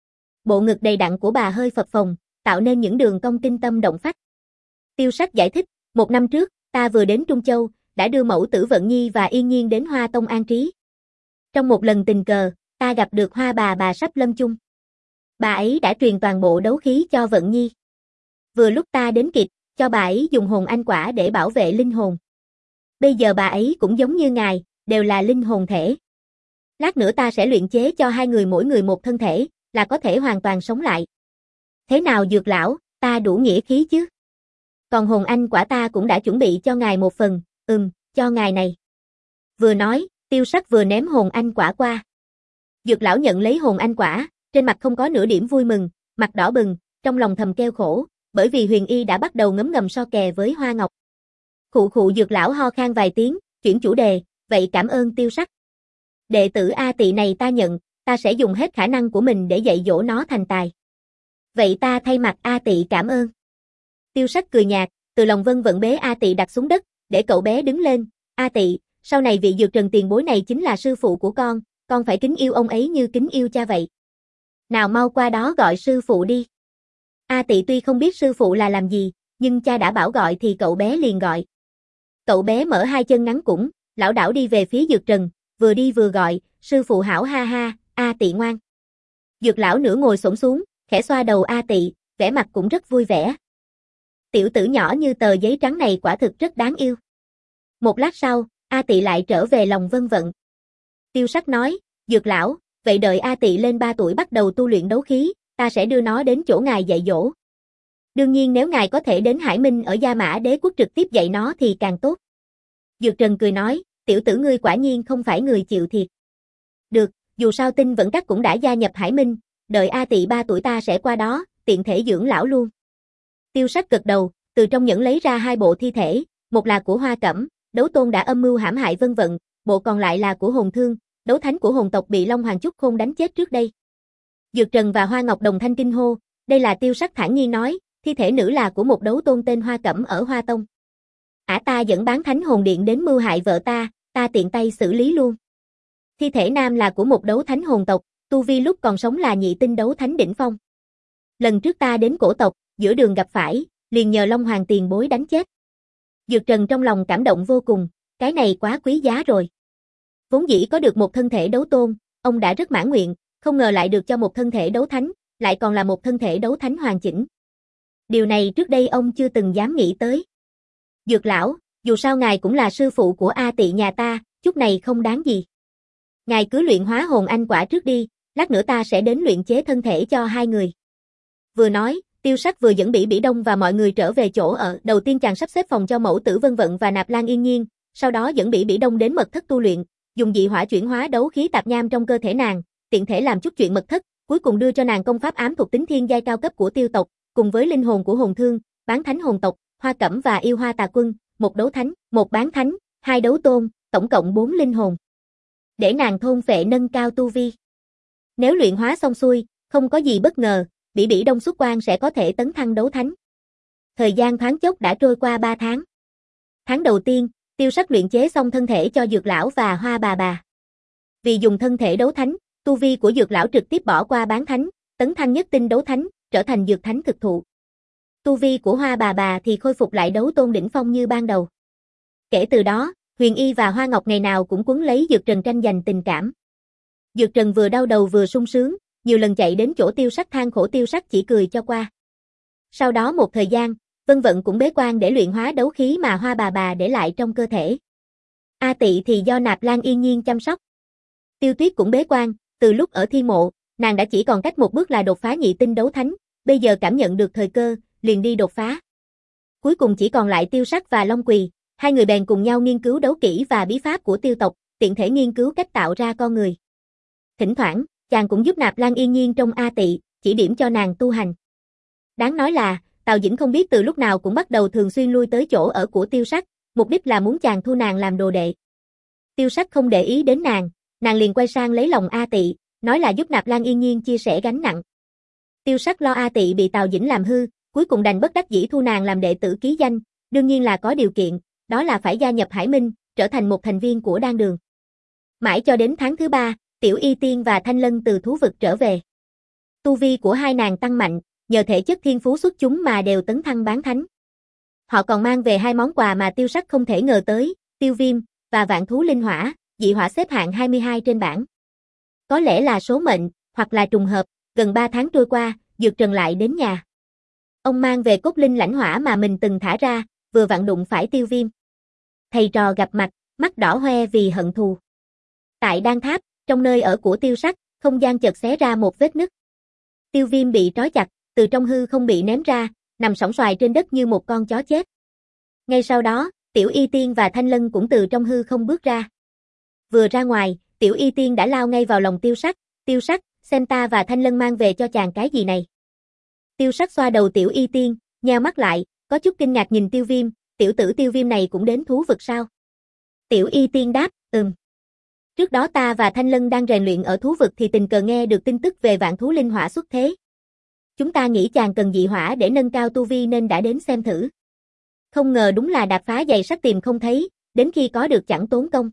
Speaker 1: Bộ ngực đầy đặn của bà hơi phập phồng, tạo nên những đường cong kinh tâm động phách. Tiêu Sắc giải thích, một năm trước, ta vừa đến Trung Châu, đã đưa mẫu tử Vận Nhi và Yên Nhiên đến Hoa Tông an trí. Trong một lần tình cờ, ta gặp được Hoa bà bà sắp lâm chung. Bà ấy đã truyền toàn bộ đấu khí cho Vận Nhi. Vừa lúc ta đến kịp, cho bà ấy dùng hồn anh quả để bảo vệ linh hồn. Bây giờ bà ấy cũng giống như ngài, đều là linh hồn thể. Lát nữa ta sẽ luyện chế cho hai người mỗi người một thân thể, là có thể hoàn toàn sống lại. Thế nào Dược lão, ta đủ nghĩa khí chứ? Còn hồn anh quả ta cũng đã chuẩn bị cho ngài một phần, ừm, cho ngài này. Vừa nói, Tiêu Sắc vừa ném hồn anh quả qua. Dược lão nhận lấy hồn anh quả, trên mặt không có nửa điểm vui mừng, mặt đỏ bừng, trong lòng thầm kêu khổ, bởi vì Huyền Y đã bắt đầu ngấm ngầm so kè với Hoa Ngọc. Khụ khụ Dược lão ho khan vài tiếng, chuyển chủ đề, vậy cảm ơn Tiêu Sắc. Đệ tử A Tị này ta nhận, ta sẽ dùng hết khả năng của mình để dạy dỗ nó thành tài. Vậy ta thay mặt A Tị cảm ơn. Tiêu Sắc cười nhạt, từ lòng vân vận bế A Tị đặt xuống đất, để cậu bé đứng lên. A Tị, sau này vị Dược Trần tiền bối này chính là sư phụ của con, con phải kính yêu ông ấy như kính yêu cha vậy. Nào mau qua đó gọi sư phụ đi. A Tị tuy không biết sư phụ là làm gì, nhưng cha đã bảo gọi thì cậu bé liền gọi. Cậu bé mở hai chân ngắn củng, lảo đảo đi về phía Dược Trần, vừa đi vừa gọi, sư phụ hảo ha ha, A Tị ngoan. Dược lão nửa ngồi xổm xuống, khẽ xoa đầu A Tị, vẻ mặt cũng rất vui vẻ. Tiểu tử nhỏ như tờ giấy trắng này quả thực rất đáng yêu. Một lát sau, A Tị lại trở về lòng vân vận. Tiêu Sắc nói, Dược lão, vậy đợi A Tị lên ba tuổi bắt đầu tu luyện đấu khí, ta sẽ đưa nó đến chỗ ngài dạy dỗ. Đương nhiên nếu ngài có thể đến Hải Minh ở Gia Mã Đế quốc trực tiếp dạy nó thì càng tốt. Dược Trần cười nói, tiểu tử ngươi quả nhiên không phải người chịu thiệt. Được, dù sao Tinh Vẫn Các cũng đã gia nhập Hải Minh, đợi A Tị ba tuổi ta sẽ qua đó, tiện thể dưỡng lão luôn. Tiêu Sắc gật đầu, từ trong nhẫn lấy ra hai bộ thi thể, một là của Hoa Cẩm, đấu tôn đã âm mưu hãm hại Vân Vận, bộ còn lại là của Hồn Thương, đấu thánh của hồn tộc bị Long Hoàng Chúc Khôn đánh chết trước đây. Dược Trần và Hoa Ngọc đồng thanh kinh hô, đây là Tiêu Sắc thản nhiên nói, thi thể nữ là của một đấu tôn tên Hoa Cẩm ở Hoa Tông. Ả ta dẫn bán thánh hồn điện đến mưu hại vợ ta, ta tiện tay xử lý luôn. Thi thể nam là của một đấu thánh hồn tộc, tu vi lúc còn sống là nhị tinh đấu thánh đỉnh phong. Lần trước ta đến cổ tộc, giữa đường gặp phải, liền nhờ Long Hoàng tiền bối đánh chết. Dược Trần trong lòng cảm động vô cùng, cái này quá quý giá rồi. Vốn dĩ có được một thân thể đấu tôn, ông đã rất mãn nguyện, không ngờ lại được cho một thân thể đấu thánh, lại còn là một thân thể đấu thánh hoàn chỉnh. Điều này trước đây ông chưa từng dám nghĩ tới. Dược lão, dù sao ngài cũng là sư phụ của A Tị nhà ta, chút này không đáng gì. Ngài cứ luyện hóa hồn anh quả trước đi, lát nữa ta sẽ đến luyện chế thân thể cho hai người. Vừa nói, Tiêu Sắc vừa dẫn Bỉ Bỉ Đông và mọi người trở về chỗ ở. Đầu tiên chàng sắp xếp phòng cho mẫu tử Vân Vận và Nạp Lan Yên Nhiên, sau đó dẫn Bỉ Bỉ Đông đến mật thất tu luyện, dùng dị hỏa chuyển hóa đấu khí tạp nham trong cơ thể nàng, tiện thể làm chút chuyện mật thất, cuối cùng đưa cho nàng công pháp ám thuộc tính thiên giai cao cấp của Tiêu tộc, cùng với linh hồn của Hồn Thương, bán thánh hồn tộc, Hoa Cẩm và Yêu Hoa Tà Quân, một đấu thánh, một bán thánh, hai đấu tôn, tổng cộng bốn linh hồn. Để nàng thôn phệ nâng cao tu vi. Nếu luyện hóa xong xuôi, không có gì bất ngờ, Bỉ Bỉ Đông xuất quan sẽ có thể tấn thăng đấu thánh. Thời gian thoáng chốc đã trôi qua ba tháng. Tháng đầu tiên, Tiêu Sắc luyện chế xong thân thể cho Dược lão và Hoa bà bà. Vì dùng thân thể đấu thánh, tu vi của Dược lão trực tiếp bỏ qua bán thánh, tấn thăng nhất tinh đấu thánh, trở thành dược thánh thực thụ. Tu vi của Hoa bà bà thì khôi phục lại đấu tôn đỉnh phong như ban đầu. Kể từ đó, Huyền Y và Hoa Ngọc ngày nào cũng quấn lấy Dược Trần tranh giành tình cảm. Dược Trần vừa đau đầu vừa sung sướng, nhiều lần chạy đến chỗ Tiêu Sắc than khổ, Tiêu Sắc chỉ cười cho qua. Sau đó một thời gian, Vân Vận cũng bế quan để luyện hóa đấu khí mà Hoa bà bà để lại trong cơ thể. A Tị thì do Nạp Lan Yên Nhiên chăm sóc. Tiêu Tuyết cũng bế quan, từ lúc ở Thiên Mộ, nàng đã chỉ còn cách một bước là đột phá nhị tinh đấu thánh, bây giờ cảm nhận được thời cơ, liền đi đột phá. Cuối cùng chỉ còn lại Tiêu Sắc và Long Quỳ, hai người bèn cùng nhau nghiên cứu đấu kỹ và bí pháp của Tiêu tộc, tiện thể nghiên cứu cách tạo ra con người. Thỉnh thoảng, chàng cũng giúp Nạp Lan Yên Nhiên trong A Tị, chỉ điểm cho nàng tu hành. Đáng nói là, Tào Dĩnh không biết từ lúc nào cũng bắt đầu thường xuyên lui tới chỗ ở của Tiêu Sắc, mục đích là muốn chàng thu nàng làm đồ đệ. Tiêu Sắc không để ý đến nàng, nàng liền quay sang lấy lòng A Tị, nói là giúp Nạp Lan Yên Nhiên chia sẻ gánh nặng. Tiêu Sắc lo A Tị bị Tào Dĩnh làm hư, cuối cùng đành bất đắc dĩ thu nàng làm đệ tử ký danh, đương nhiên là có điều kiện, đó là phải gia nhập Hải Minh, trở thành một thành viên của Đan Đường. Mãi cho đến tháng thứ ba, Tiểu Y Tiên và Thanh Lân từ thú vực trở về. Tu vi của hai nàng tăng mạnh, nhờ thể chất thiên phú xuất chúng mà đều tấn thăng bán thánh. Họ còn mang về hai món quà mà Tiêu Sắc không thể ngờ tới, Tiêu Viêm và Vạn Thú Linh Hỏa, dị hỏa xếp hạng hai mươi hai trên bảng. Có lẽ là số mệnh, hoặc là trùng hợp, gần ba tháng trôi qua, Dược Trần lại đến nhà. Ông mang về cốt linh lãnh hỏa mà mình từng thả ra, vừa vặn đụng phải Tiêu Viêm. Thầy trò gặp mặt, mắt đỏ hoe vì hận thù. Tại Đan Tháp, trong nơi ở của Tiêu Sắc, không gian chợt xé ra một vết nứt. Tiêu Viêm bị trói chặt, từ trong hư không bị ném ra, nằm sóng xoài trên đất như một con chó chết. Ngay sau đó, Tiểu Y Tiên và Thanh Lân cũng từ trong hư không bước ra. Vừa ra ngoài, Tiểu Y Tiên đã lao ngay vào lòng Tiêu Sắc, Tiêu Sắc, xem ta và Thanh Lân mang về cho chàng cái gì này. Tiêu Sắc xoa đầu Tiểu Y Tiên, nheo mắt lại, có chút kinh ngạc nhìn Tiêu Viêm, tiểu tử Tiêu Viêm này cũng đến thú vực sao? Tiểu Y Tiên đáp, ừm. Trước đó ta và Thanh Lân đang rèn luyện ở thú vực thì tình cờ nghe được tin tức về vạn thú linh hỏa xuất thế. Chúng ta nghĩ chàng cần dị hỏa để nâng cao tu vi nên đã đến xem thử. Không ngờ đúng là đạp phá giày sắt tìm không thấy, đến khi có được chẳng tốn công.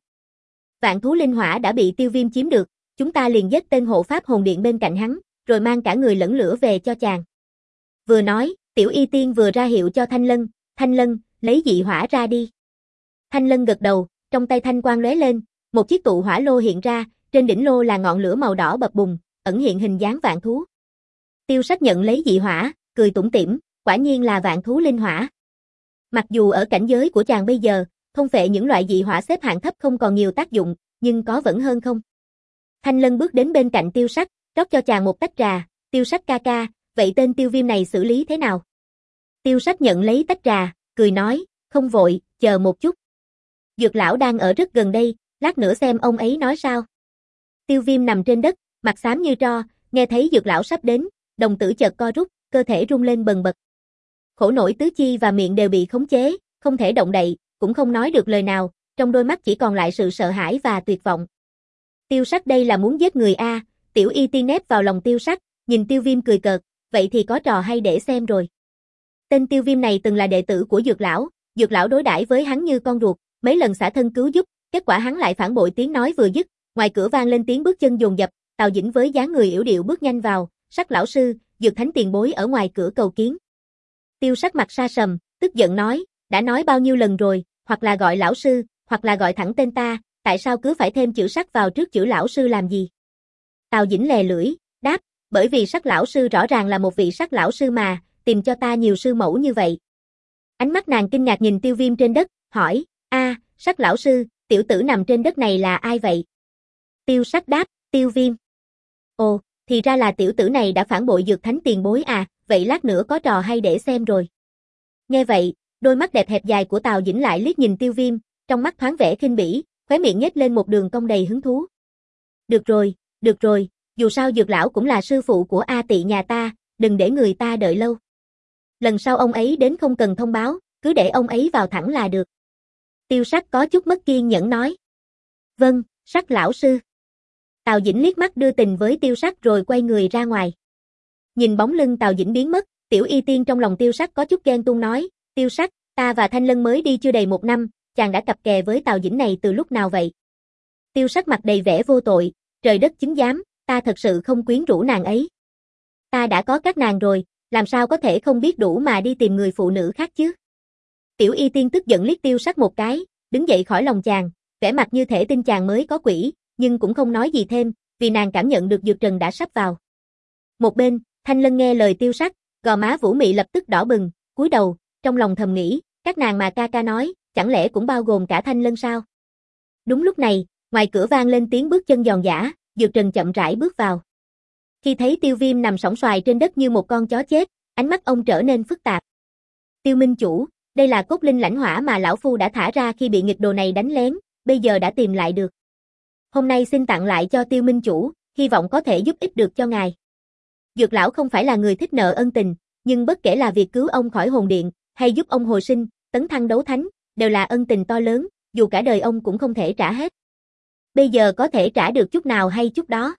Speaker 1: Vạn thú linh hỏa đã bị Tiêu Viêm chiếm được, chúng ta liền giết tên hộ pháp hồn điện bên cạnh hắn, rồi mang cả người lẫn lửa về cho chàng. Vừa nói, Tiểu Y Tiên vừa ra hiệu cho Thanh Lân, Thanh Lân, lấy dị hỏa ra đi. Thanh Lân gật đầu, trong tay thanh quang lóe lên, một chiếc tụ hỏa lô hiện ra, trên đỉnh lô là ngọn lửa màu đỏ bập bùng, ẩn hiện hình dáng vạn thú. Tiêu Sách nhận lấy dị hỏa, cười tủm tỉm, quả nhiên là vạn thú linh hỏa. Mặc dù ở cảnh giới của chàng bây giờ, thông phệ những loại dị hỏa xếp hạng thấp không còn nhiều tác dụng, nhưng có vẫn hơn không. Thanh Lân bước đến bên cạnh Tiêu Sách, rót cho chàng một tách trà, Tiêu Sách ca ca, vậy tên Tiêu Viêm này xử lý thế nào? Tiêu Sách nhận lấy tách trà, cười nói, không vội, chờ một chút. Dược lão đang ở rất gần đây, lát nữa xem ông ấy nói sao. Tiêu Viêm nằm trên đất, mặt xám như tro, nghe thấy dược lão sắp đến, đồng tử chợt co rút, cơ thể rung lên bần bật. Khổ nổi tứ chi và miệng đều bị khống chế, không thể động đậy, cũng không nói được lời nào, trong đôi mắt chỉ còn lại sự sợ hãi và tuyệt vọng. Tiêu Sách đây là muốn giết người a, Tiểu Y Tiên nép vào lòng Tiêu Sách, nhìn Tiêu Viêm cười cợt, vậy thì có trò hay để xem rồi. Tên Tiêu Viêm này từng là đệ tử của dược lão, dược lão đối đãi với hắn như con ruột, mấy lần xả thân cứu giúp, kết quả hắn lại phản bội. Tiếng nói vừa dứt, ngoài cửa vang lên tiếng bước chân dồn dập, Tào Dĩnh với dáng người yểu điệu bước nhanh vào, Sắc lão sư, Dược Thánh tiền bối ở ngoài cửa cầu kiến. Tiêu Sắc mặt sa sầm, tức giận nói, đã nói bao nhiêu lần rồi, hoặc là gọi lão sư, hoặc là gọi thẳng tên ta, tại sao cứ phải thêm chữ Sắc vào trước chữ lão sư làm gì? Tào Dĩnh lè lưỡi, đáp, bởi vì Sắc lão sư rõ ràng là một vị Sắc lão sư mà, tìm cho ta nhiều sư mẫu như vậy. Ánh mắt nàng kinh ngạc nhìn Tiêu Viêm trên đất, hỏi, a, Sắc lão sư, tiểu tử nằm trên đất này là ai vậy? Tiêu Sắc đáp, Tiêu Viêm. Ồ, thì ra là tiểu tử này đã phản bội Dược Thánh tiền bối à, vậy lát nữa có trò hay để xem rồi. Nghe vậy, đôi mắt đẹp hẹp dài của Tào Dĩnh lại liếc nhìn Tiêu Viêm, trong mắt thoáng vẻ khinh bỉ, khóe miệng nhếch lên một đường cong đầy hứng thú. Được rồi, được rồi, dù sao Dược lão cũng là sư phụ của A Tị nhà ta, đừng để người ta đợi lâu. Lần sau ông ấy đến không cần thông báo, cứ để ông ấy vào thẳng là được. Tiêu Sắc có chút mất kiên nhẫn nói. Vâng, Sắc lão sư. Tào Dĩnh liếc mắt đưa tình với Tiêu Sắc rồi quay người ra ngoài. Nhìn bóng lưng Tào Dĩnh biến mất, Tiểu Y Tiên trong lòng Tiêu Sắc có chút ghen tuông nói, Tiêu Sắc, ta và Thanh Lân mới đi chưa đầy một năm, chàng đã cặp kè với Tào Dĩnh này từ lúc nào vậy? Tiêu Sắc mặt đầy vẻ vô tội, trời đất chứng giám, ta thật sự không quyến rũ nàng ấy. Ta đã có các nàng rồi, làm sao có thể không biết đủ mà đi tìm người phụ nữ khác chứ? Tiểu Y Tiên tức giận liếc Tiêu Sắc một cái, đứng dậy khỏi lòng chàng, vẻ mặt như thể tin chàng mới có quỷ, nhưng cũng không nói gì thêm, vì nàng cảm nhận được dược trần đã sắp vào. Một bên, Thanh Lân nghe lời Tiêu Sắc, gò má Vũ Mị lập tức đỏ bừng, cúi đầu, trong lòng thầm nghĩ, các nàng mà ca ca nói, chẳng lẽ cũng bao gồm cả Thanh Lân sao? Đúng lúc này, ngoài cửa vang lên tiếng bước chân giòn giã, Dược Trần chậm rãi bước vào. Khi thấy Tiêu Viêm nằm sõng xoài trên đất như một con chó chết, ánh mắt ông trở nên phức tạp. Tiêu Minh chủ, đây là cốt linh lãnh hỏa mà lão phu đã thả ra khi bị nghịch đồ này đánh lén, bây giờ đã tìm lại được. Hôm nay xin tặng lại cho Tiêu Minh chủ, hy vọng có thể giúp ích được cho ngài. Dược lão không phải là người thích nợ ân tình, nhưng bất kể là việc cứu ông khỏi hồn điện, hay giúp ông hồi sinh, tấn thăng đấu thánh, đều là ân tình to lớn, dù cả đời ông cũng không thể trả hết. Bây giờ có thể trả được chút nào hay chút đó.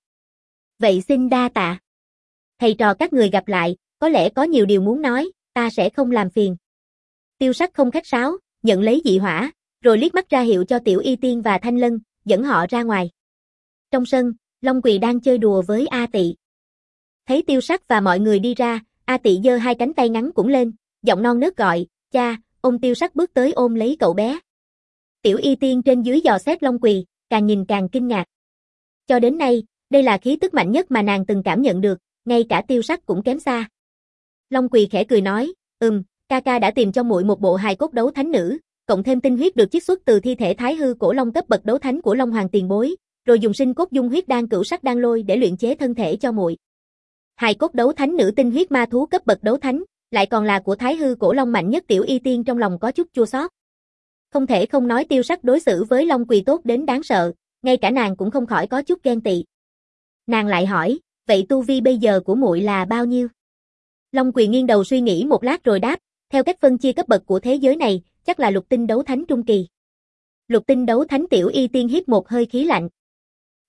Speaker 1: Vậy xin đa tạ. Thầy trò các người gặp lại, có lẽ có nhiều điều muốn nói, ta sẽ không làm phiền. Tiêu Sắc không khách sáo, nhận lấy dị hỏa, rồi liếc mắt ra hiệu cho Tiểu Y Tiên và Thanh Lân, dẫn họ ra ngoài. Trong sân, Long Quỳ đang chơi đùa với A Tị. Thấy Tiêu Sắc và mọi người đi ra, A Tị giơ hai cánh tay ngắn cũng lên, giọng non nớt gọi, cha, ôm Tiêu Sắc bước tới ôm lấy cậu bé. Tiểu Y Tiên trên dưới dò xét Long Quỳ, càng nhìn càng kinh ngạc. Cho đến nay, đây là khí tức mạnh nhất mà nàng từng cảm nhận được, ngay cả Tiêu Sắc cũng kém xa. Long Quỳ khẽ cười nói, ừm, ca ca đã tìm cho muội một bộ hài cốt đấu thánh nữ, cộng thêm tinh huyết được chiết xuất từ thi thể thái hư cổ long cấp bậc đấu thánh của Long Hoàng tiền bối, rồi dùng sinh cốt dung huyết đan cửu sắc đan lôi để luyện chế thân thể cho muội. Hài cốt đấu thánh nữ tinh huyết ma thú cấp bậc đấu thánh, lại còn là của thái hư cổ long mạnh nhất. Tiểu Y Tiên trong lòng có chút chua xót. Không thể không nói Tiêu Sắc đối xử với Long Quỳ tốt đến đáng sợ, ngay cả nàng cũng không khỏi có chút ghen tị. Nàng lại hỏi, vậy tu vi bây giờ của muội là bao nhiêu? Long Quỳ nghiêng đầu suy nghĩ một lát rồi đáp, theo cách phân chia cấp bậc của thế giới này, chắc là lục tinh đấu thánh trung kỳ. Lục tinh đấu thánh. Tiểu Y Tiên hít một hơi khí lạnh.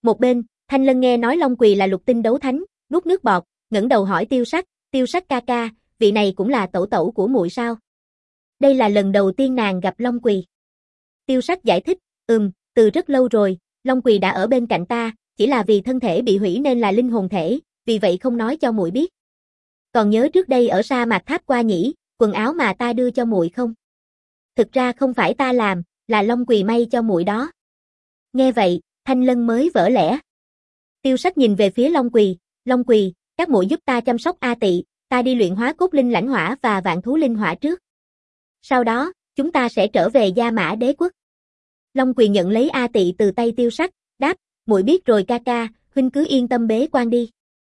Speaker 1: Một bên, Thanh Lân nghe nói Long Quỳ là lục tinh đấu thánh, nuốt nước bọt, ngẩng đầu hỏi Tiêu Sắc, Tiêu Sắc ca ca, vị này cũng là tẩu tẩu của muội sao? Đây là lần đầu tiên nàng gặp Long Quỳ. Tiêu Sắc giải thích, ừm, từ rất lâu rồi, Long Quỳ đã ở bên cạnh ta, chỉ là vì thân thể bị hủy nên là linh hồn thể, vì vậy không nói cho muội biết. Còn nhớ trước đây ở sa mạc Tháp Qua nhỉ, quần áo mà ta đưa cho muội không? Thực ra không phải ta làm, là Long Quỳ may cho muội đó. Nghe vậy, Thanh Lân mới vỡ lẽ. Tiêu Sắc nhìn về phía Long Quỳ, Long Quỳ, các muội giúp ta chăm sóc A Tị, ta đi luyện hóa cốt linh lãnh hỏa và vạn thú linh hỏa trước. Sau đó, chúng ta sẽ trở về Gia Mã Đế quốc. Long Quỳ nhận lấy A Tị từ tay Tiêu Sắc, đáp, muội biết rồi ca ca, huynh cứ yên tâm bế quan đi.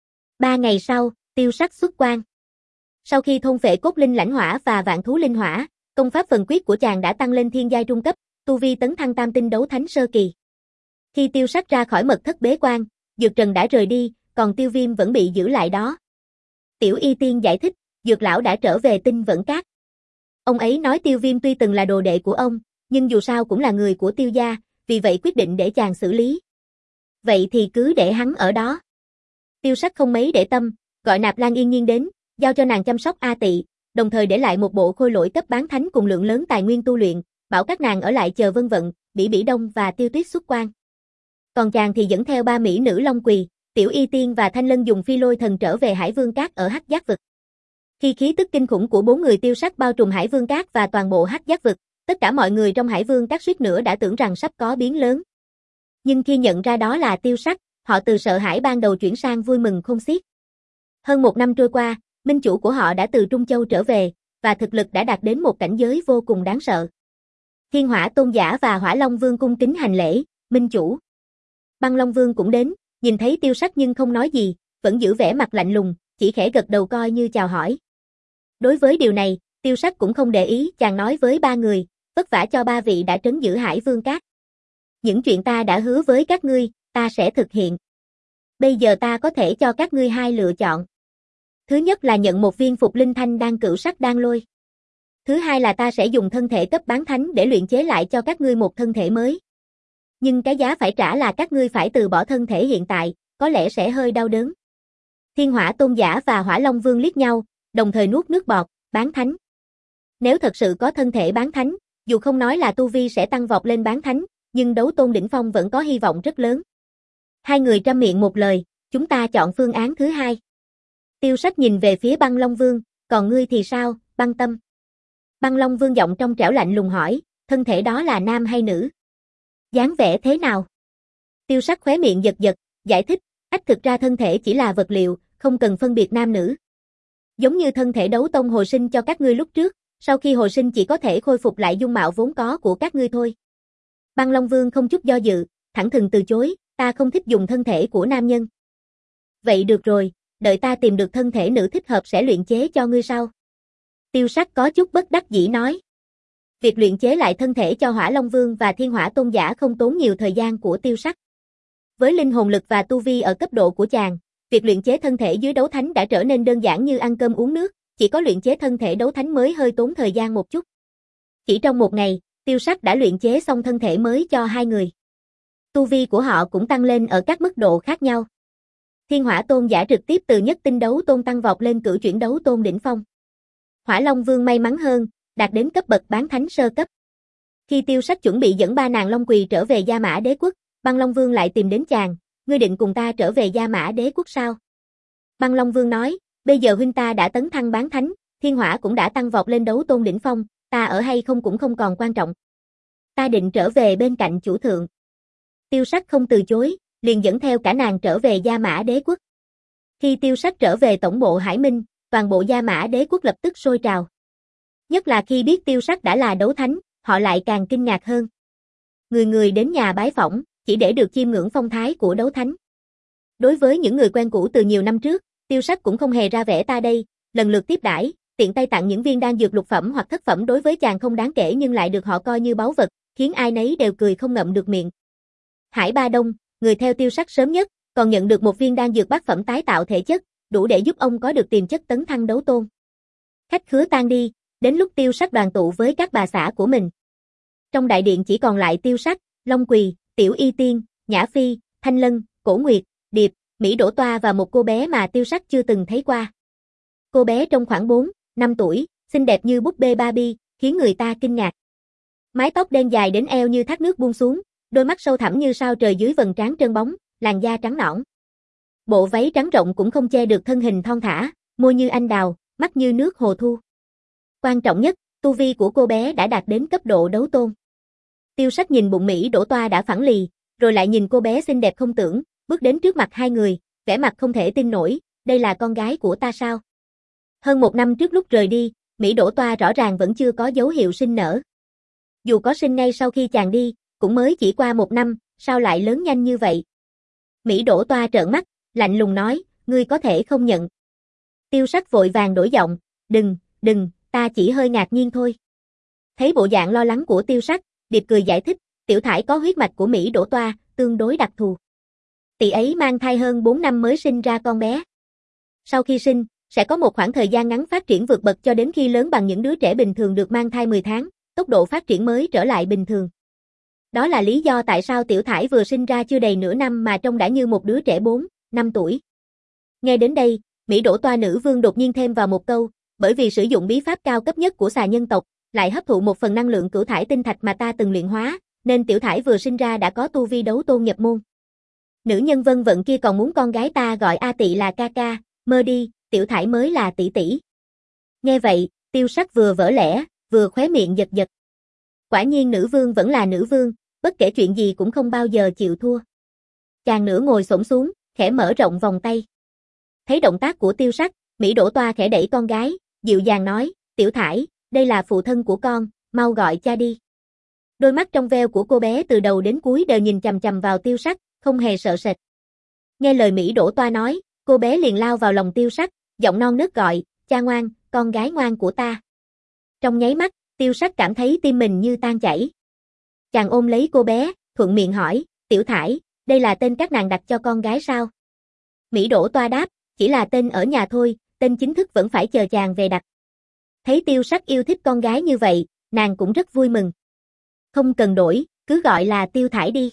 Speaker 1: Ba ngày sau, Tiêu Sắc xuất quan. Sau khi thôn phệ cốt linh lãnh hỏa và vạn thú linh hỏa, công pháp phần quyết của chàng đã tăng lên thiên giai trung cấp, tu vi tấn thăng tam tinh đấu thánh sơ kỳ. Khi Tiêu Sắc ra khỏi mật thất bế quan, Dược Trần đã rời đi, còn Tiêu Viêm vẫn bị giữ lại đó. Tiểu Y Tiên giải thích, Dược lão đã trở về Tinh Vẫn Các. Ông ấy nói Tiêu Viêm tuy từng là đồ đệ của ông, nhưng dù sao cũng là người của Tiêu gia, vì vậy quyết định để chàng xử lý. Vậy thì cứ để hắn ở đó. Tiêu Sắc không mấy để tâm, gọi Nạp Lan Yên Nhiên đến, giao cho nàng chăm sóc A Tị, đồng thời để lại một bộ khôi lỗi cấp bán thánh cùng lượng lớn tài nguyên tu luyện, bảo các nàng ở lại chờ Vân Vận, Bỉ Bỉ Đông và Tiêu Tuyết xuất quan. Còn chàng thì dẫn theo ba mỹ nữ Long Quỳ, Tiểu Y Tiên và Thanh Lân dùng phi lôi thần trở về Hải Vương Các ở Hắc Giác vực. Khi khí tức kinh khủng của bốn người Tiêu Sắc bao trùm Hải Vương Các và toàn bộ Hắc Giác vực, tất cả mọi người trong Hải Vương Các suýt nữa đã tưởng rằng sắp có biến lớn. Nhưng khi nhận ra đó là Tiêu Sắc, họ từ sợ hãi ban đầu chuyển sang vui mừng khôn xiết. Hơn một năm trôi qua, minh chủ của họ đã từ Trung Châu trở về, và thực lực đã đạt đến một cảnh giới vô cùng đáng sợ. Thiên Hỏa Tôn giả và Hỏa Long Vương cung kính hành lễ, minh chủ. Băng Long Vương cũng đến, nhìn thấy Tiêu Sắc nhưng không nói gì, vẫn giữ vẻ mặt lạnh lùng, chỉ khẽ gật đầu coi như chào hỏi. Đối với điều này, Tiêu Sắc cũng không để ý, chàng nói với ba người, vất vả cho ba vị đã trấn giữ Hải Vương Các. Những chuyện ta đã hứa với các ngươi, ta sẽ thực hiện. Bây giờ ta có thể cho các ngươi hai lựa chọn. Thứ nhất là nhận một viên phục linh thanh đan cửu sắc đan lôi. Thứ hai là ta sẽ dùng thân thể cấp bán thánh để luyện chế lại cho các ngươi một thân thể mới. Nhưng cái giá phải trả là các ngươi phải từ bỏ thân thể hiện tại, có lẽ sẽ hơi đau đớn. Thiên Hỏa Tôn giả và Hỏa Long Vương liếc nhau, đồng thời nuốt nước bọt, bán thánh. Nếu thật sự có thân thể bán thánh, dù không nói là tu vi sẽ tăng vọt lên bán thánh, nhưng đấu tôn đỉnh phong vẫn có hy vọng rất lớn. Hai người trăm miệng một lời, chúng ta chọn phương án thứ hai. Tiêu Sắc nhìn về phía Băng Long Vương, còn ngươi thì sao, Băng Tâm? Băng Long Vương giọng trong trẻo lạnh lùng hỏi, thân thể đó là nam hay nữ? Dáng vẻ thế nào? Tiêu Sắc khóe miệng giật giật, giải thích, ách thực ra thân thể chỉ là vật liệu, không cần phân biệt nam nữ. Giống như thân thể đấu tông hồi sinh cho các ngươi lúc trước, sau khi hồi sinh chỉ có thể khôi phục lại dung mạo vốn có của các ngươi thôi. Băng Long Vương không chút do dự, thẳng thừng từ chối, ta không thích dùng thân thể của nam nhân. Vậy được rồi, đợi ta tìm được thân thể nữ thích hợp sẽ luyện chế cho ngươi sau. Tiêu Sắc có chút bất đắc dĩ nói. Việc luyện chế lại thân thể cho Hỏa Long Vương và Thiên Hỏa Tôn giả không tốn nhiều thời gian của Tiêu Sắc. Với linh hồn lực và tu vi ở cấp độ của chàng, việc luyện chế thân thể dưới đấu thánh đã trở nên đơn giản như ăn cơm uống nước, chỉ có luyện chế thân thể đấu thánh mới hơi tốn thời gian một chút. Chỉ trong một ngày, Tiêu Sắc đã luyện chế xong thân thể mới cho hai người. Tu vi của họ cũng tăng lên ở các mức độ khác nhau. Thiên Hỏa Tôn giả trực tiếp từ nhất tinh đấu tôn tăng vọt lên cửu chuyển đấu tôn đỉnh phong. Hỏa Long Vương may mắn hơn, đạt đến cấp bậc bán thánh sơ cấp. Khi Tiêu Sắc chuẩn bị dẫn ba nàng Long Quỳ trở về Gia Mã Đế quốc, Băng Long Vương lại tìm đến chàng, ngươi định cùng ta trở về Gia Mã Đế quốc sao? Băng Long Vương nói, bây giờ huynh ta đã tấn thăng bán thánh, thiên hỏa cũng đã tăng vọt lên đấu tôn đỉnh phong, ta ở hay không cũng không còn quan trọng. Ta định trở về bên cạnh chủ thượng. Tiêu Sắc không từ chối, liền dẫn theo cả nàng trở về Gia Mã Đế quốc. Khi Tiêu Sắc trở về tổng bộ Hải Minh, toàn bộ Gia Mã Đế quốc lập tức sôi trào. Nhất là khi biết Tiêu Sắc đã là đấu thánh, họ lại càng kinh ngạc hơn. Người người đến nhà bái phỏng, chỉ để được chiêm ngưỡng phong thái của đấu thánh. Đối với những người quen cũ từ nhiều năm trước, Tiêu Sắc cũng không hề ra vẻ ta đây, lần lượt tiếp đãi, tiện tay tặng những viên đan dược lục phẩm hoặc thất phẩm đối với chàng không đáng kể nhưng lại được họ coi như báu vật, khiến ai nấy đều cười không ngậm được miệng. Hải Ba Đông, người theo Tiêu Sắc sớm nhất, còn nhận được một viên đan dược bát phẩm tái tạo thể chất, đủ để giúp ông có được tiềm chất tấn thăng đấu tôn. Khách khứa tan đi, đến lúc Tiêu Sắc đoàn tụ với các bà xã của mình. Trong đại điện chỉ còn lại Tiêu Sắc, Long Quỳ, Tiểu Y Tiên, Nhã Phi, Thanh Lân, Cổ Nguyệt, Điệp, Mỹ Đỗ Toa và một cô bé mà Tiêu Sắc chưa từng thấy qua. Cô bé trong khoảng bốn, năm tuổi, xinh đẹp như búp bê Barbie, khiến người ta kinh ngạc. Mái tóc đen dài đến eo như thác nước buông xuống, đôi mắt sâu thẳm như sao trời dưới vầng trán trơn bóng, làn da trắng nõn. Bộ váy trắng rộng cũng không che được thân hình thon thả, môi như anh đào, mắt như nước hồ thu. Quan trọng nhất, tu vi của cô bé đã đạt đến cấp độ đấu tôn. Tiêu Sắc nhìn bụng Mỹ Đỗ Toa đã phẳng lì, rồi lại nhìn cô bé xinh đẹp không tưởng, bước đến trước mặt hai người, vẻ mặt không thể tin nổi, đây là con gái của ta sao? Hơn một năm trước lúc rời đi, Mỹ Đỗ Toa rõ ràng vẫn chưa có dấu hiệu sinh nở. Dù có sinh ngay sau khi chàng đi, cũng mới chỉ qua một năm, sao lại lớn nhanh như vậy? Mỹ Đỗ Toa trợn mắt, lạnh lùng nói, ngươi có thể không nhận. Tiêu Sắc vội vàng đổi giọng, đừng, đừng, ta chỉ hơi ngạc nhiên thôi. Thấy bộ dạng lo lắng của Tiêu Sắc, Điệp cười giải thích, tiểu thải có huyết mạch của Mỹ Đỗ Toa, tương đối đặc thù. Tỷ ấy mang thai hơn bốn năm mới sinh ra con bé. Sau khi sinh, sẽ có một khoảng thời gian ngắn phát triển vượt bậc cho đến khi lớn bằng những đứa trẻ bình thường được mang thai mười tháng, tốc độ phát triển mới trở lại bình thường. Đó là lý do tại sao tiểu thải vừa sinh ra chưa đầy nửa năm mà trông đã như một đứa trẻ bốn, năm tuổi. Nghe đến đây, Mỹ Đỗ Toa nữ vương đột nhiên thêm vào một câu, bởi vì sử dụng bí pháp cao cấp nhất của xà nhân tộc, lại hấp thụ một phần năng lượng cửu thải tinh thạch mà ta từng luyện hóa, nên tiểu thải vừa sinh ra đã có tu vi đấu tôn nhập môn. Nữ nhân vân vận kia còn muốn con gái ta gọi A Tị là ca ca, mơ đi, tiểu thải mới là tỷ tỷ. Nghe vậy, Tiêu Sắc vừa vỡ lẽ, vừa khóe miệng giật giật. Quả nhiên nữ vương vẫn là nữ vương, bất kể chuyện gì cũng không bao giờ chịu thua. Chàng nửa ngồi xổm xuống, khẽ mở rộng vòng tay. Thấy động tác của Tiêu Sắc, Mỹ Đỗ Toa khẽ đẩy con gái, dịu dàng nói, tiểu thải, đây là phụ thân của con, mau gọi cha đi. Đôi mắt trong veo của cô bé từ đầu đến cuối đều nhìn chằm chằm vào Tiêu Sắc, không hề sợ sệt. Nghe lời Mỹ Đỗ Toa nói, cô bé liền lao vào lòng Tiêu Sắc, giọng non nớt gọi, cha ngoan, con gái ngoan của ta. Trong nháy mắt, Tiêu Sắc cảm thấy tim mình như tan chảy. Chàng ôm lấy cô bé, thuận miệng hỏi, tiểu thải, đây là tên các nàng đặt cho con gái sao? Mỹ Đỗ Toa đáp, chỉ là tên ở nhà thôi, tên chính thức vẫn phải chờ chàng về đặt. Thấy Tiêu Sắc yêu thích con gái như vậy, nàng cũng rất vui mừng. Không cần đổi, cứ gọi là Tiêu Thải đi.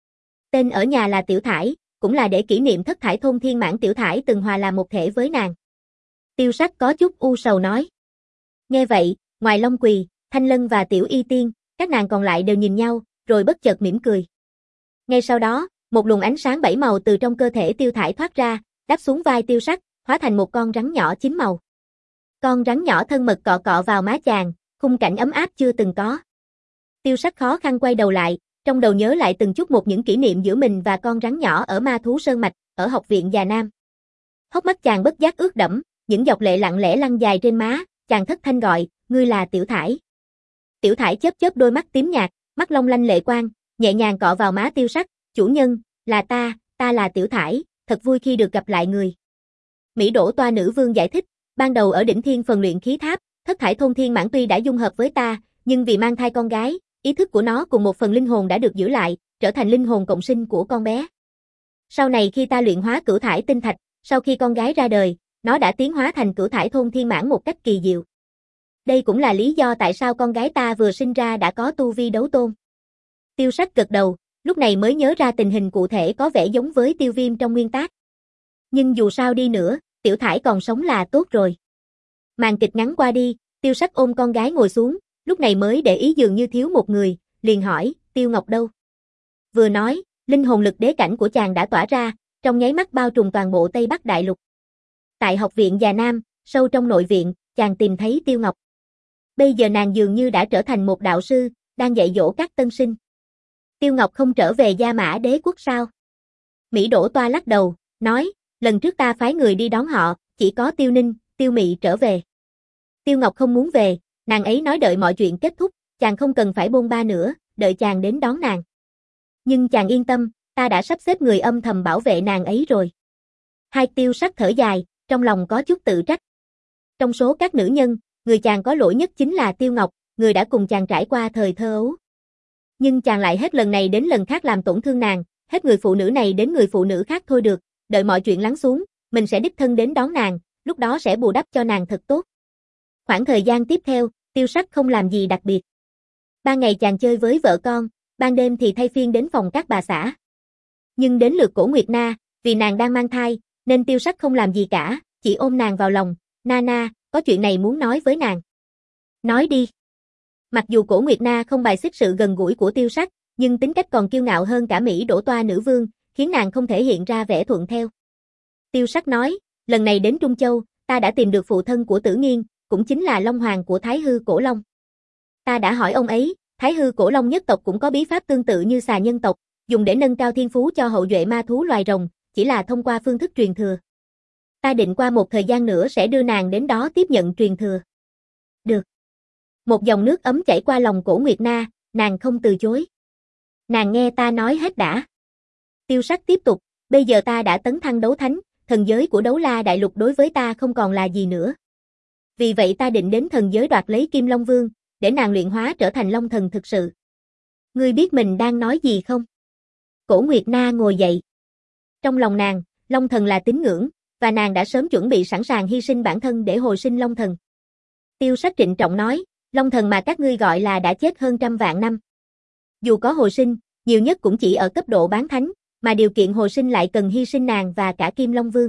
Speaker 1: Tên ở nhà là Tiểu Thải, cũng là để kỷ niệm thất thải thôn thiên mãn Tiểu Thải từng hòa làm một thể với nàng. Tiêu Sắc có chút u sầu nói. Nghe vậy, ngoài Long Quỳ, Thanh Lân và Tiểu Y Tiên, các nàng còn lại đều nhìn nhau, rồi bất chợt mỉm cười. Ngay sau đó, một luồng ánh sáng bảy màu từ trong cơ thể Tiêu Thải thoát ra, đáp xuống vai Tiêu Sắc, hóa thành một con rắn nhỏ chín màu. Con rắn nhỏ thân mật cọ cọ vào má chàng, khung cảnh ấm áp chưa từng có. Tiêu Sắc khó khăn quay đầu lại, trong đầu nhớ lại từng chút một những kỷ niệm giữa mình và con rắn nhỏ ở Ma Thú Sơn Mạch, ở học viện Già Nam. Hốc mắt chàng bất giác ướt đẫm, những giọt lệ lặng lẽ lăn dài trên má, chàng thất thanh gọi, ngươi là Tiểu Thải. Tiểu Thải chớp chớp đôi mắt tím nhạt, mắt long lanh lệ quang, nhẹ nhàng cọ vào má Tiêu Sắc, chủ nhân, là ta, ta là Tiểu Thải, thật vui khi được gặp lại người. Mỹ Đỗ Toa nữ vương giải thích, ban đầu ở đỉnh thiên phần luyện khí tháp, thất thải thôn thiên mãn tuy đã dung hợp với ta, nhưng vì mang thai con gái, ý thức của nó cùng một phần linh hồn đã được giữ lại, trở thành linh hồn cộng sinh của con bé. Sau này khi ta luyện hóa cửu thải tinh thạch, sau khi con gái ra đời, nó đã tiến hóa thành cửu thải thôn thiên mãn một cách kỳ diệu. Đây cũng là lý do tại sao con gái ta vừa sinh ra đã có tu vi đấu tôn. Tiêu Sắc gật đầu, lúc này mới nhớ ra tình hình cụ thể có vẻ giống với Tiêu Viêm trong nguyên tác. Nhưng dù sao đi nữa, Tiểu Thải còn sống là tốt rồi. Màn kịch ngắn qua đi, Tiêu Sắc ôm con gái ngồi xuống, lúc này mới để ý dường như thiếu một người, liền hỏi, Tiêu Ngọc đâu? Vừa nói, linh hồn lực đế cảnh của chàng đã tỏa ra, trong nháy mắt bao trùm toàn bộ Tây Bắc Đại Lục. Tại học viện Già Nam, sâu trong nội viện, chàng tìm thấy Tiêu Ngọc. Bây giờ nàng dường như đã trở thành một đạo sư, đang dạy dỗ các tân sinh. Tiêu Ngọc không trở về Gia Mã Đế quốc sao? Mỹ Đỗ Toa lắc đầu, nói, lần trước ta phái người đi đón họ, chỉ có Tiêu Ninh, Tiêu Mị trở về. Tiêu Ngọc không muốn về, nàng ấy nói đợi mọi chuyện kết thúc, chàng không cần phải bôn ba nữa, đợi chàng đến đón nàng. Nhưng chàng yên tâm, ta đã sắp xếp người âm thầm bảo vệ nàng ấy rồi. Hai Tiêu Sắc thở dài, trong lòng có chút tự trách. Trong số các nữ nhân, người chàng có lỗi nhất chính là Tiêu Ngọc, người đã cùng chàng trải qua thời thơ ấu. Nhưng chàng lại hết lần này đến lần khác làm tổn thương nàng, hết người phụ nữ này đến người phụ nữ khác thôi được, đợi mọi chuyện lắng xuống, mình sẽ đích thân đến đón nàng, lúc đó sẽ bù đắp cho nàng thật tốt. Khoảng thời gian tiếp theo, Tiêu Sắc không làm gì đặc biệt. Ban ngày chàng chơi với vợ con, ban đêm thì thay phiên đến phòng các bà xã. Nhưng đến lượt Cổ Nguyệt Na, vì nàng đang mang thai, nên Tiêu Sắc không làm gì cả, chỉ ôm nàng vào lòng, "Nana, có chuyện này muốn nói với nàng." "Nói đi." Mặc dù Cổ Nguyệt Na không bài xích sự gần gũi của Tiêu Sắc, nhưng tính cách còn kiêu ngạo hơn cả Mỹ Đỗ Toa nữ vương, khiến nàng không thể hiện ra vẻ thuận theo. Tiêu Sắc nói, "Lần này đến Trung Châu, ta đã tìm được phụ thân của Tử Nghiên, cũng chính là Long Hoàng của Thái Hư Cổ Long. Ta đã hỏi ông ấy, Thái Hư Cổ Long nhất tộc cũng có bí pháp tương tự như xà nhân tộc, dùng để nâng cao thiên phú cho hậu duệ ma thú loài rồng, chỉ là thông qua phương thức truyền thừa. Ta định qua một thời gian nữa sẽ đưa nàng đến đó tiếp nhận truyền thừa." "Được." Một dòng nước ấm chảy qua lòng Cổ Nguyệt Na, nàng không từ chối. "Nàng nghe ta nói hết đã." Tiêu Sắc tiếp tục, "Bây giờ ta đã tấn thăng đấu thánh, thần giới của Đấu La Đại Lục đối với ta không còn là gì nữa. Vì vậy ta định đến thần giới đoạt lấy Kim Long Vương, để nàng luyện hóa trở thành Long Thần thực sự." "Ngươi biết mình đang nói gì không?" Cổ Nguyệt Na ngồi dậy. Trong lòng nàng, Long Thần là tín ngưỡng, và nàng đã sớm chuẩn bị sẵn sàng hy sinh bản thân để hồi sinh Long Thần. Tiêu Sắc trịnh trọng nói, "Long Thần mà các ngươi gọi là đã chết hơn trăm vạn năm. Dù có hồi sinh, nhiều nhất cũng chỉ ở cấp độ bán thánh, mà điều kiện hồi sinh lại cần hy sinh nàng và cả Kim Long Vương.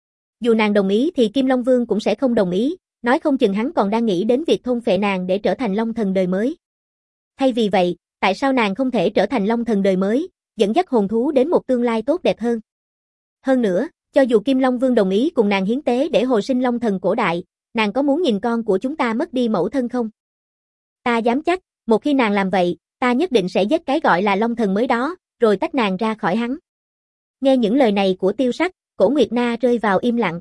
Speaker 1: Dù nàng đồng ý thì Kim Long Vương cũng sẽ không đồng ý, nói không chừng hắn còn đang nghĩ đến việc thôn phệ nàng để trở thành Long Thần đời mới. Thay vì vậy, tại sao nàng không thể trở thành Long Thần đời mới, dẫn dắt hồn thú đến một tương lai tốt đẹp hơn? Hơn nữa, cho dù Kim Long Vương đồng ý cùng nàng hiến tế để hồi sinh Long Thần cổ đại, nàng có muốn nhìn con của chúng ta mất đi mẫu thân không? Ta dám chắc, một khi nàng làm vậy, ta nhất định sẽ giết cái gọi là Long Thần mới đó, rồi tách nàng ra khỏi hắn." Nghe những lời này của Tiêu Sắc, Cổ Nguyệt Na rơi vào im lặng.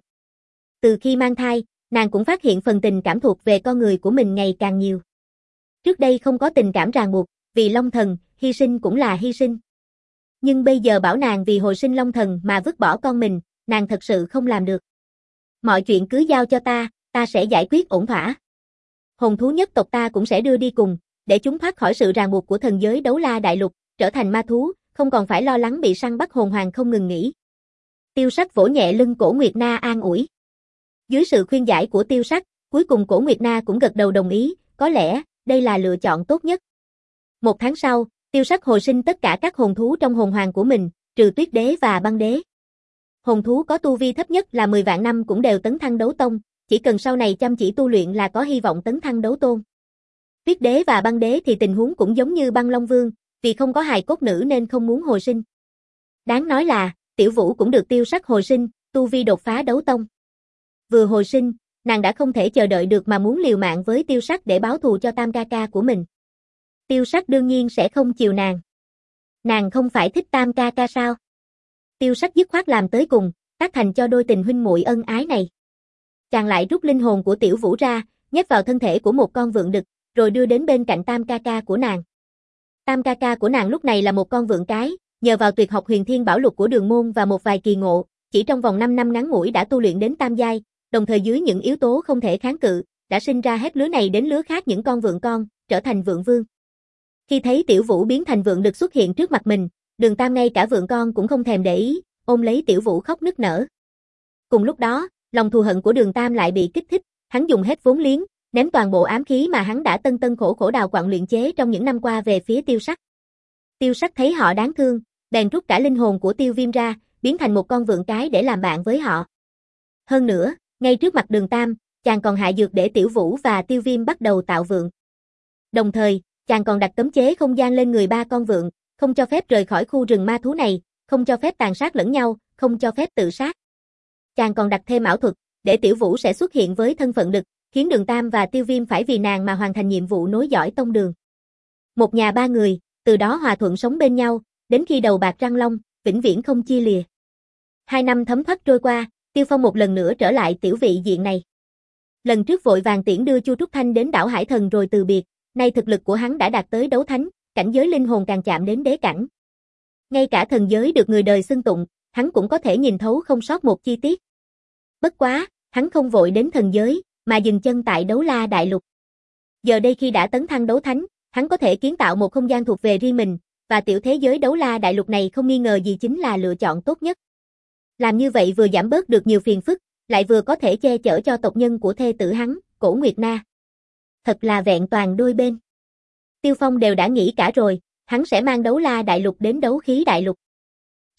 Speaker 1: Từ khi mang thai, nàng cũng phát hiện phần tình cảm thuộc về con người của mình ngày càng nhiều. Trước đây không có tình cảm ràng buộc, vì Long Thần, hy sinh cũng là hy sinh. Nhưng bây giờ bảo nàng vì hồi sinh Long Thần mà vứt bỏ con mình, nàng thật sự không làm được. "Mọi chuyện cứ giao cho ta, ta sẽ giải quyết ổn thỏa. Hồn thú nhất tộc ta cũng sẽ đưa đi cùng, để chúng thoát khỏi sự ràng buộc của thần giới Đấu La Đại Lục, trở thành ma thú, không còn phải lo lắng bị săn bắt hồn hoàng không ngừng nghỉ." Tiêu Sắc vỗ nhẹ lưng Cổ Nguyệt Na an ủi. Dưới sự khuyên giải của Tiêu Sắc, cuối cùng Cổ Nguyệt Na cũng gật đầu đồng ý, có lẽ, đây là lựa chọn tốt nhất. Một tháng sau, Tiêu Sắc hồi sinh tất cả các hồn thú trong hồn hoàng của mình, trừ Tuyết Đế và Băng Đế. Hồn thú có tu vi thấp nhất là mười vạn năm cũng đều tấn thăng đấu tông, chỉ cần sau này chăm chỉ tu luyện là có hy vọng tấn thăng đấu tôn. Tuyết Đế và Băng Đế thì tình huống cũng giống như Băng Long Vương, vì không có hài cốt nữ nên không muốn hồi sinh. Đáng nói là, Tiểu Vũ cũng được Tiêu Sắc hồi sinh, tu vi đột phá đấu tông. Vừa hồi sinh, nàng đã không thể chờ đợi được mà muốn liều mạng với Tiêu Sắc để báo thù cho tam ca ca của mình. Tiêu Sắc đương nhiên sẽ không chiều nàng. Nàng không phải thích tam ca ca sao? Tiêu Sắc dứt khoát làm tới cùng, tác thành cho đôi tình huynh muội ân ái này. Chàng lại rút linh hồn của Tiểu Vũ ra, nhét vào thân thể của một con vượn đực, rồi đưa đến bên cạnh tam ca ca của nàng. Tam ca ca của nàng lúc này là một con vượn cái, nhờ vào tuyệt học Huyền Thiên Bảo Lục của Đường Môn và một vài kỳ ngộ, chỉ trong vòng năm năm ngắn ngủi đã tu luyện đến tam giai, đồng thời dưới những yếu tố không thể kháng cự, đã sinh ra hết lứa này đến lứa khác những con vượn con, trở thành vượn vương. Khi thấy Tiểu Vũ biến thành vượn đực xuất hiện trước mặt mình, Đường Tam ngay cả vượn con cũng không thèm để ý, ôm lấy Tiểu Vũ khóc nức nở. Cùng lúc đó, lòng thù hận của Đường Tam lại bị kích thích, hắn dùng hết vốn liếng, ném toàn bộ ám khí mà hắn đã tân tân khổ khổ đào quặng luyện chế trong những năm qua về phía Tiêu Sắc. Tiêu Sắc thấy họ đáng thương, bèn rút cả linh hồn của Tiêu Viêm ra, biến thành một con vượn cái để làm bạn với họ. Hơn nữa, ngay trước mặt Đường Tam, chàng còn hạ dược để Tiểu Vũ và Tiêu Viêm bắt đầu tạo vượn. Đồng thời, chàng còn đặt cấm chế không gian lên người ba con vượn, không cho phép rời khỏi khu rừng ma thú này, không cho phép tàn sát lẫn nhau, không cho phép tự sát. Chàng còn đặt thêm ảo thuật, để Tiểu Vũ sẽ xuất hiện với thân phận đực, khiến Đường Tam và Tiêu Viêm phải vì nàng mà hoàn thành nhiệm vụ nối dõi tông đường. Một nhà ba người, từ đó hòa thuận sống bên nhau, đến khi đầu bạc răng long, vĩnh viễn không chia lìa. Hai năm thấm thoát trôi qua, Tiêu Phong một lần nữa trở lại tiểu vị diện này. Lần trước vội vàng tiễn đưa Chu Trúc Thanh đến đảo Hải Thần rồi từ biệt, nay thực lực của hắn đã đạt tới đấu thánh, cảnh giới linh hồn càng chạm đến đế cảnh. Ngay cả thần giới được người đời xưng tụng, hắn cũng có thể nhìn thấu không sót một chi tiết. Bất quá, hắn không vội đến thần giới, mà dừng chân tại Đấu La Đại Lục. Giờ đây khi đã tấn thăng đấu thánh, hắn có thể kiến tạo một không gian thuộc về riêng mình, và tiểu thế giới Đấu La Đại Lục này không nghi ngờ gì chính là lựa chọn tốt nhất. Làm như vậy vừa giảm bớt được nhiều phiền phức, lại vừa có thể che chở cho tộc nhân của thê tử hắn, Cổ Nguyệt Na. Thật là vẹn toàn đôi bên. Tiêu Phong đều đã nghĩ cả rồi, hắn sẽ mang Đấu La Đại Lục đến Đấu Khí Đại Lục.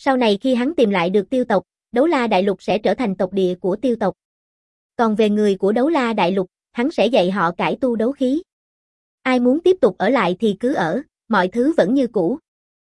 Speaker 1: Sau này khi hắn tìm lại được Tiêu tộc, Đấu La Đại Lục sẽ trở thành tộc địa của Tiêu tộc. Còn về người của Đấu La Đại Lục, hắn sẽ dạy họ cải tu đấu khí. Ai muốn tiếp tục ở lại thì cứ ở, mọi thứ vẫn như cũ.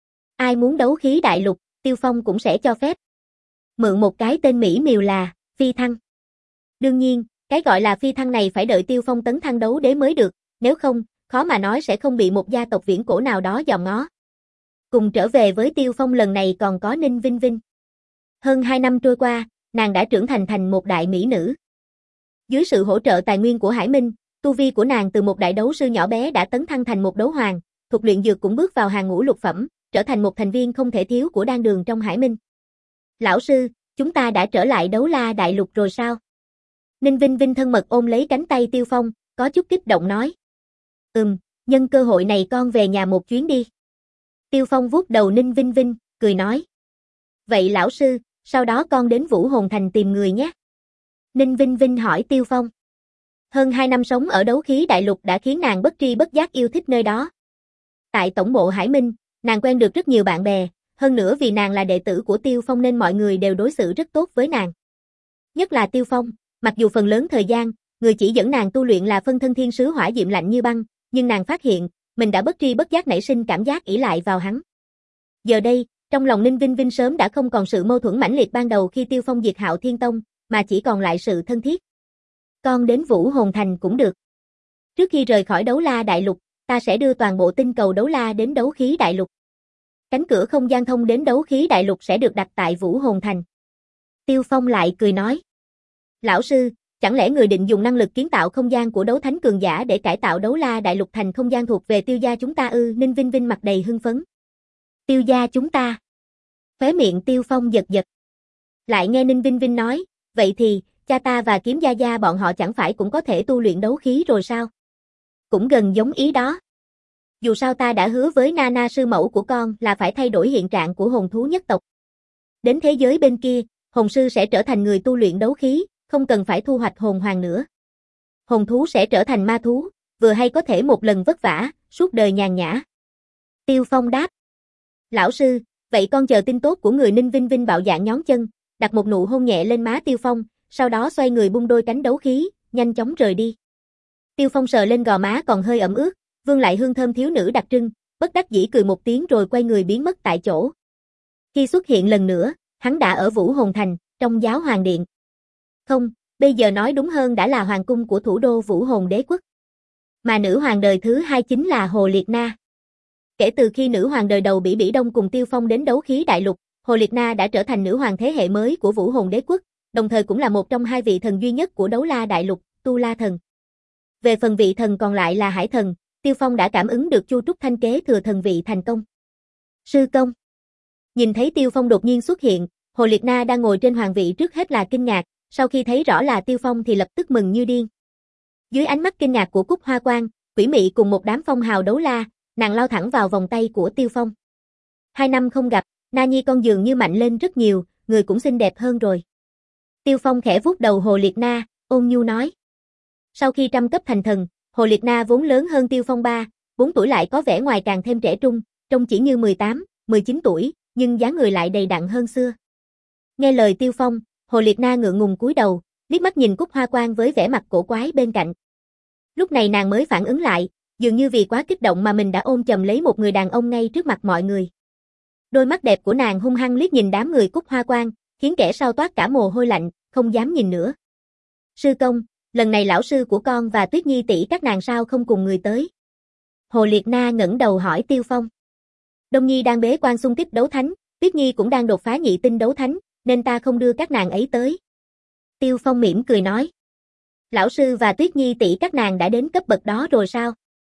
Speaker 1: Ai muốn đấu khí đại lục, Tiêu Phong cũng sẽ cho phép. Mượn một cái tên mỹ miều là phi thăng. Đương nhiên, cái gọi là phi thăng này phải đợi Tiêu Phong tấn thăng đấu đế mới được, nếu không, khó mà nói sẽ không bị một gia tộc viễn cổ nào đó dòm ngó. Cùng trở về với Tiêu Phong lần này còn có Ninh Vinh Vinh. Hơn hai năm trôi qua, nàng đã trưởng thành thành một đại mỹ nữ. Dưới sự hỗ trợ tài nguyên của Hải Minh, tu vi của nàng từ một đại đấu sư nhỏ bé đã tấn thăng thành một đấu hoàng, thuật luyện dược cũng bước vào hàng ngũ lục phẩm, trở thành một thành viên không thể thiếu của đan đường trong Hải Minh. Lão sư, chúng ta đã trở lại Đấu La Đại Lục rồi sao? Ninh Vinh Vinh thân mật ôm lấy cánh tay Tiêu Phong, có chút kích động nói. Ừm, nhân cơ hội này con về nhà một chuyến đi. Tiêu Phong vuốt đầu Ninh Vinh Vinh, cười nói. Vậy lão sư, sau đó con đến Vũ Hồn Thành tìm người nhé. Ninh Vinh Vinh hỏi Tiêu Phong. Hơn hai năm sống ở đấu khí đại lục đã khiến nàng bất tri bất giác yêu thích nơi đó. Tại tổng bộ Hải Minh, nàng quen được rất nhiều bạn bè, hơn nữa vì nàng là đệ tử của Tiêu Phong nên mọi người đều đối xử rất tốt với nàng. Nhất là Tiêu Phong, mặc dù phần lớn thời gian, người chỉ dẫn nàng tu luyện là phân thân thiên sứ hỏa diệm lạnh như băng, nhưng nàng phát hiện, mình đã bất tri bất giác nảy sinh cảm giác ỷ lại vào hắn. Giờ đây, trong lòng Ninh Vinh Vinh sớm đã không còn sự mâu thuẫn mãnh liệt ban đầu khi Tiêu Phong diệt Hạo Thiên Tông, mà chỉ còn lại sự thân thiết. Con đến Vũ Hồn Thành cũng được. Trước khi rời khỏi Đấu La Đại Lục, ta sẽ đưa toàn bộ tinh cầu Đấu La đến Đấu Khí Đại Lục. Cánh cửa không gian thông đến Đấu Khí Đại Lục sẽ được đặt tại Vũ Hồn Thành. Tiêu Phong lại cười nói. Lão sư, chẳng lẽ người định dùng năng lực kiến tạo không gian của đấu thánh cường giả để cải tạo Đấu La Đại Lục thành không gian thuộc về Tiêu gia chúng ta ư? Ninh Vinh Vinh mặt đầy hưng phấn. Tiêu gia chúng ta. Khóe miệng Tiêu Phong giật giật. Lại nghe Ninh Vinh Vinh nói, vậy thì, cha ta và Kiếm Gia Gia bọn họ chẳng phải cũng có thể tu luyện đấu khí rồi sao? Cũng gần giống ý đó. Dù sao ta đã hứa với Nana sư mẫu của con là phải thay đổi hiện trạng của hồn thú nhất tộc. Đến thế giới bên kia, hồn sư sẽ trở thành người tu luyện đấu khí, không cần phải thu hoạch hồn hoàng nữa. Hồn thú sẽ trở thành ma thú, vừa hay có thể một lần vất vả, suốt đời nhàn nhã. Tiêu Phong đáp. Lão sư, vậy con chờ tin tốt của người. Ninh Vinh Vinh bạo dạn nhón chân, đặt một nụ hôn nhẹ lên má Tiêu Phong, sau đó xoay người bung đôi cánh đấu khí, nhanh chóng rời đi. Tiêu Phong sờ lên gò má còn hơi ẩm ướt, vương lại hương thơm thiếu nữ đặc trưng, bất đắc dĩ cười một tiếng rồi quay người biến mất tại chỗ. Khi xuất hiện lần nữa, hắn đã ở Vũ Hồn Thành, trong Giáo Hoàng Điện. Không, bây giờ nói đúng hơn đã là hoàng cung của thủ đô Vũ Hồn Đế quốc. Mà nữ hoàng đời thứ hai chính là Hồ Liệt Na. Kể từ khi nữ hoàng đời đầu Bỉ Bỉ Đông cùng Tiêu Phong đến Đấu Khí Đại Lục, Hồ Liệt Na đã trở thành nữ hoàng thế hệ mới của Vũ Hồn Đế quốc, đồng thời cũng là một trong hai vị thần duy nhất của Đấu La Đại Lục, Tu La Thần. Về phần vị thần còn lại là Hải Thần, Tiêu Phong đã cảm ứng được Chu Trúc Thanh kế thừa thần vị thành công. Sư công. Nhìn thấy Tiêu Phong đột nhiên xuất hiện, Hồ Liệt Na đang ngồi trên hoàng vị trước hết là kinh ngạc, sau khi thấy rõ là Tiêu Phong thì lập tức mừng như điên. Dưới ánh mắt kinh ngạc của Cúc Hoa Quang, Quỷ Mị cùng một đám phong hào đấu la, nàng lao thẳng vào vòng tay của Tiêu Phong. Hai năm không gặp, Na Nhi con dường như mạnh lên rất nhiều, người cũng xinh đẹp hơn rồi. Tiêu Phong khẽ vuốt đầu Hồ Liệt Na, ôn nhu nói. Sau khi trăm cấp thành thần, Hồ Liệt Na vốn lớn hơn Tiêu Phong ba, bốn tuổi lại có vẻ ngoài càng thêm trẻ trung, trông chỉ như mười tám, mười chín tuổi, nhưng dáng người lại đầy đặn hơn xưa. Nghe lời Tiêu Phong, Hồ Liệt Na ngượng ngùng cúi đầu, liếc mắt nhìn Cúc Hoa Quang với vẻ mặt cổ quái bên cạnh. Lúc này nàng mới phản ứng lại, dường như vì quá kích động mà mình đã ôm chầm lấy một người đàn ông ngay trước mặt mọi người. Đôi mắt đẹp của nàng hung hăng liếc nhìn đám người Cúc Hoa Quang, khiến kẻ sau toát cả mồ hôi lạnh, không dám nhìn nữa. Sư công, lần này lão sư của con và Tuyết Nhi tỷ các nàng sao không cùng người tới? Hồ Liệt Na ngẩng đầu hỏi Tiêu Phong. Đông Nhi đang bế quan xung kích đấu thánh, Tuyết Nhi cũng đang đột phá nhị tinh đấu thánh, nên ta không đưa các nàng ấy tới. Tiêu Phong mỉm cười nói. Lão sư và Tuyết Nhi tỷ các nàng đã đến cấp bậc đó rồi sao?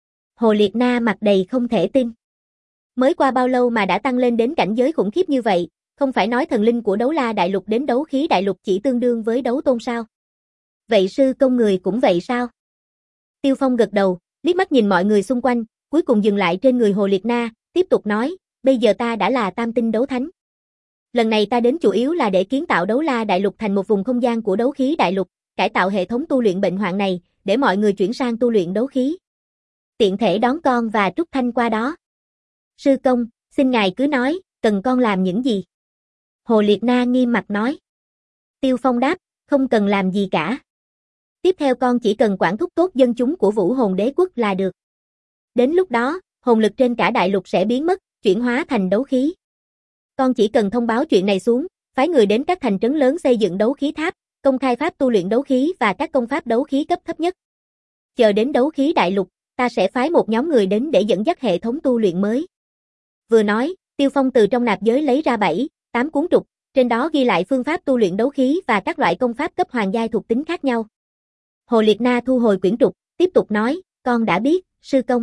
Speaker 1: Hồ Liệt Na mặt đầy không thể tin. Mới qua bao lâu mà đã tăng lên đến cảnh giới khủng khiếp như vậy, không phải nói thần linh của Đấu La Đại Lục đến Đấu Khí Đại Lục chỉ tương đương với đấu tôn sao? Vậy sư công người cũng vậy sao? Tiêu Phong gật đầu, liếc mắt nhìn mọi người xung quanh, cuối cùng dừng lại trên người Hồ Liệt Na, tiếp tục nói, bây giờ ta đã là tam tinh đấu thánh. Lần này ta đến chủ yếu là để kiến tạo Đấu La Đại Lục thành một vùng không gian của đấu khí đại lục, cải tạo hệ thống tu luyện bệnh hoạn này, để mọi người chuyển sang tu luyện đấu khí. Tiện thể đón con và Trúc Thanh qua đó. Sư công, xin ngài cứ nói, cần con làm những gì? Hồ Liệt Na nghiêm mặt nói. Tiêu Phong đáp, không cần làm gì cả. Tiếp theo con chỉ cần quản thúc tốt dân chúng của Vũ Hồn Đế Quốc là được. Đến lúc đó, hồn lực trên cả đại lục sẽ biến mất, chuyển hóa thành đấu khí. Con chỉ cần thông báo chuyện này xuống, phái người đến các thành trấn lớn xây dựng đấu khí tháp, công khai pháp tu luyện đấu khí và các công pháp đấu khí cấp thấp nhất. Chờ đến đấu khí đại lục, ta sẽ phái một nhóm người đến để dẫn dắt hệ thống tu luyện mới. Vừa nói, Tiêu Phong từ trong nạp giới lấy ra bảy, tám cuốn trục, trên đó ghi lại phương pháp tu luyện đấu khí và các loại công pháp cấp hoàng giai thuộc tính khác nhau. Hồ Liệt Na thu hồi quyển trục, tiếp tục nói, con đã biết, sư công.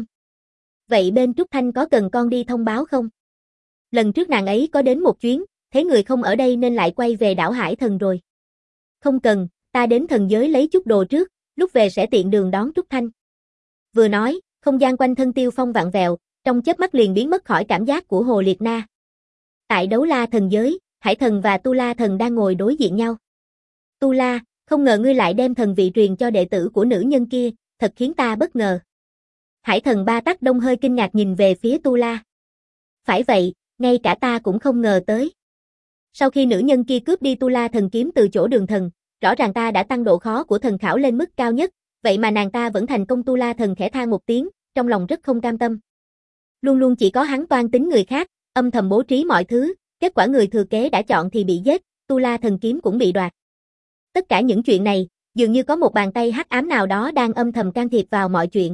Speaker 1: Vậy bên Trúc Thanh có cần con đi thông báo không? Lần trước nàng ấy có đến một chuyến, thấy người không ở đây nên lại quay về đảo Hải Thần rồi. Không cần, ta đến thần giới lấy chút đồ trước, lúc về sẽ tiện đường đón Trúc Thanh. Vừa nói, không gian quanh thân Tiêu Phong vặn vẹo, trong chớp mắt liền biến mất khỏi cảm giác của Hồ Liệt Na. Tại Đấu La thần giới, Hải Thần và Tu La Thần đang ngồi đối diện nhau. Tu La, không ngờ ngươi lại đem thần vị truyền cho đệ tử của nữ nhân kia, thật khiến ta bất ngờ. Hải Thần Ba Tắc Đông hơi kinh ngạc nhìn về phía Tu La. Phải vậy, ngay cả ta cũng không ngờ tới. Sau khi nữ nhân kia cướp đi Tu La thần kiếm từ chỗ Đường Thần, rõ ràng ta đã tăng độ khó của thần khảo lên mức cao nhất, vậy mà nàng ta vẫn thành công. Tu La thần khẽ than một tiếng, trong lòng rất không cam tâm. Luôn luôn chỉ có hắn toan tính người khác, âm thầm bố trí mọi thứ, kết quả người thừa kế đã chọn thì bị giết, Tu La thần kiếm cũng bị đoạt. Tất cả những chuyện này, dường như có một bàn tay hắc ám nào đó đang âm thầm can thiệp vào mọi chuyện.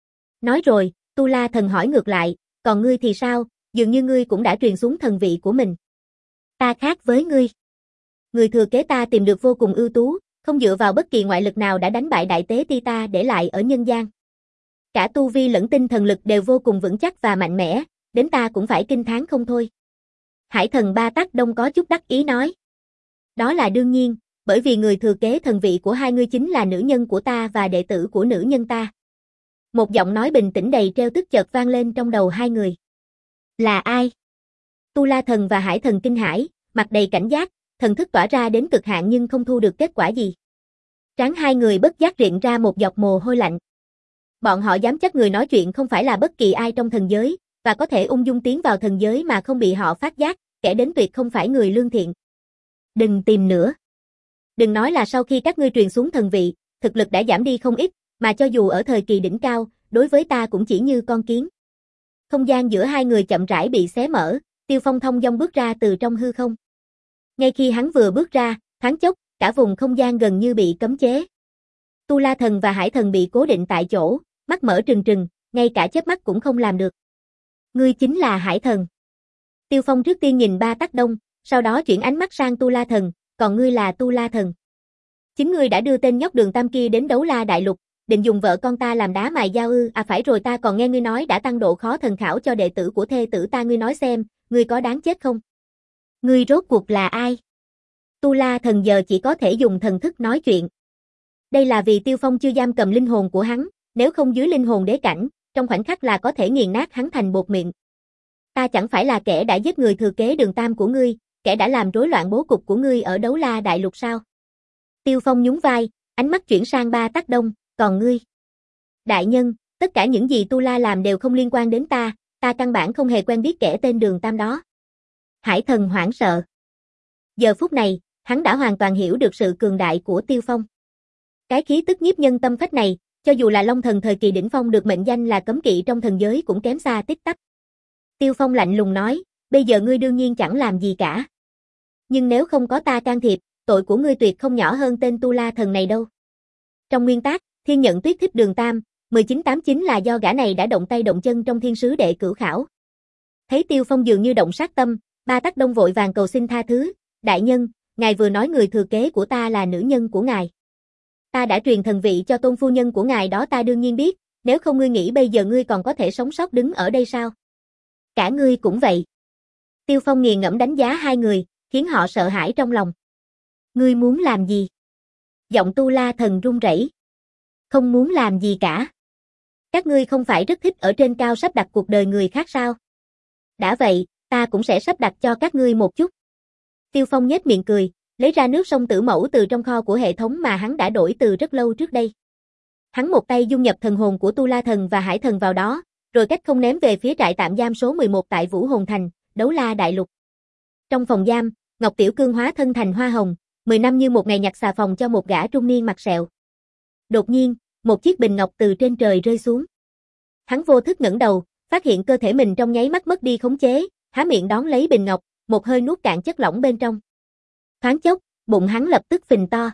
Speaker 1: Nói rồi, Tu La thần hỏi ngược lại, còn ngươi thì sao, dường như ngươi cũng đã truyền xuống thần vị của mình. Ta khác với ngươi. Người thừa kế ta tìm được vô cùng ưu tú, không dựa vào bất kỳ ngoại lực nào đã đánh bại đại tế ti ta để lại ở nhân gian. Cả tu vi lẫn tinh thần lực đều vô cùng vững chắc và mạnh mẽ, đến ta cũng phải kinh thán không thôi. Hải Thần Ba Tắc Đông có chút đắc ý nói. Đó là đương nhiên, bởi vì người thừa kế thần vị của hai ngươi chính là nữ nhân của ta và đệ tử của nữ nhân ta. Một giọng nói bình tĩnh đầy trêu tức chợt vang lên trong đầu hai người. Là ai? Tu La thần và Hải Thần kinh hãi, mặt đầy cảnh giác, thần thức tỏa ra đến cực hạn nhưng không thu được kết quả gì. Trán hai người bất giác rịn ra một giọt mồ hôi lạnh. Bọn họ dám chắc người nói chuyện không phải là bất kỳ ai trong thần giới, và có thể ung dung tiến vào thần giới mà không bị họ phát giác, kẻ đến tuyệt không phải người lương thiện. Đừng tìm nữa. Đừng nói là sau khi các ngươi truyền xuống thần vị, thực lực đã giảm đi không ít, mà cho dù ở thời kỳ đỉnh cao, đối với ta cũng chỉ như con kiến. Không gian giữa hai người chậm rãi bị xé mở, Tiêu Phong thong dong bước ra từ trong hư không. Ngay khi hắn vừa bước ra, thoáng chốc, cả vùng không gian gần như bị cấm chế. Tu La thần và Hải Thần bị cố định tại chỗ, mắt mở trừng trừng, ngay cả chớp mắt cũng không làm được. Ngươi chính là Hải Thần. Tiêu Phong trước tiên nhìn Ba Tắc Đông, sau đó chuyển ánh mắt sang Tu La thần, còn ngươi là Tu La thần. Chính ngươi đã đưa tên nhóc Đường Tam kia đến Đấu La đại lục, định dùng vợ con ta làm đá mài dao ư? À phải rồi, ta còn nghe ngươi nói đã tăng độ khó thần khảo cho đệ tử của thê tử ta, ngươi nói xem, ngươi có đáng chết không? Ngươi rốt cuộc là ai? Tu La thần giờ chỉ có thể dùng thần thức nói chuyện. Đây là vì Tiêu Phong chưa giam cầm linh hồn của hắn, nếu không dưới linh hồn đế cảnh, trong khoảnh khắc là có thể nghiền nát hắn thành bột mịn. Ta chẳng phải là kẻ đã giết người thừa kế Đường Tam của ngươi, kẻ đã làm rối loạn bố cục của ngươi ở Đấu La đại lục sao? Tiêu Phong nhún vai, ánh mắt chuyển sang Ba Tắc Đông, còn ngươi? Đại nhân, tất cả những gì Tu La làm đều không liên quan đến ta, ta căn bản không hề quen biết kẻ tên Đường Tam đó. Hải Thần hoảng sợ. Giờ phút này, hắn đã hoàn toàn hiểu được sự cường đại của Tiêu Phong. Cái khí tức nhiếp nhân tâm phách này, cho dù là Long thần thời kỳ đỉnh phong được mệnh danh là cấm kỵ trong thần giới cũng kém xa tít tắp. Tiêu Phong lạnh lùng nói, bây giờ ngươi đương nhiên chẳng làm gì cả. Nhưng nếu không có ta can thiệp, tội của ngươi tuyệt không nhỏ hơn tên Tu La thần này đâu. Trong nguyên tắc, Thiên Nhận Tuyết thích Đường Tam, mười chín tám chín là do gã này đã động tay động chân trong thiên sứ đệ cửu khảo. Thấy Tiêu Phong dường như động sát tâm, Ba Tắc Đông vội vàng cầu xin tha thứ, đại nhân, ngài vừa nói người thừa kế của ta là nữ nhân của ngài. Ta đã truyền thần vị cho tôn phu nhân của ngài đó, ta đương nhiên biết, nếu không ngươi nghĩ bây giờ ngươi còn có thể sống sót đứng ở đây sao? Cả ngươi cũng vậy. Tiêu Phong nghiền ngẫm đánh giá hai người, khiến họ sợ hãi trong lòng. Ngươi muốn làm gì? Giọng Tu La thần run rẩy. Không muốn làm gì cả. Các ngươi không phải rất thích ở trên cao sắp đặt cuộc đời người khác sao? Đã vậy, ta cũng sẽ sắp đặt cho các ngươi một chút. Tiêu Phong nhếch miệng cười, lấy ra nước sông Tử Mẫu từ trong kho của hệ thống mà hắn đã đổi từ rất lâu trước đây. Hắn một tay dung nhập thần hồn của Tu La thần và Hải thần vào đó, rồi cách không ném về phía trại tạm giam số mười một tại Vũ Hồn Thành, Đấu La đại lục. Trong phòng giam, Ngọc Tiểu Cương hóa thân thành hoa hồng, mười năm như một ngày nhặt xà phòng cho một gã trung niên mặt sẹo. Đột nhiên, một chiếc bình ngọc từ trên trời rơi xuống. Hắn vô thức ngẩng đầu, phát hiện cơ thể mình trong nháy mắt mất đi khống chế, há miệng đón lấy bình ngọc, một hơi nuốt cạn chất lỏng bên trong. Thoáng chốc, bụng hắn lập tức phình to.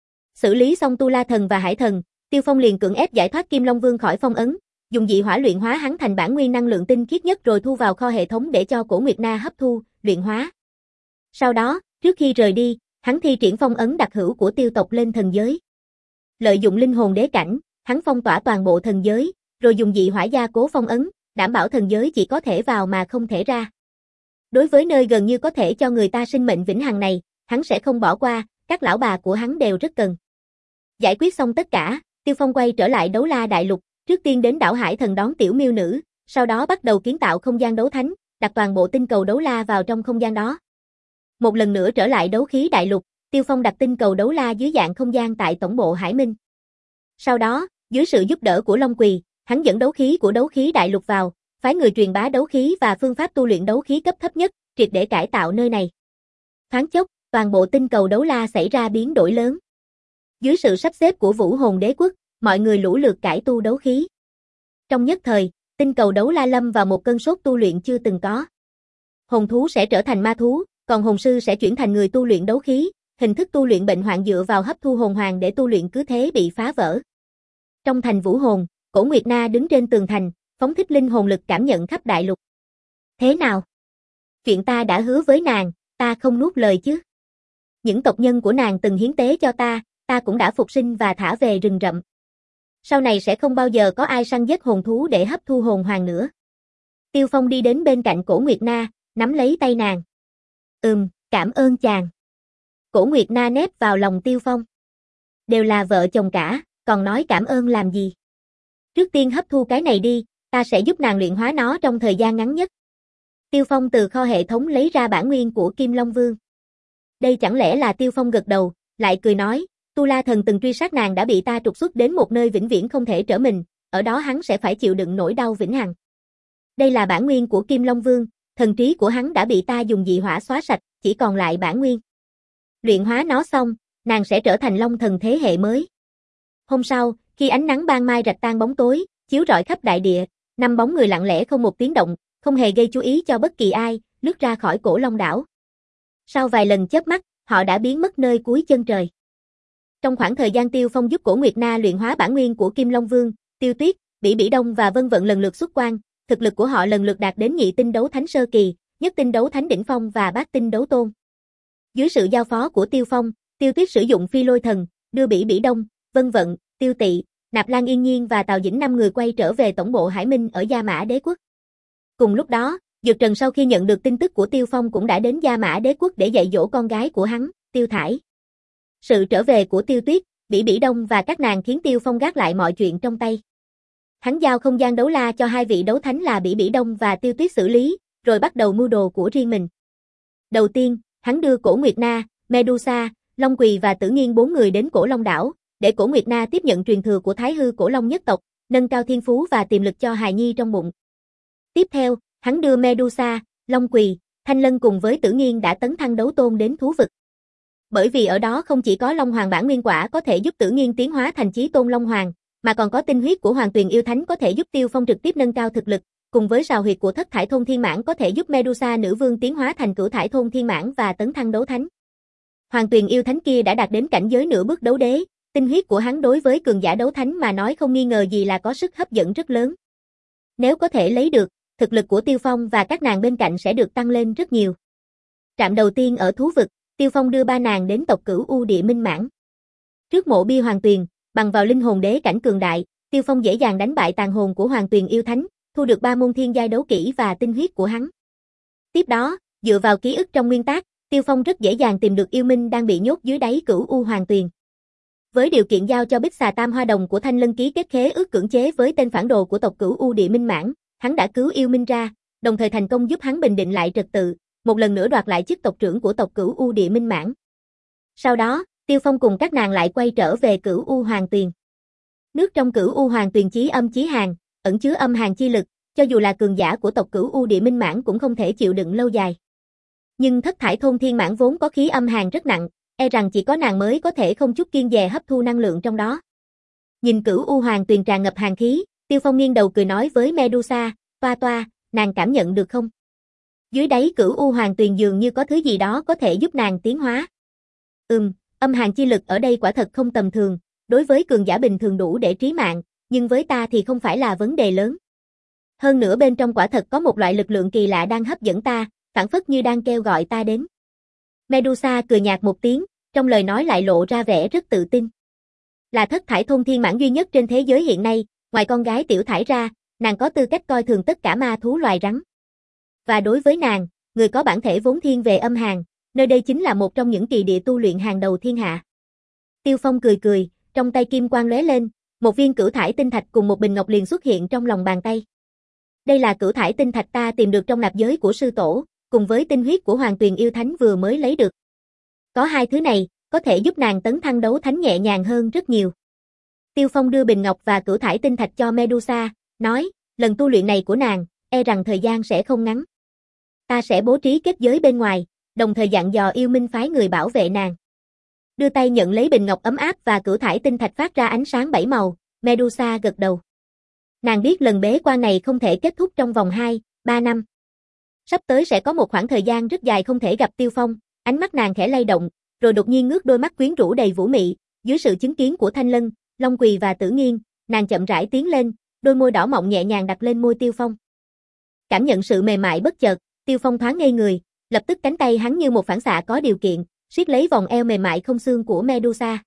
Speaker 1: Xử lý xong Tu La Thần và Hải Thần, Tiêu Phong liền cưỡng ép giải thoát Kim Long Vương khỏi phong ấn, dùng dị hỏa luyện hóa hắn thành bản nguyên năng lượng tinh khiết nhất rồi thu vào kho hệ thống để cho Cổ Nguyệt Na hấp thu, luyện hóa. Sau đó, trước khi rời đi, hắn thi triển phong ấn đặc hữu của Tiêu tộc lên thần giới. Lợi dụng linh hồn đế cảnh, hắn phong tỏa toàn bộ thần giới, rồi dùng dị hỏa gia cố phong ấn, đảm bảo thần giới chỉ có thể vào mà không thể ra. Đối với nơi gần như có thể cho người ta sinh mệnh vĩnh hằng này, hắn sẽ không bỏ qua, các lão bà của hắn đều rất cần. Giải quyết xong tất cả, Tiêu Phong quay trở lại Đấu La Đại Lục, trước tiên đến đảo Hải Thần đón tiểu miêu nữ, sau đó bắt đầu kiến tạo không gian đấu thánh, đặt toàn bộ tinh cầu đấu la vào trong không gian đó. Một lần nữa trở lại Đấu Khí Đại Lục, Tiêu Phong đặt tinh cầu đấu la dưới dạng không gian tại tổng bộ Hải Minh. Sau đó, dưới sự giúp đỡ của Long Quỳ, hắn dẫn đấu khí của Đấu Khí Đại Lục vào, phái người truyền bá đấu khí và phương pháp tu luyện đấu khí cấp thấp nhất, triệt để cải tạo nơi này. Thoáng chốc, toàn bộ tinh cầu đấu la xảy ra biến đổi lớn. Dưới sự sắp xếp của Vũ Hồn Đế Quốc, mọi người lũ lượt cải tu đấu khí. Trong nhất thời, tinh cầu đấu la lâm vào một cơn sốt tu luyện chưa từng có. Hồn thú sẽ trở thành ma thú, còn hồn sư sẽ chuyển thành người tu luyện đấu khí, hình thức tu luyện bệnh hoạn dựa vào hấp thu hồn hoàng để tu luyện cứ thế bị phá vỡ. Trong thành Vũ Hồn, Cổ Nguyệt Na đứng trên tường thành, phóng thích linh hồn lực cảm nhận khắp đại lục. Thế nào? Chuyện ta đã hứa với nàng, ta không nuốt lời chứ? Những tộc nhân của nàng từng hiến tế cho ta, ta cũng đã phục sinh và thả về rừng rậm. Sau này sẽ không bao giờ có ai săn giết hồn thú để hấp thu hồn hoàng nữa. Tiêu Phong đi đến bên cạnh Cổ Nguyệt Na, nắm lấy tay nàng. Ừm, cảm ơn chàng. Cổ Nguyệt Na nép vào lòng Tiêu Phong. Đều là vợ chồng cả, còn nói cảm ơn làm gì? Trước tiên hấp thu cái này đi, ta sẽ giúp nàng luyện hóa nó trong thời gian ngắn nhất. Tiêu Phong từ kho hệ thống lấy ra bản nguyên của Kim Long Vương. Đây chẳng lẽ là Tiêu Phong gật đầu, lại cười nói, Tu La Thần từng truy sát nàng đã bị ta trục xuất đến một nơi vĩnh viễn không thể trở mình, ở đó hắn sẽ phải chịu đựng nỗi đau vĩnh hằng. Đây là bản nguyên của Kim Long Vương, thần trí của hắn đã bị ta dùng dị hỏa xóa sạch, chỉ còn lại bản nguyên. Luyện hóa nó xong, nàng sẽ trở thành Long Thần thế hệ mới. Hôm sau, khi ánh nắng ban mai rạch tan bóng tối, chiếu rọi khắp đại địa, năm bóng người lặng lẽ không một tiếng động, không hề gây chú ý cho bất kỳ ai, lướt ra khỏi Cổ Long đảo. Sau vài lần chớp mắt, họ đã biến mất nơi cuối chân trời. Trong khoảng thời gian Tiêu Phong giúp Cổ Nguyệt Na luyện hóa bản nguyên của Kim Long Vương, Tiêu Tuyết, Bỉ Bỉ Đông và Vân Vận lần lượt xuất quan, thực lực của họ lần lượt đạt đến nhị tinh đấu thánh sơ kỳ, nhất tinh đấu thánh đỉnh phong và bát tinh đấu tôn. Dưới sự giao phó của Tiêu Phong, Tiêu Tuyết sử dụng phi lôi thần, đưa Bỉ Bỉ Đông, Vân Vận, Tiêu Tị, Nạp Lan Yên Nhiên và Tào Dĩnh năm người quay trở về tổng bộ Hải Minh ở Gia Mã Đế Quốc. Cùng lúc đó, Dược Trần sau khi nhận được tin tức của Tiêu Phong cũng đã đến Gia Mã Đế Quốc để dạy dỗ con gái của hắn, Tiêu Thải. Sự trở về của Tiêu Tuyết, Bỉ Bỉ Đông và các nàng khiến Tiêu Phong gác lại mọi chuyện trong tay. Hắn giao không gian đấu la cho hai vị đấu thánh là Bỉ Bỉ Đông và Tiêu Tuyết xử lý, rồi bắt đầu mưu đồ của riêng mình. Đầu tiên, hắn đưa Cổ Nguyệt Na, Medusa, Long Quỳ và Tử Nghiên bốn người đến Cổ Long đảo, để Cổ Nguyệt Na tiếp nhận truyền thừa của Thái Hư Cổ Long nhất tộc, nâng cao thiên phú và tiềm lực cho hài nhi trong bụng. Tiếp theo, hắn đưa Medusa, Long Quỳ, Thanh Lân cùng với Tử Nghiên đã tấn thăng đấu tôn đến thú vực. Bởi vì ở đó không chỉ có Long Hoàng bản nguyên quả có thể giúp Tử Nghiên tiến hóa thành chí tôn Long Hoàng, mà còn có tinh huyết của Hoàng Tuyền yêu thánh có thể giúp Tiêu Phong trực tiếp nâng cao thực lực, cùng với sào huyệt của Thất Thải Thôn Thiên Mãn có thể giúp Medusa nữ vương tiến hóa thành Cửu Thải Thôn Thiên Mãn và tấn thăng đấu thánh. Hoàng Tuyền yêu thánh kia đã đạt đến cảnh giới nửa bước đấu đế, tinh huyết của hắn đối với cường giả đấu thánh mà nói không nghi ngờ gì là có sức hấp dẫn rất lớn. Nếu có thể lấy được, thực lực của Tiêu Phong và các nàng bên cạnh sẽ được tăng lên rất nhiều. Trạm đầu tiên ở thú vực, Tiêu Phong đưa ba nàng đến tộc Cửu U Địa Minh Mãn. Trước mộ bia Hoàng Tuyền, bằng vào linh hồn đế cảnh cường đại, Tiêu Phong dễ dàng đánh bại tàn hồn của Hoàng Tuyền yêu thánh, thu được ba môn thiên giai đấu kỹ và tinh huyết của hắn. Tiếp đó, dựa vào ký ức trong nguyên tác, Tiêu Phong rất dễ dàng tìm được yêu minh đang bị nhốt dưới đáy Cửu U Hoàng Tuyền. Với điều kiện giao cho Bích Xà Tam Hoa Đồng của Thanh Lân ký kết khế ước cưỡng chế với tên phản đồ của tộc Cửu U Địa Minh Mãn, hắn đã cứu yêu minh ra, đồng thời thành công giúp hắn bình định lại trật tự, một lần nữa đoạt lại chức tộc trưởng của tộc Cửu U Địa Minh Mãn. Sau đó, Tiêu Phong cùng các nàng lại quay trở về Cửu U Hoàng Tuyền. Nước trong Cửu U Hoàng Tuyền chí âm chí hàn, ẩn chứa âm hàn chi lực, cho dù là cường giả của tộc Cửu U Địa Minh Mãn cũng không thể chịu đựng lâu dài. Nhưng thất thải thôn thiên mãn vốn có khí âm hàn rất nặng, e rằng chỉ có nàng mới có thể không chút kiêng dè hấp thu năng lượng trong đó. Nhìn Cửu U Hoàng Tuyền tràn ngập hàn khí, Tiêu Phong nghiêng đầu cười nói với Medusa, toa toa, nàng cảm nhận được không? Dưới đáy Cửu U Hoàng Tuyền dường như có thứ gì đó có thể giúp nàng tiến hóa. Ừm, âm hàn chi lực ở đây quả thật không tầm thường, đối với cường giả bình thường đủ để trí mạng, nhưng với ta thì không phải là vấn đề lớn. Hơn nữa bên trong quả thật có một loại lực lượng kỳ lạ đang hấp dẫn ta, phảng phất như đang kêu gọi ta đến. Medusa cười nhạt một tiếng, trong lời nói lại lộ ra vẻ rất tự tin. Là thất thải thôn thiên mãn duy nhất trên thế giới hiện nay, ngoài con gái tiểu thải ra, nàng có tư cách coi thường tất cả ma thú loài rắn. Và đối với nàng, người có bản thể vốn thiên về âm hàn, nơi đây chính là một trong những kỳ địa tu luyện hàng đầu thiên hạ. Tiêu Phong cười cười, trong tay kim quang lóe lên, một viên cửu thải tinh thạch cùng một bình ngọc liền xuất hiện trong lòng bàn tay. Đây là cửu thải tinh thạch ta tìm được trong nạp giới của sư tổ, cùng với tinh huyết của Hoàng Tuyền yêu thánh vừa mới lấy được. Có hai thứ này, có thể giúp nàng tấn thăng đấu thánh nhẹ nhàng hơn rất nhiều. Tiêu Phong đưa bình ngọc và cửu thải tinh thạch cho Medusa, nói, lần tu luyện này của nàng, e rằng thời gian sẽ không ngắn. Ta sẽ bố trí kết giới bên ngoài, đồng thời dặn dò yêu minh phái người bảo vệ nàng. Đưa tay nhận lấy bình ngọc ấm áp và cửu thải tinh thạch phát ra ánh sáng bảy màu, Medusa gật đầu. Nàng biết lần bế quan này không thể kết thúc trong vòng hai, ba năm. Sắp tới sẽ có một khoảng thời gian rất dài không thể gặp Tiêu Phong, ánh mắt nàng khẽ lay động, rồi đột nhiên ngước đôi mắt quyến rũ đầy vũ mị, dưới sự chứng kiến của Thanh Lân, Long Quỳ và Tử Nghiên, nàng chậm rãi tiến lên, đôi môi đỏ mọng nhẹ nhàng đặt lên môi Tiêu Phong. Cảm nhận sự mềm mại bất chợt, Tiêu Phong thoáng ngây người, lập tức cánh tay hắn như một phản xạ có điều kiện, siết lấy vòng eo mềm mại không xương của Medusa.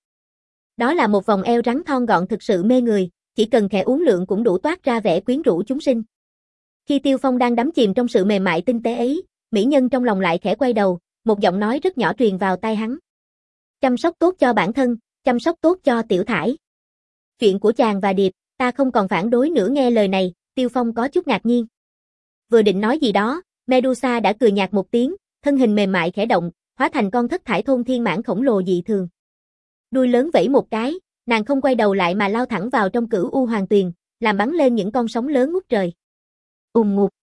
Speaker 1: Đó là một vòng eo rắn thon gọn thực sự mê người, chỉ cần khẽ uốn lượn cũng đủ toát ra vẻ quyến rũ chúng sinh. Khi Tiêu Phong đang đắm chìm trong sự mềm mại tinh tế ấy, mỹ nhân trong lòng lại khẽ quay đầu, một giọng nói rất nhỏ truyền vào tai hắn. Chăm sóc tốt cho bản thân, chăm sóc tốt cho tiểu thải. Chuyện của chàng và Điệp, ta không còn phản đối nữa. Nghe lời này, Tiêu Phong có chút ngạc nhiên. Vừa định nói gì đó, Medusa đã cười nhạt một tiếng, thân hình mềm mại khẽ động, hóa thành con thất thải thôn thiên mãn khổng lồ dị thường. Đuôi lớn vẫy một cái, nàng không quay đầu lại mà lao thẳng vào trong Cửu U Hoàng Tuyền, làm bắn lên những con sóng lớn ngút trời. Ùm ngụp,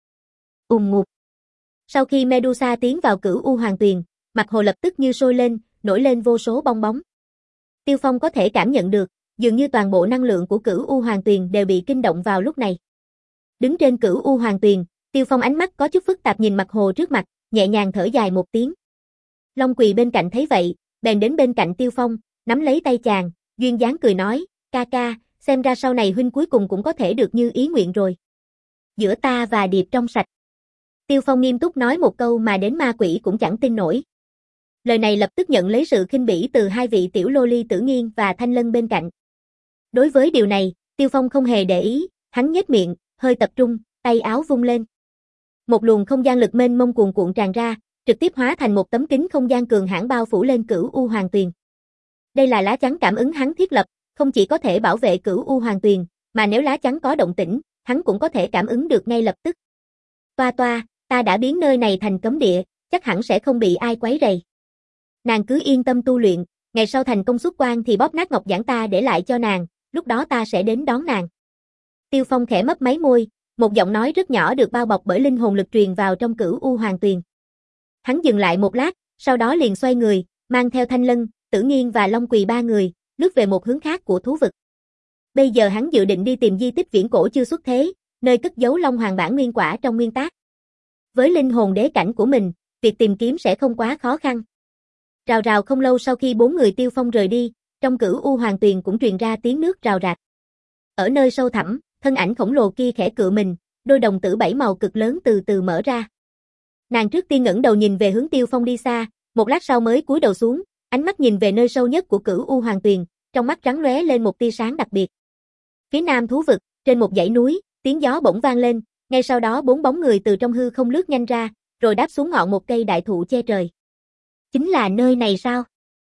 Speaker 1: ùm ngụp. Sau khi Medusa tiến vào Cửu U Hoàng Tuyền, mặt hồ lập tức như sôi lên, nổi lên vô số bong bóng. Tiêu Phong có thể cảm nhận được, dường như toàn bộ năng lượng của Cửu U Hoàng Tuyền đều bị kinh động vào lúc này. Đứng trên Cửu U Hoàng Tuyền, Tiêu Phong ánh mắt có chút phức tạp nhìn mặt hồ trước mặt, nhẹ nhàng thở dài một tiếng. Long Quỳ bên cạnh thấy vậy, bèn đến bên cạnh Tiêu Phong, nắm lấy tay chàng, duyên dáng cười nói, ca ca, xem ra sau này huynh cuối cùng cũng có thể được như ý nguyện rồi. Giữa ta và Điệp trong sạch. Tiêu Phong nghiêm túc nói một câu mà đến ma quỷ cũng chẳng tin nổi. Lời này lập tức nhận lấy sự khinh bỉ từ hai vị tiểu lô ly Tử Nghiên và Thanh Lân bên cạnh. Đối với điều này, Tiêu Phong không hề để ý, hắn nhếch miệng, hơi tập trung, tay áo vung lên. Một luồng không gian lực mênh mông cuồn cuộn tràn ra, trực tiếp hóa thành một tấm kính không gian cường hãn bao phủ lên Cửu U Hoàng Tuyền. Đây là lá chắn cảm ứng hắn thiết lập, không chỉ có thể bảo vệ Cửu U Hoàng Tuyền, mà nếu lá chắn có động tĩnh, hắn cũng có thể cảm ứng được ngay lập tức. Toa toa, ta đã biến nơi này thành cấm địa, chắc hẳn sẽ không bị ai quấy rầy. Nàng cứ yên tâm tu luyện, ngày sau thành công xuất quan thì bóp nát ngọc giản ta để lại cho nàng, lúc đó ta sẽ đến đón nàng. Tiêu Phong khẽ mấp máy môi, một giọng nói rất nhỏ được bao bọc bởi linh hồn lực truyền vào trong Cửu U Hoàng Tuyền. Hắn dừng lại một lát, sau đó liền xoay người, mang theo Thanh Lân, Tử Nghiên và Long Quỳ ba người, lướt về một hướng khác của thú vực. Bây giờ hắn dự định đi tìm di tích viễn cổ chưa xuất thế, nơi cất giấu Long Hoàng bản nguyên quả trong nguyên tác. Với linh hồn đế cảnh của mình, việc tìm kiếm sẽ không quá khó khăn. Rào rào không lâu sau khi bốn người Tiêu Phong rời đi, trong Cửu U Hoàng Tuyền cũng truyền ra tiếng nước rào rạc. Ở nơi sâu thẳm, thân ảnh khổng lồ kia khẽ cựa mình, đôi đồng tử bảy màu cực lớn từ từ mở ra. Nàng trước tiên ngẩng đầu nhìn về hướng Tiêu Phong đi xa, một lát sau mới cúi đầu xuống, ánh mắt nhìn về nơi sâu nhất của Cửu U Hoàng Tuyền, trong mắt rắn lóe lên một tia sáng đặc biệt. Phía nam thú vực, trên một dãy núi, tiếng gió bỗng vang lên, ngay sau đó bốn bóng người từ trong hư không lướt nhanh ra, rồi đáp xuống ngọn một cây đại thụ che trời. Chính là nơi này sao?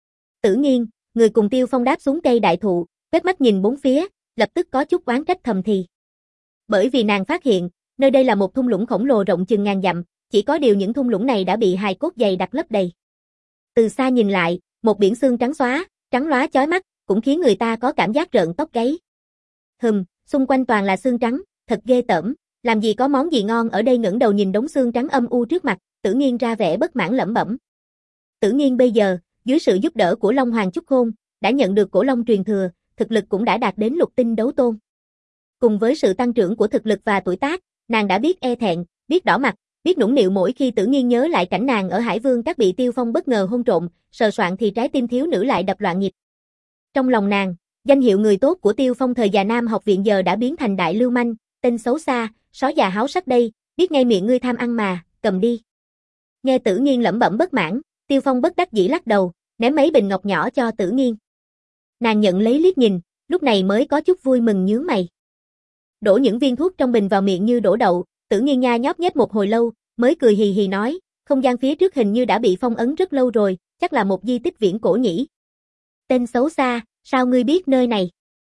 Speaker 1: Tử Nghiên, người cùng Tiêu Phong đáp xuống cây đại thụ, quét mắt nhìn bốn phía, lập tức có chút oán trách thầm thì. Bởi vì nàng phát hiện, nơi đây là một thung lũng khổng lồ rộng chừng ngàn dặm, chỉ có điều những thung lũng này đã bị hài cốt dày đặc lấp đầy. Từ xa nhìn lại, một biển xương trắng xóa, trắng lóa chói mắt, cũng khiến người ta có cảm giác rợn tóc gáy. Hừm, xung quanh toàn là xương trắng, thật ghê tởm, làm gì có món gì ngon ở đây. Ngẩng đầu nhìn đống xương trắng âm u trước mặt, Tử Nghiên ra vẻ bất mãn lẩm bẩm. Tử Nghiên bây giờ, dưới sự giúp đỡ của Long Hoàng Chúc Khôn, đã nhận được cổ long truyền thừa, thực lực cũng đã đạt đến lục tinh đấu tôn. Cùng với sự tăng trưởng của thực lực và tuổi tác, nàng đã biết e thẹn, biết đỏ mặt, biết nũng nịu mỗi khi Tử Nghiên nhớ lại cảnh nàng ở Hải Vương Các bị Tiêu Phong bất ngờ hôn trộm, sờ soạn thì trái tim thiếu nữ lại đập loạn nhịp. Trong lòng nàng, danh hiệu người tốt của Tiêu Phong thời già Nam học viện giờ đã biến thành đại lưu manh, tên xấu xa, só già háo sắc đây, biết ngay miệng ngươi tham ăn mà, cầm đi. Nghe Tử Nghiên lẩm bẩm bất mãn, Tiêu Phong bất đắc dĩ lắc đầu, ném mấy bình ngọc nhỏ cho Tử Nghiên. Nàng nhận lấy liếc nhìn, lúc này mới có chút vui mừng nhướng mày. Đổ những viên thuốc trong bình vào miệng như đổ đậu, Tử Nghiên nha nhóp nhép một hồi lâu, mới cười hì hì nói, không gian phía trước hình như đã bị phong ấn rất lâu rồi, chắc là một di tích viễn cổ nhỉ. Tên xấu xa, sao ngươi biết nơi này?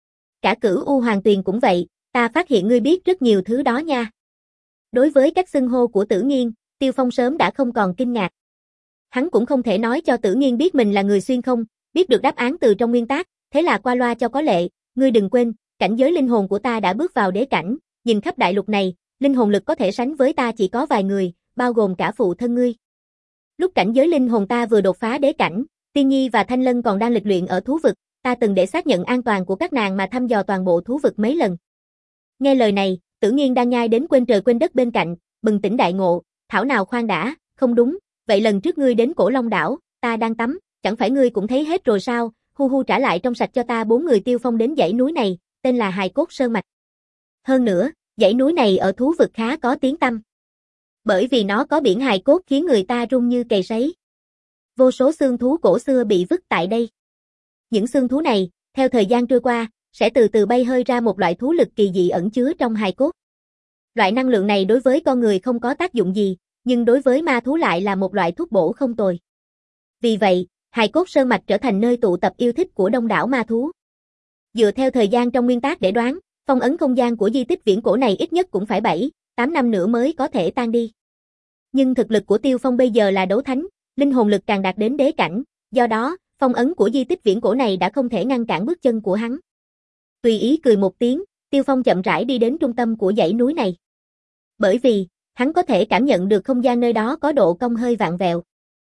Speaker 1: Cả Cửu U Hoàng Tuyền cũng vậy, ta phát hiện ngươi biết rất nhiều thứ đó nha. Đối với cách xưng hô của Tử Nghiên, Tiêu Phong sớm đã không còn kinh ngạc. Hắn cũng không thể nói cho Tử Nghiên biết mình là người xuyên không, biết được đáp án từ trong nguyên tác, thế là qua loa cho có lệ, ngươi đừng quên, cảnh giới linh hồn của ta đã bước vào đế cảnh, nhìn khắp đại lục này, linh hồn lực có thể sánh với ta chỉ có vài người, bao gồm cả phụ thân ngươi. Lúc cảnh giới linh hồn ta vừa đột phá đế cảnh, Tiên Nhi và Thanh Lân còn đang lịch luyện ở thú vực, ta từng để xác nhận an toàn của các nàng mà thăm dò toàn bộ thú vực mấy lần. Nghe lời này, Tử Nghiên đang nhai đến quên trời quên đất bên cạnh, bừng tỉnh đại ngộ, thảo nào khoan đã, không đúng, vậy lần trước ngươi đến Cổ Long đảo, ta đang tắm, chẳng phải ngươi cũng thấy hết rồi sao, hu hu trả lại trong sạch cho ta bốn người Tiêu Phong đến dãy núi này, tên là Hài Cốt Sơn Mạch. Hơn nữa, dãy núi này ở thú vực khá có tiếng tăm. Bởi vì nó có biển hài cốt khiến người ta run như cầy sấy. Vô số xương thú cổ xưa bị vứt tại đây. Những xương thú này, theo thời gian trôi qua, sẽ từ từ bay hơi ra một loại thú lực kỳ dị ẩn chứa trong hài cốt. Loại năng lượng này đối với con người không có tác dụng gì, nhưng đối với ma thú lại là một loại thuốc bổ không tồi. Vì vậy, Hài Cốt Sơn Mạch trở thành nơi tụ tập yêu thích của đông đảo ma thú. Dựa theo thời gian trong nguyên tác để đoán, phong ấn không gian của di tích viễn cổ này ít nhất cũng phải bảy, tám năm nữa mới có thể tan đi. Nhưng thực lực của Tiêu Phong bây giờ là đấu thánh, linh hồn lực càng đạt đến đế cảnh, do đó, phong ấn của di tích viễn cổ này đã không thể ngăn cản bước chân của hắn. Tùy ý cười một tiếng, Tiêu Phong chậm rãi đi đến trung tâm của dãy núi này. Bởi vì, hắn có thể cảm nhận được không gian nơi đó có độ cong hơi vặn vẹo.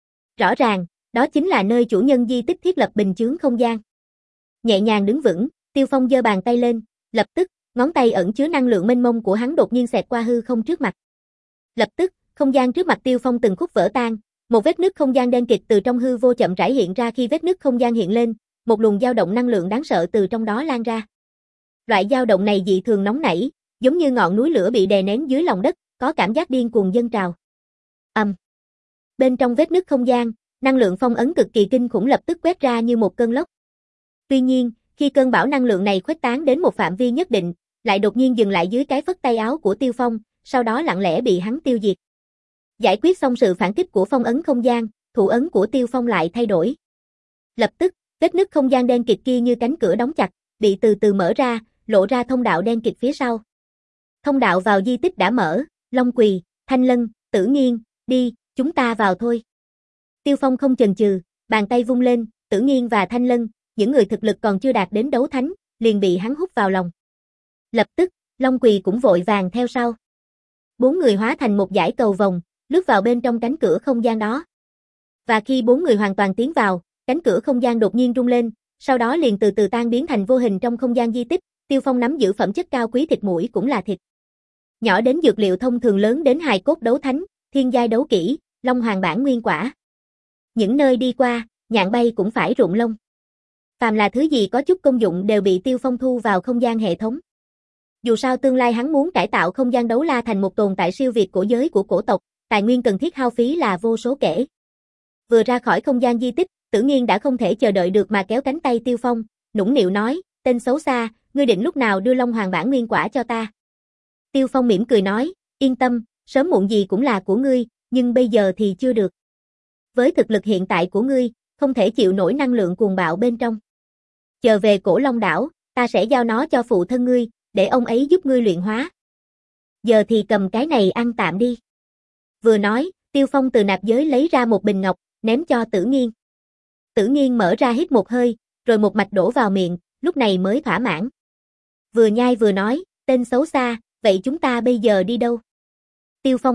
Speaker 1: Rõ ràng, đó chính là nơi chủ nhân di tích thiết lập bình chướng không gian. Nhẹ nhàng đứng vững, Tiêu Phong giơ bàn tay lên, lập tức, ngón tay ẩn chứa năng lượng mênh mông của hắn đột nhiên xẹt qua hư không trước mặt. Lập tức, không gian trước mặt Tiêu Phong từng khúc vỡ tan, một vết nứt không gian đen kịt từ trong hư vô chậm rãi hiện ra. Khi vết nứt không gian hiện lên, một luồng dao động năng lượng đáng sợ từ trong đó lan ra. Loại dao động này dị thường nóng nảy, giống như ngọn núi lửa bị đè nén dưới lòng đất, có cảm giác điên cuồng dâng trào. Ầm. Um. Bên trong vết nứt không gian, năng lượng phong ấn cực kỳ kinh khủng lập tức quét ra như một cơn lốc. Tuy nhiên, khi cơn bão năng lượng này khuếch tán đến một phạm vi nhất định, lại đột nhiên dừng lại dưới cái phất tay áo của Tiêu Phong, sau đó lặng lẽ bị hắn tiêu diệt. Giải quyết xong sự phản kích của phong ấn không gian, thủ ấn của Tiêu Phong lại thay đổi. Lập tức, vết nứt không gian đen kịt kia như cánh cửa đóng chặt, bị từ từ mở ra, lộ ra thông đạo đen kịt phía sau. Thông đạo vào di tích đã mở, Long Quỳ, Thanh Lân, Tử Nghiên, đi, chúng ta vào thôi. Tiêu Phong không chần chừ, bàn tay vung lên, Tử Nghiên và Thanh Lân, những người thực lực còn chưa đạt đến đấu thánh, liền bị hắn hút vào lòng. Lập tức, Long Quỳ cũng vội vàng theo sau. Bốn người hóa thành một dải cầu vồng, lướt vào bên trong cánh cửa không gian đó. Và khi bốn người hoàn toàn tiến vào, cánh cửa không gian đột nhiên rung lên, sau đó liền từ từ tan biến thành vô hình trong không gian di tích. Tiêu Phong nắm giữ phẩm chất cao quý thịt mũi cũng là thịt. Nhỏ đến dược liệu thông thường, lớn đến hài cốt đấu thánh, thiên giai đấu kỹ, long hoàng bản nguyên quả. Những nơi đi qua, nhạn bay cũng phải rụng lông. Phàm là thứ gì có chút công dụng đều bị Tiêu Phong thu vào không gian hệ thống. Dù sao tương lai hắn muốn cải tạo không gian đấu la thành một tồn tại siêu việt cổ giới của cổ tộc, tài nguyên cần thiết hao phí là vô số kể. Vừa ra khỏi không gian di tích, Tử Nghiên đã không thể chờ đợi được mà kéo cánh tay Tiêu Phong, nũng nịu nói, tên xấu xa, ngươi định lúc nào đưa long hoàng bản nguyên quả cho ta? Tiêu Phong mỉm cười nói, yên tâm, sớm muộn gì cũng là của ngươi, nhưng bây giờ thì chưa được. Với thực lực hiện tại của ngươi, không thể chịu nổi năng lượng cuồng bạo bên trong. Chờ về Cổ Long đảo, ta sẽ giao nó cho phụ thân ngươi, để ông ấy giúp ngươi luyện hóa. Giờ thì cầm cái này ăn tạm đi. Vừa nói, Tiêu Phong từ nạp giới lấy ra một bình ngọc, ném cho Tử Nghiên. Tử Nghiên mở ra hít một hơi, rồi một mạch đổ vào miệng, lúc này mới thỏa mãn. Vừa nhai vừa nói, tên xấu xa, vậy chúng ta bây giờ đi đâu? Tiêu Phong đáp,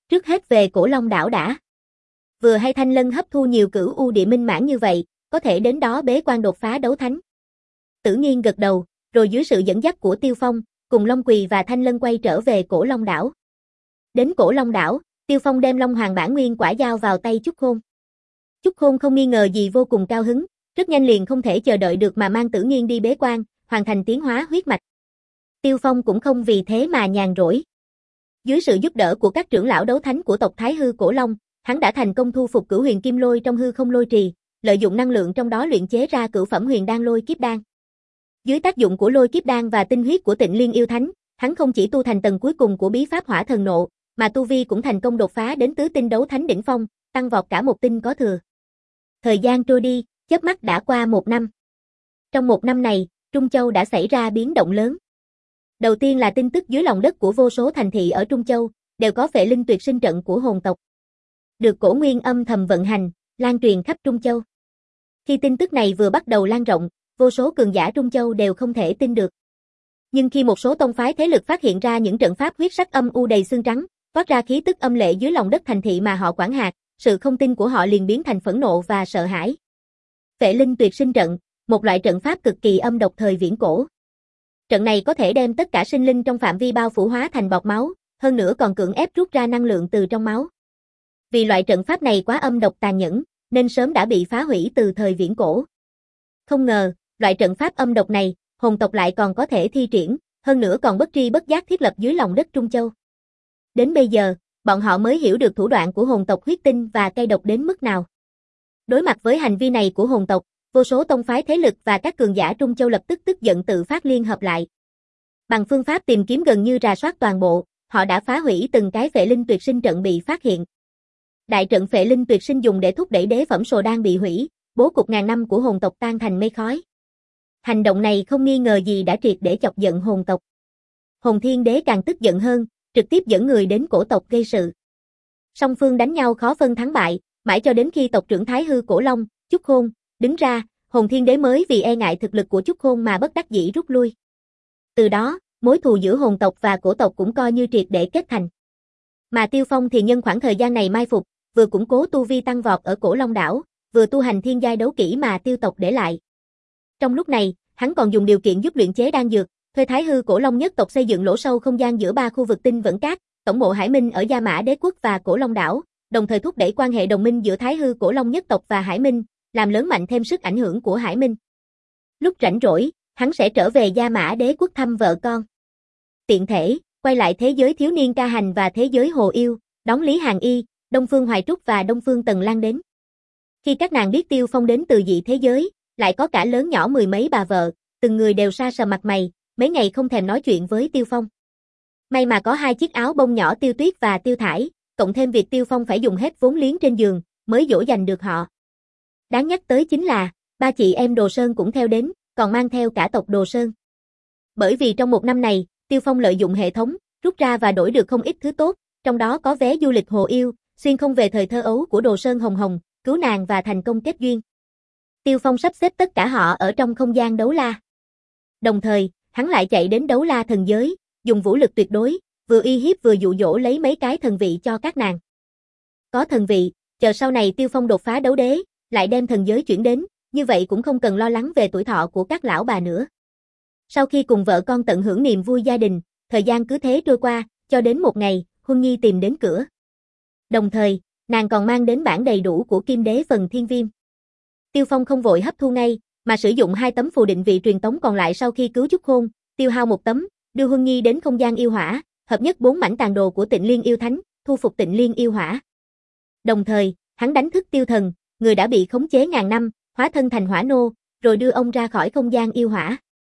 Speaker 1: Trước hết về Cổ Long đảo đã. Vừa hay Thanh Lân hấp thu nhiều cửu u địa minh mãn như vậy, có thể đến đó bế quan đột phá đấu thánh. Tử Nghiên gật đầu, rồi dưới sự dẫn dắt của Tiêu Phong, cùng Long Quỳ và Thanh Lân quay trở về Cổ Long đảo. Đến Cổ Long đảo, Tiêu Phong đem Long Hoàng bản nguyên quả giao vào tay Chúc Khôn. Chúc Khôn không nghi ngờ gì vô cùng cao hứng, rất nhanh liền không thể chờ đợi được mà mang Tử Nghiên đi bế quan, hoàn thành tiến hóa huyết mạch. Tiêu Phong cũng không vì thế mà nhàn rỗi. Dưới sự giúp đỡ của các trưởng lão đấu thánh của tộc Thái Hư Cổ Long, hắn đã thành công thu phục Cửu Huyền Kim Lôi trong hư không lôi trì, lợi dụng năng lượng trong đó luyện chế ra cửu phẩm huyền đan lôi kiếp đan. Dưới tác dụng của lôi kiếp đan và tinh huyết của Tịnh Liên yêu thánh, hắn không chỉ tu thành tầng cuối cùng của bí pháp hỏa thần nộ, mà tu vi cũng thành công đột phá đến tứ tinh đấu thánh đỉnh phong, tăng vọt cả một tinh có thừa. Thời gian trôi đi, chớp mắt đã qua một năm. Trong một năm này, Trung Châu đã xảy ra biến động lớn. Đầu tiên là tin tức dưới lòng đất của vô số thành thị ở Trung Châu, đều có phệ linh tuyệt sinh trận của hồn tộc. Được Cổ Nguyên âm thầm vận hành, lan truyền khắp Trung Châu. Khi tin tức này vừa bắt đầu lan rộng, vô số cường giả Trung Châu đều không thể tin được. Nhưng khi một số tông phái thế lực phát hiện ra những trận pháp huyết sắc âm u đầy xương trắng, toát ra khí tức âm lệ dưới lòng đất thành thị mà họ quản hạt, sự không tin của họ liền biến thành phẫn nộ và sợ hãi. Phệ linh tuyệt sinh trận, một loại trận pháp cực kỳ âm độc thời viễn cổ. Trận này có thể đem tất cả sinh linh trong phạm vi bao phủ hóa thành bọt máu, hơn nữa còn cưỡng ép rút ra năng lượng từ trong máu. Vì loại trận pháp này quá âm độc tàn nhẫn, nên sớm đã bị phá hủy từ thời viễn cổ. Không ngờ, loại trận pháp âm độc này, hồn tộc lại còn có thể thi triển, hơn nữa còn bất tri bất giác thiết lập dưới lòng đất Trung Châu. Đến bây giờ, bọn họ mới hiểu được thủ đoạn của hồn tộc huyết tinh và cay độc đến mức nào. Đối mặt với hành vi này của hồn tộc, vô số tông phái thế lực và các cường giả Trung Châu lập tức tức giận tự phát liên hợp lại. Bằng phương pháp tìm kiếm gần như rà soát toàn bộ, họ đã phá hủy từng cái phệ linh tuyệt sinh trận bị phát hiện. Đại trận phệ linh tuyệt sinh dùng để thúc đẩy đế phẩm sồ đan bị hủy, bố cục ngàn năm của hồn tộc tan thành mây khói. Hành động này không nghi ngờ gì đã triệt để chọc giận hồn tộc. Hồn Thiên Đế càng tức giận hơn, trực tiếp dẫn người đến cổ tộc gây sự. Song phương đánh nhau khó phân thắng bại, mãi cho đến khi tộc trưởng Thái Hư Cổ Long, Chúc Khôn, đứng ra, Hồn Thiên Đế mới vì e ngại thực lực của Chúc Khôn mà bất đắc dĩ rút lui. Từ đó, mối thù giữa hồn tộc và cổ tộc cũng coi như triệt để kết thành. Mà Tiêu Phong thì nhân khoảng thời gian này mai phục, vừa củng cố tu vi tăng vọt ở Cổ Long đảo, vừa tu hành thiên giai đấu kỹ mà Tiêu tộc để lại. Trong lúc này, hắn còn dùng điều kiện giúp luyện chế đan dược, thuê Thái Hư Cổ Long nhất tộc xây dựng lỗ sâu không gian giữa ba khu vực tinh vẫn cát, tổng bộ Hải Minh ở Gia Mã Đế quốc và Cổ Long đảo, đồng thời thúc đẩy quan hệ đồng minh giữa Thái Hư Cổ Long nhất tộc và Hải Minh, làm lớn mạnh thêm sức ảnh hưởng của Hải Minh. Lúc rảnh rỗi, hắn sẽ trở về Gia Mã Đế quốc thăm vợ con. Tiện thể, quay lại thế giới thiếu niên ca hành và thế giới hồ yêu, đón Lý Hàn Y, Đông Phương Hoài Trúc và Đông Phương Tần Lan đến. Khi các nàng biết Tiêu Phong đến từ dị thế giới, lại có cả lớn nhỏ mười mấy bà vợ, từng người đều sa sờ mặt mày, mấy ngày không thèm nói chuyện với Tiêu Phong. May mà có hai chiếc áo bông nhỏ Tiêu Tuyết và Tiêu Thải, cộng thêm việc Tiêu Phong phải dùng hết vốn liếng trên giường, mới dỗ dành được họ. Đáng nhắc tới chính là, ba chị em Đồ Sơn cũng theo đến, còn mang theo cả tộc Đồ Sơn. Bởi vì trong một năm này, Tiêu Phong lợi dụng hệ thống, rút ra và đổi được không ít thứ tốt, trong đó có vé du lịch hồ yêu, xuyên không về thời thơ ấu của Đồ Sơn Hồng Hồng, cứu nàng và thành công kết duyên. Tiêu Phong sắp xếp tất cả họ ở trong không gian đấu la. Đồng thời, hắn lại chạy đến đấu la thần giới, dùng vũ lực tuyệt đối, vừa uy hiếp vừa dụ dỗ lấy mấy cái thần vị cho các nàng. Có thần vị, chờ sau này Tiêu Phong đột phá đấu đế, lại đem thần giới chuyển đến, như vậy cũng không cần lo lắng về tuổi thọ của các lão bà nữa. Sau khi cùng vợ con tận hưởng niềm vui gia đình, thời gian cứ thế trôi qua, cho đến một ngày, Huân Nhi tìm đến cửa. Đồng thời, nàng còn mang đến bản đầy đủ của Kim Đế phần Thiên Viêm. Tiêu Phong không vội hấp thu ngay, mà sử dụng hai tấm phù định vị truyền tống còn lại sau khi cứu Chúc Khôn, tiêu hao một tấm, đưa Huân Nhi đến không gian yêu hỏa, hợp nhất bốn mảnh tàn đồ của Tịnh Liên yêu thánh, thu phục Tịnh Liên yêu hỏa. Đồng thời, hắn đánh thức Tiêu Thần, người đã bị khống chế ngàn năm, hóa thân thành hỏa nô, rồi đưa ông ra khỏi không gian yêu hỏa.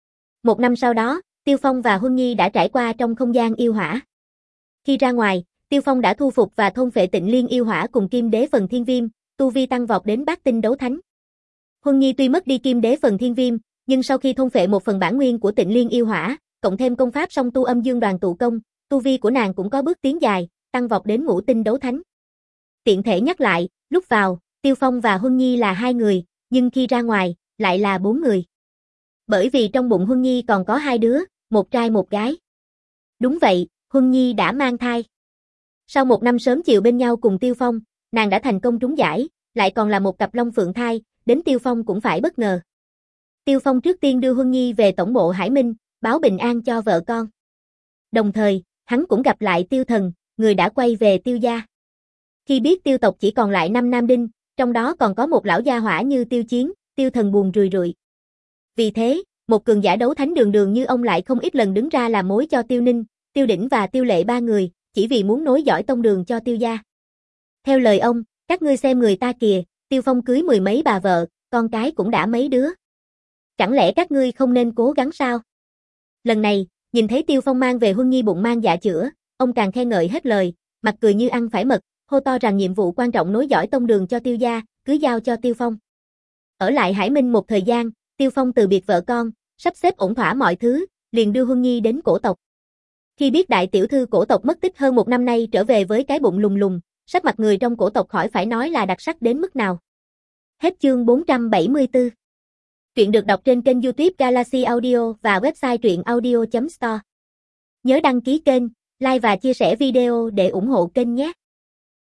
Speaker 1: Một năm sau đó, Tiêu Phong và Huân Nhi đã trải qua trong không gian yêu hỏa. Khi ra ngoài, Tiêu Phong đã thu phục và thôn phệ Tịnh Liên yêu hỏa cùng Kim Đế phần Thiên Viêm, tu vi tăng vọt đến bát tinh đấu thánh. Huân Nhi tuy mất đi Kim Đế phần Thiên Viêm, nhưng sau khi thôn phệ một phần bản nguyên của Tịnh Liên yêu hỏa, cộng thêm công pháp song tu âm dương đoàn tụ công, tu vi của nàng cũng có bước tiến dài, tăng vọt đến ngũ tinh đấu thánh. Tiện thể nhắc lại, lúc vào, Tiêu Phong và Huân Nhi là hai người, nhưng khi ra ngoài, lại là bốn người. Bởi vì trong bụng Huân Nhi còn có hai đứa, một trai một gái. Đúng vậy, Huân Nhi đã mang thai. Sau một năm sớm chiều bên nhau cùng Tiêu Phong, nàng đã thành công trúng giải, lại còn là một cặp long phượng thai, đến Tiêu Phong cũng phải bất ngờ. Tiêu Phong trước tiên đưa Huân Nhi về tổng bộ Hải Minh, báo bình an cho vợ con. Đồng thời, hắn cũng gặp lại Tiêu Thần, người đã quay về Tiêu gia. Khi biết Tiêu tộc chỉ còn lại năm nam đinh, trong đó còn có một lão gia hỏa như Tiêu Chiến, Tiêu Thần buồn rười rượi. Vì thế, một cường giả đấu thánh đường đường như ông lại không ít lần đứng ra làm mối cho Tiêu Ninh, Tiêu Đỉnh và Tiêu Lệ ba người, chỉ vì muốn nối dõi tông đường cho Tiêu gia. Theo lời ông, các ngươi xem người ta kìa, Tiêu Phong cưới mười mấy bà vợ, con cái cũng đã mấy đứa. Chẳng lẽ các ngươi không nên cố gắng sao? Lần này, nhìn thấy Tiêu Phong mang về Huân Nhi bụng mang dạ chữa, ông càng khen ngợi hết lời, mặt cười như ăn phải mật, hô to rằng nhiệm vụ quan trọng nối dõi tông đường cho Tiêu gia, cứ giao cho Tiêu Phong. Ở lại Hải Minh một thời gian, Tiêu Phong từ biệt vợ con, sắp xếp ổn thỏa mọi thứ, liền đưa Huân Nhi đến cổ tộc. Khi biết đại tiểu thư cổ tộc mất tích hơn một năm nay trở về với cái bụng lùng lùng, sắc mặt người trong cổ tộc khỏi phải nói là đặc sắc đến mức nào. Hết chương bốn trăm bảy mươi tư. Truyện được đọc trên kênh YouTube Galaxy Audio và website truyện audio chấm store. Nhớ đăng ký kênh, like và chia sẻ video để ủng hộ kênh nhé.